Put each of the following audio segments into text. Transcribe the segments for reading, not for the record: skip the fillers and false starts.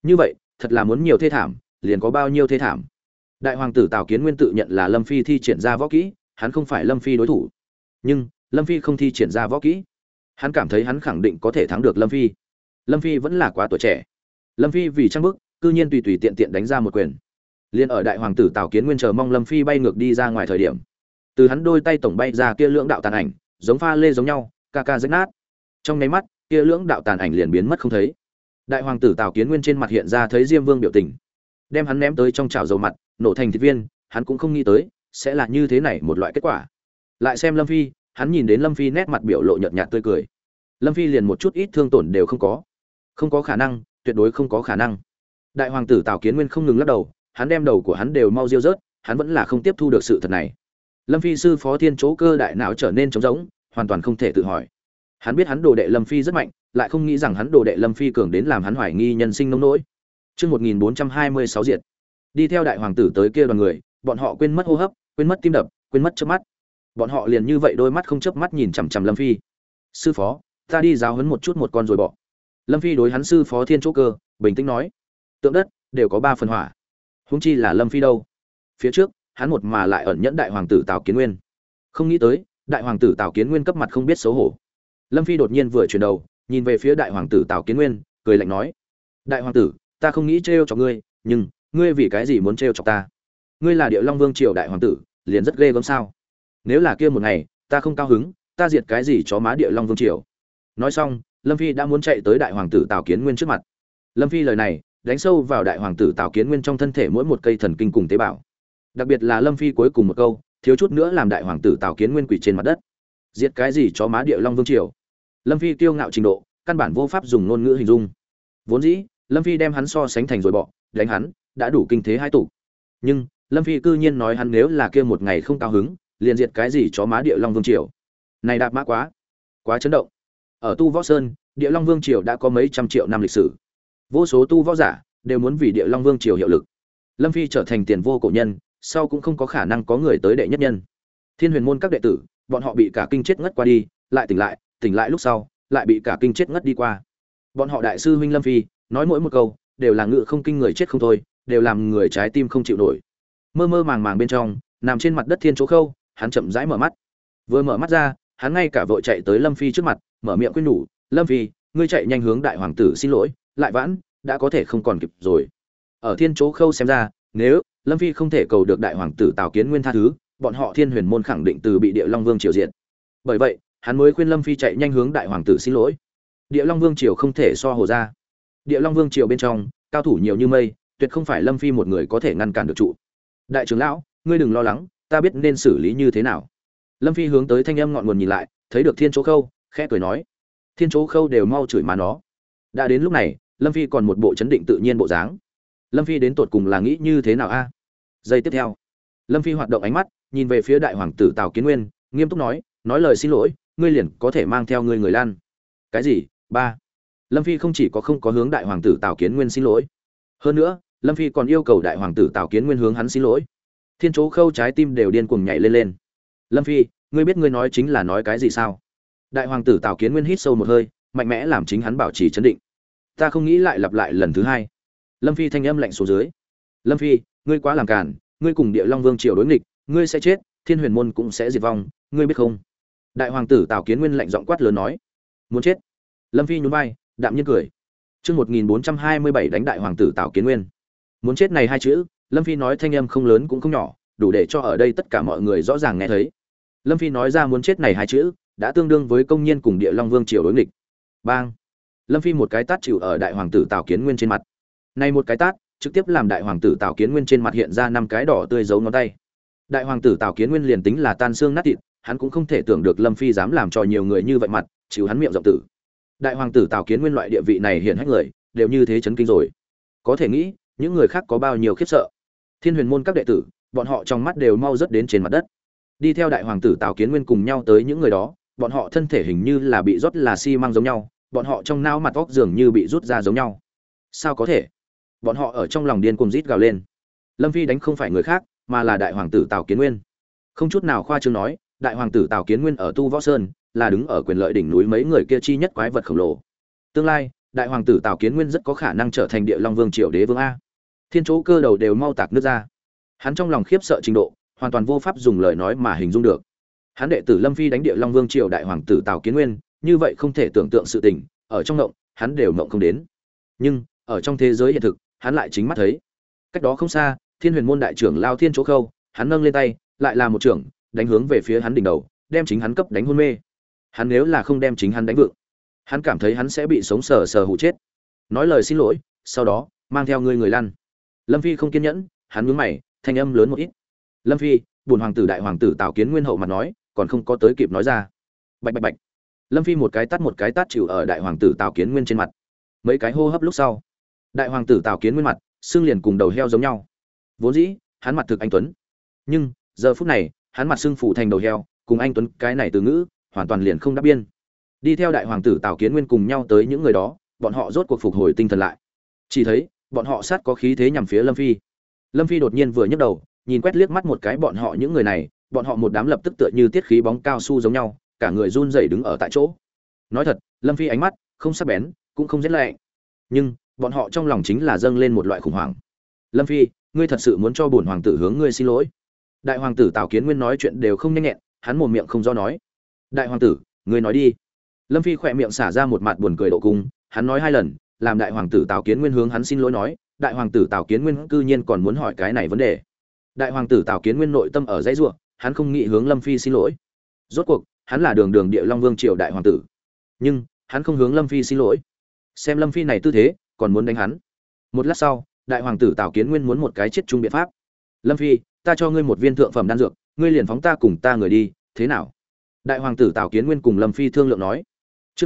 Như vậy thật là muốn nhiều thê thảm liền có bao nhiêu thê thảm. Đại hoàng tử Tào Kiến Nguyên tự nhận là Lâm Phi thi triển ra võ kỹ, hắn không phải Lâm Phi đối thủ. Nhưng Lâm Phi không thi triển ra võ kỹ, hắn cảm thấy hắn khẳng định có thể thắng được Lâm Phi. Lâm Phi vẫn là quá tuổi trẻ. Lâm Phi vì trang bức, cư nhiên tùy tùy tiện tiện đánh ra một quyền. Liên ở đại hoàng tử Tào Kiến Nguyên chờ mong Lâm Phi bay ngược đi ra ngoài thời điểm, từ hắn đôi tay tổng bay ra kia lưỡng đạo tàn ảnh, giống pha lê giống nhau, ca ca rách nát. Trong nháy mắt, kia lưỡng đạo tàn ảnh liền biến mất không thấy. Đại hoàng tử Tào Kiến Nguyên trên mặt hiện ra thấy Diêm Vương biểu tình, đem hắn ném tới trong chảo dầu mặt, nổ thành thịt viên, hắn cũng không nghĩ tới sẽ là như thế này một loại kết quả. Lại xem Lâm Phi, hắn nhìn đến Lâm Phi nét mặt biểu lộ nhợt nhạt tươi cười. Lâm Phi liền một chút ít thương tổn đều không có. Không có khả năng, tuyệt đối không có khả năng. Đại hoàng tử Tào Kiến Nguyên không ngừng lắc đầu, hắn đem đầu của hắn đều mau diêu rớt, hắn vẫn là không tiếp thu được sự thật này. Lâm Phi sư phó Thiên Chỗ Cơ đại não trở nên trống rỗng, hoàn toàn không thể tự hỏi. Hắn biết hắn đồ đệ Lâm Phi rất mạnh, lại không nghĩ rằng hắn đồ đệ Lâm Phi cường đến làm hắn hoài nghi nhân sinh nông nỗi. Chương 1426 diệt. Đi theo đại hoàng tử tới kia đoàn người, bọn họ quên mất hô hấp, quên mất tim đập, quên mất chớp mắt. Bọn họ liền như vậy đôi mắt không chớp mắt nhìn chằm chằm Lâm Phi. "Sư phó, ta đi giáo huấn một chút một con rồi bỏ." Lâm Phi đối hắn sư phó Thiên Chỗ Cơ bình tĩnh nói. Tượng đất đều có 3 phần hỏa, huống chi là Lâm Phi đâu. Phía trước, hắn một mà lại ẩn nhẫn đại hoàng tử Tào Kiến Nguyên. Không nghĩ tới, đại hoàng tử Tào Kiến Nguyên cấp mặt không biết xấu hổ. Lâm Phi đột nhiên vừa chuyển đầu, nhìn về phía đại hoàng tử Tào Kiến Nguyên, cười lạnh nói: "Đại hoàng tử, ta không nghĩ trêu chọc ngươi, nhưng ngươi vì cái gì muốn trêu chọc ta? Ngươi là Điệu Long Vương triều đại hoàng tử, liền rất ghê gớm sao? Nếu là kia một ngày, ta không cao hứng, ta diệt cái gì chó má Điệu Long Vương triều." Nói xong, Lâm Phi đã muốn chạy tới đại hoàng tử Tào Kiến Nguyên trước mặt. Lâm Phi lời này, đánh sâu vào đại hoàng tử Tào Kiến Nguyên trong thân thể mỗi một cây thần kinh cùng tế bào. Đặc biệt là Lâm Phi cuối cùng một câu, thiếu chút nữa làm đại hoàng tử Tào Kiến Nguyên quỳ trên mặt đất. Diệt cái gì chó má Điệu Long Vương triều? Lâm Phi kiêu ngạo trình độ, căn bản vô pháp dùng ngôn ngữ hình dung. Vốn dĩ, Lâm Phi đem hắn so sánh thành rồi bỏ, đánh hắn đã đủ kinh thế hai tụ. Nhưng Lâm Phi cư nhiên nói hắn nếu là kia một ngày không cao hứng, liền diệt cái gì chó má Điệu Long Vương triều. Này đạp mã quá chấn động. Ở Tu Võ Sơn, Điệu Long Vương triều đã có mấy trăm triệu năm lịch sử. Vô số tu võ giả đều muốn vì Điệu Long Vương triều hiệu lực. Lâm Phi trở thành tiền vô cổ nhân, sau cũng không có khả năng có người tới đệ nhất nhân. Thiên Huyền môn các đệ tử, bọn họ bị cả kinh chết ngất qua đi, lại tỉnh lại lúc sau, lại bị cả kinh chết ngất đi qua. Bọn họ đại sư huynh Lâm Phi, nói mỗi một câu đều là ngự không kinh người chết không thôi, đều làm người trái tim không chịu nổi. Mơ mơ màng màng bên trong, nằm trên mặt đất Thiên Chỗ Khâu, hắn chậm rãi mở mắt. Vừa mở mắt ra, hắn ngay cả vội chạy tới Lâm Phi trước mặt, mở miệng khuyên nhủ: "Lâm Phi, ngươi chạy nhanh hướng đại hoàng tử xin lỗi, lại vãn, đã có thể không còn kịp rồi." Ở Thiên Chỗ Khâu xem ra, nếu Lâm Phi không thể cầu được đại hoàng tử Tào Kiến Nguyên tha thứ, bọn họ Thiên Huyền môn khẳng định từ bị Điệu Long Vương triều diệt. Bởi vậy, hắn mới khuyên Lâm Phi chạy nhanh hướng đại hoàng tử xin lỗi. Điệu Long Vương triều không thể so hồ ra. Điệu Long Vương triều bên trong, cao thủ nhiều như mây, tuyệt không phải Lâm Phi một người có thể ngăn cản được trụ. "Đại trưởng lão, ngươi đừng lo lắng, ta biết nên xử lý như thế nào." Lâm Phi hướng tới thanh âm ngọn nguồn nhìn lại, thấy được Thiên Chỗ Khâu, khẽ cười nói. Thiên Chỗ Khâu đều mau chửi má nó. Đã đến lúc này, Lâm Phi còn một bộ chấn định tự nhiên bộ dáng. Lâm Phi đến tột cùng là nghĩ như thế nào a? Giây tiếp theo, Lâm Phi hoạt động ánh mắt, nhìn về phía đại hoàng tử Tào Kiến Nguyên, nghiêm túc nói lời xin lỗi, ngươi liền có thể mang theo ngươi người lan. Cái gì? Ba. Lâm Phi không chỉ không có hướng đại hoàng tử Tào Kiến Nguyên xin lỗi, hơn nữa, Lâm Phi còn yêu cầu đại hoàng tử Tào Kiến Nguyên hướng hắn xin lỗi. Thiên Chỗ Khâu trái tim đều điên cuồng nhảy lên. Lâm Phi, ngươi biết ngươi nói chính là nói cái gì sao? Đại hoàng tử Tào Kiến Nguyên hít sâu một hơi, mạnh mẽ làm chính hắn bảo trì trấn định. Ta không nghĩ lại lặp lại lần thứ hai. Lâm Phi thanh âm lạnh xuống dưới. Lâm Phi, ngươi quá làm càn, ngươi cùng Địa Long Vương triều đối nghịch, ngươi sẽ chết, Thiên Huyền môn cũng sẽ diệt vong, ngươi biết không? Đại hoàng tử Tào Kiến Nguyên lạnh giọng quát lớn nói. Muốn chết? Lâm Phi nhún vai, đạm nhiên cười. Chương 1427 đánh đại hoàng tử Tào Kiến Nguyên. Muốn chết này hai chữ, Lâm Phi nói thanh âm không lớn cũng không nhỏ, đủ để cho ở đây tất cả mọi người rõ ràng nghe thấy. Lâm Phi nói ra muốn chết này hai chữ, đã tương đương với công nhiên cùng Địa Long Vương triều đối nghịch. Bang! Lâm Phi một cái tát chịu ở đại hoàng tử Tào Kiến Nguyên trên mặt. Này một cái tát, trực tiếp làm đại hoàng tử Tào Kiến Nguyên trên mặt hiện ra 5 cái đỏ tươi dấu ngón tay. Đại hoàng tử Tào Kiến Nguyên liền tính là tan xương nát thịt, hắn cũng không thể tưởng được Lâm Phi dám làm cho nhiều người như vậy mặt, chịu hắn miệng rộng tử. Đại hoàng tử Tào Kiến Nguyên loại địa vị này hiện hách người, đều như thế chấn kinh rồi. Có thể nghĩ, những người khác có bao nhiêu khiếp sợ. Thiên Huyền môn các đệ tử, bọn họ trong mắt đều mau rất đến trên mặt đất. Đi theo đại hoàng tử Tào Kiến Nguyên cùng nhau tới những người đó, bọn họ thân thể hình như là bị rót là xi măng giống nhau, bọn họ trong não mặt óc dường như bị rút ra giống nhau. Sao có thể? Bọn họ ở trong lòng điên cuồng rít gào lên. Lâm Phi đánh không phải người khác, mà là đại hoàng tử Tào Kiến Nguyên. Không chút nào khoa trương nói, đại hoàng tử Tào Kiến Nguyên ở Tu Võ Sơn, là đứng ở quyền lợi đỉnh núi mấy người kia chi nhất quái vật khổng lồ. Tương lai, đại hoàng tử Tào Kiến Nguyên rất có khả năng trở thành Địa Long Vương triều đế vương a. Thiên Chỗ Cơ đầu đều mau tạc nước ra. Hắn trong lòng khiếp sợ trình độ, hoàn toàn vô pháp dùng lời nói mà hình dung được. Hắn đệ tử Lâm Phi đánh Địa Long Vương triều đại hoàng tử Tào Kiến Nguyên, như vậy không thể tưởng tượng sự tình, ở trong ngộng, hắn đều ngộng không đến. Nhưng, ở trong thế giới hiện thực, hắn lại chính mắt thấy. Cách đó không xa, Thiên Huyền môn đại trưởng Lao Thiên Chỗ Khâu, hắn nâng lên tay, lại là một trưởng, đánh hướng về phía hắn đỉnh đầu, đem chính hắn cấp đánh hôn mê. Hắn nếu là không đem chính hắn đánh vượng, hắn cảm thấy hắn sẽ bị sống sờ sờ hụ chết. Nói lời xin lỗi, sau đó mang theo người lăn. Lâm Phi không kiên nhẫn, hắn nhướng mày, thanh âm lớn một ít. Lâm Phi, bổn hoàng tử đại hoàng tử Tào Kiến Nguyên hậu mặt nói, còn không có tới kịp nói ra. Bạch bạch bạch. Lâm Phi một cái tát chịu ở đại hoàng tử Tào Kiến Nguyên trên mặt. Mấy cái hô hấp lúc sau, đại hoàng tử Tào Kiến Nguyên mặt xương liền cùng đầu heo giống nhau. Vốn dĩ, hắn mặt thực anh tuấn, nhưng giờ phút này, hắn mặt xương phủ thành đầu heo, cùng anh tuấn cái này từ ngữ, hoàn toàn liền không đáp biên. Đi theo đại hoàng tử Tào Kiến Nguyên cùng nhau tới những người đó, bọn họ rốt cuộc phục hồi tinh thần lại. Chỉ thấy, bọn họ sát có khí thế nhằm phía Lâm Phi. Lâm Phi đột nhiên vừa nhấc đầu, nhìn quét liếc mắt một cái bọn họ những người này, bọn họ một đám lập tức tựa như tiết khí bóng cao su giống nhau, cả người run rẩy đứng ở tại chỗ. Nói thật, Lâm Phi ánh mắt không sắc bén, cũng không rét lạnh, nhưng bọn họ trong lòng chính là dâng lên một loại khủng hoảng. Lâm Phi, ngươi thật sự muốn cho bổn hoàng tử hướng ngươi xin lỗi? Đại hoàng tử Tào Kiến Nguyên nói chuyện đều không nhanh nhẹn, hắn mồm miệng không do nói. Đại hoàng tử, ngươi nói đi. Lâm Phi khỏe miệng xả ra một mặt buồn cười độ cung, hắn nói 2 lần, làm đại hoàng tử Tào Kiến Nguyên hướng hắn xin lỗi nói, đại hoàng tử Tào Kiến Nguyên cư nhiên còn muốn hỏi cái này vấn đề. Đại hoàng tử Tào Kiến Nguyên nội tâm ở dãy rủa, hắn không nghĩ hướng Lâm Phi xin lỗi. Rốt cuộc, hắn là đường Địa Long Vương triều đại hoàng tử, nhưng hắn không hướng Lâm Phi xin lỗi. Xem Lâm Phi này tư thế, còn muốn đánh hắn. Một lát sau, đại hoàng tử Tào Kiến Nguyên muốn một cái chết chung biện pháp. Lâm Phi, ta cho ngươi một viên thượng phẩm đan dược, ngươi liền phóng ta cùng ta người đi, thế nào? Đại hoàng tử Tào Kiến Nguyên cùng Lâm Phi thương lượng nói. Chương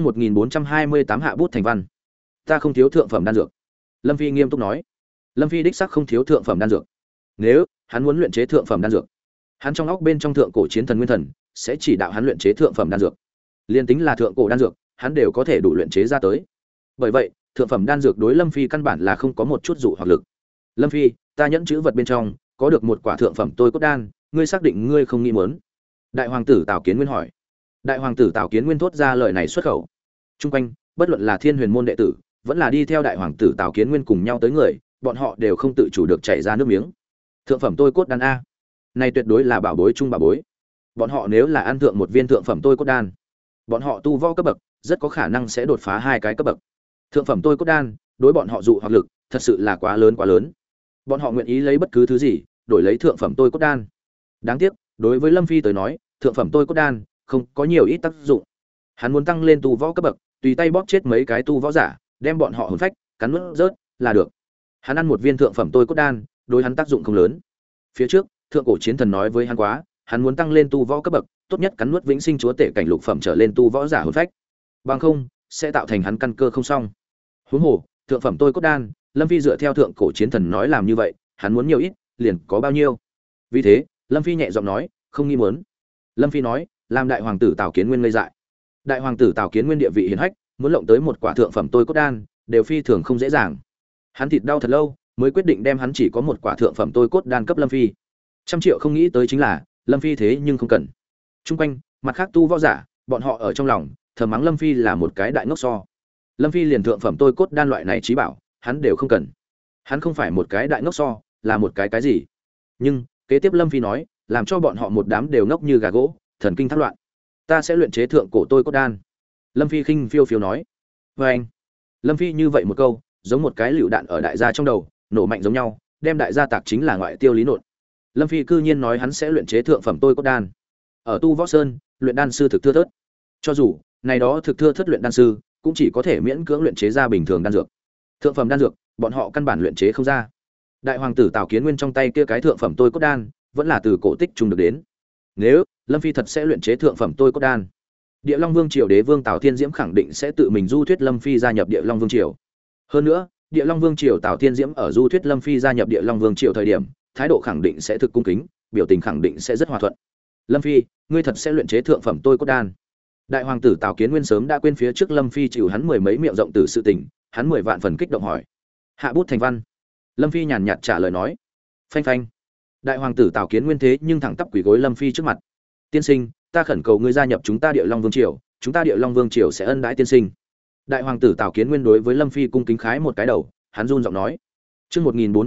1428 hạ bút thành văn. Ta không thiếu thượng phẩm đan dược. Lâm Phi nghiêm túc nói. Lâm Phi đích xác không thiếu thượng phẩm đan dược. Nếu hắn muốn luyện chế thượng phẩm đan dược, hắn trong óc bên trong thượng cổ chiến thần nguyên thần sẽ chỉ đạo hắn luyện chế thượng phẩm đan dược. Liên tính là thượng cổ đan dược, hắn đều có thể đủ luyện chế ra tới. Bởi vậy, thượng phẩm đan dược đối Lâm Phi căn bản là không có một chút dụ hoặc lực. Lâm Phi, ta nhẫn chữ vật bên trong có được một quả thượng phẩm tôi cốt đan, ngươi xác định ngươi không nghĩ muốn? Đại hoàng tử Tào Kiến Nguyên hỏi. Đại hoàng tử Tào Kiến Nguyên thốt ra lời này xuất khẩu. Trung quanh, bất luận là Thiên Huyền môn đệ tử, vẫn là đi theo đại hoàng tử Tào Kiến Nguyên cùng nhau tới người, bọn họ đều không tự chủ được chảy ra nước miếng. Thượng phẩm tôi cốt đan a, này tuyệt đối là bảo bối trung bảo bối. Bọn họ nếu là ăn thượng một viên thượng phẩm tôi cốt đan, bọn họ tu võ cấp bậc rất có khả năng sẽ đột phá 2 cái cấp bậc. Thượng phẩm tôi cốt đan, đối bọn họ dụ hoặc lực thật sự là quá lớn. Bọn họ nguyện ý lấy bất cứ thứ gì đổi lấy thượng phẩm tôi cốt đan. Đáng tiếc, đối với Lâm Phi tới nói, thượng phẩm tôi cốt đan không có nhiều ít tác dụng. Hắn muốn tăng lên tu võ cấp bậc, tùy tay bóp chết mấy cái tu võ giả, đem bọn họ hồn phách cắn nuốt rớt là được. Hắn ăn một viên thượng phẩm tôi cốt đan, đối hắn tác dụng không lớn. Phía trước, thượng cổ chiến thần nói với hắn quá, hắn muốn tăng lên tu võ cấp bậc, tốt nhất cắn nuốt vĩnh sinh chúa tể cảnh lục phẩm trở lên tu võ giả hồn phách. Bằng không, sẽ tạo thành hắn căn cơ không xong. Huống hồ, thượng phẩm tôi cốt đan, Lâm Phi dựa theo thượng cổ chiến thần nói làm như vậy, hắn muốn nhiều ít, liền có bao nhiêu. Vì thế, Lâm Phi nhẹ giọng nói, không nghi muốn. Lâm Phi nói, làm đại hoàng tử Tào Kiến Nguyên ngây dại. Đại hoàng tử Tào Kiến Nguyên địa vị hiển hách, muốn lộng tới một quả thượng phẩm tôi cốt đan, đều phi thường không dễ dàng. Hắn thịt đau thật lâu, mới quyết định đem hắn chỉ có một quả thượng phẩm tôi cốt đan cấp Lâm Phi. 100 triệu không nghĩ tới chính là, Lâm Phi thế nhưng không cần. Trung quanh, mặt khác tu võ giả, bọn họ ở trong lòng thầm mắng Lâm Phi là một cái đại ngốc so. Lâm Phi liền thượng phẩm tôi cốt đan loại này trí bảo, hắn đều không cần. Hắn không phải một cái đại ngốc so, là một cái gì? Nhưng, kế tiếp Lâm Phi nói, làm cho bọn họ một đám đều ngốc như gà gỗ, thần kinh thác loạn. Ta sẽ luyện chế thượng cổ tôi cốt đan. Lâm Phi khinh phiêu phiêu nói. Và anh. Lâm Phi như vậy một câu, giống một cái lựu đạn ở đại gia trong đầu, nổ mạnh giống nhau, đem đại gia tạc chính là ngoại tiêu lý nột. Lâm Phi cư nhiên nói hắn sẽ luyện chế thượng phẩm tôi cốt đan. Ở Tu Võ Sơn, luyện đan sư thực thưa thớt. Cho dù, này đó thực thưa thớt luyện đan sư, cũng chỉ có thể miễn cưỡng luyện chế ra bình thường đan dược. Thượng phẩm đan dược, bọn họ căn bản luyện chế không ra. Đại hoàng tử Tào Kiến Nguyên trong tay kia cái thượng phẩm tôi cốt đan, vẫn là từ cổ tích trùng được đến. Nếu Lâm Phi thật sẽ luyện chế thượng phẩm tôi cốt đan, Địa Long Vương triều đế vương Tào Thiên Diễm khẳng định sẽ tự mình du thuyết Lâm Phi gia nhập Địa Long Vương triều. Hơn nữa, Địa Long Vương triều Tào Thiên Diễm ở du thuyết Lâm Phi gia nhập Địa Long Vương triều thời điểm, thái độ khẳng định sẽ thực cung kính, biểu tình khẳng định sẽ rất hòa thuận. Lâm Phi, ngươi thật sẽ luyện chế thượng phẩm tôi cốt đan? Đại hoàng tử Tào Kiến Nguyên sớm đã quên phía trước Lâm Phi chịu hắn mười mấy miệng rộng từ sự tình, hắn 10 vạn phần kích động hỏi. Hạ bút thành văn. Lâm Phi nhàn nhạt trả lời nói. Phanh phanh. Đại hoàng tử Tào Kiến Nguyên thế nhưng thẳng tắp quỳ gối Lâm Phi trước mặt. Tiên sinh, ta khẩn cầu ngươi gia nhập chúng ta Địa Long Vương triều, chúng ta Địa Long Vương triều sẽ ân đãi tiên sinh. Đại hoàng tử Tào Kiến Nguyên đối với Lâm Phi cung kính khái một cái đầu, hắn run giọng nói: "Chương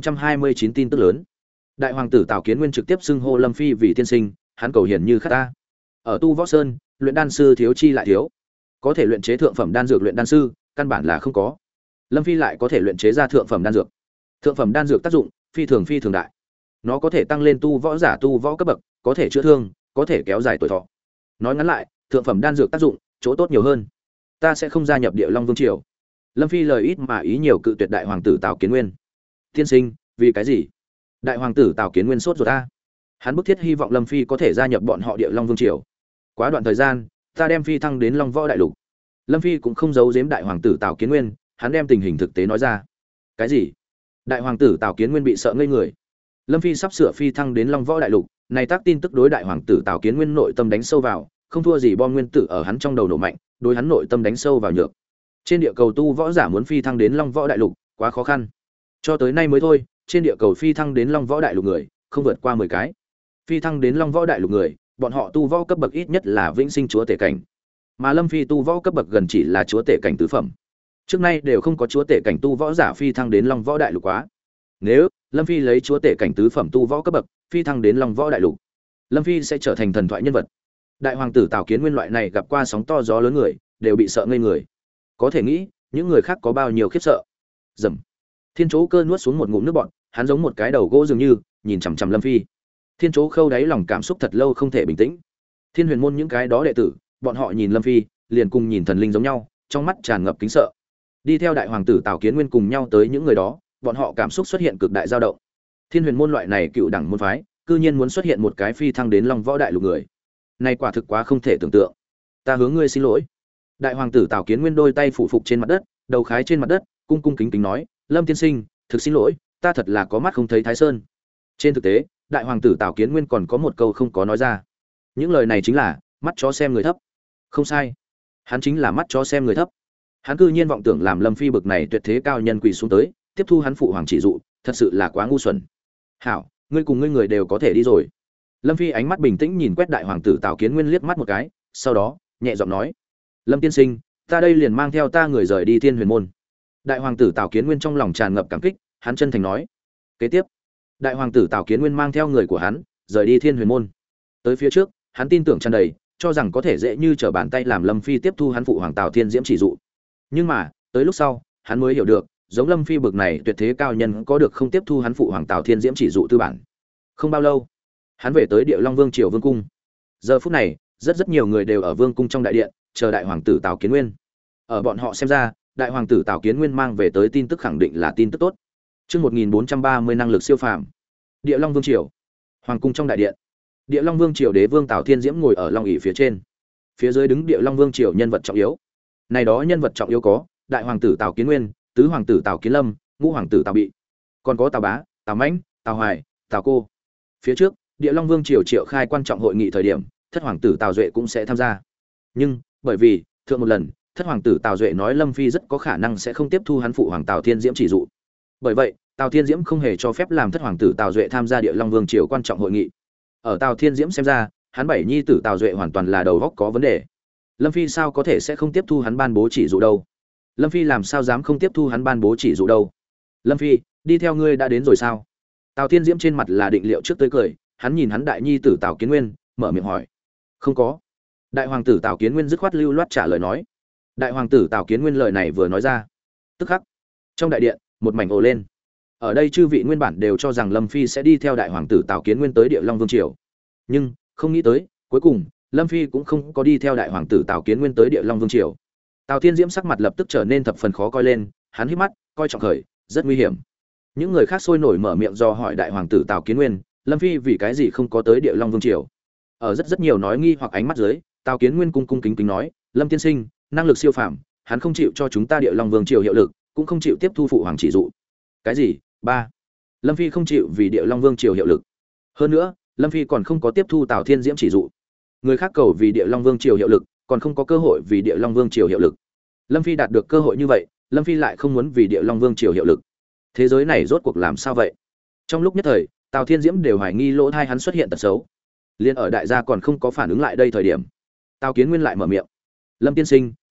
1429 tin tức lớn." Đại hoàng tử Tào Kiến Nguyên trực tiếp xưng hô Lâm Phi vì tiên sinh, hắn cầu hiền như khát ta. Ở Tu Võ Sơn, luyện đan sư thiếu chi lại thiếu, có thể luyện chế thượng phẩm đan dược luyện đan sư, căn bản là không có. Lâm Phi lại có thể luyện chế ra thượng phẩm đan dược. Thượng phẩm đan dược tác dụng phi thường đại. Nó có thể tăng lên tu võ giả tu võ cấp bậc, có thể chữa thương, có thể kéo dài tuổi thọ. Nói ngắn lại, thượng phẩm đan dược tác dụng chỗ tốt nhiều hơn. Ta sẽ không gia nhập Địa Long Vương triều. Lâm Phi lời ít mà ý nhiều cự tuyệt đại hoàng tử Tào Kiến Nguyên. Tiên sinh, vì cái gì? Đại hoàng tử Tào Kiến Nguyên sốt ruột ta. Hắn bức thiết hy vọng Lâm Phi có thể gia nhập bọn họ Địa Long Vương triều. Quá đoạn thời gian, ta đem phi thăng đến Long Võ đại lục. Lâm Phi cũng không giấu giếm đại hoàng tử Tào Kiến Nguyên, hắn đem tình hình thực tế nói ra. Cái gì? Đại hoàng tử Tào Kiến Nguyên bị sợ ngây người. Lâm Phi sắp sửa phi thăng đến Long Võ đại lục, này tác tin tức đối đại hoàng tử Tào Kiến Nguyên nội tâm đánh sâu vào, không thua gì bom nguyên tử ở hắn trong đầu nổ mạnh, đối hắn nội tâm đánh sâu vào nhược. Trên địa cầu tu võ giả muốn phi thăng đến Long Võ đại lục, quá khó khăn. Cho tới nay mới thôi, trên địa cầu phi thăng đến Long Võ đại lục người, không vượt qua 10 cái. Phi thăng đến Long Võ đại lục người, bọn họ tu võ cấp bậc ít nhất là vĩnh sinh chúa tể cảnh. Mà Lâm Phi tu võ cấp bậc gần chỉ là chúa tể cảnh tứ phẩm. Trước nay đều không có chúa tể cảnh tu võ giả phi thăng đến Long Võ đại lục quá. Nếu Lâm Phi lấy chúa tể cảnh tứ phẩm tu võ cấp bậc, phi thăng đến Long Võ đại lục, Lâm Phi sẽ trở thành thần thoại nhân vật. Đại hoàng tử Tào Kiến Nguyên loại này gặp qua sóng to gió lớn người, đều bị sợ ngây người. Có thể nghĩ, những người khác có bao nhiêu khiếp sợ. Rầm. Thiên Chố Cơ nuốt xuống một ngụm nước bọt, hắn giống một cái đầu gỗ dường như, nhìn chằm chằm Lâm Phi. Thiên Chố Khâu đáy lòng cảm xúc thật lâu không thể bình tĩnh. Thiên Huyền môn những cái đó đệ tử, bọn họ nhìn Lâm Phi, liền cùng nhìn thần linh giống nhau, trong mắt tràn ngập kính sợ. Đi theo đại hoàng tử Tào Kiến Nguyên cùng nhau tới những người đó, bọn họ cảm xúc xuất hiện cực đại dao động. Thiên Huyền môn loại này cựu đẳng môn phái, cư nhiên muốn xuất hiện một cái phi thăng đến Long Võ đại lục người. Này quả thực quá không thể tưởng tượng. Ta hướng ngươi xin lỗi. Đại hoàng tử Tào Kiến Nguyên đôi tay phủ phục trên mặt đất, đầu khái trên mặt đất, cung cung kính kính nói: "Lâm tiên sinh, thực xin lỗi, ta thật là có mắt không thấy Thái Sơn." Trên thực tế, đại hoàng tử Tào Kiến Nguyên còn có một câu không có nói ra. Những lời này chính là mắt chó xem người thấp. Không sai, hắn chính là mắt chó xem người thấp. Hắn cư nhiên vọng tưởng làm Lâm Phi bực này tuyệt thế cao nhân quỳ xuống tới, tiếp thu hắn phụ hoàng chỉ dụ, thật sự là quá ngu xuẩn. "Hảo, ngươi cùng ngươi người đều có thể đi rồi." Lâm Phi ánh mắt bình tĩnh nhìn quét đại hoàng tử Tào Kiến Nguyên liếc mắt một cái, sau đó nhẹ giọng nói: "Lâm tiên sinh, ta đây liền mang theo ta người rời đi Thiên Huyền môn." Đại hoàng tử Tào Kiến Nguyên trong lòng tràn ngập cảm kích, hắn chân thành nói. Kế tiếp, đại hoàng tử Tào Kiến Nguyên mang theo người của hắn rời đi Thiên Huyền môn. Tới phía trước, hắn tin tưởng tràn đầy, cho rằng có thể dễ như trở bàn tay làm Lâm Phi tiếp thu hắn phụ hoàng Tào Thiên Diễm chỉ dụ. Nhưng mà, tới lúc sau, hắn mới hiểu được, giống Lâm Phi bực này tuyệt thế cao nhân có được không tiếp thu hắn phụ hoàng Tào Thiên Diễm chỉ dụ tư bản. Không bao lâu, hắn về tới Địa Long Vương triều vương cung. Giờ phút này, rất nhiều người đều ở vương cung trong đại điện, chờ đại hoàng tử Tào Kiến Nguyên. Ở bọn họ xem ra, đại hoàng tử Tào Kiến Nguyên mang về tới tin tức khẳng định là tin tức tốt. Chương 1430 năng lực siêu phàm. Địa Long Vương triều. Hoàng cung trong đại điện. Địa Long Vương triều đế vương Tào Thiên Diễm ngồi ở long ỷ phía trên. Phía dưới đứng Địa Long Vương triều nhân vật trọng yếu. Này đó nhân vật trọng yếu có: đại hoàng tử Tào Kiến Nguyên, tứ hoàng tử Tào Kiến Lâm, ngũ hoàng tử Tào Bị, còn có Tào Bá, Tào Mãnh, Tào Hoài, Tào Cô. Phía trước, Địa Long Vương triều triệu khai quan trọng hội nghị thời điểm, thất hoàng tử Tào Duệ cũng sẽ tham gia. Nhưng, bởi vì thượng một lần, thất hoàng tử Tào Duệ nói Lâm Phi rất có khả năng sẽ không tiếp thu hắn phụ hoàng Tào Thiên Diễm chỉ dụ. Bởi vậy, Tào Thiên Diễm không hề cho phép làm thất hoàng tử Tào Duệ tham gia Địa Long Vương triều quan trọng hội nghị. Ở Tào Thiên Diễm xem ra, hắn bảy nhi tử Tào Duệ hoàn toàn là đầu óc có vấn đề. Lâm Phi sao có thể sẽ không tiếp thu hắn ban bố chỉ dụ đâu? Lâm Phi làm sao dám không tiếp thu hắn ban bố chỉ dụ đâu? Lâm Phi, đi theo ngươi đã đến rồi sao? Tào Thiên Diễm trên mặt là định liệu trước tới cười, hắn nhìn hắn đại nhi tử Tào Kiến Nguyên, mở miệng hỏi. Không có. Đại hoàng tử Tào Kiến Nguyên dứt khoát lưu loát trả lời nói. Đại hoàng tử Tào Kiến Nguyên lời này vừa nói ra, tức khắc trong đại điện một mảnh ồ lên. Ở đây chư vị nguyên bản đều cho rằng Lâm Phi sẽ đi theo đại hoàng tử Tào Kiến Nguyên tới Địa Long Vương triều, nhưng không nghĩ tới, cuối cùng Lâm Phi cũng không có đi theo đại hoàng tử Tào Kiến Nguyên tới Địa Long Vương triều. Tào Thiên Diễm sắc mặt lập tức trở nên thập phần khó coi lên, hắn hít mắt, coi trọng khởi, rất nguy hiểm. Những người khác sôi nổi mở miệng do hỏi đại hoàng tử Tào Kiến Nguyên, Lâm Phi vì cái gì không có tới Địa Long Vương triều. Ở rất nhiều nói nghi hoặc ánh mắt dưới, Tào Kiến Nguyên cung kính nói, Lâm tiên sinh, năng lực siêu phàm, hắn không chịu cho chúng ta Địa Long Vương triều hiệu lực, cũng không chịu tiếp thu phụ hoàng chỉ dụ. Cái gì? Ba, Lâm Phi không chịu vì Địa Long Vương triều hiệu lực. Hơn nữa, Lâm Phi còn không có tiếp thu Tào Thiên Diễm chỉ dụ. Người khác cầu vì Địa Long Vương triều hiệu lực, còn không có cơ hội vì Địa Long Vương triều hiệu lực. Lâm Phi đạt được cơ hội như vậy, Lâm Phi lại không muốn vì Địa Long Vương triều hiệu lực. Thế giới này rốt cuộc làm sao vậy? Trong lúc nhất thời, Tào Thiên Diễm đều hoài nghi lỗ thai hắn xuất hiện tật xấu. Liên ở đại gia còn không có phản ứng lại đây thời điểm, Tào Kiến Nguyên lại mở miệng. Lâm tiên sinh,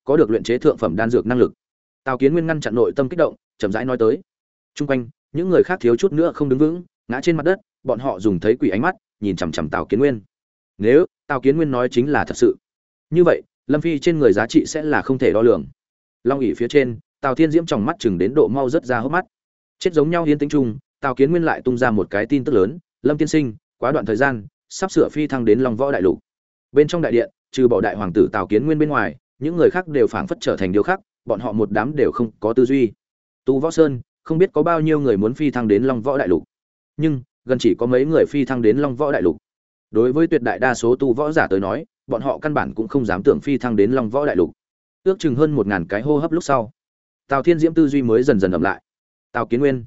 có được luyện chế thượng phẩm đan dược năng lực. Tào Kiến Nguyên ngăn chặn nội tâm kích động, chậm rãi nói tới. Trung quanh, những người khác thiếu chút nữa không đứng vững, ngã trên mặt đất, bọn họ dùng thấy quỷ ánh mắt, nhìn chằm chằm Tào Kiến Nguyên. Nếu Tào Kiến Nguyên nói chính là thật sự, như vậy, Lâm Phi trên người giá trị sẽ là không thể đo lường. Long ỷ phía trên, Tào Thiên Diễm tròng mắt chừng đến độ mau rất ra hốc mắt. Chết giống nhau yên tĩnh chung, Tào Kiến Nguyên lại tung ra một cái tin tức lớn, Lâm tiên sinh, quá đoạn thời gian, sắp sửa phi thăng đến Long Võ đại lục. Bên trong đại điện, trừ bỏ đại hoàng tử Tào Kiến Nguyên bên ngoài, những người khác đều phảng phất trở thành điều khác, bọn họ một đám đều không có tư duy. Tu Võ Sơn, không biết có bao nhiêu người muốn phi thăng đến Long Võ đại lục, nhưng gần chỉ có mấy người phi thăng đến Long Võ đại lục. Đối với tuyệt đại đa số tu võ giả tới nói, bọn họ căn bản cũng không dám tưởng phi thăng đến Long Võ đại lục. Ước chừng hơn 1000 cái hô hấp lúc sau, Tào Thiên Diễm tư duy mới dần dần ẩm lại. Tào Kiến Nguyên,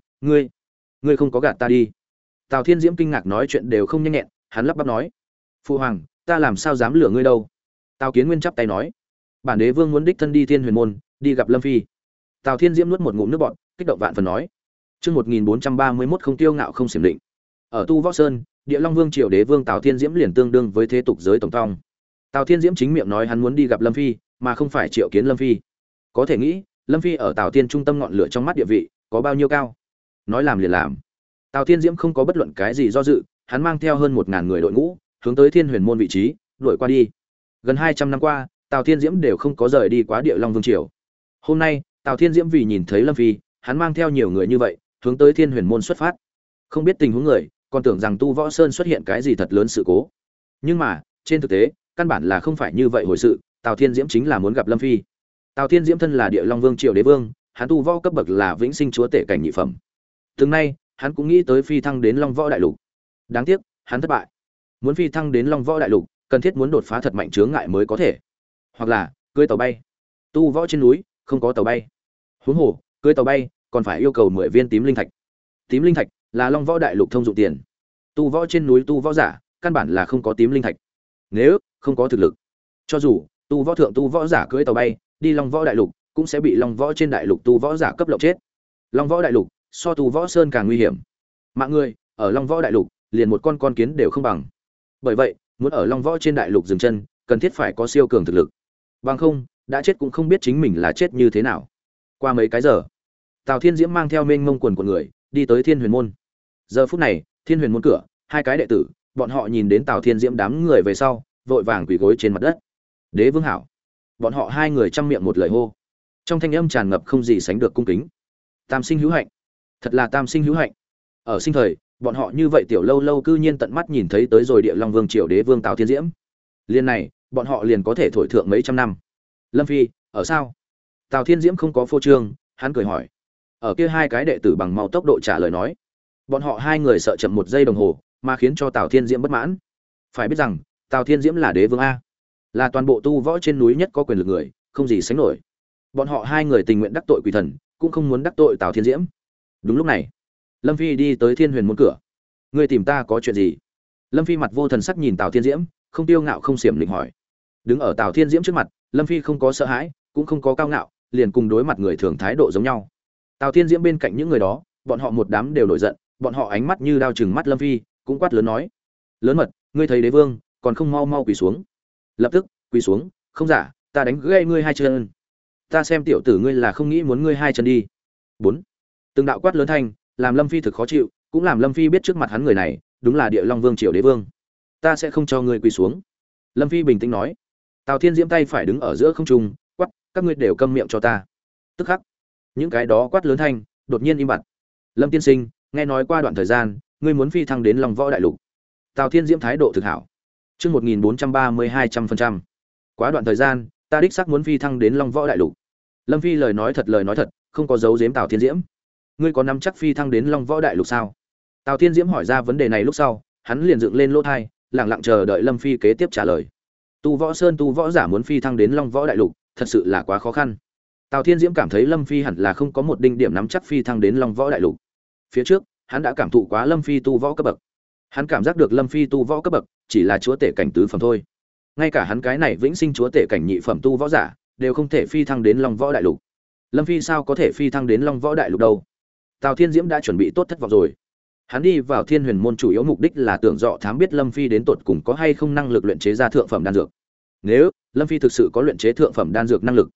ngươi không có gạt ta đi? Tào Thiên Diễm kinh ngạc nói chuyện đều không nhanh nhẹn, hắn lắp bắp nói: "Phu hoàng, ta làm sao dám lừa ngươi đâu?" Tào Kiến Nguyên chắp tay nói: "Bản đế vương muốn đích thân đi Thiên Huyền môn, đi gặp Lâm Phi." Tào Thiên Diễm nuốt một ngụm nước bọt, kích động vạn phần nói: "Chương 1431 không tiêu ngạo không xiểm định." Ở Tu Võ Sơn, Địa Long Vương triều đế vương Tào Thiên Diễm liền tương đương với thế tục giới tổng tông. Tào Thiên Diễm chính miệng nói hắn muốn đi gặp Lâm Phi, mà không phải triệu kiến Lâm Phi. Có thể nghĩ, Lâm Phi ở Tào Thiên trung tâm ngọn lửa trong mắt địa vị có bao nhiêu cao. Nói làm liền làm. Tào Thiên Diễm không có bất luận cái gì do dự, hắn mang theo hơn 1000 người đội ngũ, hướng tới Thiên Huyền môn vị trí, đuổi qua đi. Gần 200 năm qua, Tào Thiên Diễm đều không có rời đi quá Địa Long Vương triều. Hôm nay, Tào Thiên Diễm vì nhìn thấy Lâm Phi, hắn mang theo nhiều người như vậy, hướng tới Thiên Huyền môn xuất phát. Không biết tình huống người, còn tưởng rằng Tu Võ Sơn xuất hiện cái gì thật lớn sự cố. Nhưng mà, trên thực tế, căn bản là không phải như vậy hồi sự, Tào Thiên Diễm chính là muốn gặp Lâm Phi. Tào Thiên Diễm thân là Địa Long Vương triều đế vương, hắn tu võ cấp bậc là vĩnh sinh chúa tể cảnh nhị phẩm. Từng nay, hắn cũng nghĩ tới phi thăng đến Long Võ đại lục. Đáng tiếc, hắn thất bại. Muốn phi thăng đến Long Võ đại lục, cần thiết muốn đột phá thật mạnh chướng ngại mới có thể. Hoặc là, cưỡi tàu bay. Tu võ trên núi, không có tàu bay. Huống hồ, cưỡi tàu bay, còn phải yêu cầu 10 viên tím linh thạch. Tím linh thạch là Long Võ đại lục thông dụng tiền. Tu võ trên núi tu võ giả, căn bản là không có tím linh thạch. Nếu không có thực lực, cho dù tu võ thượng tu võ giả cưỡi tàu bay đi Long Võ đại lục, cũng sẽ bị Long Võ trên đại lục tu võ giả cấp lộng chết. Long Võ đại lục so tu võ sơn càng nguy hiểm. Mạng người ở Long Võ đại lục liền một con kiến đều không bằng. Bởi vậy, muốn ở Long Võ trên đại lục dừng chân, cần thiết phải có siêu cường thực lực. Bằng không, đã chết cũng không biết chính mình là chết như thế nào. Qua mấy cái giờ, Tào Thiên Diễm mang theo mênh mông quần của người đi tới Thiên Huyền môn. Giờ phút này, Thiên Huyền môn cửa, hai cái đệ tử, bọn họ nhìn đến Tào Thiên Diễm đám người về sau, vội vàng quỳ gối trên mặt đất. Đế vương hảo. Bọn họ hai người trăm miệng một lời hô, trong thanh âm tràn ngập không gì sánh được cung kính. Tam sinh hữu hạnh, thật là tam sinh hữu hạnh. Ở sinh thời, bọn họ như vậy tiểu lâu lâu cư nhiên tận mắt nhìn thấy tới rồi Địa Long Vương triều đế vương Tào Thiên Diễm. Liên này, bọn họ liền có thể thổi thượng mấy trăm năm. Lâm Phi, ở sao? Tào Thiên Diễm không có phô trương, hắn cười hỏi. Ở kia hai cái đệ tử bằng mau tốc độ trả lời nói. Bọn họ hai người sợ chậm 1 giây đồng hồ, mà khiến cho Tào Thiên Diễm bất mãn. Phải biết rằng, Tào Thiên Diễm là đế vương a, là toàn bộ tu võ trên núi nhất có quyền lực người, không gì sánh nổi. Bọn họ hai người tình nguyện đắc tội quỷ thần, cũng không muốn đắc tội Tào Thiên Diễm. Đúng lúc này, Lâm Phi đi tới Thiên Huyền môn cửa. Ngươi tìm ta có chuyện gì? Lâm Phi mặt vô thần sắc nhìn Tào Thiên Diễm, không tiêu ngạo không xiểm định hỏi. Đứng ở Tào Thiên Diễm trước mặt, Lâm Phi không có sợ hãi, cũng không có cao ngạo, liền cùng đối mặt người thường thái độ giống nhau. Tào Thiên Diễm bên cạnh những người đó, bọn họ một đám đều nổi giận, bọn họ ánh mắt như đao chừng mắt Lâm Phi, cũng quát lớn nói: "Lớn mật, ngươi thấy đế vương, còn không mau mau quỳ xuống." Lập tức, quỳ xuống, "Không giả, ta đánh gãy ngươi hai chân. Ta xem tiểu tử ngươi là không nghĩ muốn ngươi hai chân đi." 4. Từng đạo quát lớn thanh, làm Lâm Phi thực khó chịu, cũng làm Lâm Phi biết trước mặt hắn người này, đúng là Địa Long Vương triều đế vương. "Ta sẽ không cho ngươi quỳ xuống." Lâm Phi bình tĩnh nói. Tào Thiên Diễm tay phải đứng ở giữa không trung, quát: "Các ngươi đều câm miệng cho ta." Tức khắc, những cái đó quát lớn thanh đột nhiên im bặt. "Lâm tiên sinh, nghe nói qua đoạn thời gian, ngươi muốn phi thăng đến Long Võ đại lục." Tào Thiên Diễm thái độ thực hảo. Chương 1432 100%. Quá đoạn thời gian, ta đích xác muốn phi thăng đến Long Võ đại lục. Lâm Phi lời nói thật, không có giấu giếm Tào Thiên Diễm. Ngươi có nắm chắc phi thăng đến Long Võ đại lục sao? Tào Thiên Diễm hỏi ra vấn đề này lúc sau, hắn liền dựng lên lỗ tai, lặng lặng chờ đợi Lâm Phi kế tiếp trả lời. Tu Võ Sơn tu võ giả muốn phi thăng đến Long Võ đại lục, thật sự là quá khó khăn. Tào Thiên Diễm cảm thấy Lâm Phi hẳn là không có một đinh điểm nắm chắc phi thăng đến Long Võ đại lục. Phía trước, hắn đã cảm thụ quá Lâm Phi tu võ cấp bậc. Hắn cảm giác được Lâm Phi tu võ cấp bậc chỉ là chúa tể cảnh tứ phẩm thôi. Ngay cả hắn cái này vĩnh sinh chúa tể cảnh nhị phẩm tu võ giả đều không thể phi thăng đến Long Võ đại lục. Lâm Phi sao có thể phi thăng đến Long Võ đại lục đâu? Tào Thiên Diễm đã chuẩn bị tốt thất vọng rồi. Hắn đi vào Thiên Huyền môn chủ yếu mục đích là tưởng dọ thám biết Lâm Phi đến tột cùng có hay không năng lực luyện chế ra thượng phẩm đan dược. Nếu Lâm Phi thực sự có luyện chế thượng phẩm đan dược năng lực,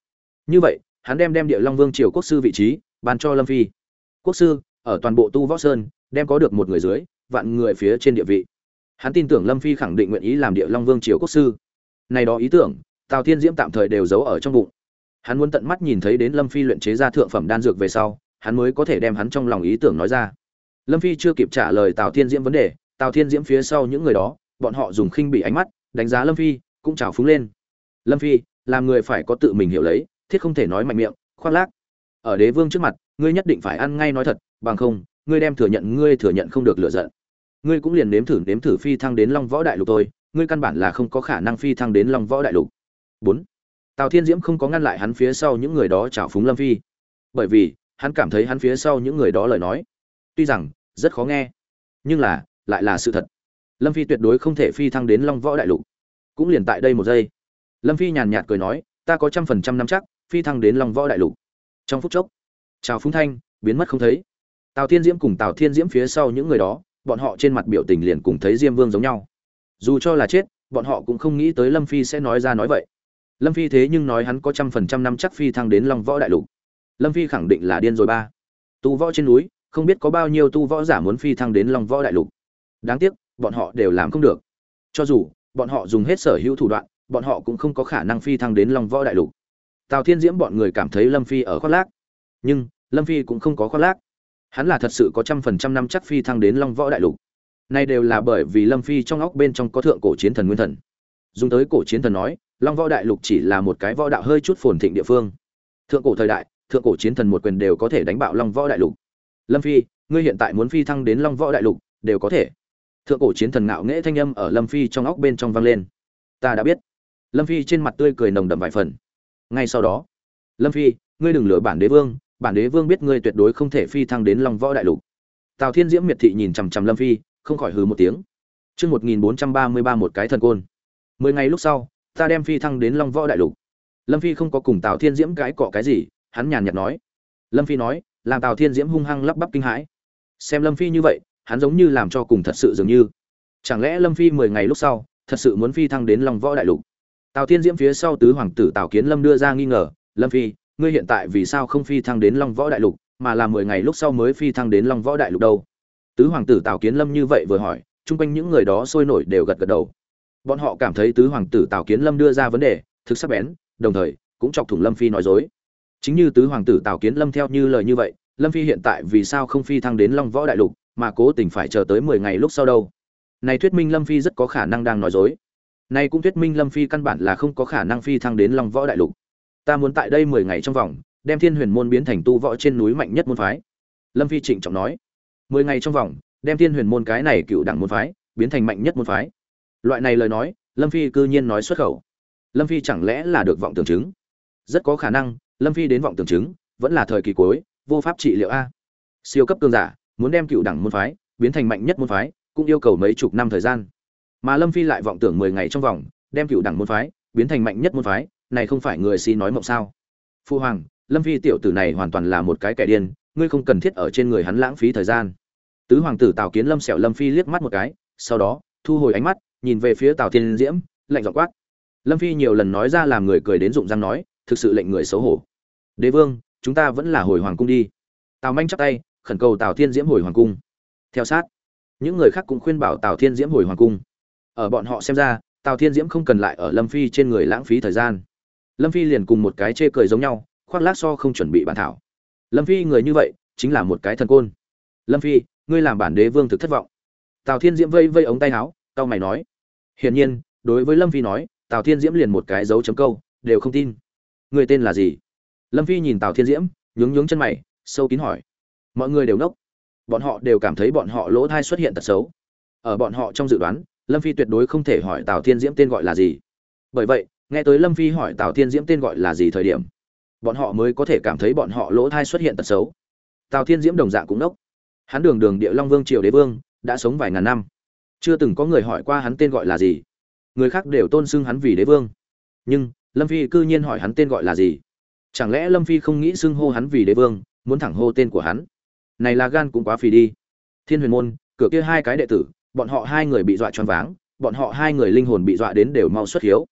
Như vậy hắn đem Địa Long Vương triều quốc sư vị trí ban cho Lâm Phi. Quốc sư ở toàn bộ Tu Võ Sơn đem có được một người dưới vạn người phía trên địa vị. Hắn tin tưởng Lâm Phi khẳng định nguyện ý làm Địa Long Vương triều quốc sư. Này đó ý tưởng, Tào Thiên Diễm tạm thời đều giấu ở trong bụng. Hắn muốn tận mắt nhìn thấy đến Lâm Phi luyện chế ra thượng phẩm đan dược về sau, hắn mới có thể đem hắn trong lòng ý tưởng nói ra. Lâm Phi chưa kịp trả lời Tào Thiên Diễm vấn đề, Tào Thiên Diễm phía sau những người đó, bọn họ dùng khinh bỉ ánh mắt đánh giá Lâm Phi, cũng trào phúng lên. Lâm Phi, làm người phải có tự mình hiểu lấy, thiết không thể nói mạnh miệng, khoác lác. Ở đế vương trước mặt, ngươi nhất định phải ăn ngay nói thật, bằng không, ngươi đem ngươi thừa nhận không được lựa giận. Ngươi cũng liền nếm thử phi thăng đến Long Võ Đại Lục thôi, ngươi căn bản là không có khả năng phi thăng đến Long Võ Đại Lục. 4. Tào Thiên Diễm không có ngăn lại hắn phía sau những người đó trào phúng Lâm Phi, bởi vì hắn cảm thấy hắn phía sau những người đó lời nói, tuy rằng rất khó nghe, nhưng lại là sự thật. Lâm Phi tuyệt đối không thể phi thăng đến Long Võ Đại Lục. Cũng liền tại đây một giây, Lâm Phi nhàn nhạt cười nói, ta có 100% nắm chắc phi thăng đến Long Võ Đại Lục. Trong phút chốc, chào phúng thanh biến mất không thấy. Tào Thiên Diễm cùng Tào Thiên Diễm phía sau những người đó, bọn họ trên mặt biểu tình liền cùng thấy Diêm Vương giống nhau. Dù cho là chết, bọn họ cũng không nghĩ tới Lâm Phi sẽ nói ra nói vậy. Lâm Phi thế nhưng nói hắn có 100% nắm chắc phi thăng đến Long Võ Đại Lục. Lâm Phi khẳng định là điên rồi ba. Tu võ trên núi, không biết có bao nhiêu tu võ giả muốn phi thăng đến Long Võ Đại Lục. Đáng tiếc, bọn họ đều làm không được. Cho dù bọn họ dùng hết sở hữu thủ đoạn, bọn họ cũng không có khả năng phi thăng đến Long Võ Đại Lục. Tào Thiên Diễm bọn người cảm thấy Lâm Phi ở khoác lác, nhưng Lâm Phi cũng không có khoác lác. Hắn là thật sự có 100% năm chắc phi thăng đến Long Võ Đại Lục. Này đều là bởi vì Lâm Phi trong óc bên trong có thượng cổ chiến thần nguyên thần. Dùng tới cổ chiến thần nói, Long Võ Đại Lục chỉ là một cái võ đạo hơi chút phồn thịnh địa phương. Thượng cổ thời đại, thượng cổ chiến thần một quyền đều có thể đánh bạo Long Võ Đại Lục. Lâm Phi, ngươi hiện tại muốn phi thăng đến Long Võ Đại Lục, đều có thể. Thượng cổ chiến thần ngạo nghễ thanh âm ở Lâm Phi trong óc bên trong vang lên. Ta đã biết. Lâm Phi trên mặt tươi cười nồng đậm vài phần. Ngay sau đó, Lâm Phi, ngươi đừng lừa bản đế vương biết ngươi tuyệt đối không thể phi thăng đến Long Võ Đại Lục. Tào Thiên Diễm miệt thị nhìn chằm chằm Lâm Phi, không khỏi hừ một tiếng. Chương 1433 một cái thần côn. 10 ngày lúc sau, ta đem phi thăng đến Long Võ Đại Lục. Lâm Phi không có cùng Tào Thiên Diễm cãi cọ cái gì, hắn nhàn nhạt nói. Lâm Phi nói, làm Tào Thiên Diễm hung hăng lắp bắp kinh hãi. Xem Lâm Phi như vậy, hắn giống như làm cho cùng thật sự dường như. Chẳng lẽ Lâm Phi 10 ngày lúc sau, thật sự muốn phi thăng đến Long Võ Đại Lục? Tào Thiên Diễm phía sau tứ hoàng tử Tào Kiến Lâm đưa ra nghi ngờ, Lâm Phi, ngươi hiện tại vì sao không phi thăng đến Long Võ Đại Lục, mà là 10 ngày lúc sau mới phi thăng đến Long Võ Đại Lục đâu? Tứ hoàng tử Tào Kiến Lâm như vậy vừa hỏi, chung quanh những người đó sôi nổi đều gật gật đầu. Bọn họ cảm thấy tứ hoàng tử Tào Kiến Lâm đưa ra vấn đề thực sắc bén, đồng thời cũng chọc thủng Lâm Phi nói dối. Chính như tứ hoàng tử Tào Kiến Lâm theo như lời như vậy, Lâm Phi hiện tại vì sao không phi thăng đến Long Võ Đại Lục, mà cố tình phải chờ tới 10 ngày lúc sau đâu? Này thuyết minh Lâm Phi rất có khả năng đang nói dối. Này cũng thuyết minh Lâm Phi căn bản là không có khả năng phi thăng đến Long Võ Đại Lục. Ta muốn tại đây 10 ngày trong vòng, đem Thiên Huyền môn biến thành tu võ trên núi mạnh nhất môn phái. Lâm Phi trịnh trọng nói. 10 ngày trong vòng, đem Thiên Huyền môn cái này cựu đẳng môn phái biến thành mạnh nhất môn phái. Loại này lời nói, Lâm Phi cư nhiên nói xuất khẩu. Lâm Phi chẳng lẽ là được vọng tưởng chứng? Rất có khả năng, Lâm Phi đến vọng tưởng chứng, vẫn là thời kỳ cuối, vô pháp trị liệu a. Siêu cấp cường giả, muốn đem cựu đẳng môn phái biến thành mạnh nhất môn phái, cũng yêu cầu mấy chục năm thời gian. Mà Lâm Phi lại vọng tưởng 10 ngày trong vòng, đem cựu đẳng môn phái biến thành mạnh nhất môn phái, này không phải người si nói mộng sao? Phu hoàng, Lâm Phi tiểu tử này hoàn toàn là một cái kẻ điên, ngươi không cần thiết ở trên người hắn lãng phí thời gian. Tứ hoàng tử Tào Kiến Lâm xẻo Lâm Phi liếc mắt một cái, sau đó thu hồi ánh mắt, nhìn về phía Tào Thiên Diễm, lạnh giọng quát. Lâm Phi nhiều lần nói ra làm người cười đến rụng răng nói, thực sự lệnh người xấu hổ. Đế vương, chúng ta vẫn là hồi hoàng cung đi. Tào Manh chắp tay, khẩn cầu Tào Thiên Diễm hồi hoàng cung. Theo sát, những người khác cũng khuyên bảo Tào Thiên Diễm hồi hoàng cung. Ở bọn họ xem ra, Tào Thiên Diễm không cần lại ở Lâm Phi trên người lãng phí thời gian. Lâm Phi liền cùng một cái chê cười giống nhau, khoác lác so không chuẩn bị bản thảo. Lâm Phi người như vậy, chính là một cái thần côn. Lâm Phi, ngươi làm bản đế vương thực thất vọng. Tào Thiên Diễm vây vây ống tay áo, cau mày nói. Hiển nhiên, đối với Lâm Phi nói, Tào Thiên Diễm liền một cái dấu chấm câu, đều không tin. Người tên là gì? Lâm Phi nhìn Tào Thiên Diễm, nhướng chân mày, sâu kín hỏi. Mọi người đều ngốc. Bọn họ đều cảm thấy bọn họ lỗ thai xuất hiện tật xấu. Ở bọn họ trong dự đoán, Lâm Phi tuyệt đối không thể hỏi Tào Thiên Diễm tên gọi là gì. Bởi vậy, nghe tới Lâm Phi hỏi Tào Thiên Diễm tên gọi là gì thời điểm, bọn họ mới có thể cảm thấy bọn họ lỗ thai xuất hiện tật xấu. Tào Thiên Diễm đồng dạng cũng ngốc. Hắn đường Địa Long Vương triều đế vương, đã sống vài ngàn năm, chưa từng có người hỏi qua hắn tên gọi là gì. Người khác đều tôn xưng hắn vì đế vương, nhưng Lâm Phi cư nhiên hỏi hắn tên gọi là gì. Chẳng lẽ Lâm Phi không nghĩ xưng hô hắn vì đế vương, muốn thẳng hô tên của hắn? Này là gan cũng quá phì đi. Thiên Huyền môn, cửa kia hai cái đệ tử, bọn họ hai người bị dọa choáng váng, bọn họ hai người linh hồn bị dọa đến đều mau xuất hiếu.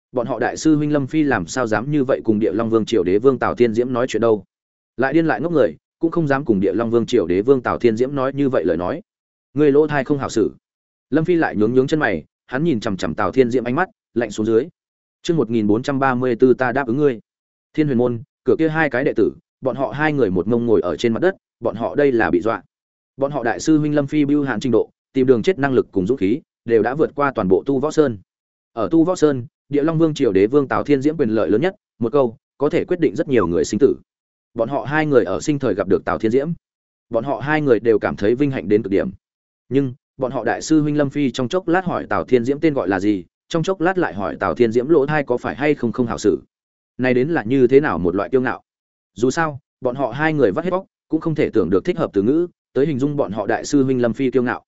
bọn họ đại sư huynh Lâm Phi làm sao dám như vậy cùng Địa Long Vương Triều Đế Vương Tào Thiên Diễm nói chuyện đâu? Lại điên lại ngốc người, cũng không dám cùng Địa Long Vương Triều Đế Vương Tào Thiên Diễm nói như vậy lời nói. Người lỗ thai không hảo xử. Lâm Phi lại nhướng chân mày, hắn nhìn chằm chằm Tào Thiên Diễm ánh mắt lạnh xuống dưới. Chương 1434 ta đáp ứng ngươi. Thiên Huyền môn, cửa kia hai cái đệ tử, bọn họ hai người một mông ngồi ở trên mặt đất, bọn họ đây là bị dọa. Bọn họ đại sư huynh Lâm Phi bưu hạn trình độ, tìm đường chết năng lực cùng dũng khí, đều đã vượt qua toàn bộ Tu Võ Sơn. Ở Tu Võ Sơn, Địa Long Vương Triều Đế Vương Tào Thiên Diễm quyền lợi lớn nhất, một câu có thể quyết định rất nhiều người sinh tử. Bọn họ hai người ở sinh thời gặp được Tào Thiên Diễm, bọn họ hai người đều cảm thấy vinh hạnh đến cực điểm. Nhưng bọn họ đại sư huynh Lâm Phi trong chốc lát hỏi Tào Thiên Diễm tên gọi là gì, trong chốc lát lại hỏi Tào Thiên Diễm lỗ thai có phải hay không hảo xử. Này đến là như thế nào một loại kiêu ngạo. Dù sao, bọn họ hai người vắt hết bóc, cũng không thể tưởng được thích hợp từ ngữ tới hình dung bọn họ đại sư huynh Lâm Phi kiêu ngạo.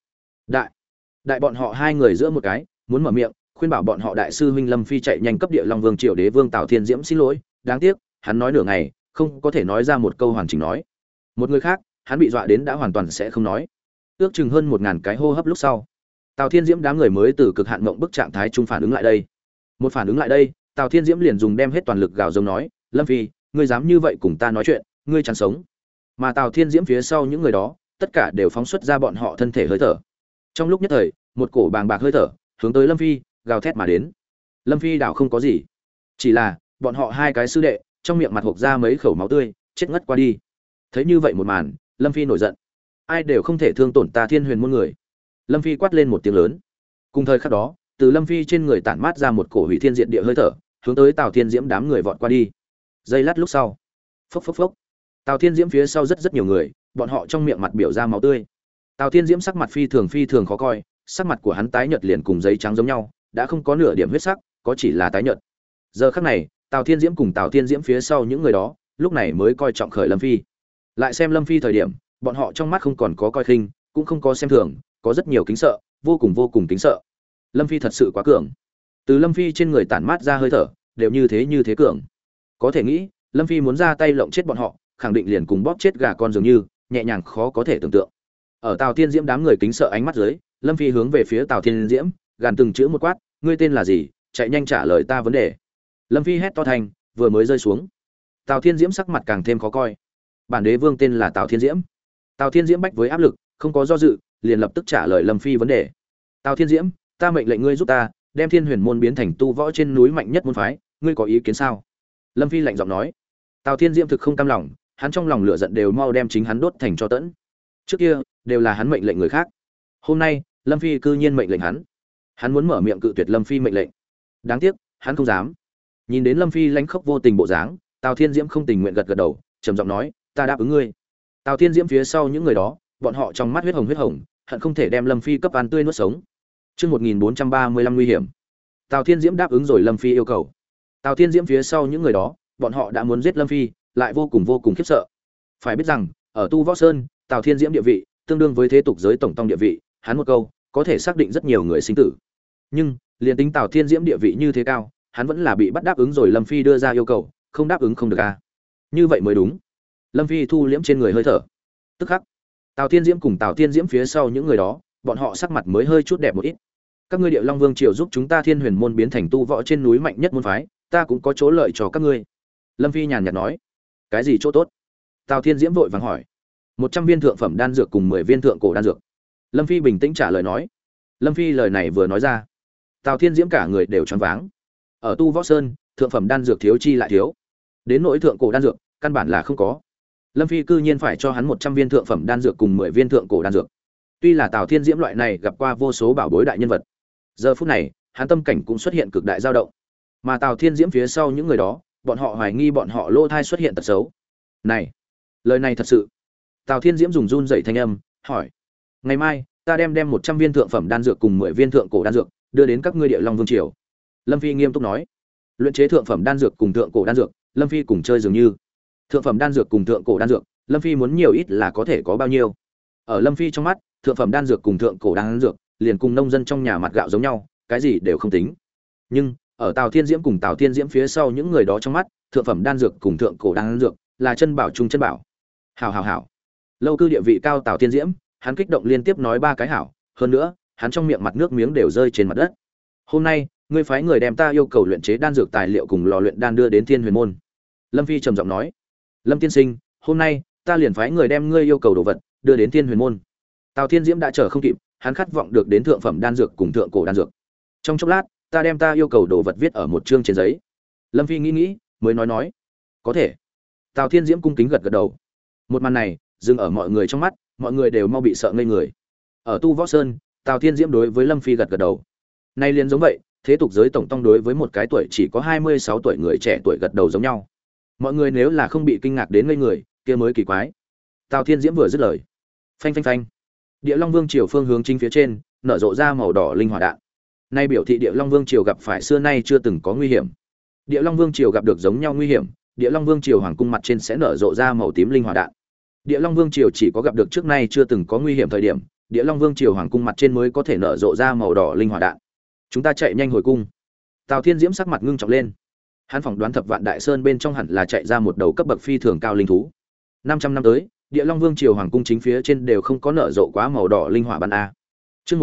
Đại bọn họ hai người giữa một cái, muốn mở miệng, khuyên bảo bọn họ đại sư huynh Lâm Phi chạy nhanh cấp Địa Long Vương Triều Đế Vương Tào Thiên Diễm xin lỗi, đáng tiếc, hắn nói nửa ngày, không có thể nói ra một câu hoàn chỉnh nói. Một người khác, hắn bị dọa đến đã hoàn toàn sẽ không nói. Ước chừng hơn 1000 cái hô hấp lúc sau, Tào Thiên Diễm đám người mới từ cực hạn mộng bức trạng thái trung phản ứng lại đây. Một phản ứng lại đây, Tào Thiên Diễm liền dùng đem hết toàn lực gào giống nói, "Lâm Phi, ngươi dám như vậy cùng ta nói chuyện, ngươi chán sống." Mà Tào Thiên Diễm phía sau những người đó, tất cả đều phóng xuất ra bọn họ thân thể hơi thở. Trong lúc nhất thời, một cổ bàng bạc hơi thở hướng tới Lâm Phi gào thét mà đến. Lâm Phi đảo không có gì, chỉ là bọn họ hai cái sư đệ trong miệng mặt hộc ra mấy khẩu máu tươi, chết ngất qua đi. Thấy như vậy một màn, Lâm Phi nổi giận. Ai đều không thể thương tổn ta Thiên Huyền môn người. Lâm Phi quát lên một tiếng lớn. Cùng thời khắc đó, từ Lâm Phi trên người tản mát ra một cổ hủy thiên diệt địa hơi thở, hướng tới Tào Thiên Diễm đám người vọt qua đi. Giây lát lúc sau, phốc phốc phốc. Tào Thiên Diễm phía sau rất nhiều người, bọn họ trong miệng mặt biểu ra máu tươi. Tào Thiên Diễm sắc mặt phi thường khó coi, sắc mặt của hắn tái nhợt liền cùng giấy trắng giống nhau, đã không có nửa điểm huyết sắc, có chỉ là tái nhợt. Giờ khắc này, Tào Thiên Diễm cùng Tào Thiên Diễm phía sau những người đó, lúc này mới coi trọng khởi Lâm Phi. Lại xem Lâm Phi thời điểm, bọn họ trong mắt không còn có coi khinh, cũng không có xem thường, có rất nhiều kính sợ, vô cùng kính sợ. Lâm Phi thật sự quá cường. Từ Lâm Phi trên người tản mát ra hơi thở, đều như thế cường. Có thể nghĩ, Lâm Phi muốn ra tay lộng chết bọn họ, khẳng định liền cùng bóp chết gà con dường như, nhẹ nhàng khó có thể tưởng tượng. Ở Tào Thiên Diễm đám người kính sợ ánh mắt dưới, Lâm Phi hướng về phía Tào Thiên Diễm, gàn từng chữ một quát, ngươi tên là gì, chạy nhanh trả lời ta vấn đề. Lâm Phi hét to thành, vừa mới rơi xuống. Tào Thiên Diễm sắc mặt càng thêm khó coi. Bản đế vương tên là Tào Thiên Diễm. Tào Thiên Diễm bách với áp lực, không có do dự, liền lập tức trả lời Lâm Phi vấn đề. Tào Thiên Diễm, ta mệnh lệnh ngươi giúp ta, đem Thiên Huyền môn biến thành tu võ trên núi mạnh nhất môn phái, ngươi có ý kiến sao? Lâm Phi lạnh giọng nói. Tào Thiên Diễm thực không cam lòng, hắn trong lòng lửa giận đều mau đem chính hắn đốt thành tro tẫn. Trước kia, đều là hắn mệnh lệnh người khác. Hôm nay, Lâm Phi cư nhiên mệnh lệnh hắn. Hắn muốn mở miệng cự tuyệt Lâm Phi mệnh lệnh. Đáng tiếc, hắn không dám. Nhìn đến Lâm Phi lánh khốc vô tình bộ dáng, Tào Thiên Diễm không tình nguyện gật đầu, trầm giọng nói, ta đáp ứng ngươi. Tào Thiên Diễm phía sau những người đó, bọn họ trong mắt huyết hồng, hận không thể đem Lâm Phi cấp ăn tươi nuốt sống. Chương 1435 nguy hiểm. Tào Thiên Diễm đáp ứng rồi Lâm Phi yêu cầu. Tào Thiên Diễm phía sau những người đó, bọn họ đã muốn giết Lâm Phi, lại vô cùng khiếp sợ. Phải biết rằng, ở Tu Võ Sơn, Tào Thiên Diễm địa vị tương đương với thế tục giới tổng tông địa vị, hắn một câu có thể xác định rất nhiều người sinh tử. Nhưng, liền tính Tào Thiên Diễm địa vị như thế cao, hắn vẫn là bị bắt đáp ứng rồi Lâm Phi đưa ra yêu cầu, không đáp ứng không được a. Như vậy mới đúng. Lâm Phi thu liễm trên người hơi thở. Tức khắc, Tào Thiên Diễm cùng Tào Thiên Diễm phía sau những người đó, bọn họ sắc mặt mới hơi chút đẹp một ít. Các ngươi Địa Long Vương triều giúp chúng ta Thiên Huyền môn biến thành tu võ trên núi mạnh nhất môn phái, ta cũng có chỗ lợi cho các ngươi. Lâm Phi nhàn nhạt nói. Cái gì chỗ tốt? Tào Thiên Diễm vội vàng hỏi. 100 viên thượng phẩm đan dược cùng 10 viên thượng cổ đan dược. Lâm Phi bình tĩnh trả lời nói. Lâm Phi lời này vừa nói ra, Tào Thiên Diễm cả người đều choáng váng. Ở Tu Võ Sơn, thượng phẩm đan dược thiếu chi lại thiếu, đến nỗi thượng cổ đan dược, căn bản là không có. Lâm Phi cư nhiên phải cho hắn 100 viên thượng phẩm đan dược cùng 10 viên thượng cổ đan dược. Tuy là Tào Thiên Diễm loại này gặp qua vô số bảo bối đại nhân vật, giờ phút này, hắn tâm cảnh cũng xuất hiện cực đại dao động. Mà Tào Thiên Diễm phía sau những người đó, bọn họ hoài nghi bọn họ lỗ thai xuất hiện tật xấu. Này, lời này thật sự? Tào Thiên Diễm dùng run rẩy thanh âm hỏi. Ngày mai, ta đem 100 viên thượng phẩm đan dược cùng 10 viên thượng cổ đan dược đưa đến các ngươi Địa Long Vương triều. Lâm Phi nghiêm túc nói. Luyện chế thượng phẩm đan dược cùng thượng cổ đan dược, Lâm Phi cùng chơi dường như. Thượng phẩm đan dược cùng thượng cổ đan dược, Lâm Phi muốn nhiều ít là có thể có bao nhiêu. Ở Lâm Phi trong mắt, thượng phẩm đan dược cùng thượng cổ đan dược, liền cùng nông dân trong nhà mặt gạo giống nhau, cái gì đều không tính. Nhưng, ở Tào Thiên Diễm cùng Tào Thiên Diễm phía sau những người đó trong mắt, thượng phẩm đan dược cùng thượng cổ đan dược là chân bảo trung chân bảo. Hảo. Lâu cư địa vị cao Tào Thiên Diễm, hắn kích động liên tiếp nói 3 cái hảo, hơn nữa, hắn trong miệng mặt nước miếng đều rơi trên mặt đất. Hôm nay, ngươi phái người đem ta yêu cầu luyện chế đan dược tài liệu cùng lò luyện đan đưa đến Thiên Huyền môn. Lâm Phi trầm giọng nói. Lâm tiên sinh, hôm nay ta liền phái người đem ngươi yêu cầu đồ vật đưa đến Thiên Huyền môn. Tào Thiên Diễm đã chờ không kịp, hắn khát vọng được đến thượng phẩm đan dược cùng thượng cổ đan dược. Trong chốc lát, ta đem ta yêu cầu đồ vật viết ở một chương trên giấy. Lâm Phi nghĩ, mới nói, có thể. Tào Thiên Diễm cung kính gật gật đầu. Một màn này dừng ở mọi người trong mắt, mọi người đều mau bị sợ ngây người. Ở Tu Võ Sơn, Tào Thiên Diễm đối với Lâm Phi gật gật đầu. Nay liền giống vậy, thế tục giới tổng tông đối với một cái tuổi chỉ có 26 tuổi người trẻ tuổi gật đầu giống nhau. Mọi người nếu là không bị kinh ngạc đến ngây người, kia mới kỳ quái. Tào Thiên Diễm vừa dứt lời, phanh phanh phanh, Địa Long Vương triều phương hướng chính phía trên, nở rộ ra màu đỏ linh hỏa đạn. Nay biểu thị Địa Long Vương triều gặp phải xưa nay chưa từng có nguy hiểm. Địa Long Vương triều gặp được giống nhau nguy hiểm, Địa Long Vương triều hoàng cung mặt trên sẽ nở rộ ra màu tím linh hỏa đạn. Địa Long Vương triều chỉ có gặp được trước nay chưa từng có nguy hiểm thời điểm, Địa Long Vương triều hoàng cung mặt trên mới có thể nở rộ ra màu đỏ linh hỏa đạn. Chúng ta chạy nhanh hồi cung. Tào Thiên Diễm sắc mặt ngưng trọng lên. Hắn phỏng đoán Thập Vạn Đại Sơn bên trong hẳn là chạy ra một đầu cấp bậc phi thường cao linh thú. 500 năm tới, Địa Long Vương triều hoàng cung chính phía trên đều không có nở rộ quá màu đỏ linh hỏa ban a. Chương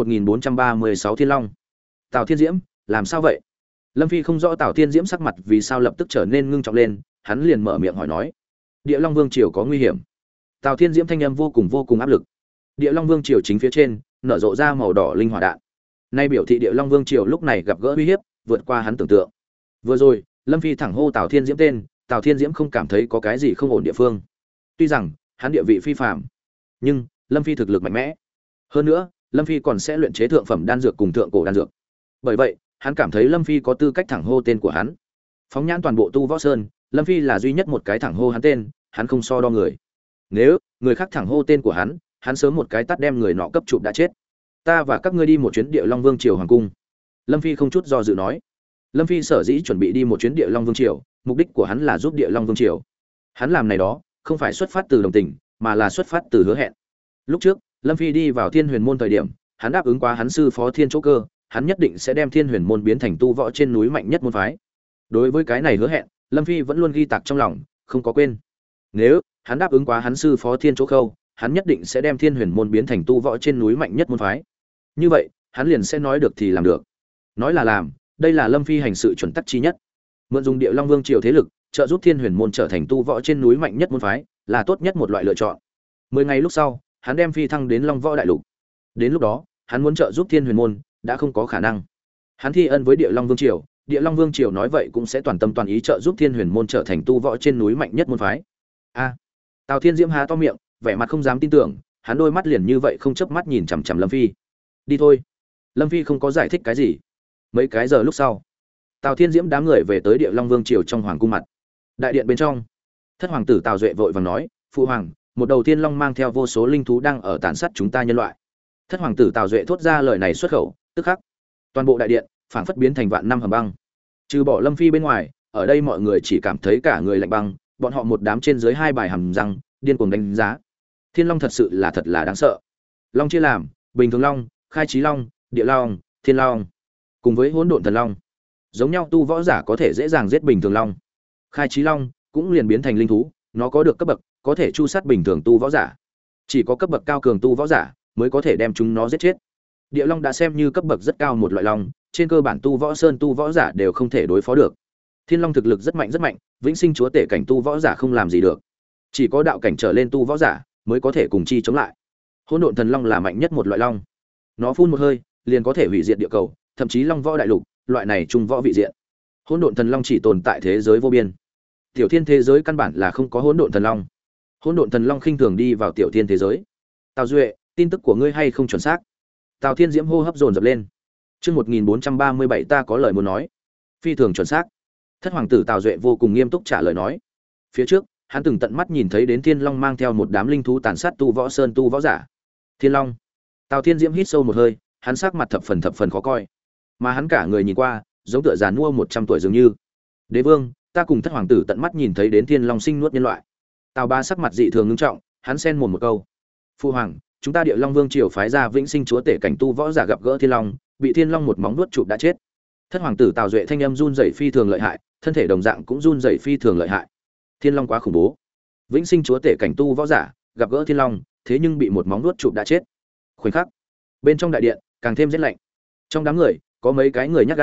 1436 Thiên Long. Tào Thiên Diễm, làm sao vậy? Lâm Phi không rõ Tào Thiên Diễm sắc mặt vì sao lập tức trở nên ngưng trọng lên, hắn liền mở miệng hỏi nói: Địa Long Vương triều có nguy hiểm? Tào Thiên Diễm thanh âm vô cùng áp lực. Địa Long Vương triều chính phía trên nở rộ ra màu đỏ linh hỏa đạn. Nay biểu thị Địa Long Vương triều lúc này gặp gỡ uy hiếp, vượt qua hắn tưởng tượng. Vừa rồi, Lâm Phi thẳng hô Tào Thiên Diễm tên, Tào Thiên Diễm không cảm thấy có cái gì không ổn địa phương. Tuy rằng hắn địa vị phi phàm, nhưng Lâm Phi thực lực mạnh mẽ. Hơn nữa, Lâm Phi còn sẽ luyện chế thượng phẩm đan dược cùng thượng cổ đan dược. Bởi vậy, hắn cảm thấy Lâm Phi có tư cách thẳng hô tên của hắn. Phóng nhãn toàn bộ Tu Võ Sơn, Lâm Phi là duy nhất một cái thẳng hô hắn tên, hắn không so đo người. Nếu người khác thẳng hô tên của hắn sớm một cái tát đem người nọ cấp chụp đã chết. Ta và các ngươi đi một chuyến Địa Long Vương triều hoàng cung. Lâm Phi không chút do dự nói. Lâm Phi sở dĩ chuẩn bị đi một chuyến Địa Long Vương triều, mục đích của hắn là giúp Địa Long Vương triều. Hắn làm này đó, không phải xuất phát từ đồng tình, mà là xuất phát từ hứa hẹn. Lúc trước, Lâm Phi đi vào Thiên Huyền môn thời điểm, hắn đáp ứng qua hắn sư phó Thiên Chỗ Cơ, hắn nhất định sẽ đem Thiên Huyền môn biến thành tu võ trên núi mạnh nhất môn phái. Đối với cái này hứa hẹn, Lâm Phi vẫn luôn ghi tạc trong lòng, không có quên. Nếu hắn đáp ứng quá hắn sư phó Thiên Chỗ Khâu, hắn nhất định sẽ đem Thiên Huyền môn biến thành tu võ trên núi mạnh nhất môn phái. Như vậy, hắn liền sẽ nói được thì làm được. Nói là làm, đây là Lâm Phi hành sự chuẩn tắc chi nhất. Mượn dùng Địa Long Vương triều thế lực, trợ giúp Thiên Huyền môn trở thành tu võ trên núi mạnh nhất môn phái, là tốt nhất một loại lựa chọn. 10 ngày lúc sau, hắn đem phi thăng đến Long Võ đại lục. Đến lúc đó, hắn muốn trợ giúp Thiên Huyền môn, đã không có khả năng. Hắn thi ân với Địa Long Vương triều, Địa Long Vương triều nói vậy cũng sẽ toàn tâm toàn ý trợ giúp Thiên Huyền môn trở thành tu võ trên núi mạnh nhất môn phái. A. Tào Thiên Diễm há to miệng, vẻ mặt không dám tin tưởng, hắn đôi mắt liền như vậy không chớp mắt nhìn chằm chằm Lâm Phi. Đi thôi. Lâm Phi không có giải thích cái gì. Mấy cái giờ lúc sau, Tào Thiên Diễm đám người về tới Địa Long Vương triều trong hoàng cung mặt. Đại điện bên trong, thất hoàng tử Tào Duệ vội vàng nói: "Phụ hoàng, một đầu thiên long mang theo vô số linh thú đang ở tàn sát chúng ta nhân loại." Thất hoàng tử Tào Duệ thốt ra lời này xuất khẩu, tức khắc, toàn bộ đại điện phảng phất biến thành vạn năm hầm băng. Trừ bỏ Lâm Phi bên ngoài, ở đây mọi người chỉ cảm thấy cả người lạnh băng, bọn họ một đám trên dưới hai bài hàm răng, điên cuồng đánh giá. Thiên long thật sự là thật là đáng sợ. Long chia làm bình thường long, khai trí long, địa long, thiên long, cùng với hỗn độn thần long. Giống nhau tu võ giả có thể dễ dàng giết bình thường long. Khai trí long cũng liền biến thành linh thú, nó có được cấp bậc, có thể chu sát bình thường tu võ giả. Chỉ có cấp bậc cao cường tu võ giả mới có thể đem chúng nó giết chết. Địa long đã xem như cấp bậc rất cao một loại long, trên cơ bản tu võ sơn tu võ giả đều không thể đối phó được. Thiên long thực lực rất mạnh, vĩnh sinh chúa tể cảnh tu võ giả không làm gì được. Chỉ có đạo cảnh trở lên tu võ giả mới có thể cùng chi chống lại. Hỗn độn thần long là mạnh nhất một loại long. Nó phun một hơi, liền có thể hủy diệt địa cầu, thậm chí long võ đại lục, loại này trung võ vị diện. Hỗn độn thần long chỉ tồn tại thế giới vô biên. Tiểu thiên thế giới căn bản là không có hỗn độn thần long. Hỗn độn thần long khinh thường đi vào tiểu thiên thế giới. Tào Duệ, tin tức của ngươi hay không chuẩn xác? Tào Thiên Diễm hô hấp dồn dập lên. Chương 1437 ta có lời muốn nói. Phi thường chuẩn xác. Thất hoàng tử Tào Duệ vô cùng nghiêm túc trả lời nói. Phía trước, hắn từng tận mắt nhìn thấy đến Thiên Long mang theo một đám linh thú tàn sát tu võ sơn tu võ giả. Thiên Long. Tào Thiên Diễm hít sâu một hơi, hắn sắc mặt thập phần khó coi. Mà hắn cả người nhìn qua, giống tựa già nua 100 tuổi dường như. Đế vương, ta cùng thất hoàng tử tận mắt nhìn thấy đến Thiên Long sinh nuốt nhân loại. Tào Ba sắc mặt dị thường nghiêm trọng, hắn xen mồm một câu. Phu hoàng, chúng ta Địa Long Vương triều phái ra vĩnh sinh chúa tể cảnh tu võ giả gặp gỡ Thiên Long, bị Thiên Long một móng vuốt chụp đã chết. Thất hoàng tử Tào Duệ thanh âm run rẩy phi thường lợi hại, thân thể đồng dạng cũng run rẩy phi thường lợi hại. Thiên Long quá khủng bố. Vĩnh sinh chúa tể cảnh tu võ giả gặp gỡ Thiên Long, thế nhưng bị một móng vuốt chụp đã chết. Khoảnh khắc, bên trong đại điện càng thêm rét lạnh. Trong đám người, có mấy cái người nhát gan,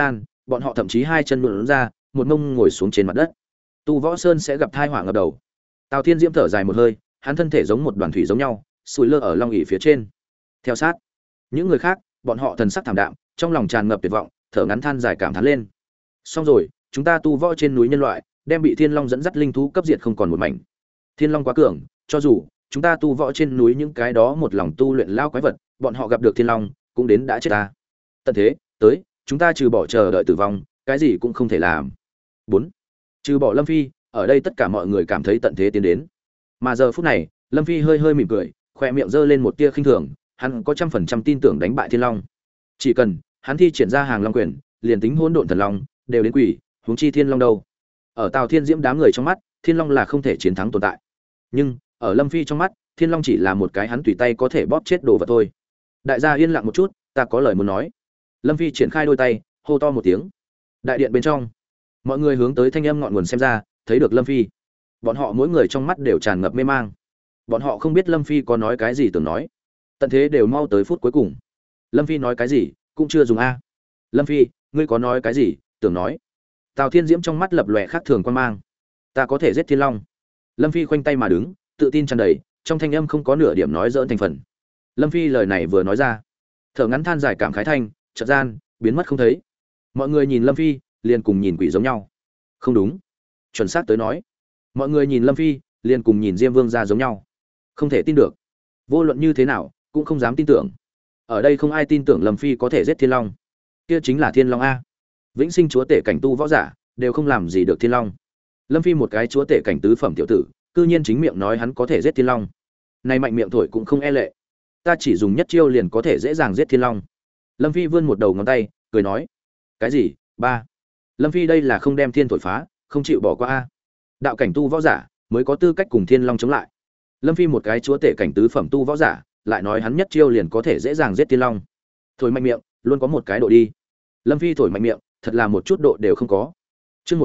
bọn họ thậm chí hai chân luồn ra, một mông ngồi xuống trên mặt đất. Tu Võ Sơn sẽ gặp tai họa ngập đầu. Tào Thiên Diễm thở dài một hơi, hắn thân thể giống một đoàn thủy giống nhau, sủi lơ ở long ỷ phía trên. Theo sát, những người khác, bọn họ thần sắc thảm đạm, trong lòng tràn ngập tuyệt vọng, thở ngắn than dài cảm thán lên. Xong rồi, chúng ta tu võ trên núi nhân loại, đem bị Thiên Long dẫn dắt linh thú cấp diệt không còn một mảnh. Thiên Long quá cường, cho dù chúng ta tu võ trên núi những cái đó một lòng tu luyện lao quái vật, bọn họ gặp được Thiên Long, cũng đến đã chết ta. Tận thế, tới, chúng ta trừ bỏ chờ đợi tử vong, cái gì cũng không thể làm. 4. Trừ bỏ Lâm Phi, ở đây tất cả mọi người cảm thấy tận thế tiến đến. Mà giờ phút này, Lâm Phi hơi hơi mỉm cười, khóe miệng giơ lên một tia khinh thường, hắn có 100% tin tưởng đánh bại Thiên Long. Chỉ cần hắn thi triển ra hàng long quyền, liền tính hỗn độn thần long đều đến quỷ, huống chi Thiên Long đâu. Ở Tào Thiên Diễm đám người trong mắt, Thiên Long là không thể chiến thắng tồn tại. Nhưng, ở Lâm Phi trong mắt, Thiên Long chỉ là một cái hắn tùy tay có thể bóp chết đồ vật thôi. Đại gia yên lặng một chút, ta có lời muốn nói. Lâm Phi triển khai đôi tay, hô to một tiếng. Đại điện bên trong, mọi người hướng tới thanh âm ngọn nguồn xem ra, thấy được Lâm Phi. Bọn họ mỗi người trong mắt đều tràn ngập mê mang. Bọn họ không biết Lâm Phi có nói cái gì tưởng nói. Tận thế đều mau tới phút cuối cùng. Lâm Phi nói cái gì, cũng chưa dùng a. Lâm Phi, ngươi có nói cái gì, tưởng nói. Tào Thiên Diễm trong mắt lập lòe khác thường quan mang. Ta có thể giết Thiên Long. Lâm Phi khoanh tay mà đứng, tự tin tràn đầy, trong thanh âm không có nửa điểm nói dỡn thành phần. Lâm Phi lời này vừa nói ra, thở ngắn than dài cảm khái thanh, chợt gian biến mất không thấy. Mọi người nhìn Lâm Phi, liền cùng nhìn quỷ giống nhau. Không đúng, chuẩn xác tới nói, mọi người nhìn Lâm Phi, liền cùng nhìn Diêm Vương gia giống nhau. Không thể tin được. Vô luận như thế nào, cũng không dám tin tưởng. Ở đây không ai tin tưởng Lâm Phi có thể giết Thiên Long. Kia chính là Thiên Long a. Vĩnh sinh chúa tể cảnh tu võ giả, đều không làm gì được Thiên Long. Lâm Phi một cái chúa tể cảnh tứ phẩm tiểu tử, cư nhiên chính miệng nói hắn có thể giết Thiên Long. Này mạnh miệng thổi cũng không e lệ. Ta chỉ dùng nhất chiêu liền có thể dễ dàng giết Thiên Long. Lâm Phi vươn một đầu ngón tay, cười nói: "Cái gì? Ba?" Lâm Phi đây là không đem thiên thổi phá, không chịu bỏ qua a. Đạo cảnh tu võ giả mới có tư cách cùng Thiên Long chống lại. Lâm Phi một cái chúa tể cảnh tứ phẩm tu võ giả, lại nói hắn nhất chiêu liền có thể dễ dàng giết Thiên Long. Thổi mạnh miệng, luôn có một cái độ đi. Lâm Phi thổi mạnh miệng, thật là một chút độ đều không có. Chương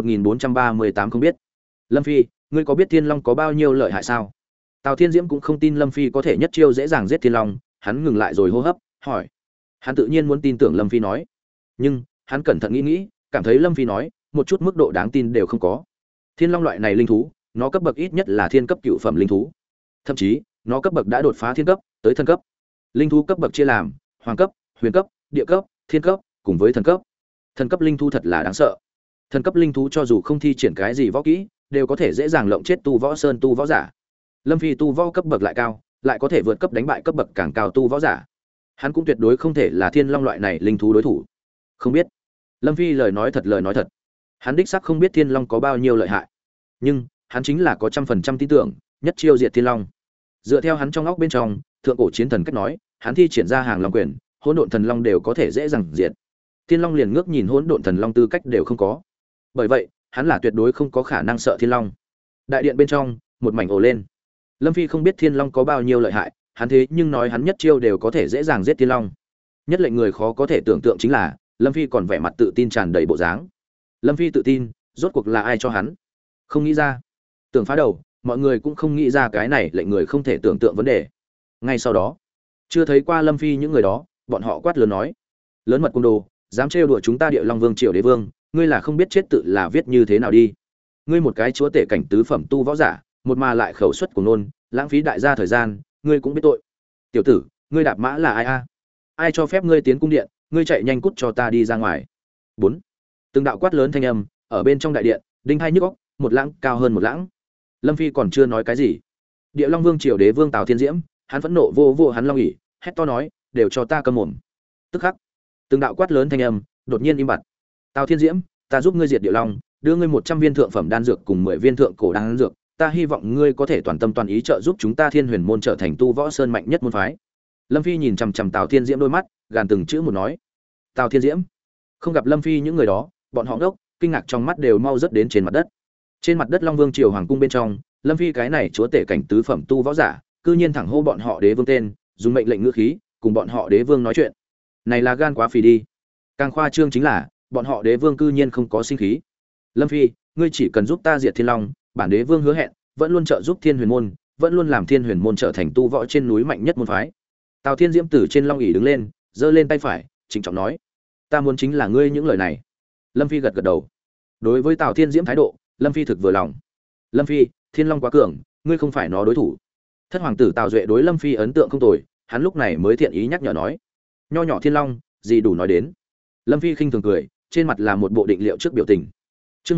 1438 không biết. Lâm Phi, ngươi có biết Thiên Long có bao nhiêu lợi hại sao? Tào Thiên Diễm cũng không tin Lâm Phi có thể nhất chiêu dễ dàng giết Thiên Long, hắn ngừng lại rồi hô hấp, hỏi. Hắn tự nhiên muốn tin tưởng Lâm Phi nói, nhưng hắn cẩn thận nghĩ nghĩ, cảm thấy Lâm Phi nói, một chút mức độ đáng tin đều không có. Thiên Long loại này linh thú, nó cấp bậc ít nhất là thiên cấp cựu phẩm linh thú. Thậm chí, nó cấp bậc đã đột phá thiên cấp, tới thần cấp. Linh thú cấp bậc chia làm hoàng cấp, huyền cấp, địa cấp, thiên cấp, cùng với thần cấp. Thần cấp linh thú thật là đáng sợ. Thần cấp linh thú cho dù không thi triển cái gì võ kỹ, đều có thể dễ dàng lộng chết tu võ sơn tu võ giả. Lâm Phi tu võ cấp bậc lại cao, lại có thể vượt cấp đánh bại cấp bậc càng cao tu võ giả. Hắn cũng tuyệt đối không thể là Thiên Long loại này linh thú đối thủ. Không biết. Lâm Phi lời nói thật. Hắn đích xác không biết Thiên Long có bao nhiêu lợi hại, nhưng hắn chính là có 100% tin tưởng, nhất chiêu diệt Thiên Long. Dựa theo hắn trong óc bên trong, thượng cổ chiến thần cách nói, hắn thi triển ra hàng long quyền, hỗn độn thần long đều có thể dễ dàng diệt. Thiên Long liền ngước nhìn hỗn độn thần long tư cách đều không có. Bởi vậy, hắn là tuyệt đối không có khả năng sợ Thiên Long. Đại điện bên trong, một mảnh ồ lên. Lâm Phi không biết Thiên Long có bao nhiêu lợi hại, hắn thế nhưng nói hắn nhất chiêu đều có thể dễ dàng giết Thiên Long. Nhất lệnh người khó có thể tưởng tượng chính là, Lâm Phi còn vẻ mặt tự tin tràn đầy bộ dáng. Lâm Phi tự tin, rốt cuộc là ai cho hắn? Không nghĩ ra. Tưởng phá đầu, mọi người cũng không nghĩ ra cái này lệnh người không thể tưởng tượng vấn đề. Ngay sau đó, chưa thấy qua Lâm Phi những người đó, bọn họ quát lớn nói: "Lớn mật cung đồ, dám trêu đùa chúng ta Địa Long Vương Triều Đế Vương, ngươi là không biết chết tự là viết như thế nào đi. Ngươi một cái chúa tể cảnh tứ phẩm tu võ giả, một mà lại khẩu suất của nôn, lãng phí đại gia thời gian, ngươi cũng biết tội. Tiểu tử, ngươi đạp mã là ai a? Ai cho phép ngươi tiến cung điện, ngươi chạy nhanh cút cho ta đi ra ngoài." 4. Từng đạo quát lớn thanh âm ở bên trong đại điện, đinh hai nhức óc, một lãng cao hơn một lãng. Lâm Phi còn chưa nói cái gì, Địa Long Vương Triều Đế Vương Tào Thiên Diễm, hắn phẫn nộ vô hắn long ỉ, hét to nói: "Đều cho ta câm mồm." Tức khắc, từng đạo quát lớn thanh âm đột nhiên im bặt. "Tào Thiên Diễm, ta giúp ngươi diệt Địa Long, đưa ngươi 100 viên thượng phẩm đan dược cùng 10 viên thượng cổ đan dược, ta hy vọng ngươi có thể toàn tâm toàn ý trợ giúp chúng ta Thiên Huyền môn trở thành tu võ sơn mạnh nhất môn phái." Lâm Phi nhìn chằm chằm Tào Thiên Diễm đôi mắt, gàn từng chữ một nói. Tào Thiên Diễm không gặp Lâm Phi những người đó, bọn họ ngốc, kinh ngạc trong mắt đều mau rớt đến trên mặt đất. Trên mặt đất Long Vương triều hoàng cung bên trong, Lâm Phi cái này chúa tể cảnh tứ phẩm tu võ giả, cư nhiên thẳng hô bọn họ Đế Vương tên, dùng mệnh lệnh ngữ khí, cùng bọn họ Đế Vương nói chuyện. Này là gan quá phì đi. Càng khoa trương chính là, bọn họ Đế Vương cư nhiên không có sinh khí. Lâm Phi, ngươi chỉ cần giúp ta diệt Thiên Long, bản Đế Vương hứa hẹn, vẫn luôn trợ giúp Thiên Huyền môn, vẫn luôn làm Thiên Huyền môn trở thành tu võ trên núi mạnh nhất môn phái. Tào Thiên Diễm từ trên long ỷ đứng lên, giơ lên tay phải, trịnh trọng nói: "Ta muốn chính là ngươi những lời này." Lâm Phi gật gật đầu. Đối với Tào Thiên Diễm thái độ, Lâm Phi thực vừa lòng. Lâm Phi, Thiên Long quá cường, ngươi không phải nó đối thủ. Thất hoàng tử Tào Duệ đối Lâm Phi ấn tượng không tồi, hắn lúc này mới thiện ý nhắc nhở nói: "Nho nhỏ Thiên Long, gì đủ nói đến." Lâm Phi khinh thường cười, trên mặt là một bộ định liệu trước biểu tình. Chương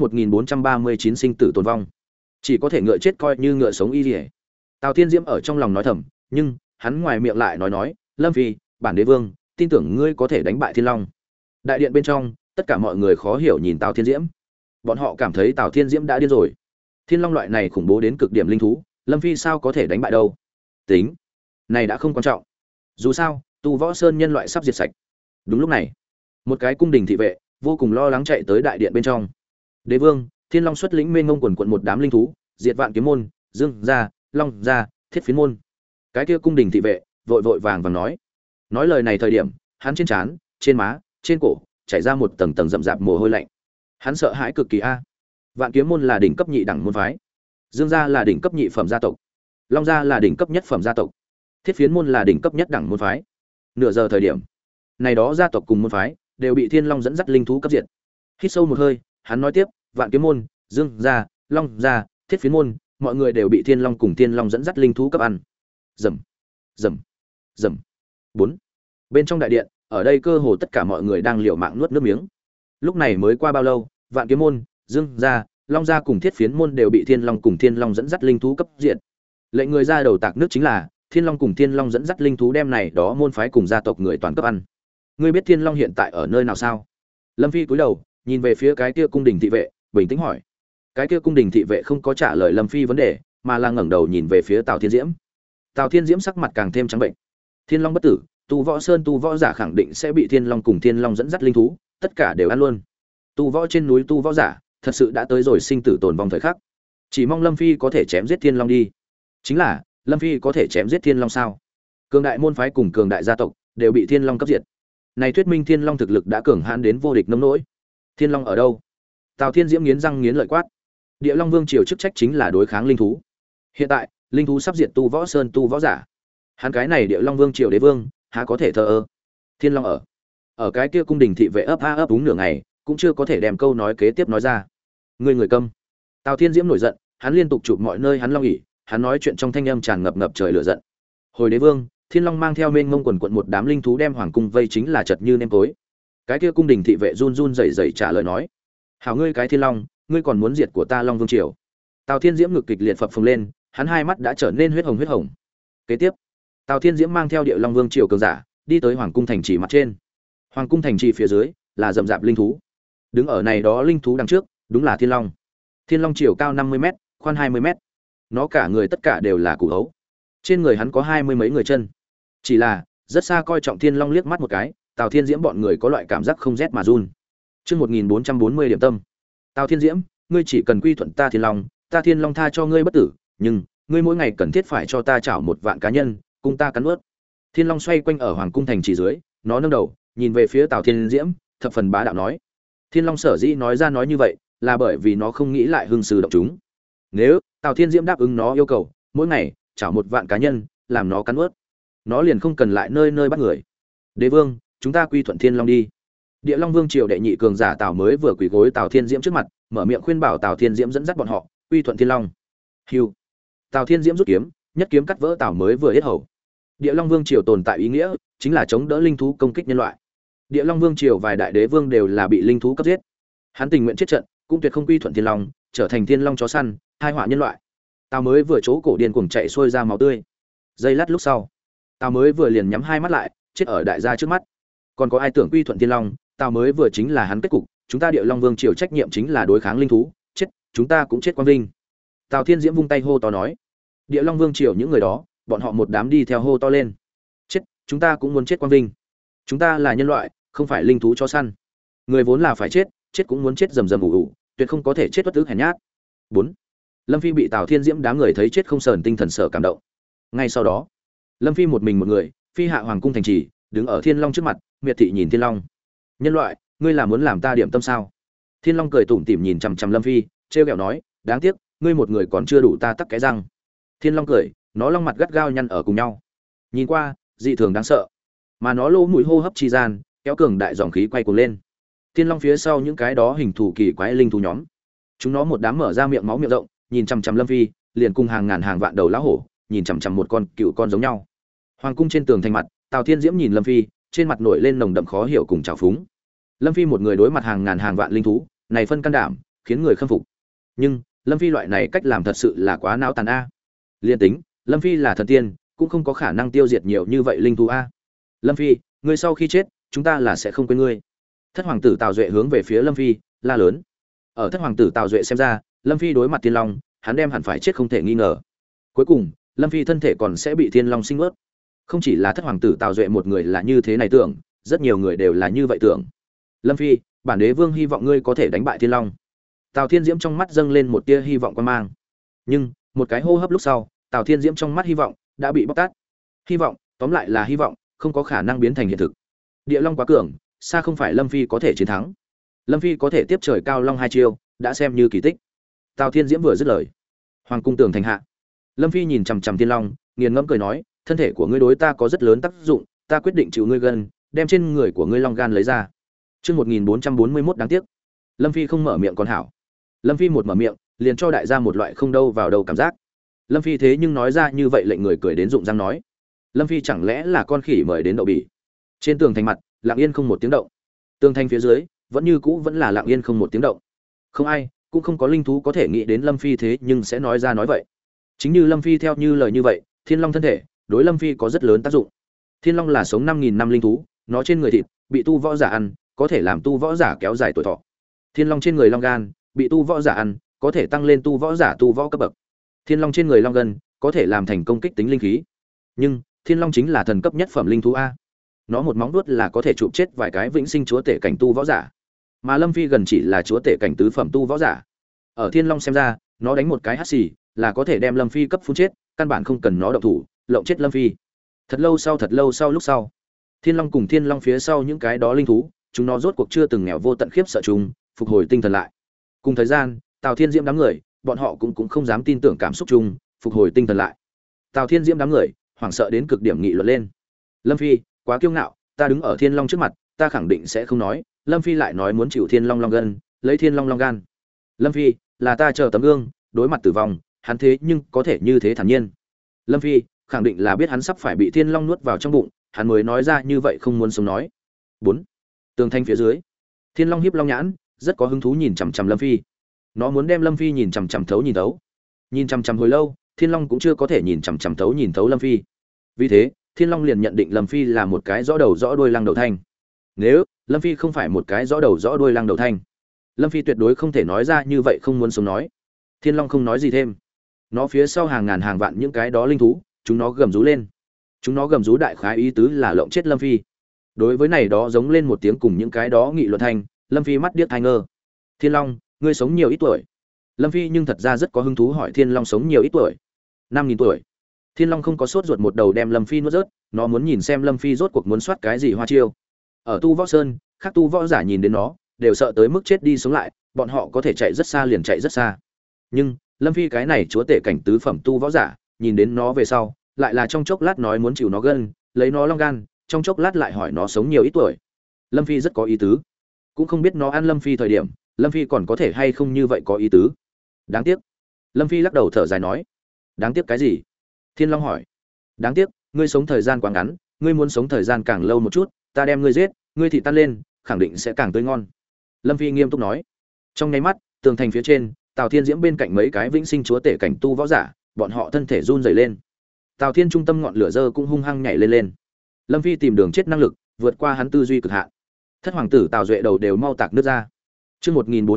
1439 sinh tử tồn vong. Chỉ có thể ngựa chết coi như ngựa sống y liễu. Tào Thiên Diễm ở trong lòng nói thầm, nhưng hắn ngoài miệng lại nói: "Lâm Phi, bản đế vương, tin tưởng ngươi có thể đánh bại Thiên Long." Đại điện bên trong, tất cả mọi người khó hiểu nhìn Tào Thiên Diễm. Bọn họ cảm thấy Tào Thiên Diễm đã điên rồi. Thiên Long loại này khủng bố đến cực điểm linh thú, Lâm Phi sao có thể đánh bại đâu? Tính, này đã không quan trọng. Dù sao, tu võ sơn nhân loại sắp diệt sạch. Đúng lúc này, một cái cung đình thị vệ vô cùng lo lắng chạy tới đại điện bên trong. Đế vương, Thiên Long xuất lĩnh mênh mông quần quận một đám linh thú, diệt Vạn Kiếm môn, Dương gia, Long gia, Thiết Phiến môn. Cái kia cung đình thị vệ vội vội vàng vàng nói lời này thời điểm, hắn trên trán, trên má, trên cổ chảy ra một tầng tầng rậm rạp mồ hôi lạnh. Hắn sợ hãi cực kỳ a. Vạn Kiếm môn là đỉnh cấp nhị đẳng môn phái, Dương gia là đỉnh cấp nhị phẩm gia tộc, Long gia là đỉnh cấp nhất phẩm gia tộc, Thiết Phiến môn là đỉnh cấp nhất đẳng môn phái. Nửa giờ thời điểm, này đó gia tộc cùng môn phái đều bị Thiên Long dẫn dắt linh thú cấp diệt. Hít sâu một hơi, hắn nói tiếp: Vạn Kiếm môn, Dương gia, Long gia, Thiết Phiến môn, mọi người đều bị Thiên Long cùng Thiên Long dẫn dắt linh thú cấp ăn. Rầm, rầm, rầm. 4. Bên trong đại điện, ở đây cơ hồ tất cả mọi người đang liều mạng nuốt nước miếng. Lúc này mới qua bao lâu, Vạn Kiếm môn, Dương gia, Long gia cùng Thiết Phiến môn đều bị Thiên Long cùng Thiên Long dẫn dắt linh thú cấp diệt. Lệnh người ra đầu tạc nước chính là Thiên Long cùng Thiên Long dẫn dắt linh thú đem này đó môn phái cùng gia tộc người toàn cấp ăn. Ngươi biết Thiên Long hiện tại ở nơi nào sao? Lâm Phi cúi đầu, nhìn về phía cái kia cung đình thị vệ, bình tĩnh hỏi. Cái kia cung đình thị vệ không có trả lời Lâm Phi vấn đề, mà là ngẩng đầu nhìn về phía Tào Thiên Diễm. Tào Thiên Diễm sắc mặt càng thêm trắng bệnh. Thiên Long bất tử, tu võ sơn tu võ giả khẳng định sẽ bị Thiên Long cùng Thiên Long dẫn dắt linh thú, tất cả đều ăn luôn. Tu võ trên núi tu võ giả, thật sự đã tới rồi sinh tử tồn vong thời khắc. Chỉ mong Lâm Phi có thể chém giết Thiên Long đi. Chính là, Lâm Phi có thể chém giết Thiên Long sao? Cường đại môn phái cùng cường đại gia tộc đều bị Thiên Long cấp diệt. Này thuyết minh Thiên Long thực lực đã cường hãn đến vô địch nông nỗi. Thiên Long ở đâu? Tào Thiên Diễm nghiến răng nghiến lợi quát. Địa Long Vương triều chức trách chính là đối kháng linh thú. Hiện tại, linh thú sắp diệt tu võ sơn tu võ giả. Hắn cái này Địa Long Vương triều đế vương, há có thể thờ ơ? Thiên Long ở cái kia cung đình thị vệ ấp a ấp úng nửa ngày, cũng chưa có thể đem câu nói kế tiếp nói ra. Người câm. Tào Thiên Diễm nổi giận, hắn liên tục chụp mọi nơi hắn long ỉ, hắn nói chuyện trong thanh âm tràn ngập ngập trời lửa giận. Hồi đế vương, Thiên Long mang theo mênh mông quần quận một đám linh thú đem hoàng cung vây chính là chật như nêm tối. Cái kia cung đình thị vệ run run rẩy rẩy trả lời nói: "Hảo ngươi cái Thiên Long, ngươi còn muốn diệt của ta Long Vương triều?" Tào Thiên Diễm ngực kịch liệt phập phồng lên, hắn hai mắt đã trở nên huyết hồng. Kế tiếp, Tào Thiên Diễm mang theo Địa Long Vương triều cường giả, đi tới hoàng cung thành trì mặt trên. Hoàng cung thành trì phía dưới là rậm rạp linh thú. Đứng ở này đó linh thú đằng trước, đúng là Thiên Long. Thiên Long chiều cao 50m, khoan 20m. Nó cả người tất cả đều là củ hấu. Trên người hắn có 20 mấy người chân. Chỉ là, rất xa coi trọng Thiên Long liếc mắt một cái, Tào Thiên Diễm bọn người có loại cảm giác không rét mà run. Chương 1440 điểm tâm. Tào Thiên Diễm, ngươi chỉ cần quy thuận ta Thiên Long tha cho ngươi bất tử, nhưng ngươi mỗi ngày cần thiết phải cho ta chảo 1 vạn cá nhân, cùng ta cắn nuốt. Thiên Long xoay quanh ở hoàng cung thành trì dưới, nó nâng đầu, nhìn về phía Tào Thiên Diễm, thập phần bá đạo nói. Thiên Long sở dĩ nói ra nói như vậy, là bởi vì nó không nghĩ lại hưng sư động chúng. Nếu Tào Thiên Diễm đáp ứng nó yêu cầu, mỗi ngày chảo 1 vạn cá nhân, làm nó cắn nuốt, nó liền không cần lại nơi nơi bắt người. Đế vương, chúng ta quy thuận Thiên Long đi. Địa Long Vương triều đệ nhị cường giả Tào mới vừa quỳ gối Tào Thiên Diễm trước mặt, mở miệng khuyên bảo Tào Thiên Diễm dẫn dắt bọn họ quy thuận Thiên Long. Hưu. Tào Thiên Diễm rút kiếm, nhất kiếm cắt vỡ Tào mới vừa yết hầu. Địa Long Vương triều tồn tại ý nghĩa chính là chống đỡ linh thú công kích nhân loại. Địa Long Vương triều vài đại đế vương đều là bị linh thú cấp giết. Hắn tình nguyện chết trận, cũng tuyệt không quy thuận Thiên Long, trở thành Thiên Long chó săn, hai họa nhân loại. Tào mới vừa chỗ cổ điên cuồng chạy xuôi ra máu tươi. Giây lát lúc sau, Tào mới vừa liền nhắm hai mắt lại, chết ở đại gia trước mắt. Còn có ai tưởng quy thuận Thiên Long, Tào mới vừa chính là hắn kết cục, chúng ta Địa Long Vương triều trách nhiệm chính là đối kháng linh thú, chết, chúng ta cũng chết quang vinh. Tào Thiên Diễm vung tay hô to nói. Địa Long Vương triều những người đó, bọn họ một đám đi theo hô to lên. Chết, chúng ta cũng muốn chết quang vinh. Chúng ta là nhân loại, không phải linh thú chó săn. Người vốn là phải chết, chết cũng muốn chết rầm rầm ủ ủ, tuyệt không có thể chết bất ức hèn nhát. 4. Lâm Phi bị Tào Thiên Diễm đám người thấy chết không sờn tinh thần sở cảm động. Ngay sau đó, Lâm Phi một mình một người, phi hạ hoàng cung thành trì, đứng ở Thiên Long trước mặt, miệt thị nhìn Thiên Long. Nhân loại, ngươi là muốn làm ta điểm tâm sao? Thiên Long cười tủm tỉm nhìn chằm chằm Lâm Phi, trêu ghẹo nói, đáng tiếc, ngươi một người còn chưa đủ ta tắc cái răng. Thiên Long cười, nó long mặt gắt gao nhăn ở cùng nhau. Nhìn qua, dị thường đáng sợ. Mà nó lỗ mũi hô hấp chi gian, kéo cường đại dòng khí quay cuồng lên. Thiên Long phía sau những cái đó hình thù kỳ quái linh thú nhóm, chúng nó một đám mở ra miệng máu miệng rộng, nhìn chằm chằm Lâm Phi, liền cùng hàng ngàn hàng vạn đầu lão hổ, nhìn chằm chằm một con cựu con giống nhau. Hoàng cung trên tường thành mặt, Tào Thiên Diễm nhìn Lâm Phi, trên mặt nổi lên nồng đậm khó hiểu cùng trào phúng. Lâm Phi một người đối mặt hàng ngàn hàng vạn linh thú, này phân can đảm, khiến người khâm phục. Nhưng, Lâm Phi loại này cách làm thật sự là quá não tàn a. Liên tính, Lâm Phi là thần tiên, cũng không có khả năng tiêu diệt nhiều như vậy linh thú a. Lâm Phi, ngươi sau khi chết, chúng ta là sẽ không quên ngươi. Thất hoàng tử Tào Duệ hướng về phía Lâm Phi, la lớn. Ở thất hoàng tử Tào Duệ xem ra, Lâm Phi đối mặt Thiên Long, hắn đem hẳn phải chết không thể nghi ngờ. Cuối cùng, Lâm Phi thân thể còn sẽ bị Thiên Long sinh nuốt. Không chỉ là thất hoàng tử Tào Duệ một người là như thế này tưởng, rất nhiều người đều là như vậy tưởng. Lâm Phi, bản đế vương hy vọng ngươi có thể đánh bại Thiên Long. Tào Thiên Diễm trong mắt dâng lên một tia hy vọng quan mang. Nhưng, một cái hô hấp lúc sau, Tào Thiên Diễm trong mắt hy vọng đã bị bóc tát. Hy vọng, tóm lại là hy vọng, không có khả năng biến thành hiện thực. Địa Long quá cường, xa không phải Lâm Phi có thể chiến thắng. Lâm Phi có thể tiếp trời cao long hai chiêu, đã xem như kỳ tích. Tào Thiên Diễm vừa dứt lời, hoàng cung tường thành hạ, Lâm Phi nhìn chằm chằm Thiên Long, nghiền ngẫm cười nói, thân thể của ngươi đối ta có rất lớn tác dụng, ta quyết định chịu ngươi gần, đem trên người của ngươi long gan lấy ra. Chương 1441 đáng tiếc. Lâm Phi không mở miệng còn hảo. Lâm Phi một mở miệng, liền cho đại gia một loại không đâu vào đâu cảm giác. Lâm Phi thế nhưng nói ra như vậy lệnh người cười đến rụng răng nói. Lâm Phi chẳng lẽ là con khỉ mời đến đậu bỉ. Trên tường thành mặt, lặng yên không một tiếng động. Tường thành phía dưới, vẫn như cũ vẫn là lặng yên không một tiếng động. Không ai, cũng không có linh thú có thể nghĩ đến Lâm Phi thế nhưng sẽ nói ra nói vậy. Chính như Lâm Phi theo như lời như vậy, Thiên Long thân thể, đối Lâm Phi có rất lớn tác dụng. Thiên Long là sống 5000 năm linh thú, nó trên người thịt bị tu võ giả ăn, có thể làm tu võ giả kéo dài tuổi thọ. Thiên Long trên người long gan, bị tu võ giả ăn, có thể tăng lên tu võ giả tu võ cấp bậc. Thiên Long trên người long gân, có thể làm thành công kích tính linh khí. Nhưng, Thiên Long chính là thần cấp nhất phẩm linh thú a. Nó một móng vuốt là có thể chụp chết vài cái vĩnh sinh chúa tể cảnh tu võ giả. Mà Lâm Phi gần chỉ là chúa tể cảnh tứ phẩm tu võ giả. Ở Thiên Long xem ra, nó đánh một cái hắt xì, là có thể đem Lâm Phi cấp phun chết, căn bản không cần nó động thủ, lộng chết Lâm Phi. Thật lâu sau lúc sau, Thiên Long cùng Thiên Long phía sau những cái đó linh thú, chúng nó rốt cuộc chưa từng nghèo vô tận khiếp sợ chúng, phục hồi tinh thần lại. Cùng thời gian, Tào Thiên Diễm đám người, bọn họ cũng không dám tin tưởng cảm xúc chung, phục hồi tinh thần lại. Tào Thiên Diễm đám người, hoảng sợ đến cực điểm nghị luận lên. Lâm Phi, quá kiêu ngạo, ta đứng ở Thiên Long trước mặt, ta khẳng định sẽ không nói, Lâm Phi lại nói muốn chịu Thiên Long long gân, lấy Thiên Long long gan. Lâm Phi, là ta chờ tấm gương, đối mặt tử vong, hắn thế nhưng có thể như thế thản nhiên. Lâm Phi, khẳng định là biết hắn sắp phải bị Thiên Long nuốt vào trong bụng, hắn mới nói ra như vậy không muốn sống nói. 4. Tường thanh phía dưới, Thiên Long hiếp long nhãn, rất có hứng thú nhìn chằm chằm Lâm Phi. Nó muốn đem Lâm Phi nhìn chằm chằm thấu nhìn thấu. Nhìn chằm chằm hồi lâu, Thiên Long cũng chưa có thể nhìn chằm chằm thấu nhìn thấu Lâm Phi. Vì thế, Thiên Long liền nhận định Lâm Phi là một cái rõ đầu rõ đuôi lăng đầu thanh. Nếu Lâm Phi không phải một cái rõ đầu rõ đuôi lăng đầu thanh, Lâm Phi tuyệt đối không thể nói ra như vậy không muốn sống nói. Thiên Long không nói gì thêm. Nó phía sau hàng ngàn hàng vạn những cái đó linh thú, chúng nó gầm rú lên. Chúng nó gầm rú đại khái ý tứ là lộng chết Lâm Phi. Đối với này đó giống lên một tiếng cùng những cái đó nghị luận thanh, Lâm Phi mắt điếc tai ngơ. Thiên Long, ngươi sống nhiều ít tuổi? Lâm Phi nhưng thật ra rất có hứng thú hỏi Thiên Long sống nhiều ít tuổi. 5000 tuổi. Thiên Long không có sốt ruột một đầu đem Lâm Phi nuốt rớt, nó muốn nhìn xem Lâm Phi rốt cuộc muốn soát cái gì hoa chiêu. Ở Tu Võ Sơn, khác tu võ giả nhìn đến nó, đều sợ tới mức chết đi sống lại, bọn họ có thể chạy rất xa liền chạy rất xa. Nhưng, Lâm Phi cái này chúa tể cảnh tứ phẩm tu võ giả, nhìn đến nó về sau, lại là trong chốc lát nói muốn chịu nó gân, lấy nó long gan, trong chốc lát lại hỏi nó sống nhiều ít tuổi. Lâm Phi rất có ý tứ. Cũng không biết nó ăn Lâm Phi thời điểm, Lâm Phi còn có thể hay không như vậy có ý tứ. Đáng tiếc. Lâm Phi lắc đầu thở dài nói. Đáng tiếc cái gì? Thiên Long hỏi. Đáng tiếc, ngươi sống thời gian quá ngắn, ngươi muốn sống thời gian càng lâu một chút, ta đem ngươi giết, ngươi thị tan lên, khẳng định sẽ càng tươi ngon. Lâm Phi nghiêm túc nói. Trong nháy mắt, tường thành phía trên, Tào Thiên Diễm bên cạnh mấy cái vĩnh sinh chúa tể cảnh tu võ giả, bọn họ thân thể run rẩy lên. Tào Thiên trung tâm ngọn lửa dơ cũng hung hăng nhảy lên lên. Lâm Phi tìm đường chết năng lực, vượt qua hắn tư duy cực hạn. Thất hoàng tử Tào Duệ đầu đều mau tạc nước ra. Chương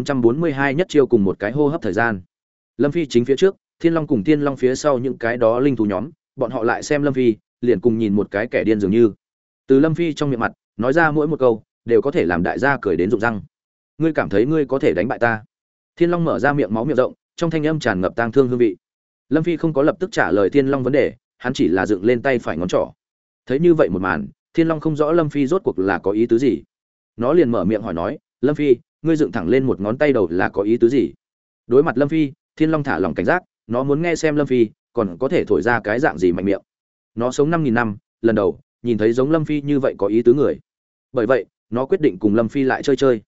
1442 nhất chiêu cùng một cái hô hấp thời gian. Lâm Phi chính phía trước, Thiên Long cùng Thiên Long phía sau những cái đó linh thú nhóm, bọn họ lại xem Lâm Phi, liền cùng nhìn một cái kẻ điên dường như. Từ Lâm Phi trong miệng mặt, nói ra mỗi một câu, đều có thể làm đại gia cười đến rụng răng. Ngươi cảm thấy ngươi có thể đánh bại ta? Thiên Long mở ra miệng máu miệng rộng, trong thanh âm tràn ngập tang thương hương vị. Lâm Phi không có lập tức trả lời Thiên Long vấn đề, hắn chỉ là dựng lên tay phải ngón trỏ. Thấy như vậy một màn, Thiên Long không rõ Lâm Phi rốt cuộc là có ý tứ gì. Nó liền mở miệng hỏi nói, Lâm Phi, ngươi dựng thẳng lên một ngón tay đầu là có ý tứ gì? Đối mặt Lâm Phi, Thiên Long thả lòng cảnh giác, nó muốn nghe xem Lâm Phi còn có thể thổi ra cái dạng gì mạnh miệng. Nó sống 5000 năm, lần đầu nhìn thấy giống Lâm Phi như vậy có ý tứ người. Bởi vậy, nó quyết định cùng Lâm Phi lại chơi chơi.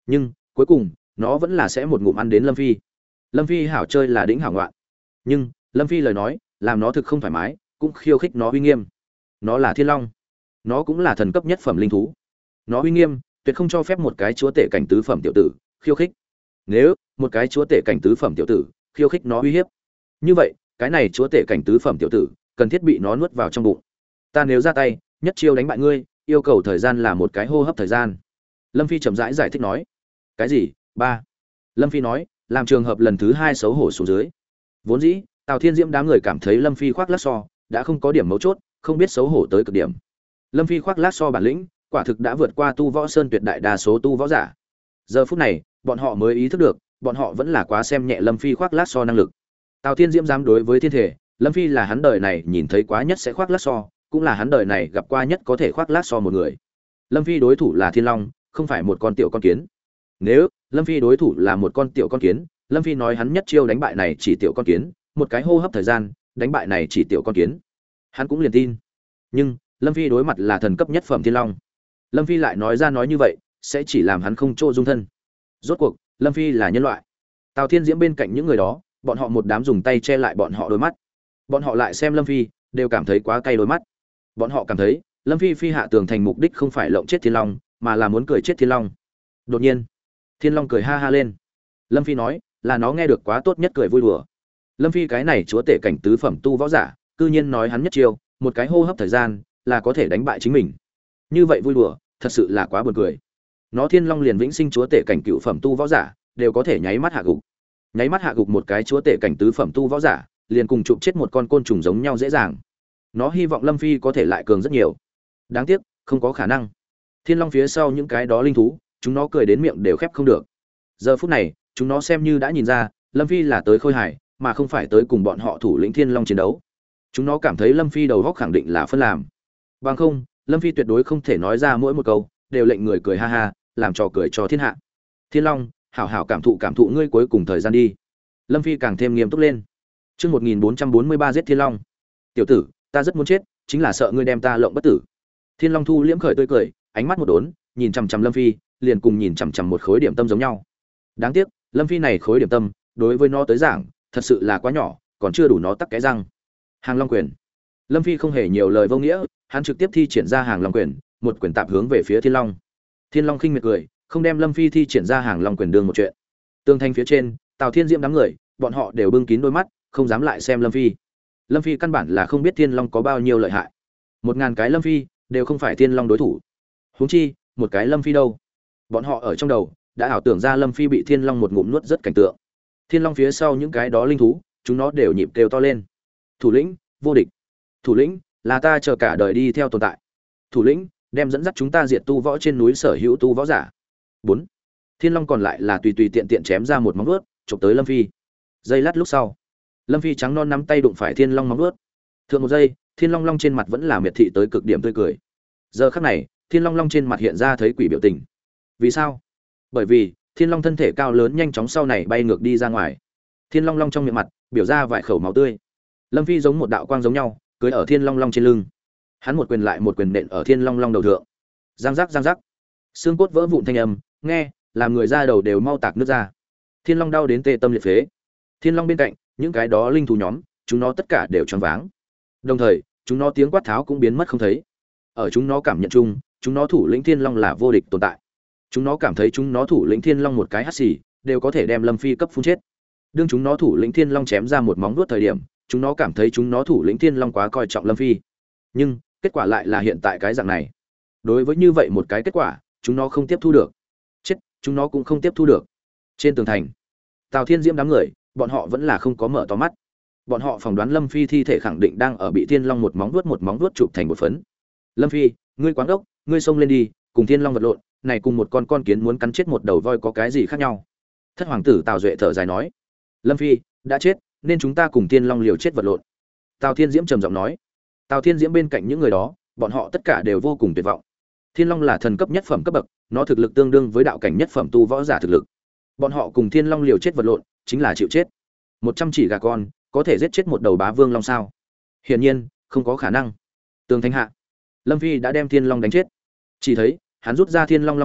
Nhưng cuối cùng nó vẫn là sẽ một ngụm ăn đến Lâm Phi. Lâm Phi hảo chơi là đỉnh hảo ngoạn, nhưng Lâm Phi lời nói làm nó thực không thoải mái, cũng khiêu khích nó uy nghiêm. Nó là thiên long, nó cũng là thần cấp nhất phẩm linh thú, nó uy nghiêm tuyệt không cho phép một cái chúa tể cảnh tứ phẩm tiểu tử khiêu khích. Nếu một cái chúa tể cảnh tứ phẩm tiểu tử khiêu khích nó uy hiếp, như vậy cái này chúa tể cảnh tứ phẩm tiểu tử cần thiết bị nó nuốt vào trong bụng. Ta nếu ra tay nhất chiêu đánh bại ngươi, yêu cầu thời gian là một cái hô hấp thời gian. Lâm Phi chậm rãi giải thích nói. Cái gì? 3. Lâm Phi nói, làm trường hợp lần thứ 2 xấu hổ xuống dưới. Vốn dĩ Tào Thiên Diễm đám người cảm thấy Lâm Phi khoác lác so đã không có điểm mấu chốt, không biết xấu hổ tới cực điểm. Lâm Phi khoác lác so bản lĩnh quả thực đã vượt qua tu võ sơn tuyệt đại đa số tu võ giả. Giờ phút này bọn họ mới ý thức được, bọn họ vẫn là quá xem nhẹ Lâm Phi khoác lác so năng lực. Tào Thiên Diễm dám đối với thiên thể, Lâm Phi là hắn đời này nhìn thấy quá nhất sẽ khoác lác so, cũng là hắn đời này gặp qua nhất có thể khoác lác so một người. Lâm Phi đối thủ là Thiên Long, không phải một con tiểu con kiến. Nếu Lâm Phi đối thủ là một con tiểu con kiến, Lâm Phi nói hắn nhất chiêu đánh bại này chỉ tiểu con kiến, một cái hô hấp thời gian đánh bại này chỉ tiểu con kiến, hắn cũng liền tin. Nhưng Lâm Phi đối mặt là thần cấp nhất phẩm Thiên Long, Lâm Phi lại nói ra nói như vậy sẽ chỉ làm hắn không chỗ dung thân. Rốt cuộc Lâm Phi là nhân loại. Tào Thiên Diễm bên cạnh những người đó, bọn họ một đám dùng tay che lại bọn họ đôi mắt. Bọn họ lại xem Lâm Phi đều cảm thấy quá cay đôi mắt. Bọn họ cảm thấy Lâm Phi phi hạ tường thành mục đích không phải lộng chết Thiên Long, mà là muốn cười chết Thiên Long. Đột nhiên Thiên Long cười ha ha lên. Lâm Phi nói là nó nghe được quá tốt nhất cười vui đùa. Lâm Phi cái này chúa tể cảnh tứ phẩm tu võ giả, cư nhiên nói hắn nhất chiêu, một cái hô hấp thời gian là có thể đánh bại chính mình. Như vậy vui đùa, thật sự là quá buồn cười. Nó Thiên Long liền vĩnh sinh chúa tể cảnh cựu phẩm tu võ giả, đều có thể nháy mắt hạ gục. Nháy mắt hạ gục một cái chúa tể cảnh tứ phẩm tu võ giả, liền cùng chụp chết một con côn trùng giống nhau dễ dàng. Nó hy vọng Lâm Phi có thể lại cường rất nhiều. Đáng tiếc, không có khả năng. Thiên Long phía sau những cái đó linh thú, chúng nó cười đến miệng đều khép không được. Giờ phút này, chúng nó xem như đã nhìn ra, Lâm Phi là tới khôi hài, mà không phải tới cùng bọn họ thủ lĩnh Thiên Long chiến đấu. Chúng nó cảm thấy Lâm Phi đầu óc khẳng định là phân làm. Bằng không, Lâm Phi tuyệt đối không thể nói ra mỗi một câu đều lệnh người cười ha ha, làm trò cười cho thiên hạ. Thiên Long, hảo hảo cảm thụ ngươi cuối cùng thời gian đi. Lâm Phi càng thêm nghiêm túc lên. Chương 1443 giết Thiên Long. Tiểu tử, ta rất muốn chết, chính là sợ ngươi đem ta lộng bất tử. Thiên Long thu liễm khởi tươi cười, ánh mắt một đốn, nhìn chằm chằm Lâm Phi, liền cùng nhìn chằm chằm một khối điểm tâm giống nhau. Đáng tiếc, Lâm Phi này khối điểm tâm, đối với nó tới giảng, thật sự là quá nhỏ, còn chưa đủ nó tắc cái răng. Hàng Long quyền. Lâm Phi không hề nhiều lời vô nghĩa, hắn trực tiếp thi triển ra Hàng Long quyền, một quyền tạp hướng về phía Thiên Long. Thiên Long khinh miệt cười, không đem Lâm Phi thi triển ra Hàng Long quyền đương một chuyện. Tường thành phía trên, Tào Thiên Diễm đám người, bọn họ đều bưng kín đôi mắt, không dám lại xem Lâm Phi. Lâm Phi căn bản là không biết Thiên Long có bao nhiêu lợi hại. 1000 cái Lâm Phi đều không phải Thiên Long đối thủ. Huống chi, một cái Lâm Phi đâu? Bọn họ ở trong đầu đã ảo tưởng ra Lâm Phi bị Thiên Long một ngụm nuốt rất cảnh tượng. Thiên Long phía sau những cái đó linh thú, chúng nó đều nhịp kêu to lên. Thủ lĩnh, vô địch. Thủ lĩnh, là ta chờ cả đời đi theo tồn tại. Thủ lĩnh, đem dẫn dắt chúng ta diệt tu võ trên núi sở hữu tu võ giả. 4. Thiên Long còn lại là tùy tùy tiện tiện chém ra một móng vuốt, chụp tới Lâm Phi. Giây lát lúc sau, Lâm Phi trắng non nắm tay đụng phải Thiên Long móng vuốt. Thượng một giây, Thiên Long long trên mặt vẫn là miệt thị tới cực điểm tươi cười. Giờ khắc này, Thiên Long long trên mặt hiện ra thấy quỷ biểu tình. Vì sao? Bởi vì Thiên Long thân thể cao lớn nhanh chóng sau này bay ngược đi ra ngoài. Thiên Long long trong miệng mặt biểu ra vài khẩu máu tươi. Lâm Phi giống một đạo quang giống nhau, cưỡi ở Thiên Long long trên lưng. Hắn một quyền lại một quyền nện ở Thiên Long long đầu thượng. Giang giác giang giác. Xương cốt vỡ vụn thanh âm, nghe, làm người ra đầu đều mau tạc nước ra. Thiên Long đau đến tê tâm liệt phế. Thiên Long bên cạnh, những cái đó linh thú nhóm, chúng nó tất cả đều choáng váng. Đồng thời, chúng nó tiếng quát tháo cũng biến mất không thấy. Ở chúng nó cảm nhận chung, chúng nó thủ lĩnh Thiên Long là vô địch tồn tại. Chúng nó cảm thấy chúng nó thủ lĩnh Thiên Long một cái hắt xì, đều có thể đem Lâm Phi cấp phun chết. Đương chúng nó thủ lĩnh Thiên Long chém ra một móng vuốt thời điểm, chúng nó cảm thấy chúng nó thủ lĩnh Thiên Long quá coi trọng Lâm Phi. Nhưng, kết quả lại là hiện tại cái dạng này. Đối với như vậy một cái kết quả, chúng nó không tiếp thu được. Chết, chúng nó cũng không tiếp thu được. Trên tường thành, Tào Thiên Diễm đám người, bọn họ vẫn là không có mở to mắt. Bọn họ phỏng đoán Lâm Phi thi thể khẳng định đang ở bị Thiên Long một móng vuốt chụp thành một phấn. Lâm Phi, ngươi quáng đốc, ngươi xông lên đi, cùng Thiên Long vật lộn, này cùng một con kiến muốn cắn chết một đầu voi có cái gì khác nhau? Thất hoàng tử Tào Duệ thở dài nói. Lâm Phi đã chết, nên chúng ta cùng Thiên Long liều chết vật lộn. Tào Thiên Diễm trầm giọng nói. Tào Thiên Diễm bên cạnh những người đó, bọn họ tất cả đều vô cùng tuyệt vọng. Thiên Long là thần cấp nhất phẩm cấp bậc, nó thực lực tương đương với đạo cảnh nhất phẩm tu võ giả thực lực. Bọn họ cùng Thiên Long liều chết vật lộn, chính là chịu chết. 100 chỉ gà con, có thể giết chết một đầu bá vương long sao? Hiển nhiên, không có khả năng. Tường thành hạ, Lâm Phi đã đem Thiên Long đánh chết. Chỉ thấy, hắn rút ra Thiên Long long gần,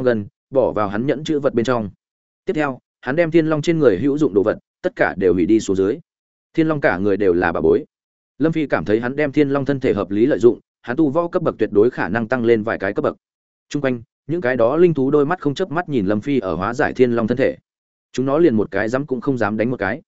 bỏ vào hắn nhẫn chữ vật bên trong. Tiếp theo, hắn đem Thiên Long trên người hữu dụng đồ vật, tất cả đều hủy đi xuống dưới. Thiên Long cả người đều là bà bối. Lâm Phi cảm thấy hắn đem Thiên Long thân thể hợp lý lợi dụng, hắn tu võ cấp bậc tuyệt đối khả năng tăng lên vài cái cấp bậc. Trung quanh, những cái đó linh thú đôi mắt không chớp mắt nhìn Lâm Phi ở hóa giải Thiên Long thân thể. Chúng nó liền một cái dám cũng không dám đánh một cái.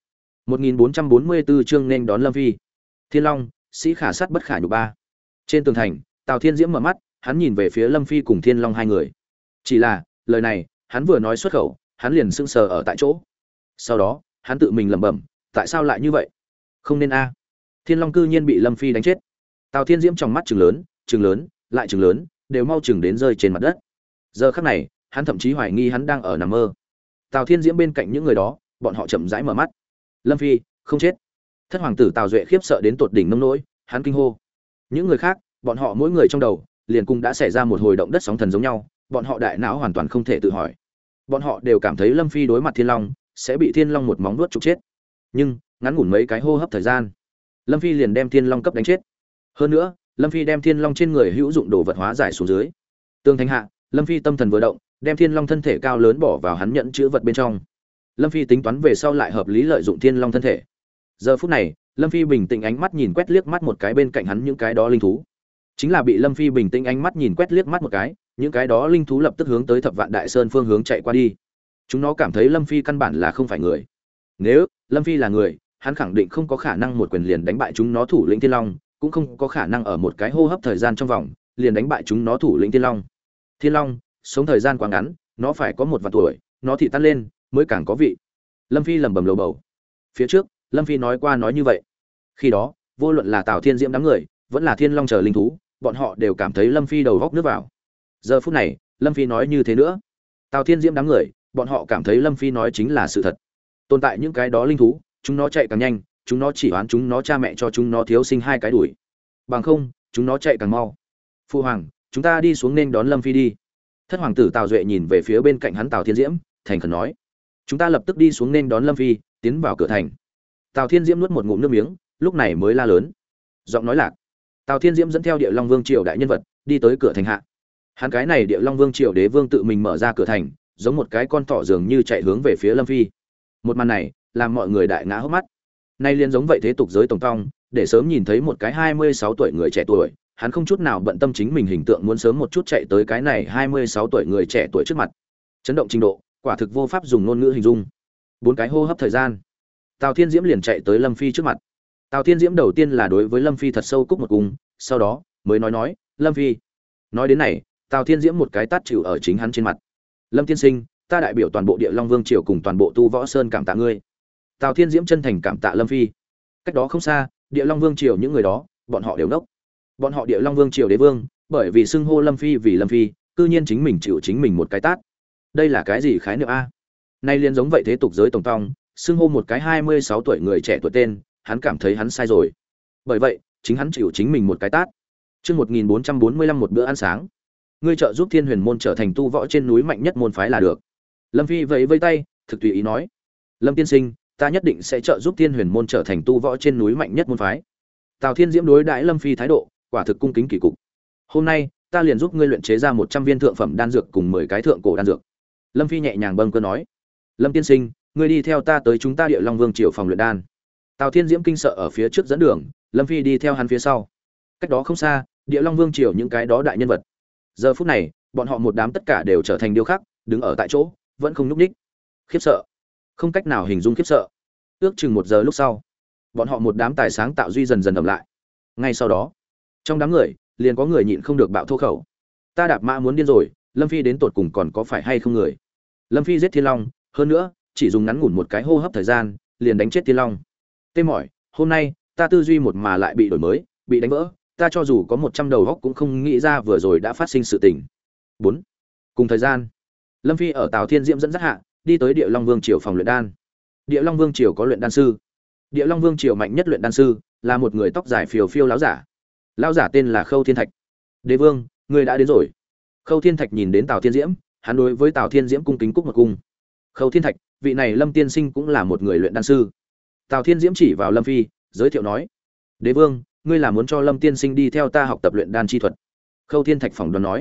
1444 chương nên đón Lâm Phi. Thiên Long, sĩ khả sát bất khả nhục ba. Trên tường thành, Tào Thiên Diễm mở mắt, hắn nhìn về phía Lâm Phi cùng Thiên Long hai người. Chỉ là, lời này, hắn vừa nói xuất khẩu, hắn liền sững sờ ở tại chỗ. Sau đó, hắn tự mình lẩm bẩm, tại sao lại như vậy? Không nên a. Thiên Long cư nhiên bị Lâm Phi đánh chết. Tào Thiên Diễm trong mắt trừng lớn, lại trừng lớn, đều mau chừng đến rơi trên mặt đất. Giờ khắc này, hắn thậm chí hoài nghi hắn đang ở nằm mơ. Tào Thiên Diễm bên cạnh những người đó, bọn họ chậm rãi mở mắt. Lâm Phi, không chết. Thất hoàng tử Tào Duệ khiếp sợ đến tột đỉnh nông nỗi, hắn kinh hô. Những người khác, bọn họ mỗi người trong đầu liền cùng đã xảy ra một hồi động đất sóng thần giống nhau, bọn họ đại não hoàn toàn không thể tự hỏi. Bọn họ đều cảm thấy Lâm Phi đối mặt Thiên Long sẽ bị Thiên Long một móng vuốt trục chết. Nhưng, ngắn ngủn mấy cái hô hấp thời gian, Lâm Phi liền đem Thiên Long cấp đánh chết. Hơn nữa, Lâm Phi đem Thiên Long trên người hữu dụng đồ vật hóa giải xuống dưới. Tương Thanh hạ, Lâm Phi tâm thần vừa động, đem Thiên Long thân thể cao lớn bỏ vào hắn nhận chứa vật bên trong. Lâm Phi tính toán về sau lại hợp lý lợi dụng Thiên Long thân thể. Giờ phút này, Lâm Phi bình tĩnh ánh mắt nhìn quét liếc mắt một cái bên cạnh hắn những cái đó linh thú. Chính là bị Lâm Phi bình tĩnh ánh mắt nhìn quét liếc mắt một cái, những cái đó linh thú lập tức hướng tới Thập Vạn Đại Sơn phương hướng chạy qua đi. Chúng nó cảm thấy Lâm Phi căn bản là không phải người. Nếu Lâm Phi là người, hắn khẳng định không có khả năng một quyền liền đánh bại chúng nó thủ lĩnh Thiên Long, cũng không có khả năng ở một cái hô hấp thời gian trong vòng liền đánh bại chúng nó thủ lĩnh Thiên Long. Thiên Long sống thời gian quá ngắn, nó phải có một vạn tuổi, nó thì tan lên mới càng có vị. Lâm Phi lẩm bẩm lầu bầu. Phía trước, Lâm Phi nói qua nói như vậy. Khi đó, vô luận là Tào Thiên Diễm đám người, vẫn là Thiên Long chờ linh thú, bọn họ đều cảm thấy Lâm Phi đầu góc nước vào. Giờ phút này, Lâm Phi nói như thế nữa. Tào Thiên Diễm đám người, bọn họ cảm thấy Lâm Phi nói chính là sự thật. Tồn tại những cái đó linh thú, chúng nó chạy càng nhanh, chúng nó chỉ oán chúng nó cha mẹ cho chúng nó thiếu sinh hai cái đuổi. Bằng không, chúng nó chạy càng mau. Phu hoàng, chúng ta đi xuống nên đón Lâm Phi đi. Thất hoàng tử Tào Duệ nhìn về phía bên cạnh hắn Tào Thiên Diễm, thành khẩn nói: chúng ta lập tức đi xuống nên đón Lâm Phi, tiến vào cửa thành. Tào Thiên Diễm nuốt một ngụm nước miếng, lúc này mới la lớn. Giọng nói lạc. Tào Thiên Diễm dẫn theo Địa Long Vương triều đại nhân vật, đi tới cửa thành hạ. Hắn cái này Địa Long Vương triều đế vương tự mình mở ra cửa thành, giống một cái con thỏ dường như chạy hướng về phía Lâm Phi. Một màn này, làm mọi người đại ngã hốc mắt. Nay liên giống vậy thế tục giới tổng tông, để sớm nhìn thấy một cái 26 tuổi người trẻ tuổi, hắn không chút nào bận tâm chính mình hình tượng muốn sớm một chút chạy tới cái này 26 tuổi người trẻ tuổi trước mặt. Chấn động trình độ, quả thực vô pháp dùng ngôn ngữ hình dung. 4 cái hô hấp thời gian, Tào Thiên Diễm liền chạy tới Lâm Phi trước mặt. Tào Thiên Diễm đầu tiên là đối với Lâm Phi thật sâu cúc một cung, sau đó mới nói, Lâm Phi. Nói đến này, Tào Thiên Diễm một cái tát chịu ở chính hắn trên mặt. Lâm tiên sinh, ta đại biểu toàn bộ Địa Long Vương triều cùng toàn bộ Tu Võ Sơn cảm tạ ngươi. Tào Thiên Diễm chân thành cảm tạ Lâm Phi. Cách đó không xa, Địa Long Vương triều những người đó, bọn họ đều đốc. Bọn họ Địa Long Vương triều đế vương, bởi vì xưng hô Lâm Phi vì Lâm Phi, cư nhiên chính mình chịu chính mình một cái tát. Đây là cái gì khái niệm a? Nay liên giống vậy thế tục giới tổng tông, xưng hô một cái 26 tuổi người trẻ tuổi tên, hắn cảm thấy hắn sai rồi. Bởi vậy, chính hắn chịu chính mình một cái tát. Chương 1445 một bữa ăn sáng. Ngươi trợ giúp Thiên Huyền môn trở thành tu võ trên núi mạnh nhất môn phái là được. Lâm Phi vẫy vẫy tay, thực tùy ý nói: Lâm tiên sinh, ta nhất định sẽ trợ giúp Thiên Huyền môn trở thành tu võ trên núi mạnh nhất môn phái. Tào Thiên Diễm đối đãi Lâm Phi thái độ, quả thực cung kính kỳ cục. Hôm nay, ta liền giúp ngươi luyện chế ra 100 viên thượng phẩm đan dược cùng 10 cái thượng cổ đan dược. Lâm Phi nhẹ nhàng bâng cơ nói: Lâm tiên sinh, ngươi đi theo ta tới chúng ta Địa Long Vương triều phòng luyện đan. Tào Thiên Diễm kinh sợ ở phía trước dẫn đường, Lâm Phi đi theo hắn phía sau. Cách đó không xa, Địa Long Vương triều những cái đó đại nhân vật. Giờ phút này, bọn họ một đám tất cả đều trở thành điêu khắc, đứng ở tại chỗ, vẫn không nhúc nhích. Khiếp sợ, không cách nào hình dung khiếp sợ. Ước chừng 1 giờ lúc sau, bọn họ một đám tài sáng tạo duy dần dần ầm lại. Ngay sau đó, trong đám người, liền có người nhịn không được bạo thô khẩu. Ta đạp mã muốn điên rồi, Lâm Phi đến tột cùng còn có phải hay không người? Lâm Phi giết Thiên Long, hơn nữa, chỉ dùng ngắn ngủn một cái hô hấp thời gian, liền đánh chết Thiên Long. Tê mỏi, hôm nay, ta tư duy một mà lại bị đổi mới, bị đánh vỡ, ta cho dù có 100 đầu góc cũng không nghĩ ra vừa rồi đã phát sinh sự tình. 4. Cùng thời gian, Lâm Phi ở Tào Thiên Diễm dẫn dắt hạ, đi tới Địa Long Vương triều phòng luyện đan. Địa Long Vương triều có luyện đan sư. Địa Long Vương triều mạnh nhất luyện đan sư là một người tóc dài phiêu phiêu lão giả. Lão giả tên là Khâu Thiên Thạch. Đế vương, người đã đến rồi. Khâu Thiên Thạch nhìn đến Tào Thiên Diễm, hắn đối với Tào Thiên Diễm cung kính cúc một cung. Khâu Thiên Thạch, vị này Lâm tiên sinh cũng là một người luyện đan sư. Tào Thiên Diễm chỉ vào Lâm Phi, giới thiệu nói: Đế vương, ngươi là muốn cho Lâm tiên sinh đi theo ta học tập luyện đan chi thuật. Khâu Thiên Thạch phỏng đoán nói: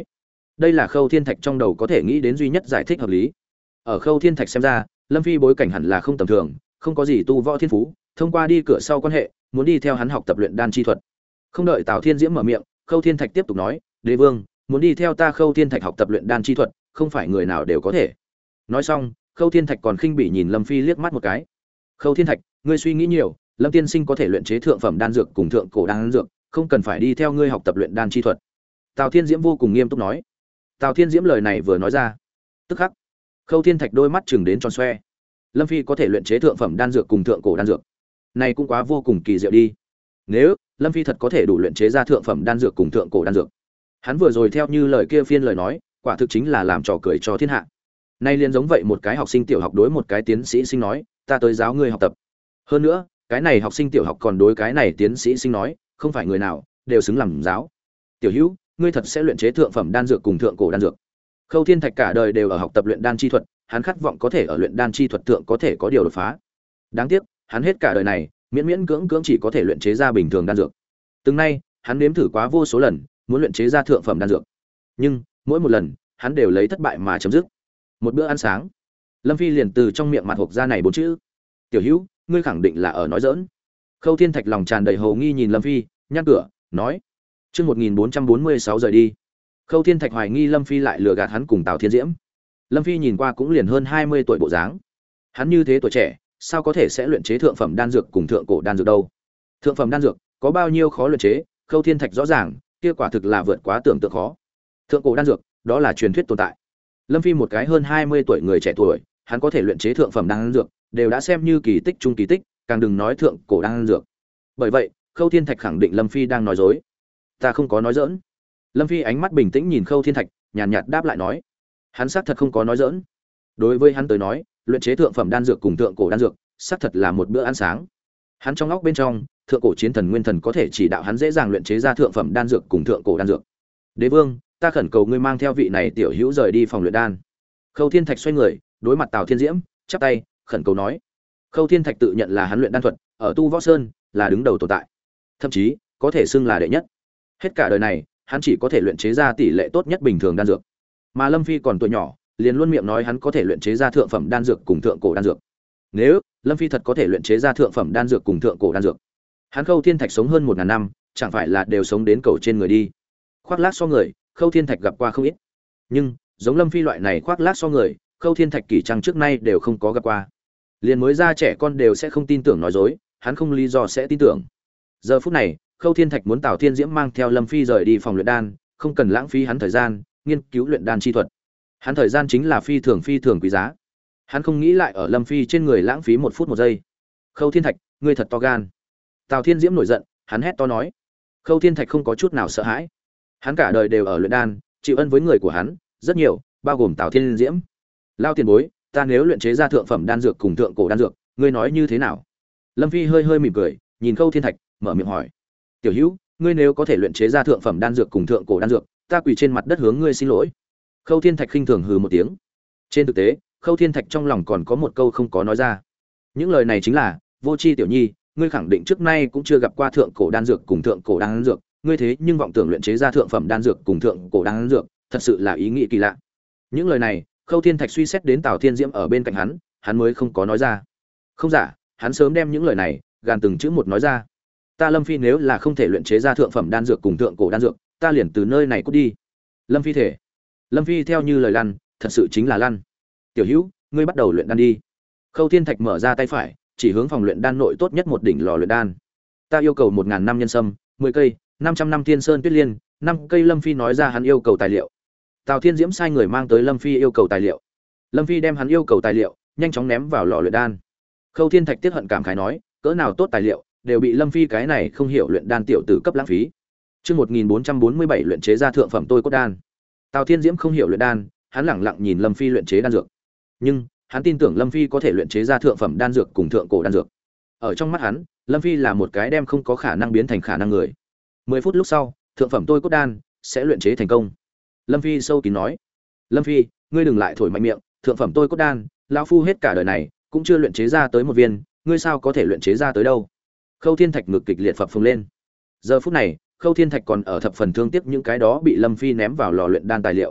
Đây là Khâu Thiên Thạch trong đầu có thể nghĩ đến duy nhất giải thích hợp lý. Ở Khâu Thiên Thạch xem ra, Lâm Phi bối cảnh hẳn là không tầm thường, không có gì tu võ thiên phú, thông qua đi cửa sau quan hệ, muốn đi theo hắn học tập luyện đan chi thuật. Không đợi Tào Thiên Diễm mở miệng, Khâu Thiên Thạch tiếp tục nói, "Đế vương, muốn đi theo ta Khâu Thiên Thạch học tập luyện đan chi thuật, không phải người nào đều có thể." Nói xong, Khâu Thiên Thạch còn khinh bỉ nhìn Lâm Phi liếc mắt một cái. "Khâu Thiên Thạch, ngươi suy nghĩ nhiều, Lâm tiên sinh có thể luyện chế thượng phẩm đan dược cùng thượng cổ đan dược, không cần phải đi theo ngươi học tập luyện đan chi thuật." Tào Thiên Diễm vô cùng nghiêm túc nói. Tào Thiên Diễm lời này vừa nói ra, tức khắc, Khâu Thiên Thạch đôi mắt chừng đến tròn xoe. Lâm Phi có thể luyện chế thượng phẩm đan dược cùng thượng cổ đan dược, này cũng quá vô cùng kỳ diệu đi. Nếu Lâm Phi thật có thể đủ luyện chế ra thượng phẩm đan dược cùng thượng cổ đan dược, hắn vừa rồi theo như lời kia phiên lời nói, quả thực chính là làm trò cười cho thiên hạ. Nay liền giống vậy một cái học sinh tiểu học đối một cái tiến sĩ sinh nói, "Ta tới giáo ngươi học tập." Hơn nữa, cái này học sinh tiểu học còn đối cái này tiến sĩ sinh nói, "Không phải người nào đều xứng làm giáo." Tiểu Hữu, ngươi thật sẽ luyện chế thượng phẩm đan dược cùng thượng cổ đan dược? Khâu Thiên Thạch cả đời đều ở học tập luyện đan chi thuật, hắn khát vọng có thể ở luyện đan chi thuật thượng có thể có điều đột phá. Đáng tiếc, hắn hết cả đời này, miễn miễn cưỡng cưỡng chỉ có thể luyện chế ra bình thường đan dược. Từng nay, hắn nếm thử quá vô số lần, muốn luyện chế ra thượng phẩm đan dược. Nhưng, mỗi một lần, hắn đều lấy thất bại mà chấm dứt. Một bữa ăn sáng, Lâm Phi liền từ trong miệng mặt hộc ra này bốn chữ. "Tiểu Hữu, ngươi khẳng định là ở nói giỡn." Khâu Thiên Thạch lòng tràn đầy hồ nghi nhìn Lâm Phi, nhăn cửa, nói: "Chương 1446 rời đi." Khâu Thiên Thạch hoài nghi Lâm Phi lại lừa gạt hắn cùng Tào Thiên Diễm. Lâm Phi nhìn qua cũng liền hơn 20 tuổi bộ dáng. Hắn như thế tuổi trẻ, sao có thể sẽ luyện chế thượng phẩm đan dược cùng thượng cổ đan dược đâu? Thượng phẩm đan dược có bao nhiêu khó luyện chế, Khâu Thiên Thạch rõ ràng, kia quả thực là vượt quá tưởng tượng khó. Thượng cổ đan dược, đó là truyền thuyết tồn tại. Lâm Phi một cái hơn 20 tuổi người trẻ tuổi, hắn có thể luyện chế thượng phẩm đan dược, đều đã xem như kỳ tích trung kỳ tích, càng đừng nói thượng cổ đan dược. Bởi vậy, Khâu Thiên Thạch khẳng định Lâm Phi đang nói dối. "Ta không có nói giỡn." Lâm Phi ánh mắt bình tĩnh nhìn Khâu Thiên Thạch, nhàn nhạt đáp lại nói, hắn xác thật không có nói giỡn. Đối với hắn tới nói, luyện chế thượng phẩm đan dược cùng thượng cổ đan dược, xác thật là một bữa ăn sáng. Hắn trong óc bên trong, thượng cổ chiến thần nguyên thần có thể chỉ đạo hắn dễ dàng luyện chế ra thượng phẩm đan dược cùng thượng cổ đan dược. "Đế vương, ta khẩn cầu ngươi mang theo vị này tiểu hữu rời đi phòng luyện đan." Khâu Thiên Thạch xoay người, đối mặt Tào Thiên Diễm, chắp tay, khẩn cầu nói. Khâu Thiên Thạch tự nhận là hắn luyện đan thuật, ở Tu Võ Sơn là đứng đầu tồn tại, thậm chí có thể xưng là đệ nhất. Hết cả đời này, hắn chỉ có thể luyện chế ra tỷ lệ tốt nhất bình thường đan dược. Mà Lâm Phi còn tuổi nhỏ, liền luôn miệng nói hắn có thể luyện chế ra thượng phẩm đan dược cùng thượng cổ đan dược. Nếu Lâm Phi thật có thể luyện chế ra thượng phẩm đan dược cùng thượng cổ đan dược, hắn Khâu Thiên Thạch sống hơn 1000 năm, chẳng phải là đều sống đến cầu trên người đi. Khoác lác so người, Khâu Thiên Thạch gặp qua không ít. Nhưng, giống Lâm Phi loại này khoác lác so người, Khâu Thiên Thạch kỳ trang trước nay đều không có gặp qua. Liền mới ra trẻ con đều sẽ không tin tưởng nói dối, hắn không lý do sẽ tin tưởng. Giờ phút này, Khâu Thiên Thạch muốn Tào Thiên Diễm mang theo Lâm Phi rời đi phòng luyện đan, không cần lãng phí hắn thời gian, nghiên cứu luyện đan chi thuật. Hắn thời gian chính là phi thường quý giá. Hắn không nghĩ lại ở Lâm Phi trên người lãng phí 1 phút 1 giây. "Khâu Thiên Thạch, ngươi thật to gan." Tào Thiên Diễm nổi giận, hắn hét to nói. Khâu Thiên Thạch không có chút nào sợ hãi. Hắn cả đời đều ở luyện đan, chịu ân với người của hắn rất nhiều, bao gồm Tào Thiên Diễm. "Lao tiền bối, ta nếu luyện chế ra thượng phẩm đan dược cùng thượng cổ đan dược, ngươi nói như thế nào?" Lâm Phi hơi mỉm cười, nhìn Khâu Thiên Thạch, mở miệng hỏi. "Tiểu hữu, ngươi nếu có thể luyện chế ra thượng phẩm đan dược cùng thượng cổ đan dược, ta quỳ trên mặt đất hướng ngươi xin lỗi." Khâu Thiên Thạch khinh thường hừ một tiếng. Trên thực tế, Khâu Thiên Thạch trong lòng còn có một câu không có nói ra. Những lời này chính là: "Vô Chi tiểu nhi, ngươi khẳng định trước nay cũng chưa gặp qua thượng cổ đan dược cùng thượng cổ đan dược, ngươi thế nhưng vọng tưởng luyện chế ra thượng phẩm đan dược cùng thượng cổ đan dược, thật sự là ý nghĩ kỳ lạ." Những lời này, Khâu Thiên Thạch suy xét đến Tào Thiên Diễm ở bên cạnh hắn mới không có nói ra. Không giả, hắn sớm đem những lời này gàn từng chữ một nói ra. "Ta Lâm Phi nếu là không thể luyện chế ra thượng phẩm đan dược cùng thượng cổ đan dược, ta liền từ nơi này cút đi." Lâm Phi thể. Lâm Phi theo như lời lăn, thật sự chính là lăn. "Tiểu hữu, ngươi bắt đầu luyện đan đi." Khâu Thiên Thạch mở ra tay phải, chỉ hướng phòng luyện đan nội tốt nhất một đỉnh lò luyện đan. "Ta yêu cầu 1000 năm nhân sâm, 10 cây, 500 năm thiên sơn tuyết liên, 5 cây." Lâm Phi nói ra hắn yêu cầu tài liệu. Tào Thiên Diễm sai người mang tới Lâm Phi yêu cầu tài liệu. Lâm Phi đem hắn yêu cầu tài liệu nhanh chóng ném vào lò luyện đan. Khâu Thiên Thạch tiếc hận cảm khái nói, cỡ nào tốt tài liệu, đều bị Lâm Phi cái này không hiểu luyện đan tiểu tử cấp lãng phí. Chương 1447 luyện chế ra thượng phẩm tôi cốt đan. Tào Thiên Diễm không hiểu luyện đan, hắn lẳng lặng nhìn Lâm Phi luyện chế đan dược. Nhưng, hắn tin tưởng Lâm Phi có thể luyện chế ra thượng phẩm đan dược cùng thượng cổ đan dược. Ở trong mắt hắn, Lâm Phi là một cái đem không có khả năng biến thành khả năng người. 10 phút lúc sau, thượng phẩm tôi cốt đan sẽ luyện chế thành công. Lâm Phi sâu kín nói. "Lâm Phi, ngươi đừng lại thổi mạnh miệng, thượng phẩm tôi cốt đan, lão phu hết cả đời này cũng chưa luyện chế ra tới một viên, ngươi sao có thể luyện chế ra tới đâu?" Khâu Thiên Thạch ngực kịch liệt phập phồng lên. Giờ phút này, Khâu Thiên Thạch còn ở thập phần thương tiếc những cái đó bị Lâm Phi ném vào lò luyện đan tài liệu,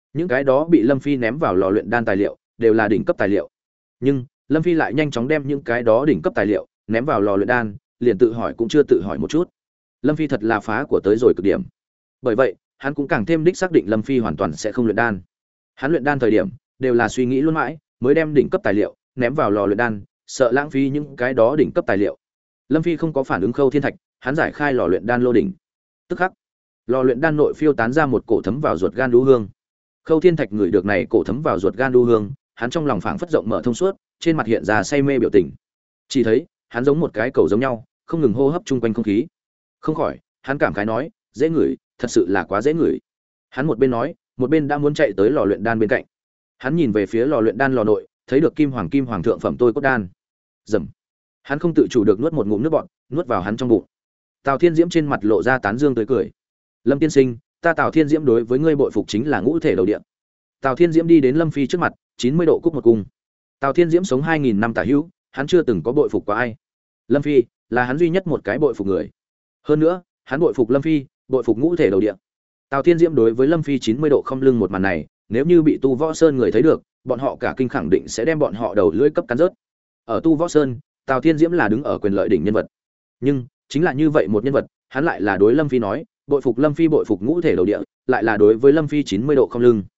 Những cái đó bị Lâm Phi ném vào lò luyện đan tài liệu đều là đỉnh cấp tài liệu. Nhưng Lâm Phi lại nhanh chóng đem những cái đó đỉnh cấp tài liệu ném vào lò luyện đan, liền tự hỏi cũng chưa tự hỏi một chút. Lâm Phi thật là phá của tới rồi cực điểm. Bởi vậy, hắn cũng càng thêm đích xác định Lâm Phi hoàn toàn sẽ không luyện đan. Hắn luyện đan thời điểm đều là suy nghĩ luôn mãi, mới đem đỉnh cấp tài liệu ném vào lò luyện đan, sợ lãng phí những cái đó đỉnh cấp tài liệu. Lâm Phi không có phản ứng Khâu Thiên Thạch, hắn giải khai lò luyện đan lô đỉnh. Tức khắc, lò luyện đan nội phiêu tán ra một cổ thấm vào ruột gan đu hương. Khâu Thiên Thạch ngửi được này cổ thấm vào ruột gan đu hương, hắn trong lòng phảng phất rộng mở thông suốt, trên mặt hiện ra say mê biểu tình. Chỉ thấy, hắn giống một cái cầu giống nhau, không ngừng hô hấp chung quanh không khí. Không khỏi, hắn cảm khái nói, dễ ngửi, thật sự là quá dễ ngửi. Hắn một bên nói, một bên đã muốn chạy tới lò luyện đan bên cạnh. Hắn nhìn về phía lò luyện đan lò nội, thấy được kim hoàng thượng phẩm tôi cốt đan. Rầm. Hắn không tự chủ được nuốt một ngụm nước bọt, nuốt vào hắn trong bụng. Tào Thiên Diễm trên mặt lộ ra tán dương tươi cười. Lâm tiên sinh, ta Tào Thiên Diễm đối với ngươi bội phục chính là ngũ thể đầu địa. Tào Thiên Diễm đi đến Lâm Phi trước mặt, 90 độ cúc một cung. Tào Thiên Diễm sống 2000 năm tả hữu, hắn chưa từng có bội phục qua ai. Lâm Phi là hắn duy nhất một cái bội phục người. Hơn nữa, hắn bội phục Lâm Phi, bội phục ngũ thể đầu địa. Tào Thiên Diễm đối với Lâm Phi 90 độ không lưng một màn này, nếu như bị Tu Võ Sơn người thấy được, bọn họ cả kinh khẳng định sẽ đem bọn họ đầu lưỡi cấp cắn rớt. Ở Tu Võ Sơn, Tào Thiên Diễm là đứng ở quyền lợi đỉnh nhân vật. Nhưng, chính là như vậy một nhân vật, hắn lại là đối Lâm Phi nói, bội phục Lâm Phi bội phục ngũ thể đầu địa, lại là đối với Lâm Phi 90 độ không lưng.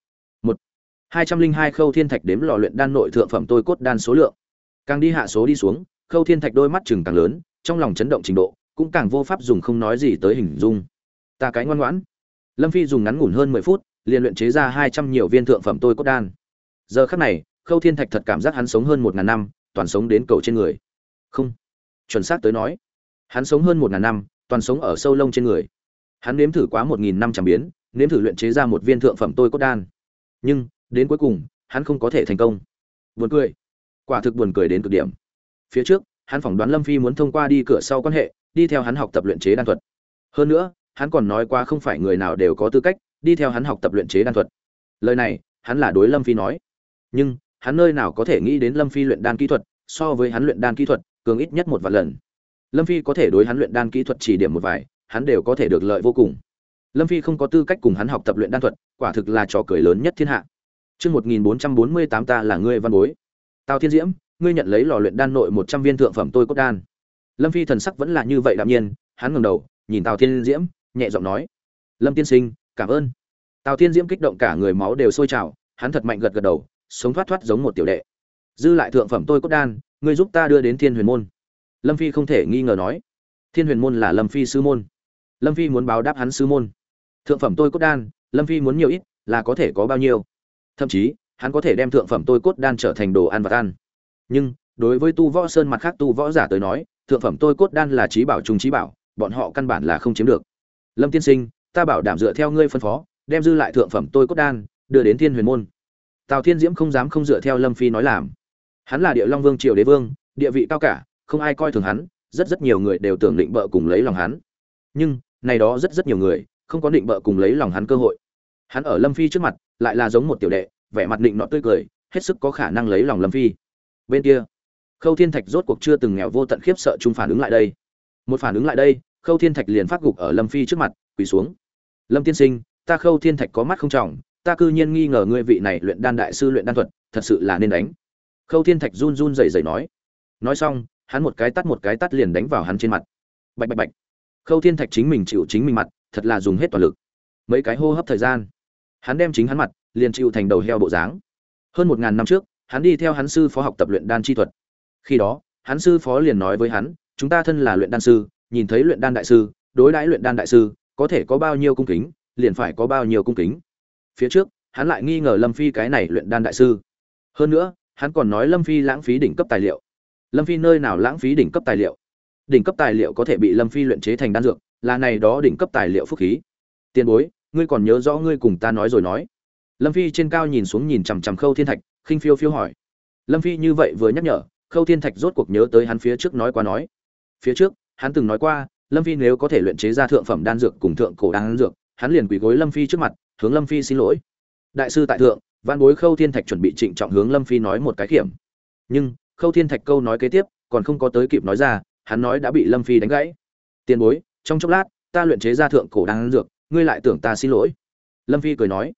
202 Khâu Thiên Thạch đếm lò luyện đan nội thượng phẩm tôi cốt đan số lượng. Càng đi hạ số đi xuống, Khâu Thiên Thạch đôi mắt chừng càng lớn, trong lòng chấn động trình độ, cũng càng vô pháp dùng không nói gì tới hình dung. Ta cái ngoan ngoãn. Lâm Phi dùng ngắn ngủn hơn 10 phút, liền luyện chế ra 200 nhiều viên thượng phẩm tôi cốt đan. Giờ khắc này, Khâu Thiên Thạch thật cảm giác hắn sống hơn 1000 năm, toàn sống đến cầu trên người. Không, chuẩn xác tới nói, hắn sống hơn 1000 năm, toàn sống ở sâu lông trên người. Hắn nếm thử quá 1500 biến, nếm thử luyện chế ra một viên thượng phẩm tôi cốt đan. Nhưng, đến cuối cùng, hắn không có thể thành công. Buồn cười. Quả thực buồn cười đến cực điểm. Phía trước, hắn phỏng đoán Lâm Phi muốn thông qua đi cửa sau quan hệ, đi theo hắn học tập luyện chế đan thuật. Hơn nữa, hắn còn nói qua không phải người nào đều có tư cách đi theo hắn học tập luyện chế đan thuật. Lời này, hắn là đối Lâm Phi nói. Nhưng, hắn nơi nào có thể nghĩ đến Lâm Phi luyện đan kỹ thuật, so với hắn luyện đan kỹ thuật, cường ít nhất một vài lần. Lâm Phi có thể đối hắn luyện đan kỹ thuật chỉ điểm một vài, hắn đều có thể được lợi vô cùng. Lâm Phi không có tư cách cùng hắn học tập luyện đan thuật, quả thực là trò cười lớn nhất thiên hạ. Chương 1448 ta là ngươi văn bối. Tào Thiên Diễm, ngươi nhận lấy lò luyện đan nội 100 viên thượng phẩm tôi cốt đan. Lâm Phi thần sắc vẫn là như vậy đạm nhiên, hắn ngẩng đầu, nhìn Tào Thiên Diễm, nhẹ giọng nói: "Lâm tiên sinh, cảm ơn." Tào Thiên Diễm kích động cả người máu đều sôi trào, hắn thật mạnh gật gật đầu, sống thoát thoát giống một tiểu đệ. "Dư lại thượng phẩm tôi cốt đan, ngươi giúp ta đưa đến Thiên Huyền môn." Lâm Phi không thể nghi ngờ nói. Thiên Huyền môn là Lâm Phi sư môn. Lâm Phi muốn báo đáp hắn sư môn. Thượng phẩm tôi cốt đan, Lâm Phi muốn nhiều ít, là có thể có bao nhiêu. Thậm chí, hắn có thể đem thượng phẩm tôi cốt đan trở thành đồ ăn vặt ăn. Nhưng, đối với Tu Võ Sơn mặt khác tu võ giả tới nói, thượng phẩm tôi cốt đan là chí bảo trung chí bảo, bọn họ căn bản là không chiếm được. Lâm tiên sinh, ta bảo đảm dựa theo ngươi phân phó, đem dư lại thượng phẩm tôi cốt đan đưa đến Thiên Huyền môn. Tào Thiên Diễm không dám không dựa theo Lâm Phi nói làm. Hắn là Địa Long Vương triều đế vương, địa vị cao cả, không ai coi thường hắn, rất nhiều người đều tưởng định bợ cùng lấy lòng hắn. Nhưng, này đó rất nhiều người, không có định bợ cùng lấy lòng hắn cơ hội. Hắn ở Lâm Phi trước mặt, lại là giống một tiểu đệ, vẻ mặt định nọ tươi cười, hết sức có khả năng lấy lòng Lâm Phi. Bên kia, Khâu Thiên Thạch rốt cuộc chưa từng nghèo vô tận khiếp sợ chung phản ứng lại đây. Một phản ứng lại đây, Khâu Thiên Thạch liền phát gục ở Lâm Phi trước mặt, quỳ xuống. "Lâm tiên sinh, ta Khâu Thiên Thạch có mắt không trọng, ta cư nhiên nghi ngờ ngươi vị này luyện đan đại sư luyện đan thuật, thật sự là nên đánh." Khâu Thiên Thạch run run rẩy rẩy nói. Nói xong, hắn một cái tát liền đánh vào hắn trên mặt. Bạch bạch bạch. Khâu Thiên Thạch chính mình chịu chính mình mặt, thật là dùng hết toàn lực. Mấy cái hô hấp thời gian, hắn đem chính hắn mặt liền chịu thành đầu heo bộ dáng. Hơn 1000 năm trước, hắn đi theo hắn sư phó học tập luyện đan chi thuật. Khi đó, hắn sư phó liền nói với hắn, chúng ta thân là luyện đan sư, nhìn thấy luyện đan đại sư, đối đãi luyện đan đại sư, có thể có bao nhiêu cung kính, liền phải có bao nhiêu cung kính. Phía trước, hắn lại nghi ngờ Lâm Phi cái này luyện đan đại sư. Hơn nữa, hắn còn nói Lâm Phi lãng phí đỉnh cấp tài liệu. Lâm Phi nơi nào lãng phí đỉnh cấp tài liệu? Đỉnh cấp tài liệu có thể bị Lâm Phi luyện chế thành đan dược, là này đó đỉnh cấp tài liệu phúc khí. Tiền bối, ngươi còn nhớ rõ ngươi cùng ta nói rồi nói. Lâm Phi trên cao nhìn xuống nhìn chằm chằm Khâu Thiên Thạch, khinh phiêu phiêu hỏi. Lâm Phi như vậy vừa nhắc nhở, Khâu Thiên Thạch rốt cuộc nhớ tới hắn phía trước nói qua nói. Phía trước, hắn từng nói qua, Lâm Phi nếu có thể luyện chế ra thượng phẩm đan dược cùng thượng cổ đan dược, hắn liền quỳ gối Lâm Phi trước mặt, hướng Lâm Phi xin lỗi. Đại sư tại thượng, văn bối Khâu Thiên Thạch chuẩn bị trịnh trọng hướng Lâm Phi nói một cái kiểm. Nhưng, Khâu Thiên Thạch câu nói kế tiếp, còn không có tới kịp nói ra, hắn nói đã bị Lâm Phi đánh gãy. Tiền bối, trong chốc lát, ta luyện chế ra thượng cổ đan dược, ngươi lại tưởng ta xin lỗi. Lâm Phi cười nói.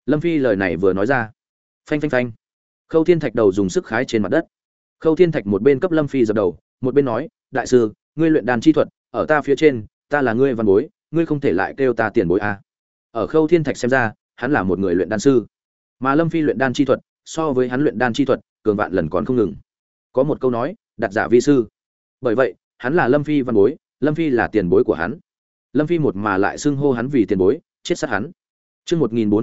Lâm Phi lời này vừa nói ra, phanh phanh phanh, Khâu Thiên Thạch đầu dùng sức khái trên mặt đất. Khâu Thiên Thạch một bên cấp Lâm Phi dập đầu, một bên nói, đại sư, ngươi luyện đan chi thuật, ở ta phía trên, ta là ngươi văn bối, ngươi không thể lại kêu ta tiền bối a. Ở Khâu Thiên Thạch xem ra, hắn là một người luyện đan sư, mà Lâm Phi luyện đan chi thuật, so với hắn luyện đan chi thuật, cường vạn lần còn không ngừng. Có một câu nói, đặt giả vi sư. Bởi vậy, hắn là Lâm Phi văn bối, Lâm Phi là tiền bối của hắn. Lâm Phi một mà lại xưng hô hắn vì tiền bối, chết sát hắn. Chương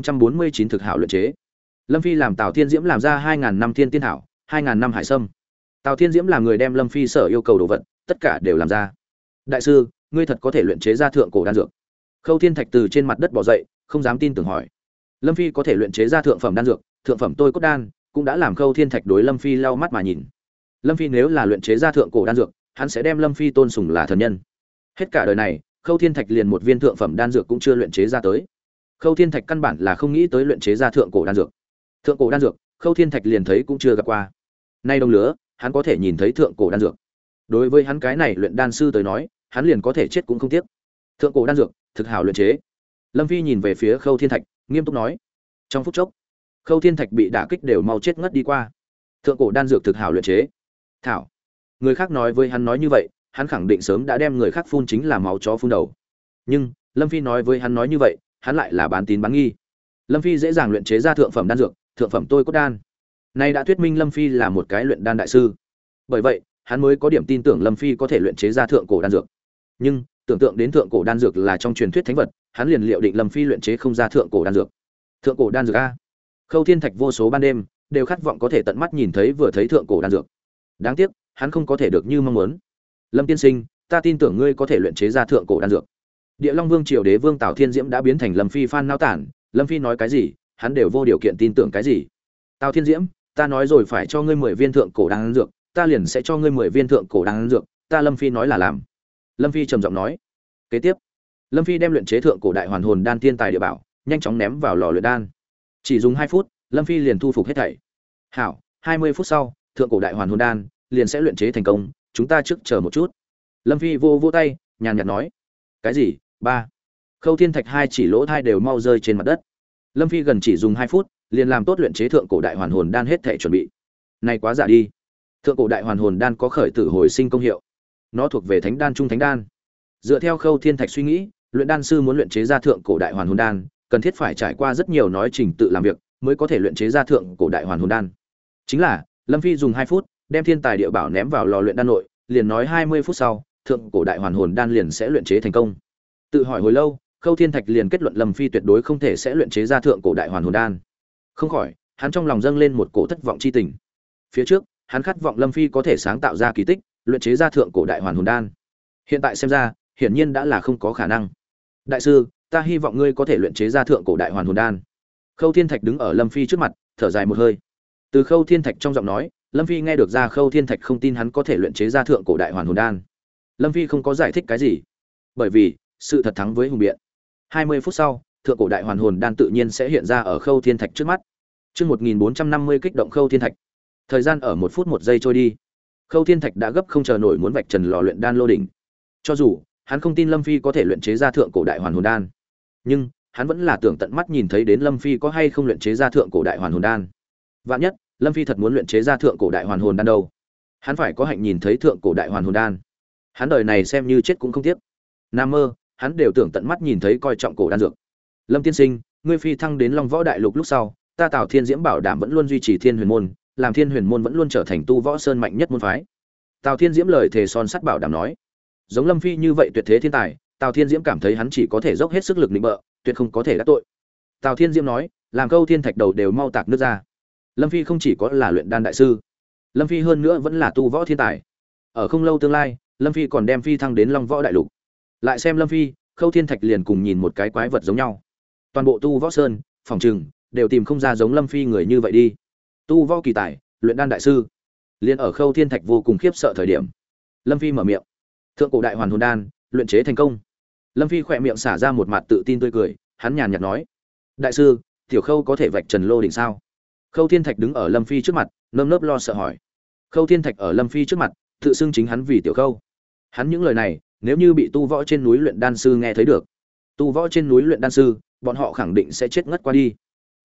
1449 thực hảo luyện chế. Lâm Phi làm Tào Thiên Diễm làm ra 2000 năm thiên tiên thảo, 2000 năm hải sâm. Tào Thiên Diễm là người đem Lâm Phi sở yêu cầu đồ vật, tất cả đều làm ra. Đại sư, ngươi thật có thể luyện chế ra thượng cổ đan dược? Khâu Thiên Thạch từ trên mặt đất bò dậy, không dám tin tưởng hỏi. Lâm Phi có thể luyện chế ra thượng phẩm đan dược, thượng phẩm tôi cốt đan, cũng đã làm Khâu Thiên Thạch đối Lâm Phi lau mắt mà nhìn. Lâm Phi nếu là luyện chế ra thượng cổ đan dược, hắn sẽ đem Lâm Phi tôn sùng là thần nhân. Hết cả đời này, Khâu Thiên Thạch liền một viên thượng phẩm đan dược cũng chưa luyện chế ra tới. Khâu Thiên Thạch căn bản là không nghĩ tới luyện chế ra thượng cổ đan dược. Thượng cổ đan dược, Khâu Thiên Thạch liền thấy cũng chưa gặp qua. Nay đồng lứa, hắn có thể nhìn thấy thượng cổ đan dược. Đối với hắn cái này luyện đan sư tới nói, hắn liền có thể chết cũng không tiếc. Thượng cổ đan dược, thực hảo luyện chế. Lâm Phi nhìn về phía Khâu Thiên Thạch, nghiêm túc nói. Trong phút chốc, Khâu Thiên Thạch bị đả kích đều mau chết ngất đi qua. Thượng cổ đan dược thực hảo luyện chế. Thảo. Người khác nói với hắn nói như vậy, hắn khẳng định sớm đã đem người khác phun chính là máu chó phun đầu. Nhưng, Lâm Phi nói với hắn nói như vậy, hắn lại là bán tín bán nghi. Lâm Phi dễ dàng luyện chế ra thượng phẩm đan dược, thượng phẩm tôi cốt đan. Nay đã thuyết minh Lâm Phi là một cái luyện đan đại sư. Bởi vậy, hắn mới có điểm tin tưởng Lâm Phi có thể luyện chế ra thượng cổ đan dược. Nhưng, tưởng tượng đến thượng cổ đan dược là trong truyền thuyết thánh vật, hắn liền liệu định Lâm Phi luyện chế không ra thượng cổ đan dược. Thượng cổ đan dược a? Khâu Thiên Thạch vô số ban đêm đều khát vọng có thể tận mắt nhìn thấy vừa thấy thượng cổ đan dược. Đáng tiếc, hắn không có thể được như mong muốn. Lâm tiên sinh, ta tin tưởng ngươi có thể luyện chế ra thượng cổ đan dược. Địa Long Vương triều đế vương Tào Thiên Diễm đã biến thành Lâm Phi fan nao tản, Lâm Phi nói cái gì, hắn đều vô điều kiện tin tưởng cái gì. Tào Thiên Diễm, ta nói rồi phải cho ngươi 10 viên thượng cổ đan dược, ta liền sẽ cho ngươi 10 viên thượng cổ đan dược, ta Lâm Phi nói là làm. Lâm Phi trầm giọng nói. Kế tiếp, Lâm Phi đem luyện chế thượng cổ đại hoàn hồn đan tiên tài địa bảo, nhanh chóng ném vào lò luyện đan. Chỉ dùng 2 phút, Lâm Phi liền thu phục hết thảy. Hảo, 20 phút sau, thượng cổ đại hoàn hồn đan liền sẽ luyện chế thành công, chúng ta trước chờ một chút. Lâm Phi vô vô tay, nhàn nhạt nói. Cái gì? 3. Khâu Thiên Thạch hai chỉ lỗ thai đều mau rơi trên mặt đất. Lâm Phi gần chỉ dùng 2 phút, liền làm tốt luyện chế thượng cổ đại hoàn hồn đan hết thảy chuẩn bị. Này quá giả đi. Thượng cổ đại hoàn hồn đan có khởi tử hồi sinh công hiệu. Nó thuộc về thánh đan trung thánh đan. Dựa theo Khâu Thiên Thạch suy nghĩ, luyện đan sư muốn luyện chế ra thượng cổ đại hoàn hồn đan, cần thiết phải trải qua rất nhiều nói trình tự làm việc, mới có thể luyện chế ra thượng cổ đại hoàn hồn đan. Chính là, Lâm Phi dùng 2 phút, đem thiên tài địa bảo ném vào lò luyện đan nội, liền nói 20 phút sau, thượng cổ đại hoàn hồn đan liền sẽ luyện chế thành công. Tự hỏi hồi lâu, Khâu Thiên Thạch liền kết luận Lâm Phi tuyệt đối không thể sẽ luyện chế ra thượng cổ đại hoàn hồn đan. Không khỏi, hắn trong lòng dâng lên một cổ thất vọng chi tình. Phía trước, hắn khát vọng Lâm Phi có thể sáng tạo ra kỳ tích, luyện chế ra thượng cổ đại hoàn hồn đan. Hiện tại xem ra, hiển nhiên đã là không có khả năng. Đại sư, ta hy vọng ngươi có thể luyện chế ra thượng cổ đại hoàn hồn đan. Khâu Thiên Thạch đứng ở Lâm Phi trước mặt, thở dài một hơi. Từ Khâu Thiên Thạch trong giọng nói, Lâm Phi nghe được ra Khâu Thiên Thạch không tin hắn có thể luyện chế ra thượng cổ đại hoàn hồn đan. Lâm Phi không có giải thích cái gì, bởi vì sự thật thắng với hùng biện. 20 phút sau, thượng cổ đại hoàn hồn đan tự nhiên sẽ hiện ra ở Khâu Thiên Thạch trước mắt. Chương 1450 kích động Khâu Thiên Thạch. Thời gian ở 1 phút 1 giây trôi đi. Khâu Thiên Thạch đã gấp không chờ nổi muốn vạch trần lò luyện đan lô đỉnh. Cho dù hắn không tin Lâm Phi có thể luyện chế ra thượng cổ đại hoàn hồn đan, nhưng hắn vẫn là tưởng tận mắt nhìn thấy đến Lâm Phi có hay không luyện chế ra thượng cổ đại hoàn hồn đan. Vạn nhất, Lâm Phi thật muốn luyện chế ra thượng cổ đại hoàn hồn đan đâu, hắn phải có hạnh nhìn thấy thượng cổ đại hoàn hồn đan. Hắn đời này xem như chết cũng không tiếc. Nam mơ, hắn đều tưởng tận mắt nhìn thấy coi trọng cổ đan dược. Lâm tiên sinh, ngươi phi thăng đến Long Võ Đại Lục lúc sau, ta Tào Thiên Diễm bảo đảm vẫn luôn duy trì Thiên Huyền môn, làm Thiên Huyền môn vẫn luôn trở thành tu võ sơn mạnh nhất môn phái. Tào Thiên Diễm lời thề son sắt bảo đảm nói. Giống Lâm Phi như vậy tuyệt thế thiên tài, Tào Thiên Diễm cảm thấy hắn chỉ có thể dốc hết sức lực nịnh bợ, tuyệt không có thể đắc tội. Tào Thiên Diễm nói, làm Khâu Thiên Thạch đầu đều mau tạc nước ra. Lâm Phi không chỉ có là luyện đan đại sư, Lâm Phi hơn nữa vẫn là tu võ thiên tài. Ở không lâu tương lai, Lâm Phi còn đem phi thăng đến Long Võ Đại Lục. Lại xem Lâm Phi, Khâu Thiên Thạch liền cùng nhìn một cái quái vật giống nhau. Toàn bộ tu võ sơn, phòng trừng đều tìm không ra giống Lâm Phi người như vậy đi. Tu võ kỳ tài, luyện đan đại sư. Liên ở Khâu Thiên Thạch vô cùng khiếp sợ thời điểm, Lâm Phi mở miệng. Thượng cổ đại hoàn hồn đan, luyện chế thành công. Lâm Phi khỏe miệng xả ra một mặt tự tin tươi cười, hắn nhàn nhạt nói: "Đại sư, tiểu Khâu có thể vạch trần lô đỉnh sao?" Khâu Thiên Thạch đứng ở Lâm Phi trước mặt, nơm nớp lo sợ hỏi. Khâu Thiên Thạch ở Lâm Phi trước mặt, tự xưng chính hắn vì tiểu Khâu. Hắn những lời này, nếu như bị tu võ trên núi luyện đan sư nghe thấy được, tu võ trên núi luyện đan sư, bọn họ khẳng định sẽ chết ngất qua đi.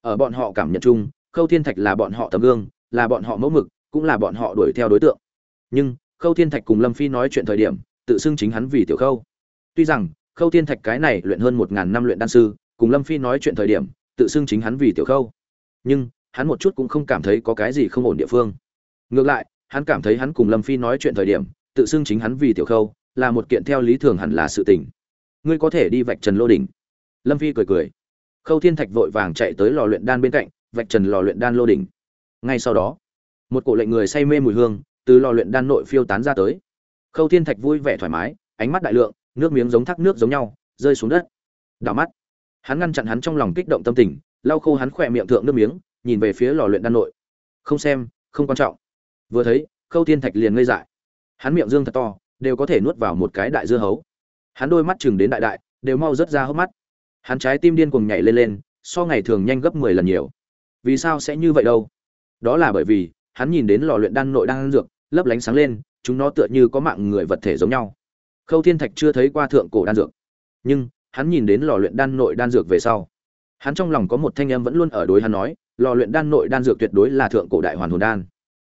Ở bọn họ cảm nhận chung, Khâu Thiên Thạch là bọn họ tấm gương, là bọn họ mẫu mực, cũng là bọn họ đuổi theo đối tượng. Nhưng Khâu Thiên Thạch cùng Lâm Phi nói chuyện thời điểm, tự xưng chính hắn vì Tiểu Khâu. Tuy rằng Khâu Thiên Thạch cái này luyện hơn 1000 năm luyện đan sư, cùng Lâm Phi nói chuyện thời điểm, tự xưng chính hắn vì Tiểu Khâu, nhưng hắn một chút cũng không cảm thấy có cái gì không ổn địa phương. Ngược lại, hắn cảm thấy hắn cùng Lâm Phi nói chuyện thời điểm, tự xưng chính hắn vì Tiểu Khâu, là một kiện theo lý thường hẳn là sự tình. Ngươi có thể đi vạch trần lô đỉnh. Lâm Phi cười cười. Khâu Thiên Thạch vội vàng chạy tới lò luyện đan bên cạnh, vạch trần lò luyện đan lô đỉnh. Ngay sau đó, một cổ lệnh người say mê mùi hương từ lò luyện đan nội phiêu tán ra tới. Khâu Thiên Thạch vui vẻ thoải mái, ánh mắt đại lượng, nước miếng giống thác nước giống nhau, rơi xuống đất. Đảo mắt, hắn ngăn chặn hắn trong lòng kích động tâm tình, lau khô hắn khỏe miệng thượng nước miếng, nhìn về phía lò luyện đan nội. Không xem, không quan trọng. Vừa thấy, Khâu Thiên Thạch liền ngây dại. Hắn miệng dương thật to, đều có thể nuốt vào một cái đại dưa hấu. Hắn đôi mắt chừng đến đại đại, đều mau rớt ra hốc mắt. Hắn trái tim điên cuồng nhảy lên lên, so ngày thường nhanh gấp 10 lần nhiều. Vì sao sẽ như vậy đâu? Đó là bởi vì, hắn nhìn đến lò luyện đan nội đang dược, lấp lánh sáng lên, chúng nó tựa như có mạng người vật thể giống nhau. Khâu Thiên Thạch chưa thấy qua thượng cổ đan dược, nhưng hắn nhìn đến lò luyện đan nội đan dược về sau, hắn trong lòng có một thanh âm vẫn luôn ở đối hắn nói, lò luyện đan nội đan dược tuyệt đối là thượng cổ đại hoàn hồn đan.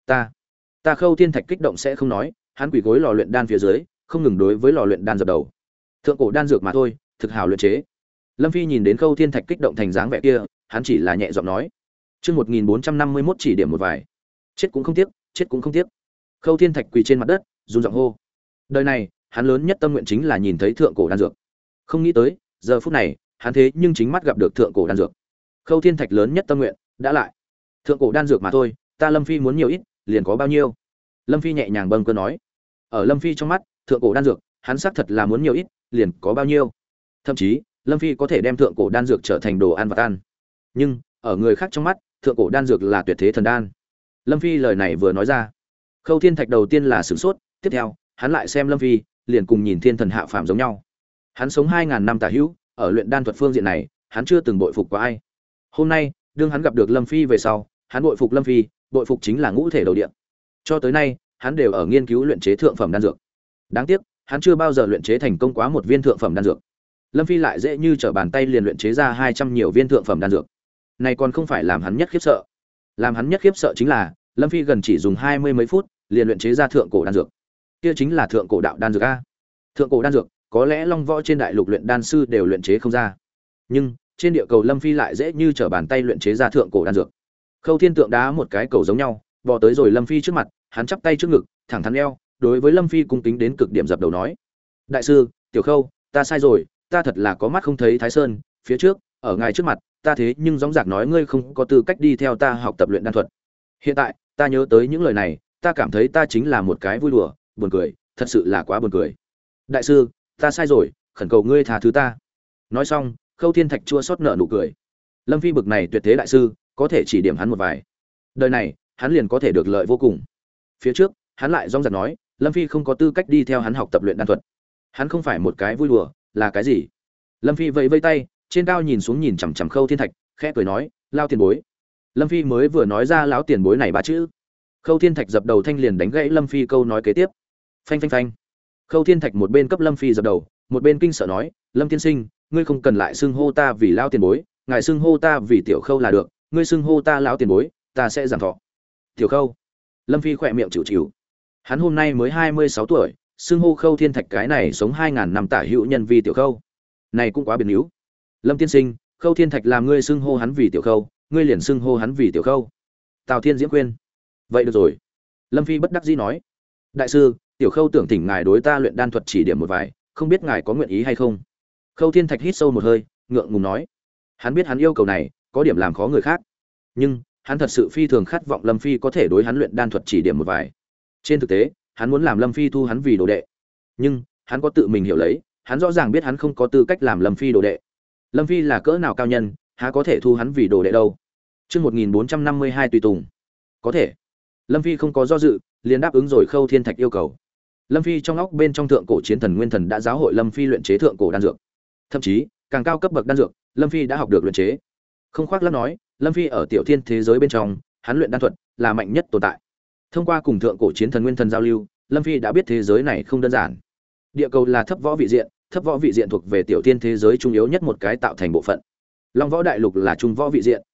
Ta Khâu Thiên Thạch kích động sẽ không nói, hắn quỳ gối lò luyện đan phía dưới, không ngừng đối với lò luyện đan dập đầu. Thượng cổ đan dược mà thôi, thực hảo luyện chế. Lâm Phi nhìn đến Khâu Thiên Thạch kích động thành dáng vẻ kia, hắn chỉ là nhẹ giọng nói: "Chương 1451 chỉ điểm một vài. Chết cũng không tiếc, chết cũng không tiếc." Khâu Thiên Thạch quỳ trên mặt đất, run giọng hô. Đời này, hắn lớn nhất tâm nguyện chính là nhìn thấy thượng cổ đan dược. Không nghĩ tới, giờ phút này, hắn thế nhưng chính mắt gặp được thượng cổ đan dược. Khâu Thiên Thạch lớn nhất tâm nguyện đã lại. Thượng cổ đan dược mà thôi, ta Lâm Phi muốn nhiều ít, liền có bao nhiêu. Lâm Phi nhẹ nhàng bâng cơ nói. Ở Lâm Phi trong mắt, thượng cổ đan dược, hắn xác thật là muốn nhiều ít, liền có bao nhiêu. Thậm chí, Lâm Phi có thể đem thượng cổ đan dược trở thành đồ ăn vặt ăn. Nhưng, ở người khác trong mắt, thượng cổ đan dược là tuyệt thế thần đan. Lâm Phi lời này vừa nói ra, Khâu Thiên Thạch đầu tiên là sửng sốt, tiếp theo, hắn lại xem Lâm Phi, liền cùng nhìn thiên thần hạ phàm giống nhau. Hắn sống 2000 năm tả hữu, ở luyện đan thuật phương diện này, hắn chưa từng bội phục qua ai. Hôm nay, đương hắn gặp được Lâm Phi về sau, hắn bội phục Lâm Phi, bội phục chính là ngũ thể đầu điện. Cho tới nay, hắn đều ở nghiên cứu luyện chế thượng phẩm đan dược. Đáng tiếc, hắn chưa bao giờ luyện chế thành công quá một viên thượng phẩm đan dược. Lâm Phi lại dễ như trở bàn tay liền luyện chế ra 200 nhiều viên thượng phẩm đan dược. Này còn không phải làm hắn nhất khiếp sợ. Làm hắn nhất khiếp sợ chính là, Lâm Phi gần chỉ dùng 20 mấy phút, liền luyện chế ra thượng cổ đan dược. Kia chính là thượng cổ đạo đan dược a. Thượng cổ đan dược, có lẽ long võ trên đại lục luyện đan sư đều luyện chế không ra. Nhưng, trên địa cầu Lâm Phi lại dễ như trở bàn tay luyện chế ra thượng cổ đan dược. Khâu Thiên tượng đá một cái cầu giống nhau, bò tới rồi Lâm Phi trước mặt, hắn chắp tay trước ngực, thẳng thắn eo, đối với Lâm Phi cung kính đến cực điểm dập đầu nói: "Đại sư, Tiểu Khâu, ta sai rồi, ta thật là có mắt không thấy Thái Sơn, phía trước, ở ngài trước mặt, ta thế nhưng dõng dạc nói ngươi không có tư cách đi theo ta học tập luyện đan thuật. Hiện tại, ta nhớ tới những lời này, ta cảm thấy ta chính là một cái vui đùa, buồn cười, thật sự là quá buồn cười. Đại sư, ta sai rồi, khẩn cầu ngươi tha thứ ta." Nói xong, Khâu Thiên Thạch chua xót nở nụ cười. Lâm Phi bực này tuyệt thế đại sư, có thể chỉ điểm hắn một vài. Đời này, hắn liền có thể được lợi vô cùng. Phía trước, hắn lại dõng dạc nói, Lâm Phi không có tư cách đi theo hắn học tập luyện đan thuật. Hắn không phải một cái vui đùa, là cái gì? Lâm Phi vẫy vẫy tay, trên cao nhìn xuống nhìn chằm chằm Khâu Thiên Thạch, khẽ cười nói, "Lao tiền bối." Lâm Phi mới vừa nói ra lão tiền bối này ba chữ, Khâu Thiên Thạch dập đầu thanh liền đánh gãy Lâm Phi câu nói kế tiếp. Phanh phanh phanh. Khâu Thiên Thạch một bên cấp Lâm Phi dập đầu, một bên kinh sợ nói, "Lâm tiên sinh, ngươi không cần lại xưng hô ta vì lão tiền bối, ngài xưng hô ta vì Tiểu Khâu là được, ngươi xưng hô ta lão tiền bối, ta sẽ giảm thọ." Tiểu Khâu. Lâm Phi khỏe miệng chịu chịu. Hắn hôm nay mới 26 tuổi, xưng hô Khâu Thiên Thạch cái này sống 2000 năm tả hữu nhân vi Tiểu Khâu. Này cũng quá biến yếu. Lâm tiên sinh, Khâu Thiên Thạch làm ngươi xưng hô hắn vì Tiểu Khâu, ngươi liền xưng hô hắn vì Tiểu Khâu. Tào Thiên Diễm khuyên. Vậy được rồi. Lâm Phi bất đắc dĩ nói, "Đại sư, Tiểu Khâu tưởng thỉnh ngài đối ta luyện đan thuật chỉ điểm một vài, không biết ngài có nguyện ý hay không?" Khâu Thiên Thạch hít sâu một hơi, ngượng ngùng nói. Hắn biết hắn yêu cầu này có điểm làm khó người khác, nhưng hắn thật sự phi thường khát vọng Lâm Phi có thể đối hắn luyện đan thuật chỉ điểm một vài. Trên thực tế, hắn muốn làm Lâm Phi thu hắn vì đồ đệ, nhưng hắn có tự mình hiểu lấy, hắn rõ ràng biết hắn không có tư cách làm Lâm Phi đồ đệ. Lâm Phi là cỡ nào cao nhân, há có thể thu hắn vì đồ đệ đâu. Chương 1452 tùy tùng. Có thể. Lâm Phi không có do dự, liền đáp ứng rồi Khâu Thiên Thạch yêu cầu. Lâm Phi trong óc bên trong thượng cổ chiến thần Nguyên Thần đã giáo hội Lâm Phi luyện chế thượng cổ đan dược. Thậm chí, càng cao cấp bậc đan dược, Lâm Phi đã học được luyện chế. Không khoác lác nói, Lâm Phi ở tiểu thiên thế giới bên trong, hắn luyện đan thuật là mạnh nhất tồn tại. Thông qua cùng thượng cổ chiến thần Nguyên Thần giao lưu, Lâm Phi đã biết thế giới này không đơn giản. Địa cầu là thấp võ vị diện, thấp võ vị diện thuộc về tiểu thiên thế giới trung yếu nhất một cái tạo thành bộ phận. Long võ đại lục là trung võ vị diện,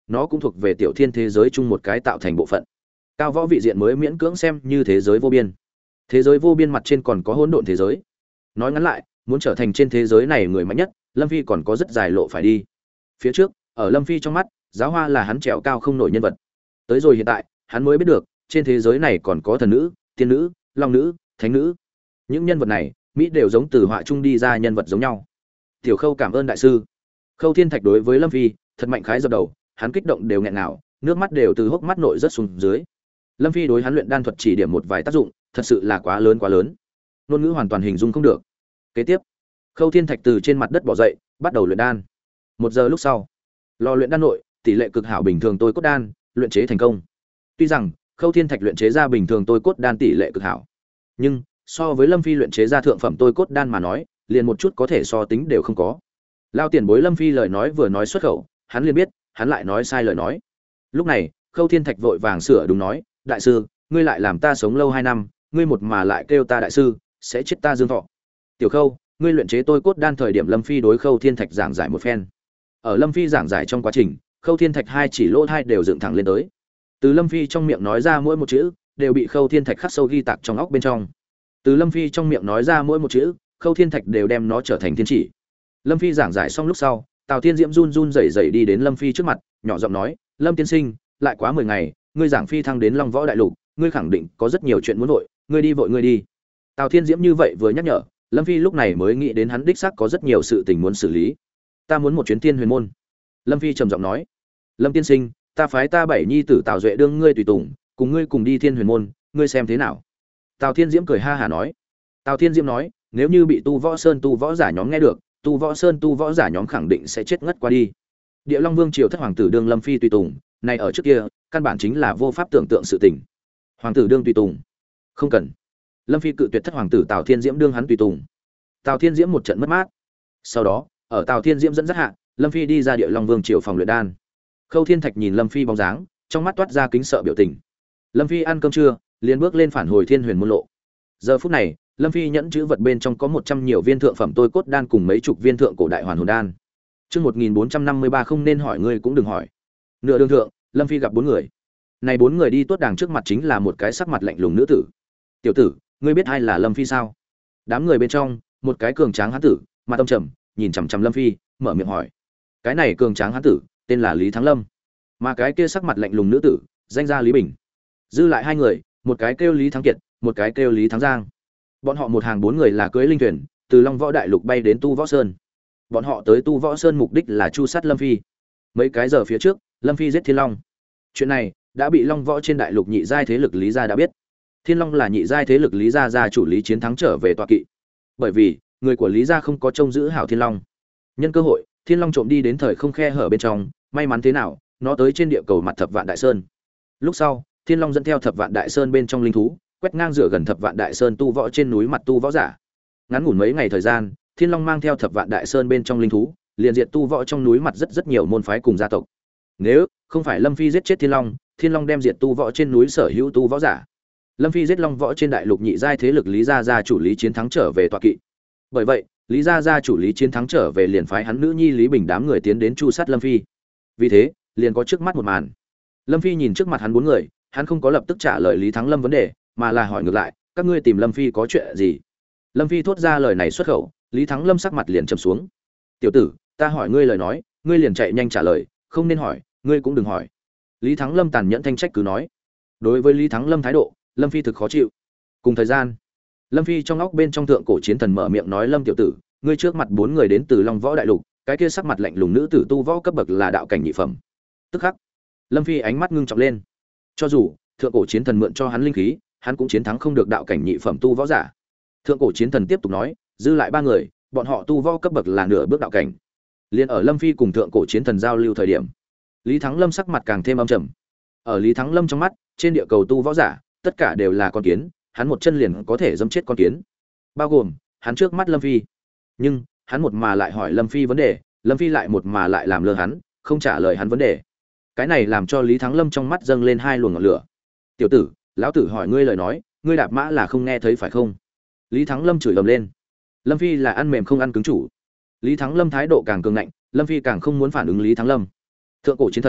nó cũng thuộc về tiểu thiên thế giới chung một cái tạo thành bộ phận. Cao võ vị diện mới miễn cưỡng xem như thế giới vô biên. Thế giới vô biên mặt trên còn có hỗn độn thế giới. Nói ngắn lại, muốn trở thành trên thế giới này người mạnh nhất, Lâm Phi còn có rất dài lộ phải đi. Phía trước, ở Lâm Phi trong mắt, Giáo Hoa là hắn trèo cao không nổi nhân vật. Tới rồi hiện tại, hắn mới biết được, trên thế giới này còn có thần nữ, tiên nữ, long nữ, thánh nữ. Những nhân vật này, Mỹ đều giống từ họa chung đi ra nhân vật giống nhau. Tiểu Khâu cảm ơn đại sư. Khâu Thiên Thạch đối với Lâm Phi, thật mạnh khái dập đầu, hắn kích động đều nghẹn ngào, nước mắt đều từ hốc mắt nội rất xuống dưới. Lâm Phi đối hắn luyện đan thuật chỉ điểm một vài tác dụng, thật sự là quá lớn quá lớn. Ngôn ngữ hoàn toàn hình dung không được. Kế tiếp, Khâu Thiên Thạch từ trên mặt đất bò dậy, bắt đầu luyện đan. 1 giờ lúc sau, lò luyện đan nội, tỷ lệ cực hảo bình thường tôi cốt đan, luyện chế thành công. Tuy rằng Khâu Thiên Thạch luyện chế ra bình thường tôi cốt đan tỷ lệ cực hảo, nhưng so với Lâm Phi luyện chế ra thượng phẩm tôi cốt đan mà nói, liền một chút có thể so tính đều không có. Lao tiền bối Lâm Phi lời nói vừa nói xuất khẩu, hắn liền biết, hắn lại nói sai lời nói. Lúc này, Khâu Thiên Thạch vội vàng sửa đúng nói, đại sư, ngươi lại làm ta sống lâu 2 năm, ngươi một mà lại kêu ta đại sư, sẽ chết ta dương thọ. Tiểu Khâu, ngươi luyện chế tôi cốt đan thời điểm Lâm Phi đối Khâu Thiên Thạch giảng giải một phen. Ở Lâm Phi giảng giải trong quá trình, Khâu Thiên Thạch hai chỉ lỗ hai đều dựng thẳng lên tới. Từ Lâm Phi trong miệng nói ra mỗi một chữ, đều bị Khâu Thiên Thạch khắc sâu ghi tạc trong óc bên trong. Từ Lâm Phi trong miệng nói ra mỗi một chữ, Khâu Thiên Thạch đều đem nó trở thành thiên chỉ. Lâm Phi giảng giải xong lúc sau, Tào Thiên Diễm run run rẩy rẩy đi đến Lâm Phi trước mặt, nhỏ giọng nói, "Lâm tiên sinh, lại quá 10 ngày, ngươi giảng phi thăng đến Long Võ đại lục, ngươi khẳng định có rất nhiều chuyện muốn vội, ngươi đi vội ngươi đi." Tào Thiên Diễm như vậy vừa nhắc nhở, Lâm Phi lúc này mới nghĩ đến hắn đích xác có rất nhiều sự tình muốn xử lý. "Ta muốn một chuyến Thiên Huyền môn." Lâm Phi trầm giọng nói. "Lâm tiên sinh, ta phái ta 7 nhi tử Tào Duệ đương ngươi tùy tùng, cùng ngươi cùng đi Thiên Huyền môn, ngươi xem thế nào?" Tào Thiên Diễm cười ha hả nói. Tào Thiên Diễm nói, "Nếu như bị Tu Võ Sơn tu võ giả nhóm nghe được, Tu Võ Sơn tu võ giả nhóm khẳng định sẽ chết ngất qua đi. Địa Long Vương triều thất hoàng tử đương Lâm Phi tùy tùng, này ở trước kia, căn bản chính là vô pháp tưởng tượng sự tình. Hoàng tử đương tùy tùng, không cần." Lâm Phi cự tuyệt thất hoàng tử Tào Thiên Diễm đương hắn tùy tùng. Tào Thiên Diễm một trận mất mát. Sau đó, ở Tào Thiên Diễm dẫn dắt hạ, Lâm Phi đi ra Địa Long Vương triều phòng luyện đan. Khâu Thiên Thạch nhìn Lâm Phi bóng dáng, trong mắt toát ra kính sợ biểu tình. Lâm Phi ăn cơm trưa, liền bước lên phản hồi Thiên Huyền môn lộ. Giờ phút này, Lâm Phi nhẫn chữ vật bên trong có 100 nhiều viên thượng phẩm tôi cốt đan cùng mấy chục viên thượng cổ đại hoàn hồn đan. Chương 1453 không nên hỏi ngươi cũng đừng hỏi. Nửa đường thượng, Lâm Phi gặp 4 người. Này 4 người đi tuốt đàng trước mặt chính là một cái sắc mặt lạnh lùng nữ tử. "Tiểu tử, ngươi biết ai là Lâm Phi sao?" Đám người bên trong, một cái cường tráng hán tử, mặt âm trầm, nhìn chằm chằm Lâm Phi, mở miệng hỏi. Cái này cường tráng hán tử, tên là Lý Thắng Lâm, mà cái kia sắc mặt lạnh lùng nữ tử, danh ra Lý Bình. Dư lại 2 người, một cái kêu Lý Thắng Kiệt, một cái kêu Lý Thắng Giang. Bọn họ một hàng 4 người là cưỡi linh thuyền, từ Long Võ đại lục bay đến Tu Võ Sơn. Bọn họ tới Tu Võ Sơn mục đích là chu sát Lâm Phi. Mấy cái giờ phía trước, Lâm Phi giết Thiên Long. Chuyện này đã bị Long Võ trên đại lục nhị giai thế lực Lý gia đã biết. Thiên Long là nhị giai thế lực Lý gia gia chủ Lý Chiến Thắng trở về tọa kỵ. Bởi vì, người của Lý gia không có trông giữ hảo Thiên Long. Nhân cơ hội, Thiên Long trộm đi đến thời không khe hở bên trong, may mắn thế nào, nó tới trên địa cầu mặt Thập Vạn Đại Sơn. Lúc sau, Thiên Long dẫn theo Thập Vạn Đại Sơn bên trong linh thú, quét ngang rửa gần Thập Vạn Đại Sơn tu võ trên núi mặt tu võ giả. Ngắn ngủn mấy ngày thời gian, Thiên Long mang theo Thập Vạn Đại Sơn bên trong linh thú, liền diệt tu võ trong núi mặt rất nhiều môn phái cùng gia tộc. Nếu không phải Lâm Phi giết chết Thiên Long, Thiên Long đem diệt tu võ trên núi sở hữu tu võ giả. Lâm Phi giết Long Võ trên đại lục nhị giai thế lực Lý gia gia chủ Lý Chiến Thắng trở về tọa kỵ. Bởi vậy, Lý gia gia chủ Lý Chiến Thắng trở về liền phái hắn nữ nhi Lý Bình đám người tiến đến chu sát Lâm Phi. Vì thế, liền có trước mắt một màn. Lâm Phi nhìn trước mặt hắn 4 người, hắn không có lập tức trả lời Lý Thắng Lâm vấn đề, mà là hỏi ngược lại, các ngươi tìm Lâm Phi có chuyện gì? Lâm Phi thốt ra lời này xuất khẩu, Lý Thắng Lâm sắc mặt liền trầm xuống. "Tiểu tử, ta hỏi ngươi lời nói, ngươi liền chạy nhanh trả lời, không nên hỏi, ngươi cũng đừng hỏi." Lý Thắng Lâm tàn nhẫn thanh trách cứ nói. Đối với Lý Thắng Lâm thái độ, Lâm Phi thực khó chịu. Cùng thời gian, Lâm Phi trong óc bên trong thượng cổ chiến thần mở miệng nói, "Lâm tiểu tử, ngươi trước mặt 4 người đến từ Long Võ đại lục, cái kia sắc mặt lạnh lùng nữ tử tu võ cấp bậc là đạo cảnh nhị phẩm." Tức khắc, Lâm Phi ánh mắt ngưng trọng lên. Cho dù thượng cổ chiến thần mượn cho hắn linh khí, hắn cũng chiến thắng không được đạo cảnh nhị phẩm tu võ giả. Thượng cổ chiến thần tiếp tục nói, dư lại 3 người, bọn họ tu võ cấp bậc là nửa bước đạo cảnh. Liên ở Lâm Phi cùng thượng cổ chiến thần giao lưu thời điểm, Lý Thắng Lâm sắc mặt càng thêm âm trầm. Ở Lý Thắng Lâm trong mắt, trên địa cầu tu võ giả, tất cả đều là con kiến, hắn một chân liền có thể dẫm chết con kiến. Bao gồm hắn trước mắt Lâm Phi. Nhưng, hắn một mà lại hỏi Lâm Phi vấn đề, Lâm Phi lại một mà lại làm lơ hắn, không trả lời hắn vấn đề. Cái này làm cho Lý Thắng Lâm trong mắt dâng lên 2 luồng ngọn lửa. "Tiểu tử, lão tử hỏi ngươi lời nói, ngươi đạp mã là không nghe thấy phải không?" Lý Thắng Lâm chửi ầm lên. Lâm Phi là ăn mềm không ăn cứng chủ. Lý Thắng Lâm thái độ càng cường ngạnh, Lâm Phi càng không muốn phản ứng Lý Thắng Lâm. "Thượng cổ chiến thần,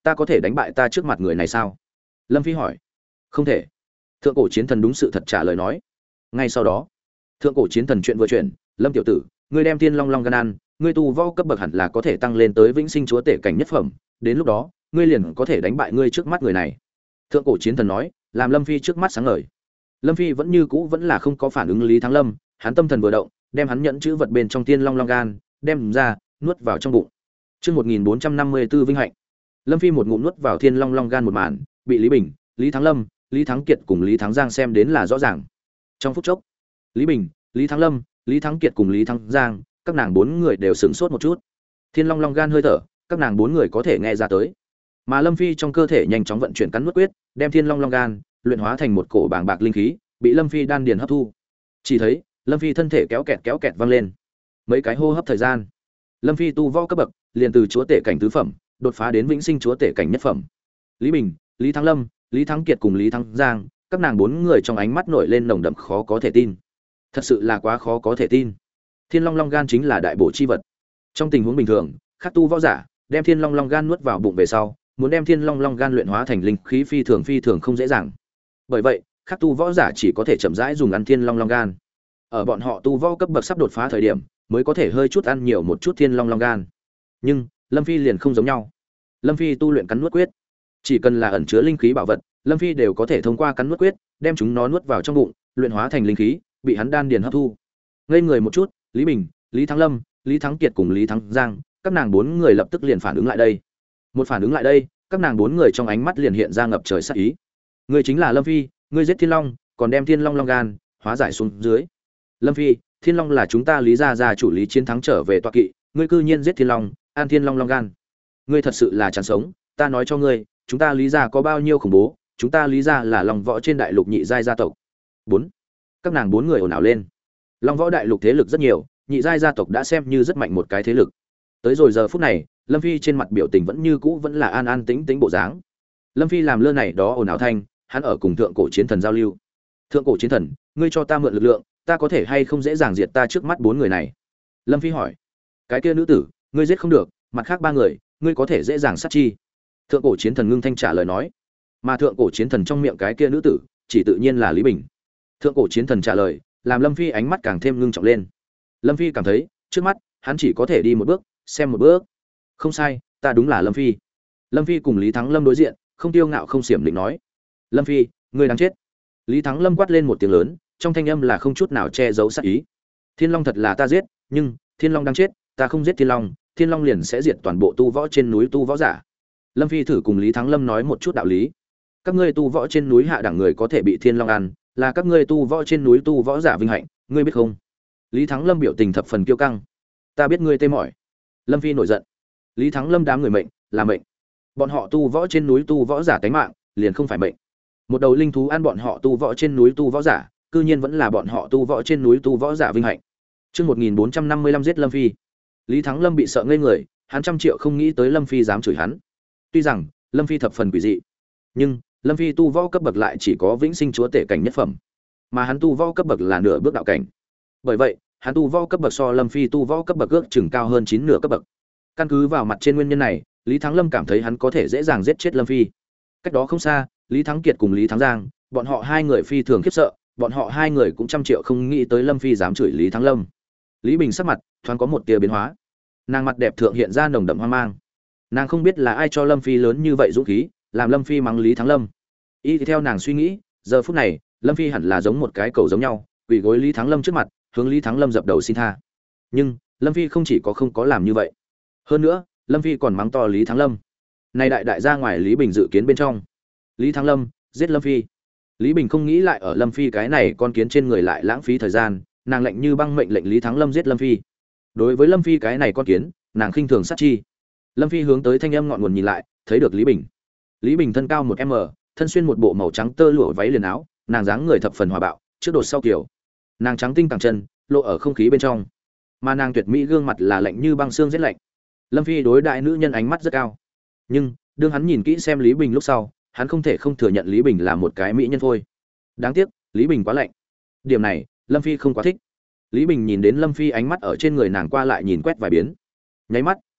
ta có thể đánh bại ta trước mặt người này sao? Lâm Phi hỏi. Không thể. Thượng cổ chiến thần đúng sự thật trả lời nói. Ngay sau đó, thượng cổ chiến thần chuyện vừa chuyển, Lâm tiểu tử, ngươi đem Thiên Long Long gan ăn, ngươi tu võ cấp bậc hẳn là có thể tăng lên tới vĩnh sinh chúa tể cảnh nhất phẩm, đến lúc đó, ngươi liền có thể đánh bại ngươi trước mắt người này. Thượng cổ chiến thần nói, làm Lâm Phi trước mắt sáng ngời. Lâm Phi vẫn như cũ vẫn là không có phản ứng Lý Thắng Lâm, hắn tâm thần vừa động, đem hắn nhẫn chữ vật bên trong Thiên Long Long gan, đem ra, nuốt vào trong bụng. Chương 1454 vinh hạnh. Lâm Phi một ngụm nuốt vào Thiên Long Long gan một màn, bị Lý Bình, Lý Thắng Lâm, Lý Thắng Kiệt cùng Lý Thắng Giang xem đến là rõ ràng. Trong phút chốc, Lý Bình, Lý Thắng Lâm, Lý Thắng Kiệt cùng Lý Thắng Giang, các nàng bốn người đều sửng sốt một chút. Thiên Long Long gan hơi thở, các nàng bốn người có thể nghe ra tới. Mà Lâm Phi trong cơ thể nhanh chóng vận chuyển cắn nuốt quyết, đem Thiên Long Long gan luyện hóa thành một cổ bàng bạc linh khí, bị Lâm Phi đan điền hấp thu. Chỉ thấy, Lâm Phi thân thể kéo kẹt vang lên. Mấy cái hô hấp thời gian, Lâm Phi tu võ cấp bậc liền từ chúa tể cảnh tứ phẩm đột phá đến vĩnh sinh chúa tể cảnh nhất phẩm. Lý Bình, Lý Thắng Lâm, Lý Thắng Kiệt cùng Lý Thắng Giang, các nàng bốn người trong ánh mắt nổi lên nồng đậm khó có thể tin. Thật sự là quá khó có thể tin. Thiên Long Long gan chính là đại bổ chi vật. Trong tình huống bình thường, khắc tu võ giả đem Thiên Long Long gan nuốt vào bụng về sau, muốn đem Thiên Long Long gan luyện hóa thành linh khí phi thường không dễ dàng. Bởi vậy, khắc tu võ giả chỉ có thể chậm rãi dùng ăn Thiên Long Long gan. Ở bọn họ tu võ cấp bậc sắp đột phá thời điểm, mới có thể hơi chút ăn nhiều một chút Thiên Long Long gan. Nhưng Lâm Phi liền không giống nhau. Lâm Phi tu luyện cắn nuốt quyết, chỉ cần là ẩn chứa linh khí bảo vật, Lâm Phi đều có thể thông qua cắn nuốt quyết đem chúng nó nuốt vào trong bụng, luyện hóa thành linh khí, bị hắn đan điền hấp thu. Ngây người một chút, Lý Bình, Lý Thắng Lâm, Lý Thắng Kiệt cùng Lý Thắng Giang, các nàng bốn người lập tức liền phản ứng lại đây. Một phản ứng lại đây, các nàng bốn người trong ánh mắt liền hiện ra ngập trời sát ý. Ngươi chính là Lâm Phi, ngươi giết Thiên Long, còn đem Thiên Long Long gan hóa giải xuống dưới. Lâm Phi, Thiên Long là chúng ta Lý gia chủ Lý chiến thắng trở về tọa kỵ, ngươi cư nhiên giết Thiên Long, an Thiên Long Long gan. Ngươi thật sự là chán sống, ta nói cho ngươi, chúng ta Lý gia có bao nhiêu khủng bố, chúng ta Lý gia là Long Võ trên đại lục nhị giai gia tộc. 4. Các nàng bốn người ồn ào lên. Long Võ đại lục thế lực rất nhiều, nhị giai gia tộc đã xem như rất mạnh một cái thế lực. Tới rồi giờ phút này, Lâm Phi trên mặt biểu tình vẫn như cũ vẫn là an an tĩnh tĩnh bộ dáng. Lâm Phi làm lơ này đó ồn ào thanh, hắn ở cùng thượng cổ chiến thần giao lưu. Thượng cổ chiến thần, ngươi cho ta mượn lực lượng, ta có thể hay không dễ dàng diệt ta trước mắt bốn người này? Lâm Phi hỏi. Cái kia nữ tử, ngươi giết không được, mặt khác ba người, ngươi có thể dễ dàng sát chi. Thượng cổ chiến thần ngưng thanh trả lời nói. Mà thượng cổ chiến thần trong miệng cái kia nữ tử, chỉ tự nhiên là Lý Bình. Thượng cổ chiến thần trả lời, làm Lâm Phi ánh mắt càng thêm ngưng trọng lên. Lâm Phi cảm thấy, trước mắt, hắn chỉ có thể đi một bước, xem một bước. Không sai, ta đúng là Lâm Phi. Lâm Phi cùng Lý Thắng Lâm đối diện, không tiêu ngạo không xiểm định nói. Lâm Phi, ngươi đáng chết. Lý Thắng Lâm quát lên một tiếng lớn, trong thanh âm là không chút nào che giấu sát ý. Thiên Long thật là ta giết, nhưng Thiên Long đang chết, ta không giết Thiên Long, Thiên Long liền sẽ diệt toàn bộ tu võ trên núi tu võ giả. Lâm Phi thử cùng Lý Thắng Lâm nói một chút đạo lý. Các ngươi tu võ trên núi hạ đẳng người có thể bị Thiên Long ăn, là các ngươi tu võ trên núi tu võ giả vinh hạnh, ngươi biết không? Lý Thắng Lâm biểu tình thập phần kiêu căng. Ta biết ngươi tê mỏi. Lâm Phi nổi giận. Lý Thắng Lâm đám người mệnh, là mệnh. Bọn họ tu võ trên núi tu võ giả tánh mạng, liền không phải mệnh. Một đầu linh thú ăn bọn họ tu võ trên núi tu võ giả, cư nhiên vẫn là bọn họ tu võ trên núi tu võ giả vinh hạnh. Chương 1455 giết Lâm Phi. Lý Thắng Lâm bị sợ ngây người, hắn trăm triệu không nghĩ tới Lâm Phi dám chửi hắn. Tuy rằng Lâm Phi thập phần quỷ dị, nhưng Lâm Phi tu võ cấp bậc lại chỉ có vĩnh sinh chúa tể cảnh nhất phẩm, mà hắn tu võ cấp bậc là nửa bước đạo cảnh. Bởi vậy, hắn tu võ cấp bậc so Lâm Phi tu võ cấp bậc ước chừng cao hơn 9 nửa cấp bậc. Căn cứ vào mặt trên nguyên nhân này, Lý Thắng Lâm cảm thấy hắn có thể dễ dàng giết chết Lâm Phi. Cách đó không xa, Lý Thắng Kiệt cùng Lý Thắng Giang, bọn họ hai người phi thường khiếp sợ, bọn họ hai người cũng trăm triệu không nghĩ tới Lâm Phi dám chửi Lý Thắng Lâm. Lý Bình sắc mặt thoáng có một tia biến hóa, nàng mặt đẹp thượng hiện ra nồng đậm hoang mang. Nàng không biết là ai cho Lâm Phi lớn như vậy dũng khí, làm Lâm Phi mắng Lý Thắng Lâm. Y theo nàng suy nghĩ, giờ phút này, Lâm Phi hẳn là giống một cái cầu giống nhau, quỳ gối Lý Thắng Lâm trước mặt, hướng Lý Thắng Lâm dập đầu xin tha. Nhưng Lâm Phi không chỉ có không có làm như vậy, hơn nữa, Lâm Phi còn mắng to Lý Thắng Lâm. Này đại ra ngoài Lý Bình dự kiến bên trong. Lý Thắng Lâm giết Lâm Phi. Lý Bình không nghĩ lại ở Lâm Phi cái này con kiến trên người lại lãng phí thời gian, nàng lệnh như băng mệnh lệnh Lý Thắng Lâm giết Lâm Phi. Đối với Lâm Phi cái này con kiến, nàng khinh thường sát chi. Lâm Phi hướng tới thanh âm ngọn nguồn nhìn lại, thấy được Lý Bình. Lý Bình thân cao 1m, thân xuyên một bộ màu trắng tơ lụa váy liền áo, nàng dáng người thập phần hòa bạo, trước đột sau kiểu. Nàng trắng tinh tàng chân, lộ ở không khí bên trong. Mà nàng tuyệt mỹ gương mặt là lạnh như băng xương rét lạnh. Lâm Phi đối đại nữ nhân ánh mắt rất cao. Nhưng, đương hắn nhìn kỹ xem Lý Bình lúc sau, hắn không thể không thừa nhận Lý Bình là một cái mỹ nhân thôi. Đáng tiếc, Lý Bình quá lạnh. Điểm này, Lâm Phi không quá thích. Lý Bình nhìn đến Lâm Phi ánh mắt ở trên người nàng qua lại nhìn quét vài biến. Nháy mắt,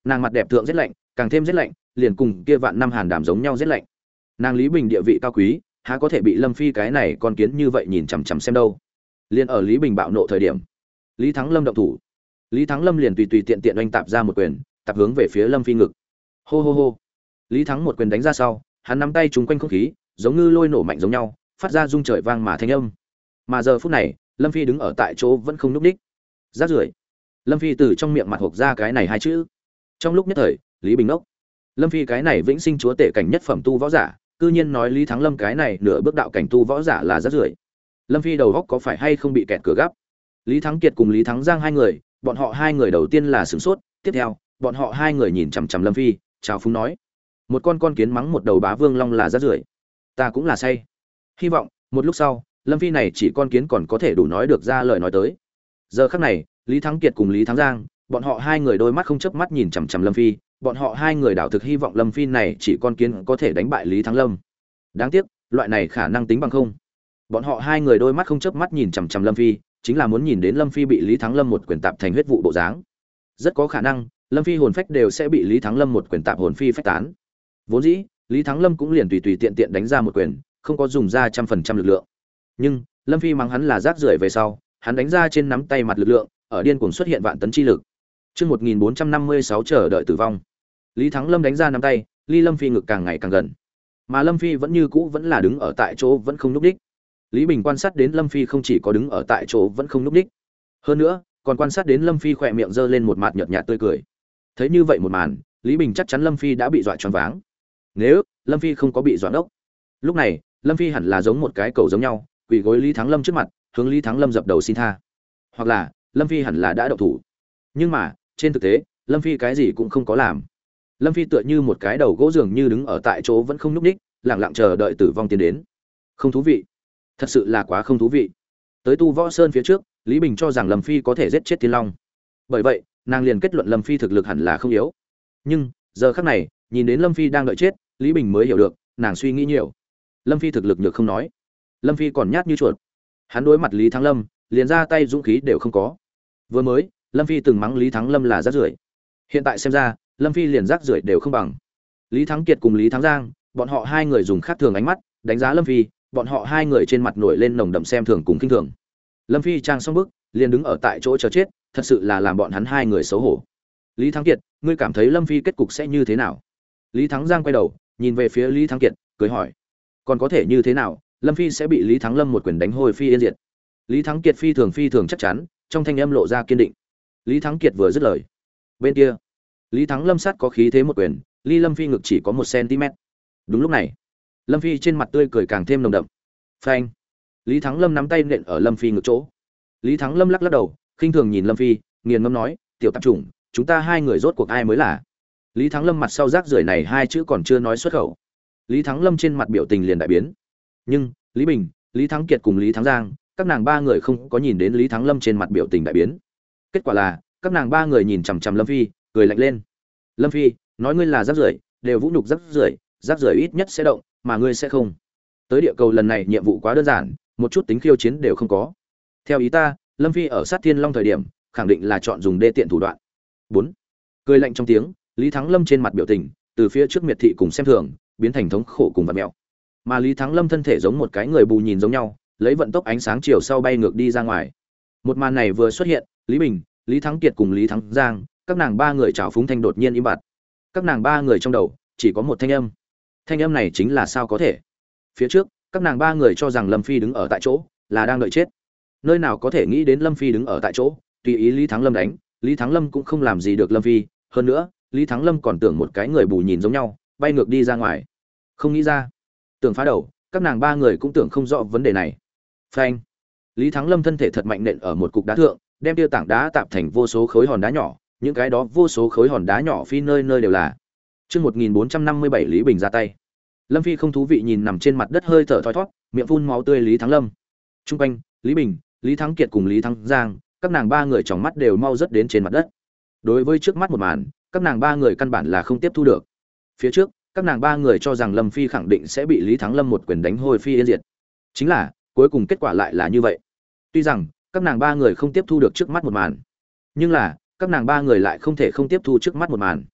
nàng mặt đẹp thượng rét lạnh, càng thêm rét lạnh, liền cùng kia vạn năm hàn đàm giống nhau rét lạnh. Nàng Lý Bình địa vị cao quý, há có thể bị Lâm Phi cái này con kiến như vậy nhìn chằm chằm xem đâu. Liên ở Lý Bình bạo nộ thời điểm, Lý Thắng Lâm động thủ. Lý Thắng Lâm liền tùy tùy tiện tiện oanh tạp ra một quyền, tạp hướng về phía Lâm Phi ngực. Hô hô hô. Lý Thắng một quyền đánh ra sau, hắn nắm tay trúng quanh không khí, giống như lôi nổ mạnh giống nhau, phát ra rung trời vang mà thanh âm. Mà giờ phút này, Lâm Phi đứng ở tại chỗ vẫn không nhúc nhích. Rác rưởi. Lâm Phi từ trong miệng mặt hộc ra cái này hai chữ. Trong lúc nhất thời, Lý Bình ngốc. Lâm Phi cái này vĩnh sinh chúa tể cảnh nhất phẩm tu võ giả, cư nhiên nói Lý Thắng Lâm cái này nửa bước đạo cảnh tu võ giả là rác rưởi. Lâm Phi đầu góc có phải hay không bị kẹt cửa gấp? Lý Thắng Kiệt cùng Lý Thắng Giang hai người, bọn họ hai người đầu tiên là sửng sốt, tiếp theo, bọn họ hai người nhìn chằm chằm Lâm Phi, chào phúng nói: "Một con kiến mắng một đầu bá vương long là rác rưởi, ta cũng là say." Hy vọng, một lúc sau, Lâm Phi này chỉ con kiến còn có thể đủ nói được ra lời nói tới. Giờ khắc này, Lý Thắng Kiệt cùng Lý Thắng Giang, bọn họ hai người đôi mắt không chớp mắt nhìn chằm chằm Lâm Phi, bọn họ hai người đảo thực hy vọng Lâm Phi này chỉ con kiến có thể đánh bại Lý Thắng Lâm. Đáng tiếc, loại này khả năng tính bằng không. Bọn họ hai người đôi mắt không chớp mắt nhìn chằm chằm Lâm Phi, chính là muốn nhìn đến Lâm Phi bị Lý Thắng Lâm một quyền tạp thành huyết vụ bộ dáng. Rất có khả năng, Lâm Phi hồn phách đều sẽ bị Lý Thắng Lâm một quyền tạp hồn phi phách tán. Vốn dĩ, Lý Thắng Lâm cũng liền tùy tùy tiện tiện đánh ra một quyền, không có dùng ra 100% lực lượng. Nhưng, Lâm Phi mắng hắn là rác rưởi về sau, hắn đánh ra trên nắm tay mặt lực lượng, ở điên cuồng xuất hiện vạn tấn chi lực. Chương 1456 chờ đợi tử vong. Lý Thắng Lâm đánh ra nắm tay, ly Lâm Phi ngực càng ngày càng gần. Mà Lâm Phi vẫn như cũ vẫn là đứng ở tại chỗ vẫn không nhúc nhích. Lý Bình quan sát đến Lâm Phi không chỉ có đứng ở tại chỗ vẫn không nhúc nhích, hơn nữa, còn quan sát đến Lâm Phi khỏe miệng giơ lên một mặt nhợt nhạt tươi cười. Thấy như vậy một màn, Lý Bình chắc chắn Lâm Phi đã bị dọa choáng váng. Nếu Lâm Phi không có bị dọa ngốc, lúc này, Lâm Phi hẳn là giống một cái cầu giống nhau, quỳ gối Lý Thắng Lâm trước mặt, hướng Lý Thắng Lâm dập đầu xin tha. Hoặc là, Lâm Phi hẳn là đã động thủ. Nhưng mà, trên thực tế, Lâm Phi cái gì cũng không có làm. Lâm Phi tựa như một cái đầu gỗ dường như đứng ở tại chỗ vẫn không nhúc nhích, lặng lặng chờ đợi tử vong tiến đến. Không thú vị, thật sự là quá không thú vị. Tới Tu Võ Sơn phía trước, Lý Bình cho rằng Lâm Phi có thể giết chết Thiên Long. Bởi vậy, nàng liền kết luận Lâm Phi thực lực hẳn là không yếu. Nhưng, giờ khắc này, nhìn đến Lâm Phi đang đợi chết, Lý Bình mới hiểu được, nàng suy nghĩ nhiều. Lâm Phi thực lực nhược không nói, Lâm Phi còn nhát như chuột. Hắn đối mặt Lý Thắng Lâm, liền ra tay dũng khí đều không có. Vừa mới, Lâm Phi từng mắng Lý Thắng Lâm là rác rưởi. Hiện tại xem ra, Lâm Phi liền rác rưởi đều không bằng. Lý Thắng Kiệt cùng Lý Thắng Giang, bọn họ hai người dùng khác thường ánh mắt đánh giá Lâm Phi, bọn họ hai người trên mặt nổi lên nồng đậm xem thường cùng khinh thường. Lâm Phi trang xong bước, liền đứng ở tại chỗ chờ chết, thật sự là làm bọn hắn hai người xấu hổ. Lý Thắng Kiệt, ngươi cảm thấy Lâm Phi kết cục sẽ như thế nào? Lý Thắng Giang quay đầu, nhìn về phía Lý Thắng Kiệt, cười hỏi. Còn có thể như thế nào? Lâm Phi sẽ bị Lý Thắng Lâm một quyền đánh hồi phi yên diệt. Lý Thắng Kiệt phi thường chắc chắn, trong thanh âm lộ ra kiên định. Lý Thắng Kiệt vừa dứt lời, bên kia, Lý Thắng Lâm sát có khí thế một quyền, ly Lâm Phi ngực chỉ có 1 cm. Đúng lúc này, Lâm Phi trên mặt tươi cười càng thêm nồng đậm. Phanh! Lý Thắng Lâm nắm tay nện ở Lâm Phi ngực chỗ. Lý Thắng Lâm lắc đầu, khinh thường nhìn Lâm Phi, nghiền ngẫm nói, "Tiểu tạp chủng, chúng ta hai người rốt cuộc ai mới là?" Lý Thắng Lâm mặt sau rác rưởi này hai chữ còn chưa nói xuất khẩu. Lý Thắng Lâm trên mặt biểu tình liền đại biến. Nhưng, Lý Bình, Lý Thắng Kiệt cùng Lý Thắng Giang, các nàng ba người không có nhìn đến Lý Thắng Lâm trên mặt biểu tình đại biến. Kết quả là, các nàng ba người nhìn chằm chằm Lâm Phi, cười lạnh lên. "Lâm Phi, nói ngươi là rác rưởi, đều vũ nhục rác rưởi ít nhất sẽ động, mà ngươi sẽ không. Tới địa cầu lần này nhiệm vụ quá đơn giản, một chút tính khiêu chiến đều không có. Theo ý ta, Lâm Phi ở sát Thiên Long thời điểm, khẳng định là chọn dùng đê tiện thủ đoạn." 4. Cười lạnh trong tiếng, Lý Thắng Lâm trên mặt biểu tình, từ phía trước miệt thị cùng xem thường, biến thành thống khổ cùng vặn mèo. Mà Lý Thắng Lâm thân thể giống một cái người bù nhìn giống nhau, lấy vận tốc ánh sáng chiều sau bay ngược đi ra ngoài. Một màn này vừa xuất hiện, Lý Bình, Lý Thắng Kiệt cùng Lý Thắng Giang, các nàng ba người trào phúng thanh đột nhiên im bặt. Các nàng ba người trong đầu chỉ có một thanh âm. Thanh âm này chính là sao có thể? Phía trước, các nàng ba người cho rằng Lâm Phi đứng ở tại chỗ, là đang đợi chết. Nơi nào có thể nghĩ đến Lâm Phi đứng ở tại chỗ, tùy ý Lý Thắng Lâm đánh, Lý Thắng Lâm cũng không làm gì được Lâm Phi, hơn nữa, Lý Thắng Lâm còn tưởng một cái người bù nhìn giống nhau, bay ngược đi ra ngoài. Không nghĩ ra, tưởng phá đầu, các nàng ba người cũng tưởng không rõ vấn đề này. Phanh! Lý Thắng Lâm thân thể thật mạnh nện ở một cục đá thượng, đem tiêu tảng đá tạp thành vô số khối hòn đá nhỏ, những cái đó vô số khối hòn đá nhỏ phi nơi nơi đều là. Chương 1457 Lý Bình ra tay. Lâm Phi không thú vị nhìn nằm trên mặt đất hơi thở thoi thoát, miệng phun máu tươi Lý Thắng Lâm. Trung quanh, Lý Bình, Lý Thắng Kiệt cùng Lý Thắng Giang, các nàng ba người tròng mắt đều mau rất đến trên mặt đất. Đối với trước mắt một màn, các nàng ba người căn bản là không tiếp thu được. Phía trước, các nàng ba người cho rằng Lâm Phi khẳng định sẽ bị Lý Thắng Lâm một quyền đánh hôi phi yên diệt. Chính là, cuối cùng kết quả lại là như vậy. Tuy rằng, các nàng ba người không tiếp thu được trước mắt một màn, nhưng là, các nàng ba người lại không thể không tiếp thu trước mắt một màn.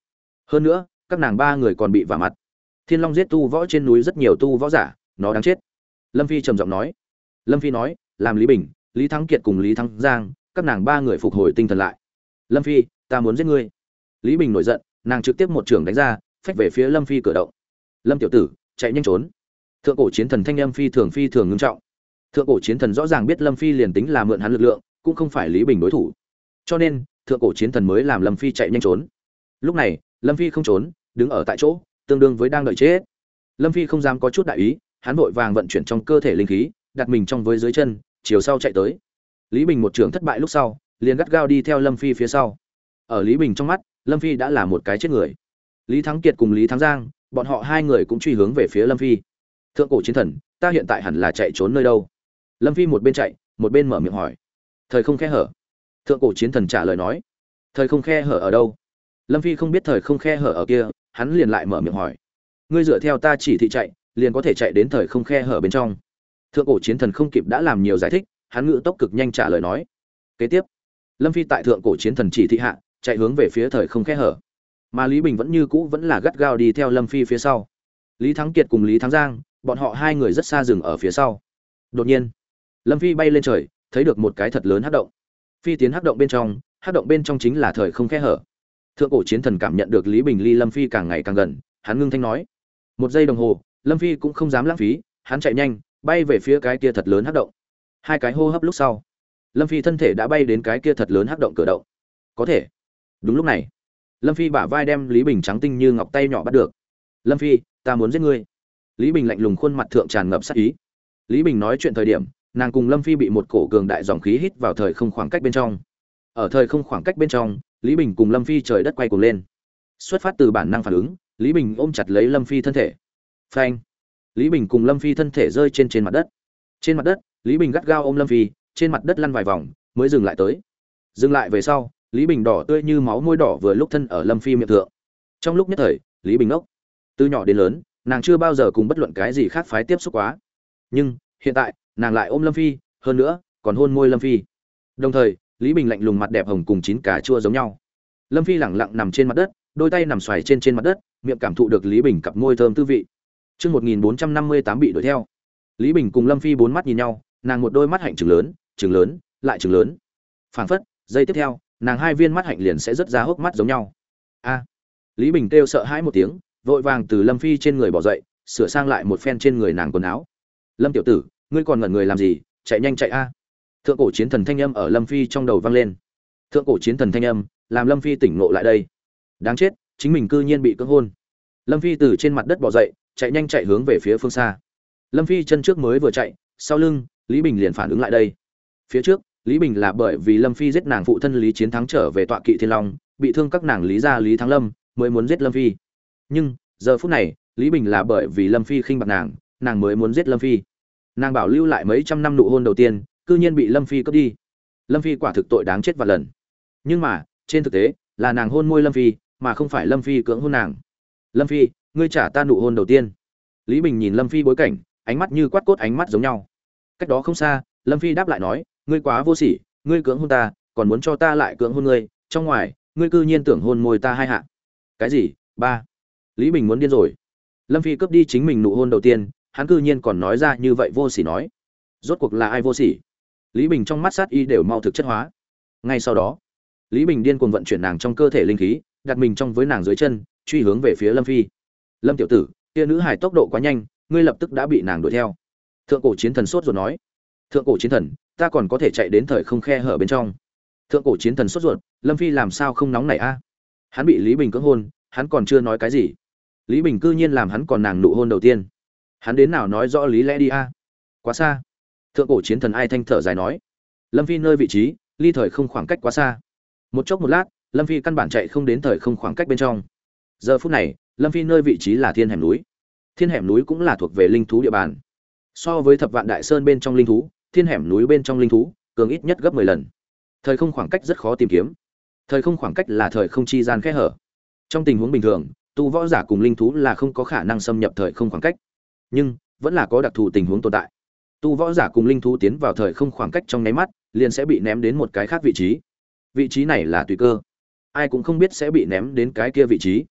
Hơn nữa, các nàng ba người còn bị vả mặt. Thiên Long giết tu võ trên núi rất nhiều tu võ giả, nó đáng chết. Lâm Phi trầm giọng nói. Lâm Phi nói, làm Lý Bình, Lý Thắng Kiệt cùng Lý Thắng Giang, các nàng ba người phục hồi tinh thần lại. Lâm Phi, ta muốn giết ngươi. Lý Bình nổi giận, nàng trực tiếp một trường đánh ra, phách về phía Lâm Phi cửa động. Lâm tiểu tử, chạy nhanh trốn. Thượng cổ chiến thần thanh âm phi thường ngưng trọng. Thượng cổ chiến thần rõ ràng biết Lâm Phi liền tính là mượn hắn lực lượng, cũng không phải Lý Bình đối thủ. Cho nên, thượng cổ chiến thần mới làm Lâm Phi chạy nhanh trốn. Lúc này, Lâm Phi không trốn, đứng ở tại chỗ, tương đương với đang đợi chết. Lâm Phi không dám có chút đại ý, hắn vội vàng vận chuyển trong cơ thể linh khí, đặt mình trong với dưới chân, chiều sau chạy tới. Lý Bình một trường thất bại lúc sau, liền gắt gao đi theo Lâm Phi phía sau. Ở Lý Bình trong mắt, Lâm Phi đã là một cái chết người. Lý Thắng Kiệt cùng Lý Thắng Giang, bọn họ hai người cũng truy hướng về phía Lâm Phi. Thượng cổ chiến thần, ta hiện tại hẳn là chạy trốn nơi đâu? Lâm Phi một bên chạy, một bên mở miệng hỏi. Thời không khe hở. Thượng cổ chiến thần trả lời nói. Thời không khe hở ở đâu? Lâm Phi không biết thời không khe hở ở kia, hắn liền lại mở miệng hỏi. Ngươi dựa theo ta chỉ thị chạy, liền có thể chạy đến thời không khe hở bên trong. Thượng cổ chiến thần không kịp đã làm nhiều giải thích, hắn ngữ tốc cực nhanh trả lời nói. Kế tiếp, Lâm Phi tại thượng cổ chiến thần chỉ thị hạ, chạy hướng về phía thời không khe hở. Mà Lý Bình vẫn như cũ vẫn là gắt gao đi theo Lâm Phi phía sau. Lý Thắng Kiệt cùng Lý Thắng Giang, bọn họ hai người rất xa dừng ở phía sau. Đột nhiên, Lâm Phi bay lên trời, thấy được một cái thật lớn hắc động. Phi tiến hắc động bên trong chính là thời không khe hở. Thượng cổ chiến thần cảm nhận được Lý Bình ly Lâm Phi càng ngày càng gần, hắn ngưng thanh nói. Một giây đồng hồ, Lâm Phi cũng không dám lãng phí, hắn chạy nhanh, bay về phía cái kia thật lớn hắc động. Hai cái hô hấp lúc sau, Lâm Phi thân thể đã bay đến cái kia thật lớn hắc động cửa động. Có thể. Đúng lúc này, Lâm Phi bả vai đem Lý Bình trắng tinh như ngọc tay nhỏ bắt được. Lâm Phi, ta muốn giết ngươi. Lý Bình lạnh lùng khuôn mặt thượng tràn ngập sát ý. Lý Bình nói chuyện thời điểm, nàng cùng Lâm Phi bị một cổ cường đại dòng khí hít vào thời không khoảng cách bên trong. Ở thời không khoảng cách bên trong, Lý Bình cùng Lâm Phi trời đất quay cuồng lên. Xuất phát từ bản năng phản ứng, Lý Bình ôm chặt lấy Lâm Phi thân thể. Phanh! Lý Bình cùng Lâm Phi thân thể rơi trên mặt đất. Trên mặt đất, Lý Bình gắt gao ôm Lâm Phi, trên mặt đất lăn vài vòng, mới dừng lại tới. Dừng lại về sau, Lý Bình đỏ tươi như máu môi đỏ vừa lúc thân ở Lâm Phi miệng thượng. Trong lúc nhất thời, Lý Bình ngốc. Từ nhỏ đến lớn, nàng chưa bao giờ cùng bất luận cái gì khác phái tiếp xúc quá. Nhưng, hiện tại, nàng lại ôm Lâm Phi, hơn nữa, còn hôn môi Lâm Phi. Đồng thời, Lý Bình lạnh lùng mặt đẹp hồng cùng chín cà chua giống nhau. Lâm Phi lẳng lặng nằm trên mặt đất, đôi tay nằm xoài trên mặt đất, miệng cảm thụ được Lý Bình cặp môi thơm tư vị. Chương 1458 bị đuổi theo. Lý Bình cùng Lâm Phi bốn mắt nhìn nhau, nàng một đôi mắt hạnh trừng lớn, lại trừng lớn. Phảng phất, giây tiếp theo, nàng hai viên mắt hạnh liền sẽ rớt ra hốc mắt giống nhau. A! Lý Bình kêu sợ hãi một tiếng, vội vàng từ Lâm Phi trên người bỏ dậy, sửa sang lại một phen trên người nàng quần áo. Lâm tiểu tử, ngươi còn ngẩn người làm gì, chạy nhanh chạy a. Thượng cổ chiến thần thanh âm ở Lâm Phi trong đầu vang lên. Thượng cổ chiến thần thanh âm làm Lâm Phi tỉnh ngộ lại đây. Đáng chết, chính mình cư nhiên bị cưỡng hôn. Lâm Phi từ trên mặt đất bò dậy, chạy nhanh chạy hướng về phía phương xa. Lâm Phi chân trước mới vừa chạy, sau lưng Lý Bình liền phản ứng lại đây. Phía trước, Lý Bình là bởi vì Lâm Phi giết nàng phụ thân Lý Chiến Thắng trở về tọa kỵ Thiên Long, bị thương các nàng Lý gia Lý Thắng Lâm, mới muốn giết Lâm Phi. Nhưng, giờ phút này, Lý Bình là bởi vì Lâm Phi khinh bạc nàng mới muốn giết Lâm Phi. Nàng bảo lưu lại mấy trăm năm nụ hôn đầu tiên, cư nhiên bị Lâm Phi cướp đi. Lâm Phi quả thực tội đáng chết vạn lần. Nhưng mà, trên thực tế, là nàng hôn môi Lâm Phi, mà không phải Lâm Phi cưỡng hôn nàng. Lâm Phi, ngươi trả ta nụ hôn đầu tiên. Lý Bình nhìn Lâm Phi bối cảnh, ánh mắt như quát cốt ánh mắt giống nhau. Cách đó không xa, Lâm Phi đáp lại nói, ngươi quá vô sỉ, ngươi cưỡng hôn ta, còn muốn cho ta lại cưỡng hôn ngươi, trong ngoài, ngươi cư nhiên tưởng hôn môi ta hai hạ. Cái gì? Ba. Lý Bình muốn điên rồi. Lâm Phi cướp đi chính mình nụ hôn đầu tiên, hắn cư nhiên còn nói ra như vậy vô sỉ nói. Rốt cuộc là ai vô sỉ? Lý Bình trong mắt sát y đều mau thực chất hóa. Ngay sau đó, Lý Bình điên cuồng vận chuyển nàng trong cơ thể linh khí, đặt mình trong với nàng dưới chân, truy hướng về phía Lâm Phi. Lâm tiểu tử, kia nữ hài tốc độ quá nhanh, ngươi lập tức đã bị nàng đuổi theo. Thượng cổ chiến thần sốt ruột nói. Thượng cổ chiến thần, ta còn có thể chạy đến thời không khe hở bên trong. Thượng cổ chiến thần sốt ruột, Lâm Phi làm sao không nóng nảy a? Hắn bị Lý Bình cưỡng hôn, hắn còn chưa nói cái gì. Lý Bình cư nhiên làm hắn còn nàng nụ hôn đầu tiên. Hắn đến nào nói rõ lý lẽ đi a? Quá xa. Thượng cổ chiến thần ai thanh thở dài nói. Lâm Phi nơi vị trí, ly thời không khoảng cách quá xa. Một chốc một lát, Lâm Phi căn bản chạy không đến thời không khoảng cách bên trong. Giờ phút này, Lâm Phi nơi vị trí là Thiên Hẻm núi. Thiên Hẻm núi cũng là thuộc về linh thú địa bàn. So với Thập Vạn Đại Sơn bên trong linh thú, Thiên Hẻm núi bên trong linh thú cường ít nhất gấp 10 lần. Thời không khoảng cách rất khó tìm kiếm. Thời không khoảng cách là thời không chi gian kẽ hở. Trong tình huống bình thường, tu võ giả cùng linh thú là không có khả năng xâm nhập thời không khoảng cách. Nhưng, vẫn là có đặc thù tình huống tồn tại. Tu võ giả cùng linh thú tiến vào thời không khoảng cách trong nháy mắt, liền sẽ bị ném đến một cái khác vị trí. Vị trí này là tùy cơ. Ai cũng không biết sẽ bị ném đến cái kia vị trí.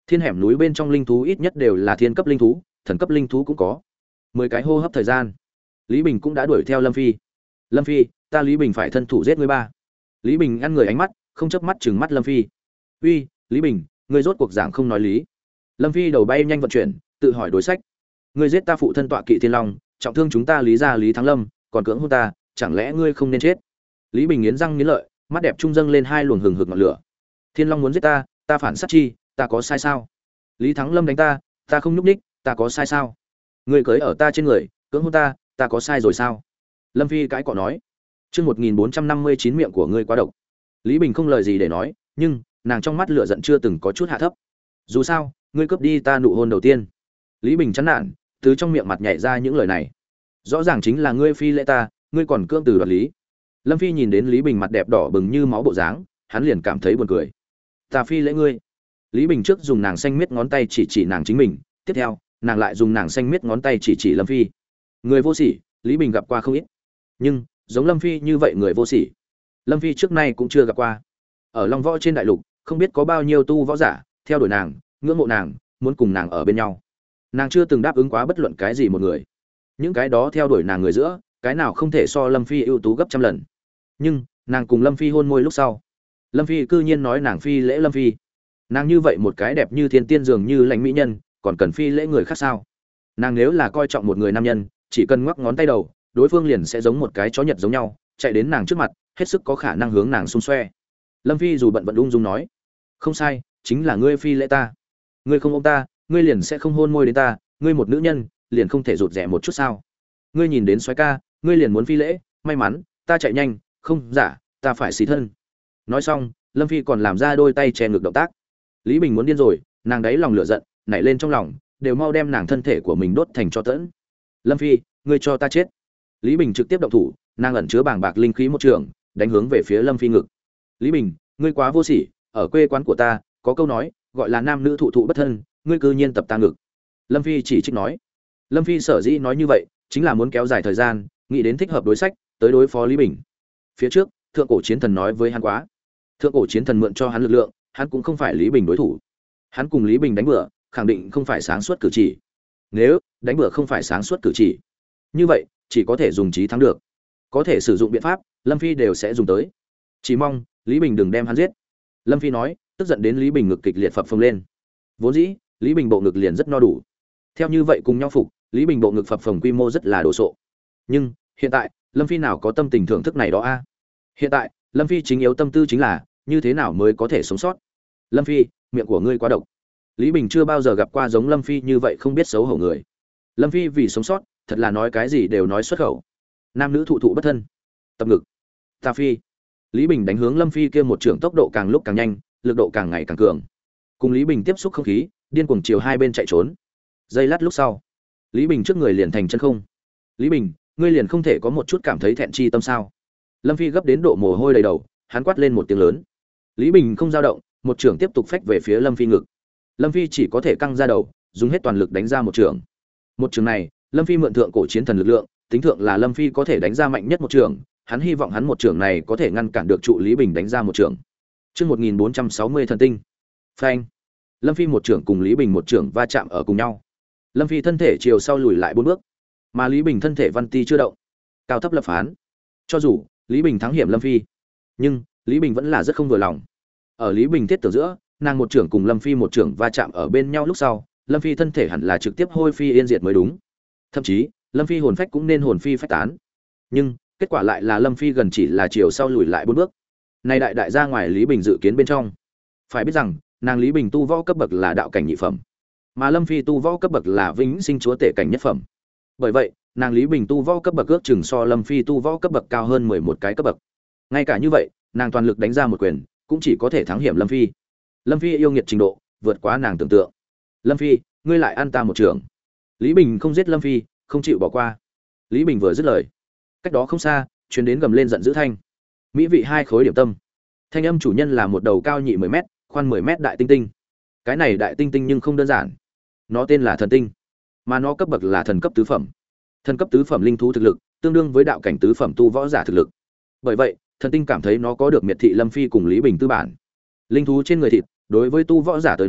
Thiên hẻm núi bên trong linh thú ít nhất đều là thiên cấp linh thú, thần cấp linh thú cũng có. 10 cái hô hấp thời gian, Lý Bình cũng đã đuổi theo Lâm Phi. Lâm Phi, ta Lý Bình phải thân thủ giết ngươi ba. Lý Bình ăn người ánh mắt, không chớp mắt trừng mắt Lâm Phi. Uy, Lý Bình, ngươi rốt cuộc giảng không nói lý. Lâm Phi đầu bay nhanh vận chuyển, tự hỏi đối sách. Ngươi giết ta phụ thân tọa kỵ Thiên Long, trọng thương chúng ta Lý gia Lý Thắng Lâm, còn cưỡng hôn ta, chẳng lẽ ngươi không nên chết? Lý Bình nghiến răng nghiến lợi, mắt đẹp trung dâng lên hai luồng hừng hực ngọn lửa. Thiên Long muốn giết ta, ta phản sát chi, ta có sai sao? Lý Thắng Lâm đánh ta, ta không nhúc nhích, ta có sai sao? Ngươi cưỡi ở ta trên người, cưỡng hôn ta, ta có sai rồi sao? Lâm Phi cãi cọ nói. Chương 1459 miệng của ngươi quá độc. Lý Bình không lời gì để nói, nhưng nàng trong mắt lửa giận chưa từng có chút hạ thấp. Dù sao, ngươi cướp đi ta nụ hôn đầu tiên. Lý Bình chán nản, từ trong miệng mặt nhảy ra những lời này. Rõ ràng chính là ngươi phi lễ ta, ngươi còn cưỡng từ đoạt lý. Lâm Phi nhìn đến Lý Bình mặt đẹp đỏ bừng như máu bộ dáng, hắn liền cảm thấy buồn cười. Ta phi lễ ngươi. Lý Bình trước dùng nàng xanh miết ngón tay chỉ nàng chính mình, tiếp theo, nàng lại dùng nàng xanh miết ngón tay chỉ Lâm Phi. Người vô sỉ, Lý Bình gặp qua không ít. Nhưng, giống Lâm Phi như vậy người vô sỉ, Lâm Phi trước nay cũng chưa gặp qua. Ở Long Võ trên đại lục, không biết có bao nhiêu tu võ giả theo đuổi nàng, ngưỡng mộ nàng, muốn cùng nàng ở bên nhau. Nàng chưa từng đáp ứng quá bất luận cái gì một người. Những cái đó theo đuổi nàng người giữa, cái nào không thể so Lâm Phi ưu tú gấp trăm lần. Nhưng, nàng cùng Lâm Phi hôn môi lúc sau, Lâm Phi cư nhiên nói nàng phi lễ Lâm Phi. Nàng như vậy một cái đẹp như thiên tiên dường như lãnh mỹ nhân, còn cần phi lễ người khác sao? Nàng nếu là coi trọng một người nam nhân, chỉ cần ngoắc ngón tay đầu, đối phương liền sẽ giống một cái chó nhật giống nhau, chạy đến nàng trước mặt, hết sức có khả năng hướng nàng xung xoe. Lâm Phi dù bận vận ung dung nói, không sai, chính là ngươi phi lễ ta. Ngươi không ôm ta, ngươi liền sẽ không hôn môi đến ta, ngươi một nữ nhân, liền không thể rụt rẻ một chút sao? Ngươi nhìn đến soái ca, ngươi liền muốn phi lễ, may mắn, ta chạy nhanh, không, giả, ta phải xí thân. Nói xong, Lâm Phi còn làm ra đôi tay che ngực động tác. Lý Bình muốn điên rồi, nàng đấy lòng lửa giận, nảy lên trong lòng, đều mau đem nàng thân thể của mình đốt thành tro tẫn. Lâm Phi, ngươi cho ta chết. Lý Bình trực tiếp động thủ, nàng ẩn chứa bàng bạc linh khí một trường, đánh hướng về phía Lâm Phi ngực. Lý Bình, ngươi quá vô sỉ, ở quê quán của ta, có câu nói, gọi là nam nữ thụ thụ bất thân, ngươi cư nhiên tập ta ngực. Lâm Phi chỉ trích nói. Lâm Phi sở dĩ nói như vậy, chính là muốn kéo dài thời gian, nghĩ đến thích hợp đối sách, tới đối phó Lý Bình. Phía trước, thượng cổ chiến thần nói với hắn quá, thượng cổ chiến thần mượn cho hắn lực lượng, hắn cũng không phải Lý Bình đối thủ. Hắn cùng Lý Bình đánh bừa, khẳng định không phải sáng suốt cử chỉ. Nếu đánh bừa không phải sáng suốt cử chỉ, như vậy chỉ có thể dùng trí thắng được. Có thể sử dụng biện pháp, Lâm Phi đều sẽ dùng tới. Chỉ mong Lý Bình đừng đem hắn giết. Lâm Phi nói, tức giận đến Lý Bình ngực kịch liệt phập phồng lên. Vốn dĩ, Lý Bình bộ ngực liền rất no đủ. Theo như vậy cùng nhau phục, Lý Bình bộ ngực phập phồng quy mô rất là đồ sộ. Nhưng, hiện tại, Lâm Phi nào có tâm tình thưởng thức này đó a? Hiện tại, Lâm Phi chính yếu tâm tư chính là như thế nào mới có thể sống sót. Lâm Phi, miệng của ngươi quá độc. Lý Bình chưa bao giờ gặp qua giống Lâm Phi như vậy không biết xấu hổ người. Lâm Phi vì sống sót, thật là nói cái gì đều nói xuất khẩu. Nam nữ thụ thụ bất thân. Tập ngực. Ta phi. Lý Bình đánh hướng Lâm Phi kia một trường tốc độ càng lúc càng nhanh, lực độ càng ngày càng cường. Cùng Lý Bình tiếp xúc không khí, điên cuồng chiều hai bên chạy trốn. Giây lát lúc sau, Lý Bình trước người liền thành chân không. Lý Bình, ngươi liền không thể có một chút cảm thấy thẹn chi tâm sao? Lâm Phi gấp đến độ mồ hôi đầy đầu, hắn quát lên một tiếng lớn. Lý Bình không dao động, một trường tiếp tục phách về phía Lâm Phi ngực. Lâm Phi chỉ có thể căng ra đầu, dùng hết toàn lực đánh ra một trường. Một trường này, Lâm Phi mượn thượng cổ chiến thần lực lượng, tính thượng là Lâm Phi có thể đánh ra mạnh nhất một trường, hắn hy vọng hắn một trường này có thể ngăn cản được trụ Lý Bình đánh ra một trường. Chương 1460 thần tinh. Phanh. Lâm Phi một trường cùng Lý Bình một trường va chạm ở cùng nhau. Lâm Phi thân thể chiều sau lùi lại 4 bước, mà Lý Bình thân thể văn ti chưa động. Cao thấp lập phán. Cho dù Lý Bình thắng hiểm Lâm Phi, nhưng Lý Bình vẫn là rất không vừa lòng. Ở Lý Bình thiết tưởng giữa, nàng một trưởng cùng Lâm Phi một trưởng va chạm ở bên nhau lúc sau, Lâm Phi thân thể hẳn là trực tiếp hôi phi yên diệt mới đúng. Thậm chí, Lâm Phi hồn phách cũng nên hồn phi phách tán. Nhưng, kết quả lại là Lâm Phi gần chỉ là chiều sau lùi lại 4 bước. Này đại ra ngoài Lý Bình dự kiến bên trong. Phải biết rằng, nàng Lý Bình tu võ cấp bậc là đạo cảnh nhị phẩm, mà Lâm Phi tu võ cấp bậc là vĩnh sinh chúa tể cảnh nhất phẩm. Bởi vậy, nàng Lý Bình tu võ cấp bậc ước chừng so Lâm Phi tu võ cấp bậc cao hơn 11 cái cấp bậc. Ngay cả như vậy, nàng toàn lực đánh ra một quyền, cũng chỉ có thể thắng hiểm Lâm Phi. Lâm Phi yêu nghiệt trình độ vượt quá nàng tưởng tượng. Lâm Phi, ngươi lại ăn ta một trường. Lý Bình không giết Lâm Phi, không chịu bỏ qua. Lý Bình vừa dứt lời, cách đó không xa truyền đến gầm lên giận dữ thanh. Mỹ vị 2 khối điểm tâm. Thanh âm chủ nhân là một đầu cao nhị 10 mét, khoan 10 mét đại tinh tinh. Cái này đại tinh tinh nhưng không đơn giản. Nó tên là thần tinh, mà nó cấp bậc là thần cấp tứ phẩm. Thần cấp tứ phẩm linh thú thực lực tương đương với đạo cảnh tứ phẩm tu võ giả thực lực. Bởi vậy, thần tinh cảm thấy nó có được miệt thị Lâm Phi cùng Lý Bình tư bản. Linh thú trên người thịt, đối với tu võ giả tới nói,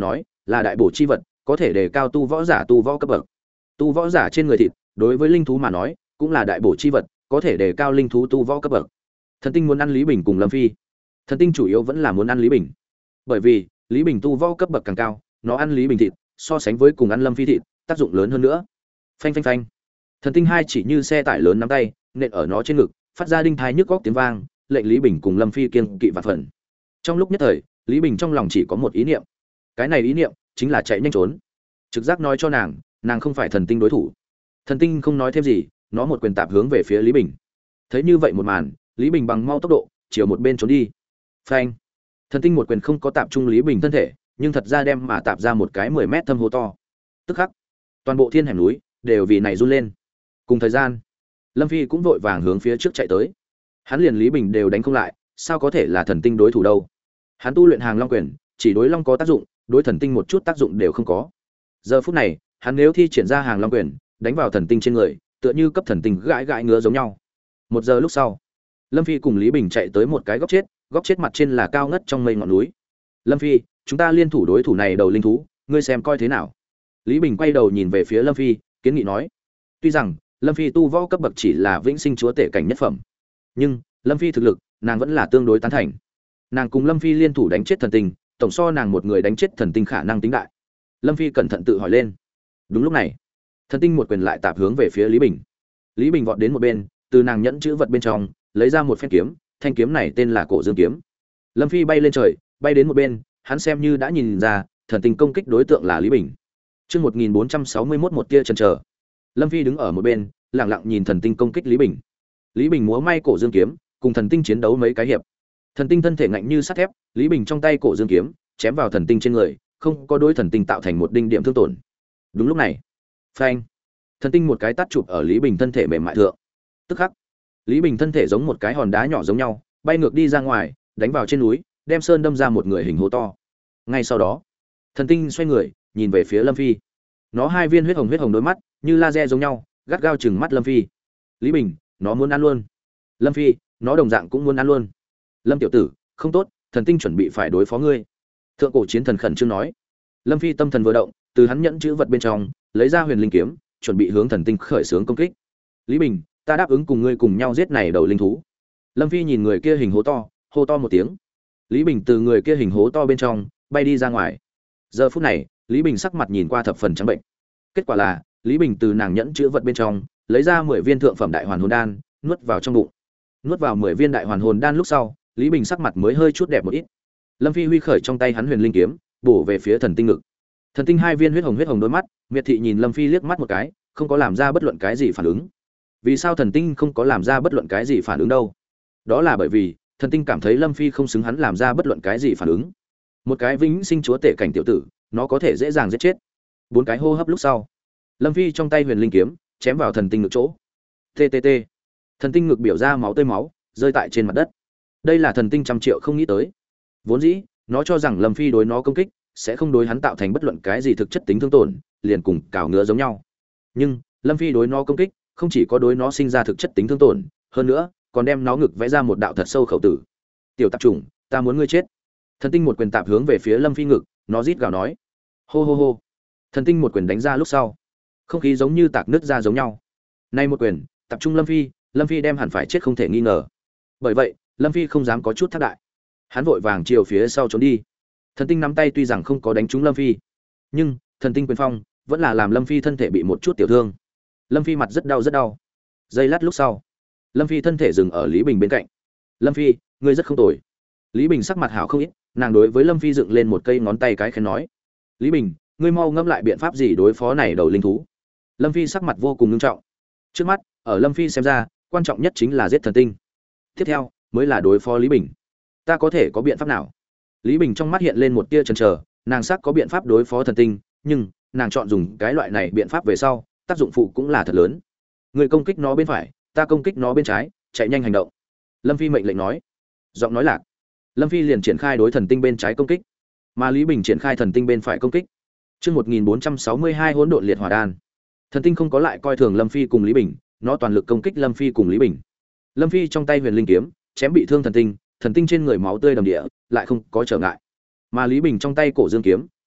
là đại bổ chi vật, có thể đề cao tu võ giả tu võ cấp bậc. Tu võ giả trên người thịt, đối với linh thú mà nói, cũng là đại bổ chi vật, có thể đề cao linh thú tu võ cấp bậc. Thần Tinh muốn ăn Lý Bình cùng Lâm Phi. Thần Tinh chủ yếu vẫn là muốn ăn Lý Bình. Bởi vì, Lý Bình tu võ cấp bậc càng cao, nó ăn Lý Bình thịt, so sánh với cùng ăn Lâm Phi thịt, tác dụng lớn hơn nữa. Phanh phanh phanh. Thần Tinh hai chỉ như xe tải lớn nắm tay, nện ở nó trên ngực, phát ra đinh thai nhức góc tiếng vang, lệnh Lý Bình cùng Lâm Phi kiêng kỵ vạn phần. Trong lúc nhất thời, Lý Bình trong lòng chỉ có một ý niệm. Cái này ý niệm chính là chạy nhanh trốn. Trực giác nói cho nàng không phải Thần Tinh đối thủ. Thần Tinh không nói thêm gì, nó một quyền tạp hướng về phía Lý Bình. Thấy như vậy một màn, Lý Bình bằng mau tốc độ, chiều một bên trốn đi. Phanh. Thần Tinh một quyền không có tạp trung Lý Bình thân thể, nhưng thật ra đem mà tạp ra một cái 10 mét thâm hố to. Tức khắc, toàn bộ thiên hẻm núi đều vì này run lên. Cùng thời gian, Lâm Phi cũng vội vàng hướng phía trước chạy tới. Hắn liền Lý Bình đều đánh không lại, sao có thể là Thần Tinh đối thủ đâu? Hắn tu luyện Hàng Long quyền, chỉ đối long có tác dụng, đối Thần Tinh một chút tác dụng đều không có. Giờ phút này, hắn nếu thi triển ra Hàng Long quyền, đánh vào Thần Tinh trên người, tựa như cấp Thần Tinh gãi gãi ngứa giống nhau. Một giờ lúc sau, Lâm Phi cùng Lý Bình chạy tới một cái góc chết mặt trên là cao ngất trong mây ngọn núi. Lâm Phi, chúng ta liên thủ đối thủ này đầu linh thú, ngươi xem coi thế nào? Lý Bình quay đầu nhìn về phía Lâm Phi, kiến nghị nói. Tuy rằng Lâm Phi tu võ cấp bậc chỉ là vĩnh sinh chúa tể cảnh nhất phẩm, nhưng Lâm Phi thực lực, nàng vẫn là tương đối tán thành. Nàng cùng Lâm Phi liên thủ đánh chết Thần Tinh, tổng so nàng một người đánh chết Thần Tinh khả năng tính đại. Lâm Phi cẩn thận tự hỏi lên. Đúng lúc này, Thần Tinh một quyền lại tạp hướng về phía Lý Bình. Lý Bình vọt đến một bên, từ nàng nhẫn chữ vật bên trong lấy ra một phen kiếm, thanh kiếm này tên là Cổ Dương kiếm. Lâm Phi bay lên trời, bay đến một bên, hắn xem như đã nhìn ra, Thần Tinh công kích đối tượng là Lý Bình. Chương 1461 một tia chần chờ. Lâm Phi đứng ở một bên, lặng lặng nhìn Thần Tinh công kích Lý Bình. Lý Bình múa may Cổ Dương kiếm, cùng Thần Tinh chiến đấu mấy cái hiệp. Thần Tinh thân thể ngạnh như sắt thép, Lý Bình trong tay Cổ Dương kiếm chém vào Thần Tinh trên người, không có đối Thần Tinh tạo thành một đinh điểm thương tổn. Đúng lúc này, phanh! Thần Tinh một cái tát chụp ở Lý Bình thân thể mềm mại thượng. Tức khắc, Lý Bình thân thể giống một cái hòn đá nhỏ giống nhau, bay ngược đi ra ngoài, đánh vào trên núi, đem sơn đâm ra một người hình hố to. Ngay sau đó, Thần Tinh xoay người, nhìn về phía Lâm Phi. Nó hai viên huyết hồng đôi mắt, như laser giống nhau, gắt gao chừng mắt Lâm Phi. Lý Bình, nó muốn ăn luôn. Lâm Phi, nó đồng dạng cũng muốn ăn luôn. Lâm tiểu tử, không tốt, Thần Tinh chuẩn bị phải đối phó ngươi. Thượng cổ chiến thần khẩn trương nói. Lâm Phi tâm thần vừa động, từ hắn nhẫn chữ vật bên trong lấy ra huyền linh kiếm, chuẩn bị hướng Thần Tinh khởi xướng công kích. Lý Bình, ta đáp ứng cùng ngươi cùng nhau giết này đầu linh thú. Lâm Phi nhìn người kia hình hố to, hô to một tiếng. Lý Bình từ người kia hình hố to bên trong bay đi ra ngoài. Giờ phút này, Lý Bình sắc mặt nhìn qua thập phần trắng bệnh. Kết quả là, Lý Bình từ nàng nhẫn chứa vật bên trong lấy ra 10 viên thượng phẩm đại hoàn hồn đan, nuốt vào trong bụng. Nuốt vào 10 viên đại hoàn hồn đan lúc sau, Lý Bình sắc mặt mới hơi chút đẹp một ít. Lâm Phi huy khởi trong tay hắn huyền linh kiếm, bổ về phía Thần Tinh ngực. Thần Tinh hai viên huyết hồng đôi mắt, miệt thị nhìn Lâm Phi liếc mắt một cái, không có làm ra bất luận cái gì phản ứng. Vì sao Thần Tinh không có làm ra bất luận cái gì phản ứng đâu? Đó là bởi vì Thần Tinh cảm thấy Lâm Phi không xứng hắn làm ra bất luận cái gì phản ứng. Một cái vĩnh sinh chúa tể cảnh tiểu tử, nó có thể dễ dàng giết chết. 4 cái hô hấp lúc sau, Lâm Phi trong tay huyền linh kiếm chém vào Thần Tinh ngực chỗ. TTT. Thần Tinh ngực biểu ra máu tươi máu, rơi tại trên mặt đất. Đây là Thần Tinh trăm triệu không nghĩ tới. Vốn dĩ, nó cho rằng Lâm Phi đối nó công kích sẽ không đối hắn tạo thành bất luận cái gì thực chất tính thương tổn, liền cùng cào ngứa giống nhau. Nhưng, Lâm Phi đối nó công kích, không chỉ có đối nó sinh ra thực chất tính thương tổn, hơn nữa, còn đem nó ngực vẽ ra một đạo thật sâu khẩu tử. Tiểu tạp chủng, ta muốn ngươi chết. Thần Tinh một quyền tạp hướng về phía Lâm Phi ngực, nó rít gào nói. Hô hô hô. Thần Tinh một quyền đánh ra lúc sau, không khí giống như tạc nứt ra giống nhau. Nay một quyền, tập trung Lâm Phi đem hẳn phải chết không thể nghi ngờ. Bởi vậy, Lâm Phi không dám có chút thác đại. Hắn vội vàng chiều phía sau trốn đi. Thần Tinh nắm tay tuy rằng không có đánh trúng Lâm Phi, nhưng Thần Tinh quyền phong vẫn là làm Lâm Phi thân thể bị một chút tiểu thương. Lâm Phi mặt rất đau. Giây lát lúc sau, Lâm Phi thân thể dừng ở Lý Bình bên cạnh. Lâm Phi, ngươi rất không tồi. Lý Bình sắc mặt hảo không ít, nàng đối với Lâm Phi dựng lên một cây ngón tay cái khen nói. Lý Bình, ngươi mau ngẫm lại biện pháp gì đối phó này đầu linh thú. Lâm Phi sắc mặt vô cùng nghiêm trọng. Trước mắt, ở Lâm Phi xem ra, quan trọng nhất chính là giết Thần Tinh. Tiếp theo, mới là đối phó Lý Bình. Ta có thể có biện pháp nào? Lý Bình trong mắt hiện lên một tia chần chờ, nàng sắc có biện pháp đối phó Thần Tinh, nhưng nàng chọn dùng cái loại này biện pháp về sau, tác dụng phụ cũng là thật lớn. Người công kích nó bên phải, ta công kích nó bên trái, chạy nhanh hành động. Lâm Phi mệnh lệnh nói. Giọng nói lạc, Lâm Phi liền triển khai đối Thần Tinh bên trái công kích, mà Lý Bình triển khai Thần Tinh bên phải công kích. Chương 1462 hỗn độn liệt hỏa đan. Thần Tinh không có lại coi thường Lâm Phi cùng Lý Bình, nó toàn lực công kích Lâm Phi cùng Lý Bình. Lâm Phi trong tay huyền linh kiếm chém bị thương Thần Tinh trên người máu tươi đầm địa, lại không có trở ngại. Mà Lý Bình trong tay Cổ Dương kiếm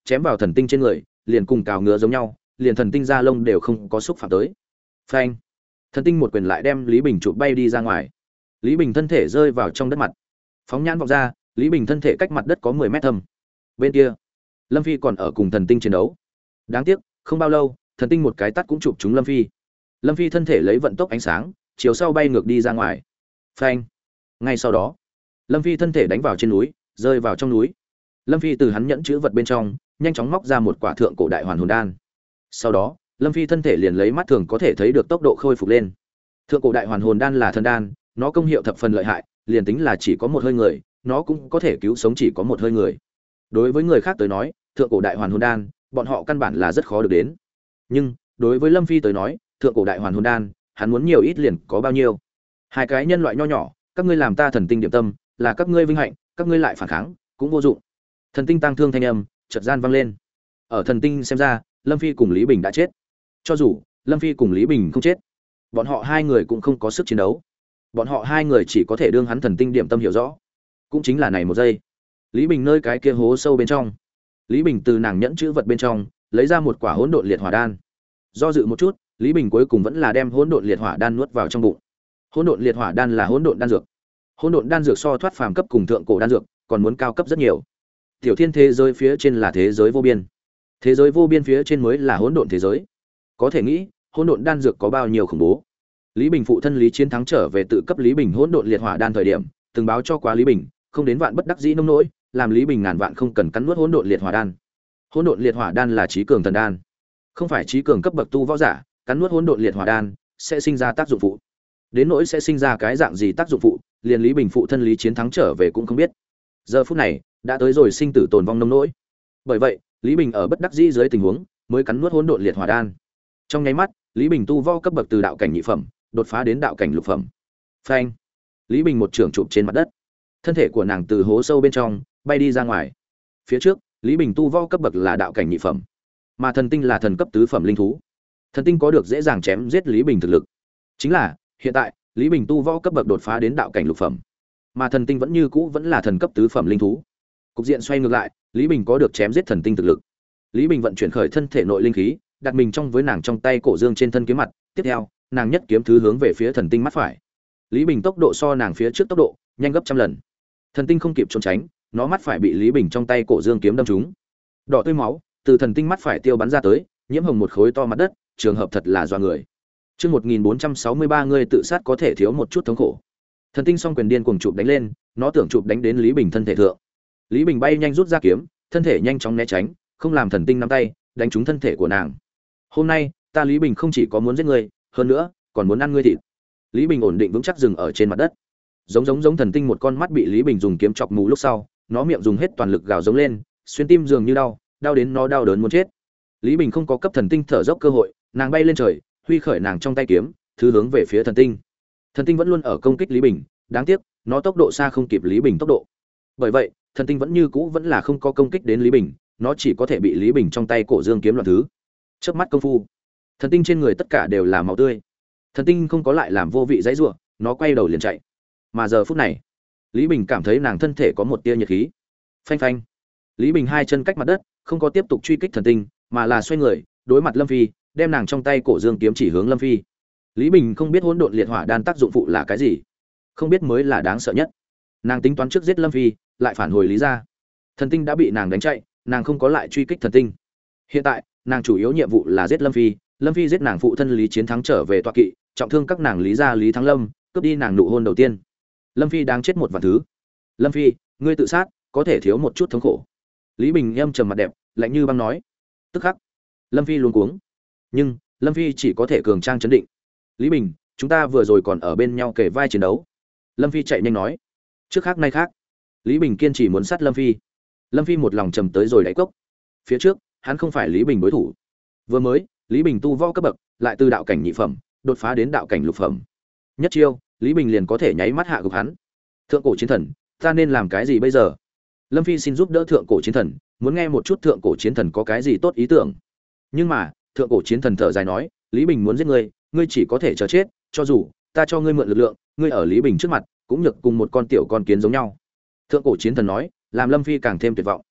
chém vào thần tinh trên người, liền cùng cào ngứa giống nhau, liền thần tinh da lông đều không có xúc phạm tới. Phanh! Thần tinh một quyền lại đem Lý Bình chụp bay đi ra ngoài. Lý Bình thân thể rơi vào trong đất mặt. Phóng nhãn vọng ra, Lý Bình thân thể cách mặt đất có 10 mét thâm. Bên kia, Lâm Phi còn ở cùng thần tinh chiến đấu. Đáng tiếc, không bao lâu, thần tinh một cái tát cũng chụp trúng Lâm Phi. Lâm Phi thân thể lấy vận tốc ánh sáng, chiều sau bay ngược đi ra ngoài. Phanh! Ngay sau đó, Lâm Phi thân thể đánh vào trên núi, rơi vào trong núi. Lâm Phi từ hắn nhẫn chữ vật bên trong, nhanh chóng móc ra một quả thượng cổ đại hoàn hồn đan. Sau đó, Lâm Phi thân thể liền lấy mắt thường có thể thấy được tốc độ khôi phục lên. Thượng cổ đại hoàn hồn đan là thần đan, nó công hiệu thập phần lợi hại, liền tính là chỉ có một hơi người, nó cũng có thể cứu sống chỉ có một hơi người. Đối với người khác tới nói, thượng cổ đại hoàn hồn đan, bọn họ căn bản là rất khó được đến. Nhưng, đối với Lâm Phi tới nói, thượng cổ đại hoàn hồn đan, hắn muốn nhiều ít liền có bao nhiêu. Hai cái nhân loại nho nhỏ, các ngươi làm ta thần tinh điểm tâm, là các ngươi vinh hạnh, các ngươi lại phản kháng, cũng vô dụng. Thần tinh tăng thương thanh âm, chợt gian vang lên. Ở thần tinh xem ra, Lâm Phi cùng Lý Bình đã chết. Cho dù Lâm Phi cùng Lý Bình không chết, bọn họ hai người cũng không có sức chiến đấu. Bọn họ hai người chỉ có thể đương hắn thần tinh điểm tâm hiểu rõ. Cũng chính là này một giây, Lý Bình nơi cái kia hố sâu bên trong, Lý Bình từ nàng nhẫn chữ vật bên trong lấy ra một quả hỗn độn liệt hỏa đan. Do dự một chút, Lý Bình cuối cùng vẫn là đem hỗn độn liệt hỏa đan nuốt vào trong bụng. Hỗn độn liệt hỏa đan là hỗn độn đan dược. Hỗn độn đan dược so thoát phàm cấp cùng thượng cổ đan dược còn muốn cao cấp rất nhiều. Tiểu thiên thế giới phía trên là thế giới vô biên, thế giới vô biên phía trên mới là hỗn độn thế giới. Có thể nghĩ, hỗn độn đan dược có bao nhiêu khủng bố. Lý Bình phụ thân Lý Chiến Thắng trở về tự cấp Lý Bình hỗn độn liệt hỏa đan thời điểm, từng báo cho quá Lý Bình, không đến vạn bất đắc dĩ nông nỗi, làm Lý Bình ngàn vạn không cần cắn nuốt hỗn độn liệt hỏa đan. Hỗn độn liệt hỏa đan là trí cường thần đan, không phải trí cường cấp bậc tu võ giả, cắn nuốt hỗn độn liệt hỏa đan sẽ sinh ra tác dụng phụ. Đến nỗi sẽ sinh ra cái dạng gì tác dụng phụ, liền Lý Bình phụ thân Lý Chiến Thắng trở về cũng không biết. Giờ phút này, đã tới rồi sinh tử tồn vong nông nỗi. Bởi vậy, Lý Bình ở bất đắc dĩ dưới tình huống, mới cắn nuốt hỗn độn liệt hỏa đan. Trong nháy mắt, Lý Bình tu võ cấp bậc từ đạo cảnh nhị phẩm, đột phá đến đạo cảnh lục phẩm. Phanh! Lý Bình một trường chụp trên mặt đất. Thân thể của nàng từ hố sâu bên trong bay đi ra ngoài. Phía trước, Lý Bình tu võ cấp bậc là đạo cảnh nhị phẩm, mà thần tinh là thần cấp tứ phẩm linh thú. Thần tinh có được dễ dàng chém giết Lý Bình thực lực. Chính là, hiện tại, Lý Bình tu võ cấp bậc đột phá đến đạo cảnh lục phẩm, mà thần tinh vẫn như cũ vẫn là thần cấp tứ phẩm linh thú. Cục diện xoay ngược lại, Lý Bình có được chém giết thần tinh thực lực. Lý Bình vận chuyển khởi thân thể nội linh khí, đặt mình trong với nàng trong tay cổ dương trên thân kiếm mặt, tiếp theo, nàng nhất kiếm thứ hướng về phía thần tinh mắt phải. Lý Bình tốc độ so nàng phía trước tốc độ nhanh gấp trăm lần. Thần tinh không kịp trốn tránh, nó mắt phải bị Lý Bình trong tay cổ dương kiếm đâm trúng. Đỏ tươi máu từ thần tinh mắt phải tiêu bắn ra tới, nhiễm hồng một khối to mặt đất, trường hợp thật là doa người. Chương 1463 người tự sát có thể thiếu một chút thống khổ. Thần tinh song quyền điên cuồng chụp đánh lên, nó tưởng chụp đánh đến Lý Bình thân thể thượng. Lý Bình bay nhanh rút ra kiếm, thân thể nhanh chóng né tránh, không làm thần tinh nắm tay, đánh trúng thân thể của nàng. Hôm nay, ta Lý Bình không chỉ có muốn giết ngươi, hơn nữa, còn muốn ăn ngươi thịt. Lý Bình ổn định vững chắc dừng ở trên mặt đất. Giống thần tinh một con mắt bị Lý Bình dùng kiếm chọc mù lúc sau, nó miệng dùng hết toàn lực gào giống lên, xuyên tim dường như đau, đau đến nó đau đớn muốn chết. Lý Bình không có cấp thần tinh thở dốc cơ hội, nàng bay lên trời, huy khởi nàng trong tay kiếm, thứ hướng về phía thần tinh. Thần tinh vẫn luôn ở công kích Lý Bình, đáng tiếc, nó tốc độ xa không kịp Lý Bình tốc độ. Bởi vậy, thần tinh vẫn như cũ vẫn là không có công kích đến Lý Bình, nó chỉ có thể bị Lý Bình trong tay cổ dương kiếm loạn thứ. Chớp mắt công phu, thần tinh trên người tất cả đều là máu tươi. Thần tinh không có lại làm vô vị dãy rủa, nó quay đầu liền chạy. Mà giờ phút này, Lý Bình cảm thấy nàng thân thể có một tia nhiệt khí. Phanh phanh. Lý Bình hai chân cách mặt đất, không có tiếp tục truy kích thần tinh, mà là xoay người, đối mặt Lâm Phi, đem nàng trong tay cổ dương kiếm chỉ hướng Lâm Phi. Lý Bình không biết hỗn độn liệt hỏa đan tác dụng phụ là cái gì, không biết mới là đáng sợ nhất. Nàng tính toán trước giết Lâm Phi, lại phản hồi Lý ra. Thần tinh đã bị nàng đánh chạy, nàng không có lại truy kích thần tinh. Hiện tại, nàng chủ yếu nhiệm vụ là giết Lâm Phi, Lâm Phi giết nàng phụ thân Lý Chiến Thắng trở về tọa kỵ, trọng thương các nàng Lý gia Lý Thắng Lâm, cướp đi nàng nụ hôn đầu tiên. Lâm Phi đang chết một vạn thứ. Lâm Phi, ngươi tự sát, có thể thiếu một chút thống khổ. Lý Bình âm trầm mặt đẹp, lạnh như băng nói. Tức khắc, Lâm Phi luống cuống. Nhưng, Lâm Phi chỉ có thể cường trang trấn định. Lý Bình, chúng ta vừa rồi còn ở bên nhau kề vai chiến đấu. Lâm Phi chạy nhanh nói. Trước khác nay khác, Lý Bình kiên trì muốn sát Lâm Phi. Lâm Phi một lòng trầm tới rồi đáy cốc. Phía trước, hắn không phải Lý Bình đối thủ. Vừa mới, Lý Bình tu võ cấp bậc, lại từ đạo cảnh nhị phẩm, đột phá đến đạo cảnh lục phẩm. Nhất chiêu, Lý Bình liền có thể nháy mắt hạ gục hắn. Thượng cổ chiến thần, ta nên làm cái gì bây giờ? Lâm Phi xin giúp đỡ thượng cổ chiến thần, muốn nghe một chút thượng cổ chiến thần có cái gì tốt ý tưởng. Nhưng mà, thượng cổ chiến thần thở dài nói, Lý Bình muốn giết ngươi, ngươi chỉ có thể chờ chết, cho dù ta cho ngươi mượn lực lượng, ngươi ở Lý Bình trước mặt, cũng nhược cùng một con tiểu con kiến giống nhau. Thượng cổ chiến thần nói, làm Lâm Phi càng thêm tuyệt vọng.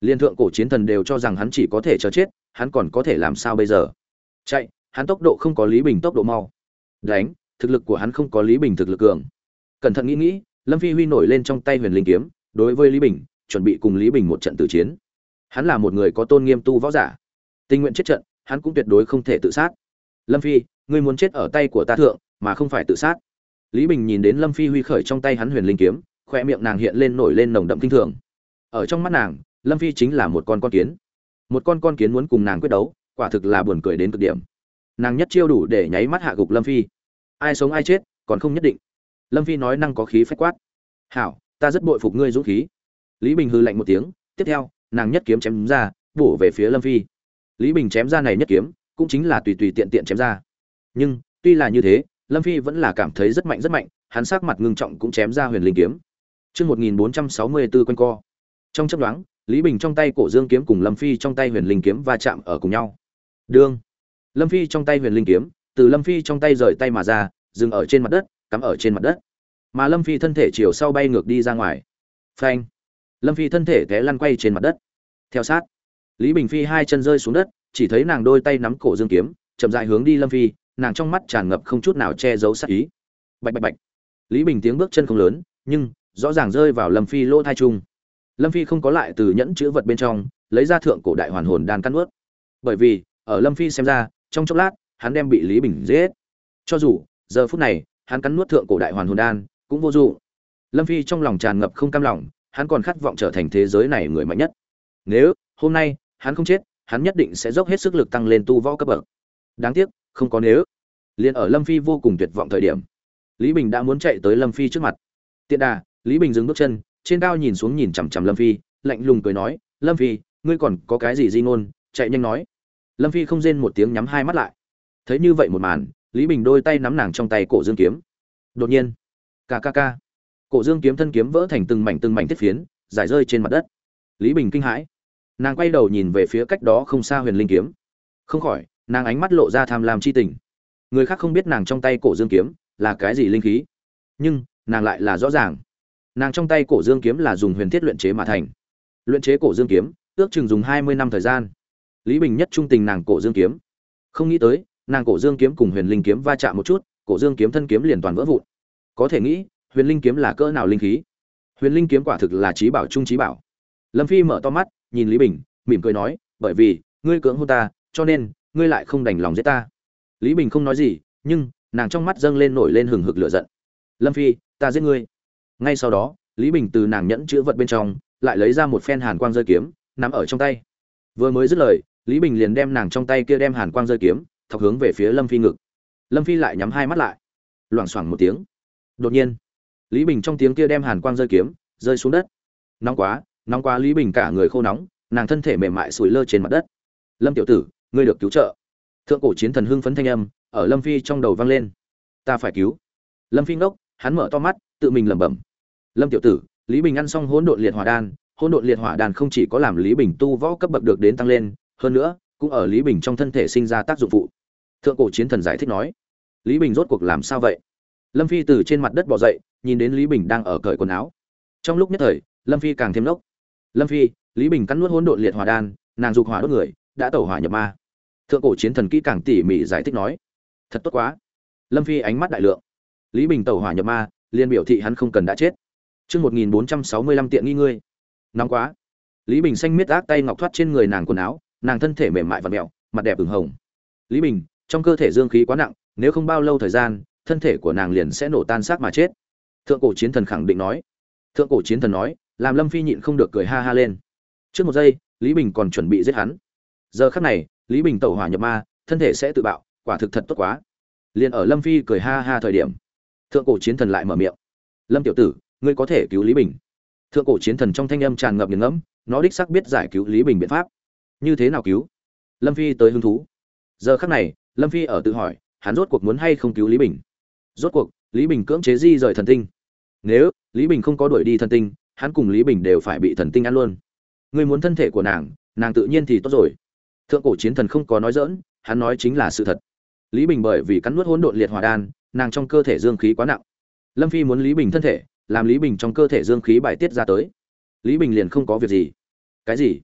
Liên thượng cổ chiến thần đều cho rằng hắn chỉ có thể chờ chết, hắn còn có thể làm sao bây giờ? Chạy, hắn tốc độ không có Lý Bình tốc độ mau. Đánh, thực lực của hắn không có Lý Bình thực lực cường. Cẩn thận nghĩ nghĩ, Lâm Phi huy nổi lên trong tay Huyền Linh kiếm, đối với Lý Bình, chuẩn bị cùng Lý Bình một trận tử chiến. Hắn là một người có tôn nghiêm tu võ giả, tình nguyện chết trận, hắn cũng tuyệt đối không thể tự sát. Lâm Phi, ngươi muốn chết ở tay của ta thượng, mà không phải tự sát. Lý Bình nhìn đến Lâm Phi huy khởi trong tay hắn Huyền Linh kiếm, khoe miệng nàng hiện lên nổi lên nồng đậm kinh thường. Ở trong mắt nàng, Lâm Phi chính là một con kiến. Một con kiến muốn cùng nàng quyết đấu, quả thực là buồn cười đến cực điểm. Nàng nhất chiêu đủ để nháy mắt hạ gục Lâm Phi. Ai sống ai chết, còn không nhất định. Lâm Phi nói năng có khí phách quát. Hảo, ta rất bội phục ngươi dũng khí. Lý Bình hừ lạnh một tiếng, tiếp theo, nàng nhất kiếm chém ra, bổ về phía Lâm Phi. Lý Bình chém ra này nhất kiếm, cũng chính là tùy tùy tiện tiện chém ra. Nhưng, tuy là như thế, Lâm Phi vẫn là cảm thấy rất mạnh, hắn sắc mặt ngưng trọng cũng chém ra Huyền Linh kiếm. Chương 1464 quanh co. Trong chớp nhoáng, Lý Bình trong tay Cổ Dương kiếm cùng Lâm Phi trong tay Huyền Linh kiếm va chạm ở cùng nhau. Đương, Lâm Phi trong tay Huyền Linh kiếm, từ Lâm Phi trong tay rời tay mà ra, dừng ở trên mặt đất, cắm ở trên mặt đất. Mà Lâm Phi thân thể chiều sau bay ngược đi ra ngoài. Phanh! Lâm Phi thân thể té lăn quay trên mặt đất. Theo sát, Lý Bình Phi hai chân rơi xuống đất, chỉ thấy nàng đôi tay nắm Cổ Dương kiếm, chậm rãi hướng đi Lâm Phi, nàng trong mắt tràn ngập không chút nào che giấu sát ý. Bạch bạch bạch. Lý Bình tiếng bước chân không lớn, nhưng rõ ràng rơi vào Lâm Phi lỗ tai trung. Lâm Phi không có lại từ nhẫn chứa vật bên trong lấy ra thượng cổ đại hoàn hồn đan cắn nuốt. Bởi vì, ở Lâm Phi xem ra, trong chốc lát, hắn đem bị Lý Bình giết. Cho dù, giờ phút này, hắn cắn nuốt thượng cổ đại hoàn hồn đan, cũng vô dụng. Lâm Phi trong lòng tràn ngập không cam lòng, hắn còn khát vọng trở thành thế giới này người mạnh nhất. Nếu hôm nay hắn không chết, hắn nhất định sẽ dốc hết sức lực tăng lên tu võ cấp bậc. Đáng tiếc, không có nếu. Liên ở Lâm Phi vô cùng tuyệt vọng thời điểm, Lý Bình đã muốn chạy tới Lâm Phi trước mặt. Tiện đà, Lý Bình dừng bước chân, trên cao nhìn xuống nhìn chằm chằm Lâm Phi, lạnh lùng cười nói, "Lâm Phi, ngươi còn có cái gì di ngôn, chạy nhanh nói." Lâm Phi không rên một tiếng nhắm hai mắt lại. Thấy như vậy một màn, Lý Bình đôi tay nắm nàng trong tay Cổ Dương kiếm. Đột nhiên, ca. Cổ Dương kiếm thân kiếm vỡ thành từng mảnh thiết phiến, rải rơi trên mặt đất. Lý Bình kinh hãi. Nàng quay đầu nhìn về phía cách đó không xa Huyền Linh kiếm. Không khỏi, nàng ánh mắt lộ ra tham lam chi tình. Người khác không biết nàng trong tay Cổ Dương kiếm là cái gì linh khí, nhưng nàng lại là rõ ràng. Nàng trong tay Cổ Dương kiếm là dùng huyền thiết luyện chế mà thành. Luyện chế Cổ Dương kiếm, ước chừng dùng 20 năm thời gian. Lý Bình nhất trung tình nàng Cổ Dương kiếm. Không nghĩ tới, nàng Cổ Dương kiếm cùng Huyền Linh kiếm va chạm một chút, Cổ Dương kiếm thân kiếm liền toàn vỡ vụn. Có thể nghĩ, Huyền Linh kiếm là cỡ nào linh khí. Huyền Linh kiếm quả thực là chí bảo trung chí bảo. Lâm Phi mở to mắt, nhìn Lý Bình, mỉm cười nói, "Bởi vì ngươi cưỡng hôn ta, cho nên ngươi lại không đành lòng giết ta." Lý Bình không nói gì, nhưng nàng trong mắt dâng lên nổi lên hừng hực lửa giận. "Lâm Phi, ta giết ngươi." Ngay sau đó, Lý Bình từ nàng nhẫn chứa vật bên trong lại lấy ra một phen hàn quang rơi kiếm, nắm ở trong tay. Vừa mới dứt lời, Lý Bình liền đem nàng trong tay kia đem hàn quang rơi kiếm thọc hướng về phía Lâm Phi ngực. Lâm Phi lại nhắm hai mắt lại. Loảng xoảng một tiếng. Đột nhiên, Lý Bình trong tiếng kia đem hàn quang rơi kiếm rơi xuống đất. Nóng quá, Lý Bình cả người khô nóng, nàng thân thể mềm mại sủi lơ trên mặt đất. "Lâm tiểu tử, ngươi được cứu trợ." Thượng cổ chiến thần hưng phấn thanh âm ở Lâm Phi trong đầu vang lên. "Ta phải cứu." Lâm Phi ngốc, hắn mở to mắt, tự mình lẩm bẩm. "Lâm tiểu tử, Lý Bình ăn xong hỗn độn liệt hỏa đan, hỗn độn liệt hỏa đan không chỉ có làm Lý Bình tu võ cấp bậc được đến tăng lên, hơn nữa, cũng ở Lý Bình trong thân thể sinh ra tác dụng phụ." Thượng cổ chiến thần giải thích nói. "Lý Bình rốt cuộc làm sao vậy?" Lâm Phi từ trên mặt đất bò dậy, nhìn đến Lý Bình đang ở cởi quần áo. Trong lúc nhất thời, Lâm Phi càng thêm ngốc. "Lâm Phi, Lý Bình cắn nuốt hỗn độn liệt hỏa đan, nàng dục hỏa đốt người, đã tẩu hỏa nhập ma." Thượng cổ chiến thần kỹ càng tỉ mỉ giải thích nói. "Thật tốt quá." Lâm Phi ánh mắt đại lượng. Lý Bình tẩu hỏa nhập ma, liên biểu thị hắn không cần đã chết. Chương 1465 tiện nghi ngươi. Nóng quá. Lý Bình xanh miết ác tay ngọc thoát trên người nàng quần áo, nàng thân thể mềm mại và mèo, mặt đẹp ửng hồng. Lý Bình, trong cơ thể dương khí quá nặng, nếu không bao lâu thời gian, thân thể của nàng liền sẽ nổ tan xác mà chết. Thượng cổ chiến thần khẳng định nói. Thượng cổ chiến thần nói, làm Lâm Phi nhịn không được cười ha ha lên. Trước một giây, Lý Bình còn chuẩn bị giết hắn. Giờ khắc này, Lý Bình tẩu hỏa nhập ma, thân thể sẽ tự bạo, quả thực thật tốt quá. Liên ở Lâm Phi cười ha ha thời điểm, thượng cổ chiến thần lại mở miệng. "Lâm tiểu tử, ngươi có thể cứu Lý Bình." Thượng cổ chiến thần trong thanh âm tràn ngập nghiền ngẫm, nó đích xác biết giải cứu Lý Bình biện pháp. Như thế nào cứu? Lâm Phi tới hứng thú. Giờ khắc này, Lâm Phi ở tự hỏi, hắn rốt cuộc muốn hay không cứu Lý Bình. Rốt cuộc, Lý Bình cưỡng chế di rời thần tinh. Nếu Lý Bình không có đuổi đi thần tinh, hắn cùng Lý Bình đều phải bị thần tinh ăn luôn. Ngươi muốn thân thể của nàng, nàng tự nhiên thì tốt rồi. Thượng cổ chiến thần không có nói giỡn, hắn nói chính là sự thật. Lý Bình bởi vì cắn nuốt hỗn độn liệt hỏa đan, nàng trong cơ thể dương khí quá nặng. Lâm Phi muốn Lý Bình thân thể, làm Lý Bình trong cơ thể dương khí bài tiết ra tới. Lý Bình liền không có việc gì. Cái gì?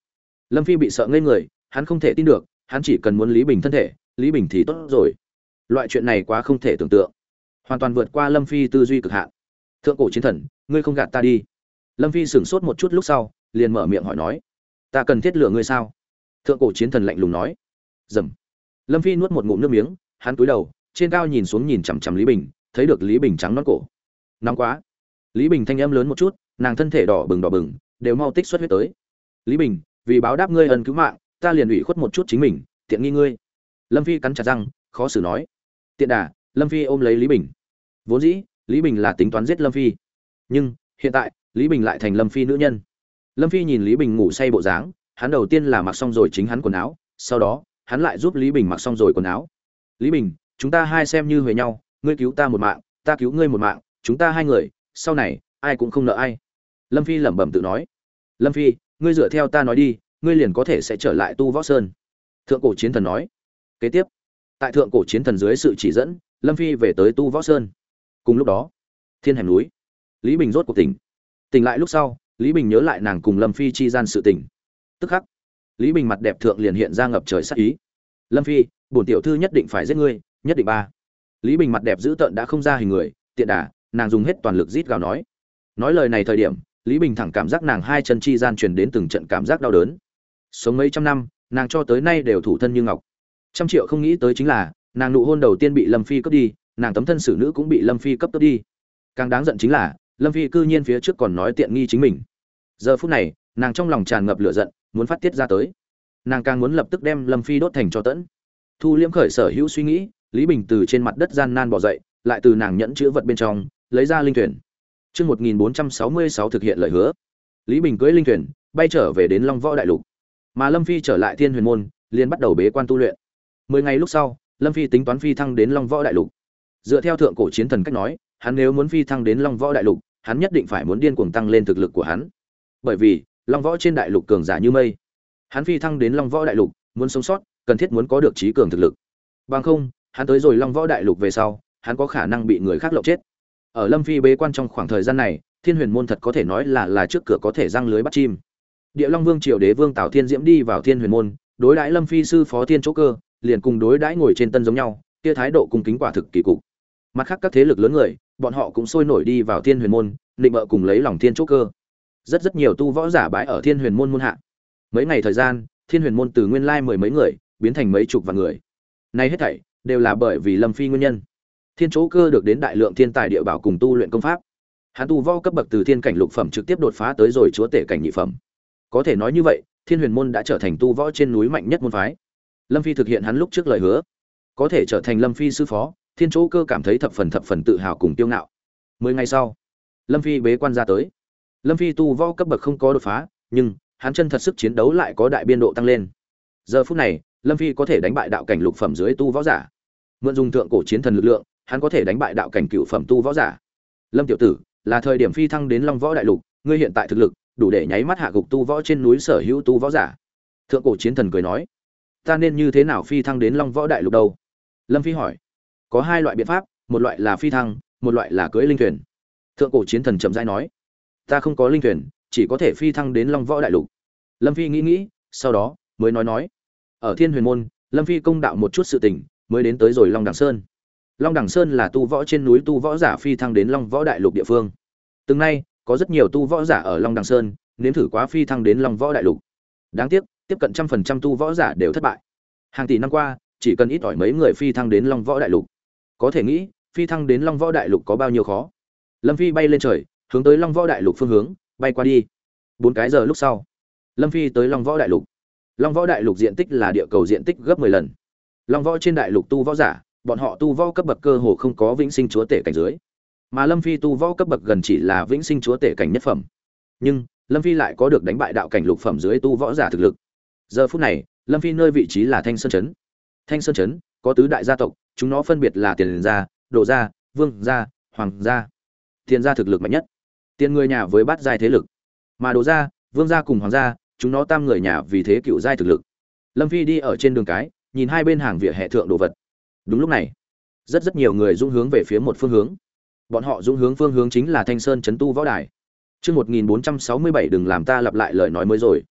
Lâm Phi bị sợ ngây người, hắn không thể tin được, hắn chỉ cần muốn Lý Bình thân thể, Lý Bình thì tốt rồi. Loại chuyện này quá không thể tưởng tượng, hoàn toàn vượt qua Lâm Phi tư duy cực hạn. Thượng cổ chiến thần, ngươi không gạt ta đi? Lâm Phi sửng sốt một chút lúc sau, liền mở miệng hỏi nói, ta cần thiết lựa ngươi sao? Thượng cổ chiến thần lạnh lùng nói. Dầm. Lâm Phi nuốt một ngụm nước miếng, hắn cúi đầu, trên cao nhìn xuống nhìn chằm chằm Lý Bình, thấy được Lý Bình trắng nõn cổ. Nóng quá. Lý Bình thanh âm lớn một chút, nàng thân thể đỏ bừng, đều mau tích xuất huyết tới. Lý Bình, vì báo đáp ngươi ân cứu mạng, ta liền ủy khuất một chút chính mình, tiện nghi ngươi. Lâm Phi cắn chặt răng, khó xử nói. Tiện đà, Lâm Phi ôm lấy Lý Bình. Vốn dĩ, Lý Bình là tính toán giết Lâm Phi, nhưng hiện tại, Lý Bình lại thành Lâm Phi nữ nhân. Lâm Phi nhìn Lý Bình ngủ say bộ dáng, hắn đầu tiên là mặc xong rồi chính hắn quần áo, sau đó, hắn lại giúp Lý Bình mặc xong rồi quần áo. Lý Bình, chúng ta hai xem như huề nhau, ngươi cứu ta một mạng, ta cứu ngươi một mạng, chúng ta hai người, sau này ai cũng không nợ ai. Lâm Phi lẩm bẩm tự nói. Lâm Phi, ngươi dựa theo ta nói đi, ngươi liền có thể sẽ trở lại Tu Võ Sơn. Thượng cổ chiến thần nói. Kế tiếp, tại thượng cổ chiến thần dưới sự chỉ dẫn, Lâm Phi về tới Tu Võ Sơn. Cùng lúc đó, thiên hẻm núi, Lý Bình rốt cuộc tỉnh. Tỉnh lại lúc sau, Lý Bình nhớ lại nàng cùng Lâm Phi chi gian sự tình. Tức khắc, Lý Bình mặt đẹp thượng liền hiện ra ngập trời sát ý. Lâm Phi, bổn tiểu thư nhất định phải giết ngươi, nhất định ba. Lý Bình mặt đẹp dữ tợn đã không ra hình người, tiện đà, nàng dùng hết toàn lực rít gào nói. Nói lời này thời điểm, Lý Bình thẳng cảm giác nàng hai chân chi gian truyền đến từng trận cảm giác đau đớn. Sống mấy trăm năm, nàng cho tới nay đều thủ thân như ngọc. Trăm triệu không nghĩ tới chính là, nàng nụ hôn đầu tiên bị Lâm Phi cướp đi, nàng tấm thân xử nữ cũng bị Lâm Phi cướp đi. Càng đáng giận chính là, Lâm Phi cư nhiên phía trước còn nói tiện nghi chính mình. Giờ phút này, nàng trong lòng tràn ngập lửa giận, muốn phát tiết ra tới. Nàng càng muốn lập tức đem Lâm Phi đốt thành tro tẫn. Thu liễm khởi sở hữu suy nghĩ, Lý Bình từ trên mặt đất gian nan bò dậy, lại từ nàng nhẫn chứa vật bên trong lấy ra linh thuyền. Chương 1466 thực hiện lời hứa. Lý Bình cưỡi linh thuyền, bay trở về đến Long Võ đại lục. Mà Lâm Phi trở lại Thiên Huyền môn, liền bắt đầu bế quan tu luyện. 10 ngày lúc sau, Lâm Phi tính toán phi thăng đến Long Võ đại lục. Dựa theo thượng cổ chiến thần cách nói, hắn nếu muốn phi thăng đến Long Võ đại lục, hắn nhất định phải muốn điên cuồng tăng lên thực lực của hắn. Bởi vì, Long Võ trên đại lục cường giả như mây. Hắn phi thăng đến Long Võ đại lục, muốn sống sót, cần thiết muốn có được trí cường thực lực. Bằng không, hắn tới rồi Long Võ đại lục về sau, hắn có khả năng bị người khác lộng chết. Ở Lâm Phi bế quan trong khoảng thời gian này, Thiên Huyền môn thật có thể nói là trước cửa có thể răng lưới bắt chim. Địa Long Vương Triều Đế Vương Tào Thiên Diễm đi vào Thiên Huyền môn, đối đãi Lâm Phi sư phó Thiên Chỗ Cơ, liền cùng đối đãi ngồi trên tân giống nhau, kia thái độ cung kính quả thực kỳ cục. Mặt khác các thế lực lớn người, bọn họ cũng sôi nổi đi vào Thiên Huyền môn, định bợ cùng lấy lòng Thiên Chỗ Cơ. Rất nhiều tu võ giả bái ở Thiên Huyền môn môn hạ. Mấy ngày thời gian, Thiên Huyền môn từ nguyên lai mười mấy người, biến thành mấy chục vạn người. Này hết thảy đều là bởi vì Lâm Phi nguyên nhân. Thiên Chỗ Cơ được đến đại lượng thiên tài địa bảo cùng tu luyện công pháp. Hắn tu võ cấp bậc từ thiên cảnh lục phẩm trực tiếp đột phá tới rồi chúa tể cảnh nhị phẩm. Có thể nói như vậy, Thiên Huyền môn đã trở thành tu võ trên núi mạnh nhất môn phái. Lâm Phi thực hiện hắn lúc trước lời hứa, có thể trở thành Lâm Phi sư phó, Thiên Chỗ Cơ cảm thấy thập phần tự hào cùng kiêu ngạo. 10 ngày sau, Lâm Phi bế quan ra tới. Lâm Phi tu võ cấp bậc không có đột phá, nhưng hắn chân thật sức chiến đấu lại có đại biên độ tăng lên. Giờ phút này, Lâm Phi có thể đánh bại đạo cảnh lục phẩm dưới tu võ giả. Mượn dùng thượng cổ chiến thần lực lượng, hắn có thể đánh bại đạo cảnh cửu phẩm tu võ giả. Lâm tiểu tử, là thời điểm phi thăng đến Long Võ đại lục, ngươi hiện tại thực lực đủ để nháy mắt hạ gục tu võ trên núi sở hữu tu võ giả. Thượng cổ chiến thần cười nói, ta nên như thế nào phi thăng đến Long Võ đại lục đâu? Lâm Phi hỏi. Có hai loại biện pháp, một loại là phi thăng, một loại là cưỡi linh thuyền. Thượng cổ chiến thần chậm rãi nói, ta không có linh thuyền, chỉ có thể phi thăng đến Long Võ đại lục. Lâm Phi nghĩ, sau đó mới nói, ở Thiên Huyền môn, Lâm Phi công đạo một chút sự tình, mới đến tới rồi Long Đằng Sơn. Long Đằng Sơn là tu võ trên núi tu võ giả phi thăng đến Long Võ đại lục địa phương. Từng nay, có rất nhiều tu võ giả ở Long Đằng Sơn, nếm thử quá phi thăng đến Long Võ đại lục. Đáng tiếc, tiếp cận 100% tu võ giả đều thất bại. Hàng tỷ năm qua, chỉ cần ít ỏi mấy người phi thăng đến Long Võ đại lục. Có thể nghĩ, phi thăng đến Long Võ đại lục có bao nhiêu khó. Lâm Phi bay lên trời, hướng tới Long Võ đại lục phương hướng, bay qua đi. 4 cái giờ lúc sau, Lâm Phi tới Long Võ đại lục. Long Võ đại lục diện tích là địa cầu diện tích gấp 10 lần. Long Võ trên đại lục tu võ giả, bọn họ tu võ cấp bậc cơ hồ không có vĩnh sinh chúa tể cảnh dưới. Mà Lâm Phi tu võ cấp bậc gần chỉ là vĩnh sinh chúa tể cảnh nhất phẩm. Nhưng, Lâm Phi lại có được đánh bại đạo cảnh lục phẩm dưới tu võ giả thực lực. Giờ phút này, Lâm Phi nơi vị trí là Thanh Sơn trấn. Thanh Sơn trấn có tứ đại gia tộc, chúng nó phân biệt là Tiền gia, Độ gia, Vương gia, Hoàng gia. Tiền gia thực lực mạnh nhất, Tiền người nhà với bát giai thế lực. Mà Độ gia, Vương gia cùng Hoàng gia, chúng nó tam người nhà vì thế cựu giai thực lực. Lâm Phi đi ở trên đường cái, nhìn hai bên hàng vỉa hè thượng đồ vật. Đúng lúc này, rất nhiều người dũng hướng về phía một phương hướng. Bọn họ dũng hướng phương hướng chính là Thanh Sơn trấn tu võ đài. Chương 1467 đừng làm ta lặp lại lời nói mới rồi.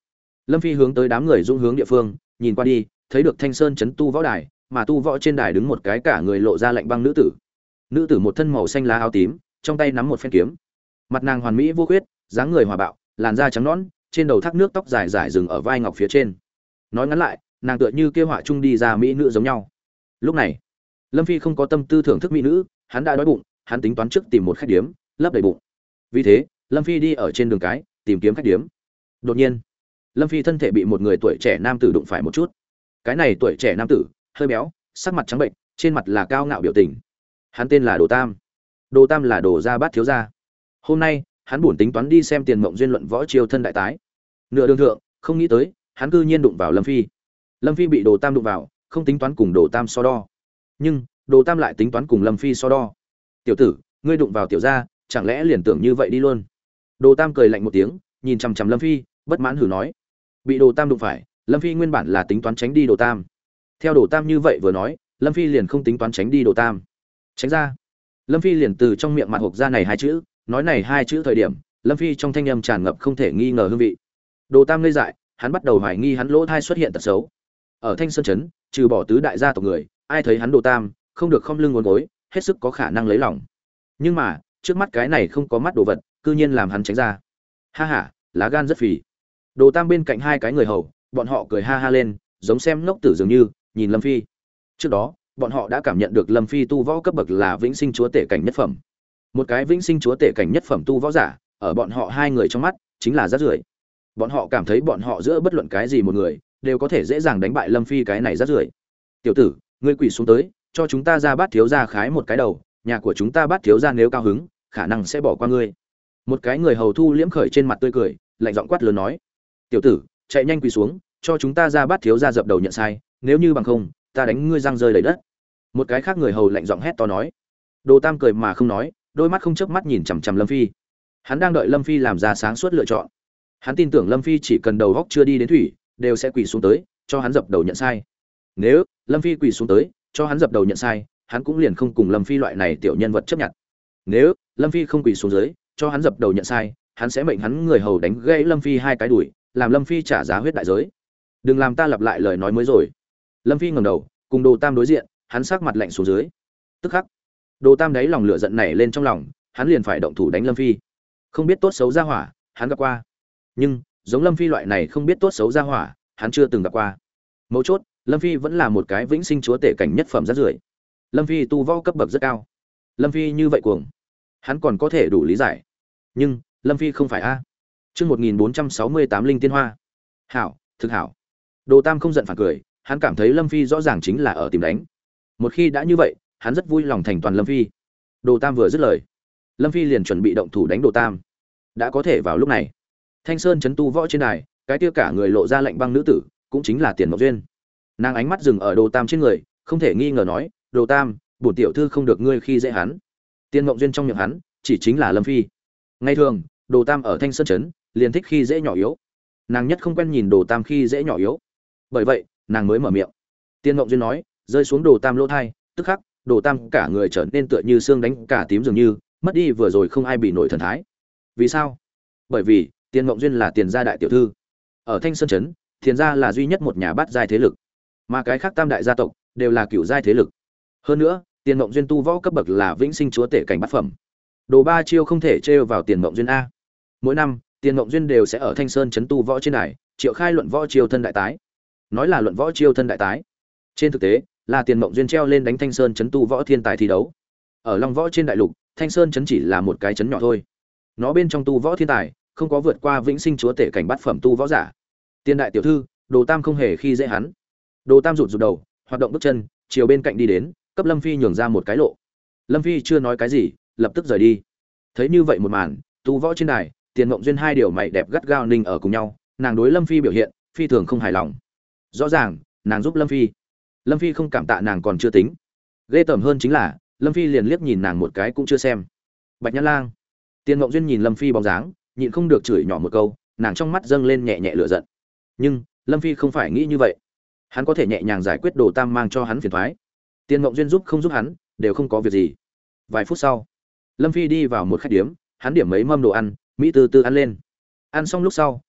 Lâm Phi hướng tới đám người dung hướng địa phương, nhìn qua đi, thấy được Thanh Sơn trấn tu võ đài, mà tu võ trên đài đứng một cái cả người lộ ra lạnh băng nữ tử. Nữ tử một thân màu xanh lá áo tím, trong tay nắm một phen kiếm. Mặt nàng hoàn mỹ vô khuyết, dáng người hòa bạo, làn da trắng nõn, trên đầu thác nước tóc dài dài dừng ở vai ngọc phía trên. Nói ngắn lại, nàng tựa như kia họa trung đi ra mỹ nữ giống nhau. Lúc này, Lâm Phi không có tâm tư thưởng thức mỹ nữ, hắn đã đói bụng, hắn tính toán trước tìm một khách điếm, lấp đầy bụng. Vì thế, Lâm Phi đi ở trên đường cái, tìm kiếm khách điếm. Đột nhiên, Lâm Phi thân thể bị một người tuổi trẻ nam tử đụng phải một chút. Cái này tuổi trẻ nam tử, hơi béo, sắc mặt trắng bệnh, trên mặt là cao ngạo biểu tình. Hắn tên là Đồ Tam. Đồ Tam là Đồ gia bát thiếu gia. Hôm nay, hắn buồn tính toán đi xem Tiền Mộng Duyên luận võ chiêu thân đại tái. Nửa đường thượng, không nghĩ tới, hắn cư nhiên đụng vào Lâm Phi. Lâm Phi bị Đồ Tam đụng vào, không tính toán cùng Đồ Tam so đo. Nhưng, Đồ Tam lại tính toán cùng Lâm Phi so đo. "Tiểu tử, ngươi đụng vào tiểu gia, chẳng lẽ liền tưởng như vậy đi luôn?" Đồ Tam cười lạnh một tiếng, nhìn chằm chằm Lâm Phi, bất mãn hừ nói. Bị Đồ Tam đụng phải, Lâm Phi nguyên bản là tính toán tránh đi Đồ Tam. Theo Đồ Tam như vậy vừa nói, Lâm Phi liền không tính toán tránh đi Đồ Tam. Tránh ra. Lâm Phi liền từ trong miệng mặt hộc ra này hai chữ, nói này hai chữ thời điểm, Lâm Phi trong thanh âm tràn ngập không thể nghi ngờ hương vị. Đồ Tam ngây dại, hắn bắt đầu hoài nghi hắn lỗ thai xuất hiện tật xấu. Ở Thanh Sơn trấn, trừ bỏ tứ đại gia tộc người, ai thấy hắn Đồ Tam, không được khom lưng uốn gối, hết sức có khả năng lấy lòng. Nhưng mà, trước mắt cái này không có mắt đồ vật, cư nhiên làm hắn tránh ra. Ha ha, lá gan rất phì. Đồ Tam bên cạnh hai cái người hầu, bọn họ cười ha ha lên, giống xem ngốc tử dường như, nhìn Lâm Phi. Trước đó, bọn họ đã cảm nhận được Lâm Phi tu võ cấp bậc là vĩnh sinh chúa tể cảnh nhất phẩm. Một cái vĩnh sinh chúa tể cảnh nhất phẩm tu võ giả, ở bọn họ hai người trong mắt, chính là rác rưởi. Bọn họ cảm thấy bọn họ giữa bất luận cái gì một người, đều có thể dễ dàng đánh bại Lâm Phi cái này rác rưởi. "Tiểu tử, ngươi quỳ xuống tới, cho chúng ta ra bát thiếu gia khái một cái đầu, nhà của chúng ta bát thiếu gia nếu cao hứng, khả năng sẽ bỏ qua ngươi." Một cái người hầu thu liễm khởi trên mặt tươi cười, lạnh giọng quát lớn nói: "Tiểu tử, chạy nhanh quỳ xuống, cho chúng ta ra bát thiếu gia dập đầu nhận sai, nếu như bằng không, ta đánh ngươi răng rơi đầy đất." Một cái khác người hầu lạnh giọng hét to nói. Đồ Tam cười mà không nói, đôi mắt không chớp mắt nhìn chằm chằm Lâm Phi. Hắn đang đợi Lâm Phi làm ra sáng suốt lựa chọn. Hắn tin tưởng Lâm Phi chỉ cần đầu góc chưa đi đến thủy, đều sẽ quỳ xuống tới, cho hắn dập đầu nhận sai. Nếu Lâm Phi quỳ xuống tới, cho hắn dập đầu nhận sai, hắn cũng liền không cùng Lâm Phi loại này tiểu nhân vật chấp nhận. Nếu Lâm Phi không quỳ xuống dưới, cho hắn dập đầu nhận sai, hắn sẽ mệnh hắn người hầu đánh gãy Lâm Phi hai cái đùi, làm Lâm Phi trả giá huyết đại giới. Đừng làm ta lặp lại lời nói mới rồi. Lâm Phi ngẩng đầu, cùng Đồ Tam đối diện, hắn sắc mặt lạnh xuống dưới. Tức khắc, Đồ Tam đáy lòng lửa giận nảy lên trong lòng, hắn liền phải động thủ đánh Lâm Phi. Không biết tốt xấu ra hỏa, hắn gặp qua. Nhưng, giống Lâm Phi loại này không biết tốt xấu ra hỏa, hắn chưa từng gặp qua. Mấu chốt, Lâm Phi vẫn là một cái vĩnh sinh chúa tể cảnh nhất phẩm rác rưởi. Lâm Phi tu võ cấp bậc rất cao. Lâm Phi như vậy cuồng, hắn còn có thể đủ lý giải. Nhưng, Lâm Phi không phải a. Chương 1468 Linh Tiên Hoa. Hảo, thực hảo. Đồ Tam không giận phản cười, hắn cảm thấy Lâm Phi rõ ràng chính là ở tìm đánh. Một khi đã như vậy, hắn rất vui lòng thành toàn Lâm Phi. Đồ Tam vừa dứt lời, Lâm Phi liền chuẩn bị động thủ đánh Đồ Tam. Đã có thể vào lúc này, Thanh Sơn trấn tu võ trên đài, cái kia cả người lộ ra lạnh băng nữ tử, cũng chính là Tiền Mộng Duyên. Nàng ánh mắt dừng ở Đồ Tam trên người, không thể nghi ngờ nói, "Đồ Tam, bổn tiểu thư không được ngươi khi dễ hắn." Tiền Mộng Duyên trong miệng hắn, chỉ chính là Lâm Phi. Ngày thường, Đồ Tam ở Thanh Sơn trấn, liền thích khi dễ nhỏ yếu. Nàng nhất không quen nhìn Đồ Tam khi dễ nhỏ yếu. Bởi vậy, nàng mới mở miệng. Tiền Mộng Duyên nói, rơi xuống Đồ Tam lỗ thai, tức khắc, Đồ Tam cả người trở nên tựa như xương đánh cả tím dường như, mất đi vừa rồi không ai bị nổi thần thái. Vì sao? Bởi vì, Tiền Mộng Duyên là Tiền gia đại tiểu thư. Ở Thanh Sơn trấn, Tiền gia là duy nhất một nhà bát giai thế lực, mà cái khác tam đại gia tộc đều là cửu giai thế lực. Hơn nữa, Tiền Mộng Duyên tu võ cấp bậc là vĩnh sinh chúa tể cảnh bát phẩm. Đồ ba chiêu không thể trêu vào Tiền Mộng Duyên a. Mỗi năm, Tiền Mộng Duyên đều sẽ ở Thanh Sơn trấn tu võ trên đài, triệu khai luận võ chiêu thân đại tái. Nói là luận võ chiêu thân đại tái, trên thực tế là Tiền Mộng Duyên treo lên đánh Thanh Sơn trấn tu võ thiên tài thi đấu. Ở Long Võ trên đại lục, Thanh Sơn trấn chỉ là một cái trấn nhỏ thôi. Nó bên trong tu võ thiên tài, không có vượt qua vĩnh sinh chúa tể cảnh bát phẩm tu võ giả. Tiên đại tiểu thư, Đồ Tam không hề khi dễ hắn. Đồ Tam rụt đầu, hoạt động bước chân, chiều bên cạnh đi đến, cấp Lâm Phi nhường ra một cái lộ. Lâm Phi chưa nói cái gì, lập tức rời đi. Thấy như vậy một màn, tu võ trên đài, Tiền Mộng Duyên hai điều mày đẹp gắt gao ninh ở cùng nhau, nàng đối Lâm Phi biểu hiện phi thường không hài lòng. Rõ ràng, nàng giúp Lâm Phi. Lâm Phi không cảm tạ nàng còn chưa tính. Ghê tởm hơn chính là, Lâm Phi liền liếc nhìn nàng một cái cũng chưa xem. Bạch Nhã Lang. Tiền Mộng Duyên nhìn Lâm Phi bóng dáng, nhịn không được chửi nhỏ một câu, nàng trong mắt dâng lên nhẹ nhẹ lửa giận. Nhưng, Lâm Phi không phải nghĩ như vậy. Hắn có thể nhẹ nhàng giải quyết Đồ Tam mang cho hắn phiền toái. Tiền Mộng Duyên giúp không giúp hắn, đều không có việc gì. Vài phút sau, Lâm Phi đi vào một khách điếm, hắn điểm mấy mâm đồ ăn, mỹ từ từ ăn lên. Ăn xong lúc sau,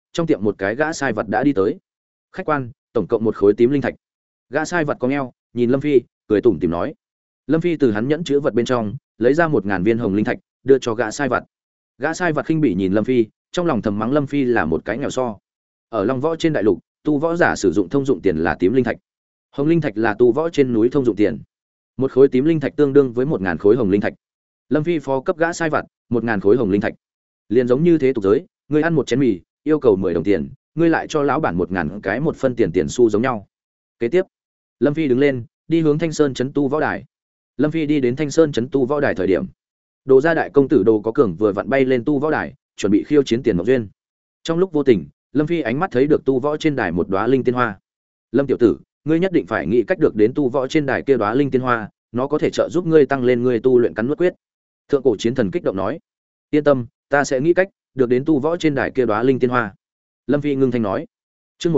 trong tiệm một cái gã sai vật đã đi tới. Khách quan, tổng cộng một khối tím linh thạch. Gã sai vật cong eo nhìn Lâm Phi, cười tủm tỉm nói. Lâm Phi từ hắn nhẫn chứa vật bên trong lấy ra 1000 viên hồng linh thạch đưa cho gã sai vật. Gã sai vật khinh bỉ nhìn Lâm Phi, trong lòng thầm mắng Lâm Phi là một cái nghèo so. Ở Long Võ trên đại lục, tu võ giả sử dụng thông dụng tiền là tím linh thạch. Hồng linh thạch là tu võ trên núi thông dụng tiền. Một khối tím linh thạch tương đương với 1000 khối hồng linh thạch. Lâm Phi phó cấp gã sai vật 1000 khối hồng linh thạch. Liền giống như thế tục giới, ngươi ăn một chén mì, yêu cầu 10 đồng tiền, ngươi lại cho lão bản 1000 cái một phân tiền xu giống nhau. Kế tiếp, Lâm Phi đứng lên, đi hướng Thanh Sơn trấn tu võ đài. Lâm Phi đi đến Thanh Sơn trấn tu võ đài thời điểm, Đồ gia đại công tử Đồ Có Cường vừa vặn bay lên tu võ đài, chuẩn bị khiêu chiến Tiền Mộng Duyên. Trong lúc vô tình, Lâm Phi ánh mắt thấy được tu võ trên đài một đóa linh tiên hoa. Lâm tiểu tử, ngươi nhất định phải nghĩ cách được đến tu võ trên đài kia đóa linh tiên hoa, nó có thể trợ giúp ngươi tăng lên ngươi tu luyện cắn nuốt quyết. Thượng cổ chiến thần kích động nói. Yên tâm, ta sẽ nghĩ cách được đến tu võ trên đài kia đóa linh tiên hoa. Lâm Phi ngưng thanh nói. Chương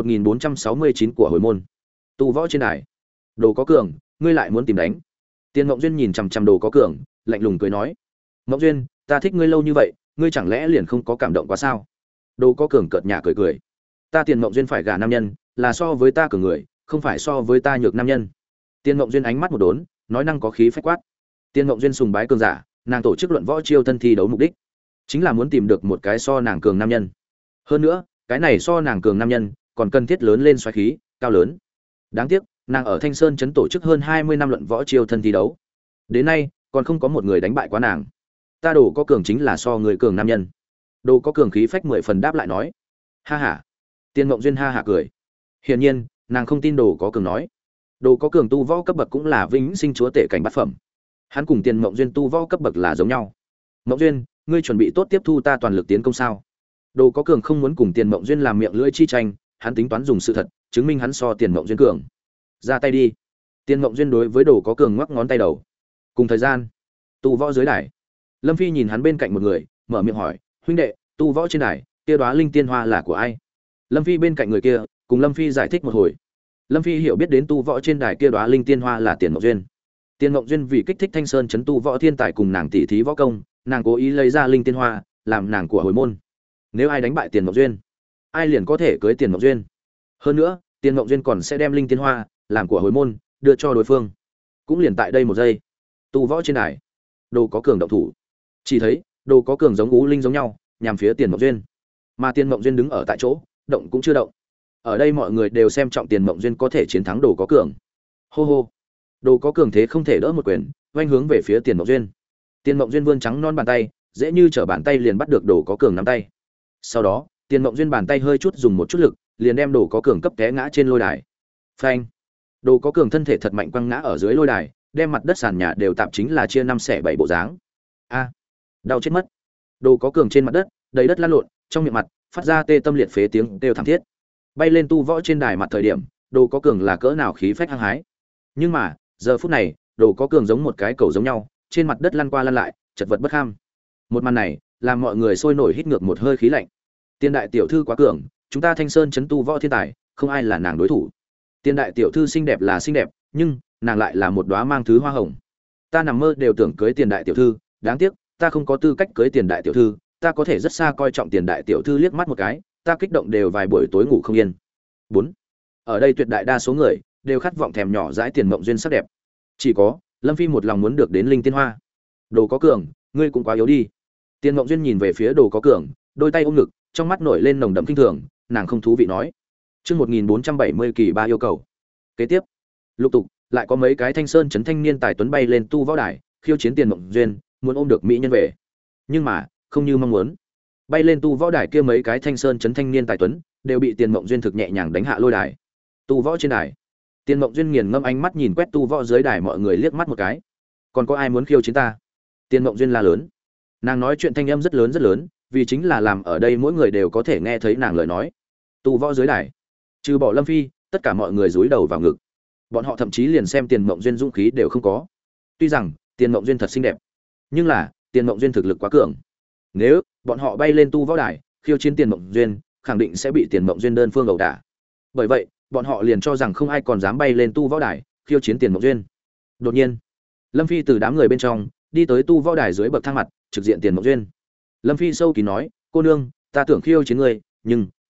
1469 của hồi môn. Tu võ trên đài. Đồ Có Cường, ngươi lại muốn tìm đánh? Tiền Mộng Duyên nhìn chằm chằm Đồ Có Cường, lạnh lùng cười nói. Mộng Duyên, ta thích ngươi lâu như vậy, ngươi chẳng lẽ liền không có cảm động quá sao? Đồ Có Cường cợt nhả cười cười. Ta Tiền Mộng Duyên phải gả nam nhân, là so với ta cường người, không phải so với ta nhược nam nhân. Tiền Mộng Duyên ánh mắt một đốn, nói năng có khí phách quát. Tiền Mộng Duyên sùng bái cường giả, nàng tổ chức luận võ chiêu thân thi đấu mục đích chính là muốn tìm được một cái so nàng cường nam nhân. Hơn nữa, cái này so nàng cường nam nhân, còn cần thiết lớn lên xoáy khí, cao lớn. Đáng tiếc, nàng ở Thanh Sơn trấn tổ chức hơn 20 năm luận võ chiêu thân thi đấu. Đến nay, còn không có một người đánh bại quá nàng. Ta Đồ Có Cường chính là so người cường nam nhân. Đồ Có Cường khí phách 10 phần đáp lại nói. Ha ha. Tiền Mộng Duyên ha ha cười. Hiển nhiên, nàng không tin Đồ Có Cường nói. Đồ Có Cường tu võ cấp bậc cũng là vĩnh sinh chúa tể cảnh bát phẩm. Hắn cùng Tiền Mộng Duyên tu võ cấp bậc là giống nhau. Mộng Duyên, ngươi chuẩn bị tốt tiếp thu ta toàn lực tiến công sao? Đồ Có Cường không muốn cùng Tiền Mộng Duyên làm miệng lưỡi chi tranh, hắn tính toán dùng sự thật chứng minh hắn so Tiền Mộng Duyên cường. Ra tay đi. Tiền Mộng Duyên đối với Đồ Có Cường ngoắc ngón tay đầu. Cùng thời gian, tu võ dưới đài. Lâm Phi nhìn hắn bên cạnh một người, mở miệng hỏi, huynh đệ, tu võ trên đài, kia đóa linh tiên hoa là của ai? Lâm Phi bên cạnh người kia, cùng Lâm Phi giải thích một hồi. Lâm Phi hiểu biết đến tu võ trên đài kia đóa linh tiên hoa là Tiền Mộng Duyên. Tiền Mộng Duyên vì kích thích Thanh Sơn trấn tu võ thiên tài cùng nàng tỉ thí võ công, nàng cố ý lấy ra linh tiên hoa, làm nàng của hồi môn. Nếu ai đánh bại Tiền Mộng Duyên, ai liền có thể cưới Tiền Mộng Duyên. Hơn nữa, Tiền Mộng Duyên còn sẽ đem linh tiên hoa làm của hồi môn, đưa cho đối phương. Cũng liền tại đây một giây, tu võ trên đài, Đồ Có Cường động thủ. Chỉ thấy, Đồ Có Cường giống Ú Linh giống nhau, nhằm phía Tiền Mộng Duyên. Mà Tiền Mộng Duyên đứng ở tại chỗ, động cũng chưa động. Ở đây mọi người đều xem trọng Tiền Mộng Duyên có thể chiến thắng Đồ Có Cường. Hô hô. Đồ Có Cường thế không thể đỡ một quyền, oanh hướng về phía Tiền Mộng Duyên. Tiền Mộng Duyên vươn trắng non bàn tay, dễ như trở bàn tay liền bắt được Đồ Có Cường nắm tay. Sau đó, Tiền Mộng Duyên bàn tay hơi chút dùng một chút lực, liền đem Đồ Có Cường cấp té ngã trên lôi đài. Phanh! Đồ Có Cường thân thể thật mạnh quăng ngã ở dưới lôi đài, đem mặt đất sàn nhà đều tạm chính là chia 5 xẻ 7 bộ dáng. A! Đau chết mất. Đồ Có Cường trên mặt đất, đầy đất lăn lộn, trong miệng mặt phát ra tê tâm liệt phế tiếng kêu thảm thiết. Bay lên tu võ trên đài mặt thời điểm, Đồ Có Cường là cỡ nào khí phách hăng hái. Nhưng mà, giờ phút này, Đồ Có Cường giống một cái cầu giống nhau, trên mặt đất lăn qua lăn lại, chật vật bất kham. Một màn này, làm mọi người sôi nổi hít ngược một hơi khí lạnh. Tiên đại tiểu thư quá cường, chúng ta Thanh Sơn trấn tu võ thiên tài, không ai là nàng đối thủ. Tiên đại tiểu thư xinh đẹp là xinh đẹp, nhưng nàng lại là một đóa mang thứ hoa hồng. Ta nằm mơ đều tưởng cưới Tiền đại tiểu thư, đáng tiếc, ta không có tư cách cưới Tiền đại tiểu thư, ta có thể rất xa coi trọng Tiền đại tiểu thư liếc mắt một cái, ta kích động đều vài buổi tối ngủ không yên. 4. Ở đây tuyệt đại đa số người đều khát vọng thèm nhỏ dãi Tiền Mộng Duyên sắc đẹp. Chỉ có Lâm Phi một lòng muốn được đến linh tiên hoa. Đồ Có Cường, ngươi cũng quá yếu đi. Tiền Mộng Duyên nhìn về phía Đồ Có Cường, đôi tay ôm ngực, trong mắt nổi lên nồng đậm kinh thường, nàng không thú vị nói. Chương 1470 kỳ ba yêu cầu. Kế tiếp, lục tục lại có mấy cái Thanh Sơn trấn thanh niên tài tuấn bay lên tu võ đài, khiêu chiến Tiền Mộng Duyên, muốn ôm được mỹ nhân về. Nhưng mà, không như mong muốn. Bay lên tu võ đài kia mấy cái Thanh Sơn trấn thanh niên tài tuấn, đều bị Tiền Mộng Duyên thực nhẹ nhàng đánh hạ lôi đài. Tu võ trên đài, Tiền Mộng Duyên nghiền ngâm ánh mắt nhìn quét tu võ dưới đài mọi người liếc mắt một cái. Còn có ai muốn khiêu chiến ta? Tiền Mộng Duyên la lớn. Nàng nói chuyện thanh âm rất lớn, vì chính là làm ở đây mỗi người đều có thể nghe thấy nàng lời nói. Tu võ dưới đài, trừ bỏ Lâm Phi, tất cả mọi người dúi đầu vào ngực. Bọn họ thậm chí liền xem Tiền Mộng Duyên dũng khí đều không có. Tuy rằng Tiền Mộng Duyên thật xinh đẹp, nhưng là Tiền Mộng Duyên thực lực quá cường. Nếu bọn họ bay lên tu võ đài, khiêu chiến Tiền Mộng Duyên, khẳng định sẽ bị Tiền Mộng Duyên đơn phương ẩu đả. Bởi vậy, bọn họ liền cho rằng không ai còn dám bay lên tu võ đài, khiêu chiến Tiền Mộng Duyên. Đột nhiên, Lâm Phi từ đám người bên trong đi tới tu võ đài dưới bậc thang mặt, trực diện Tiền Mộng Duyên. Lâm Phi sâu kín nói, cô nương, ta tưởng khiêu chiến ngươi, nhưng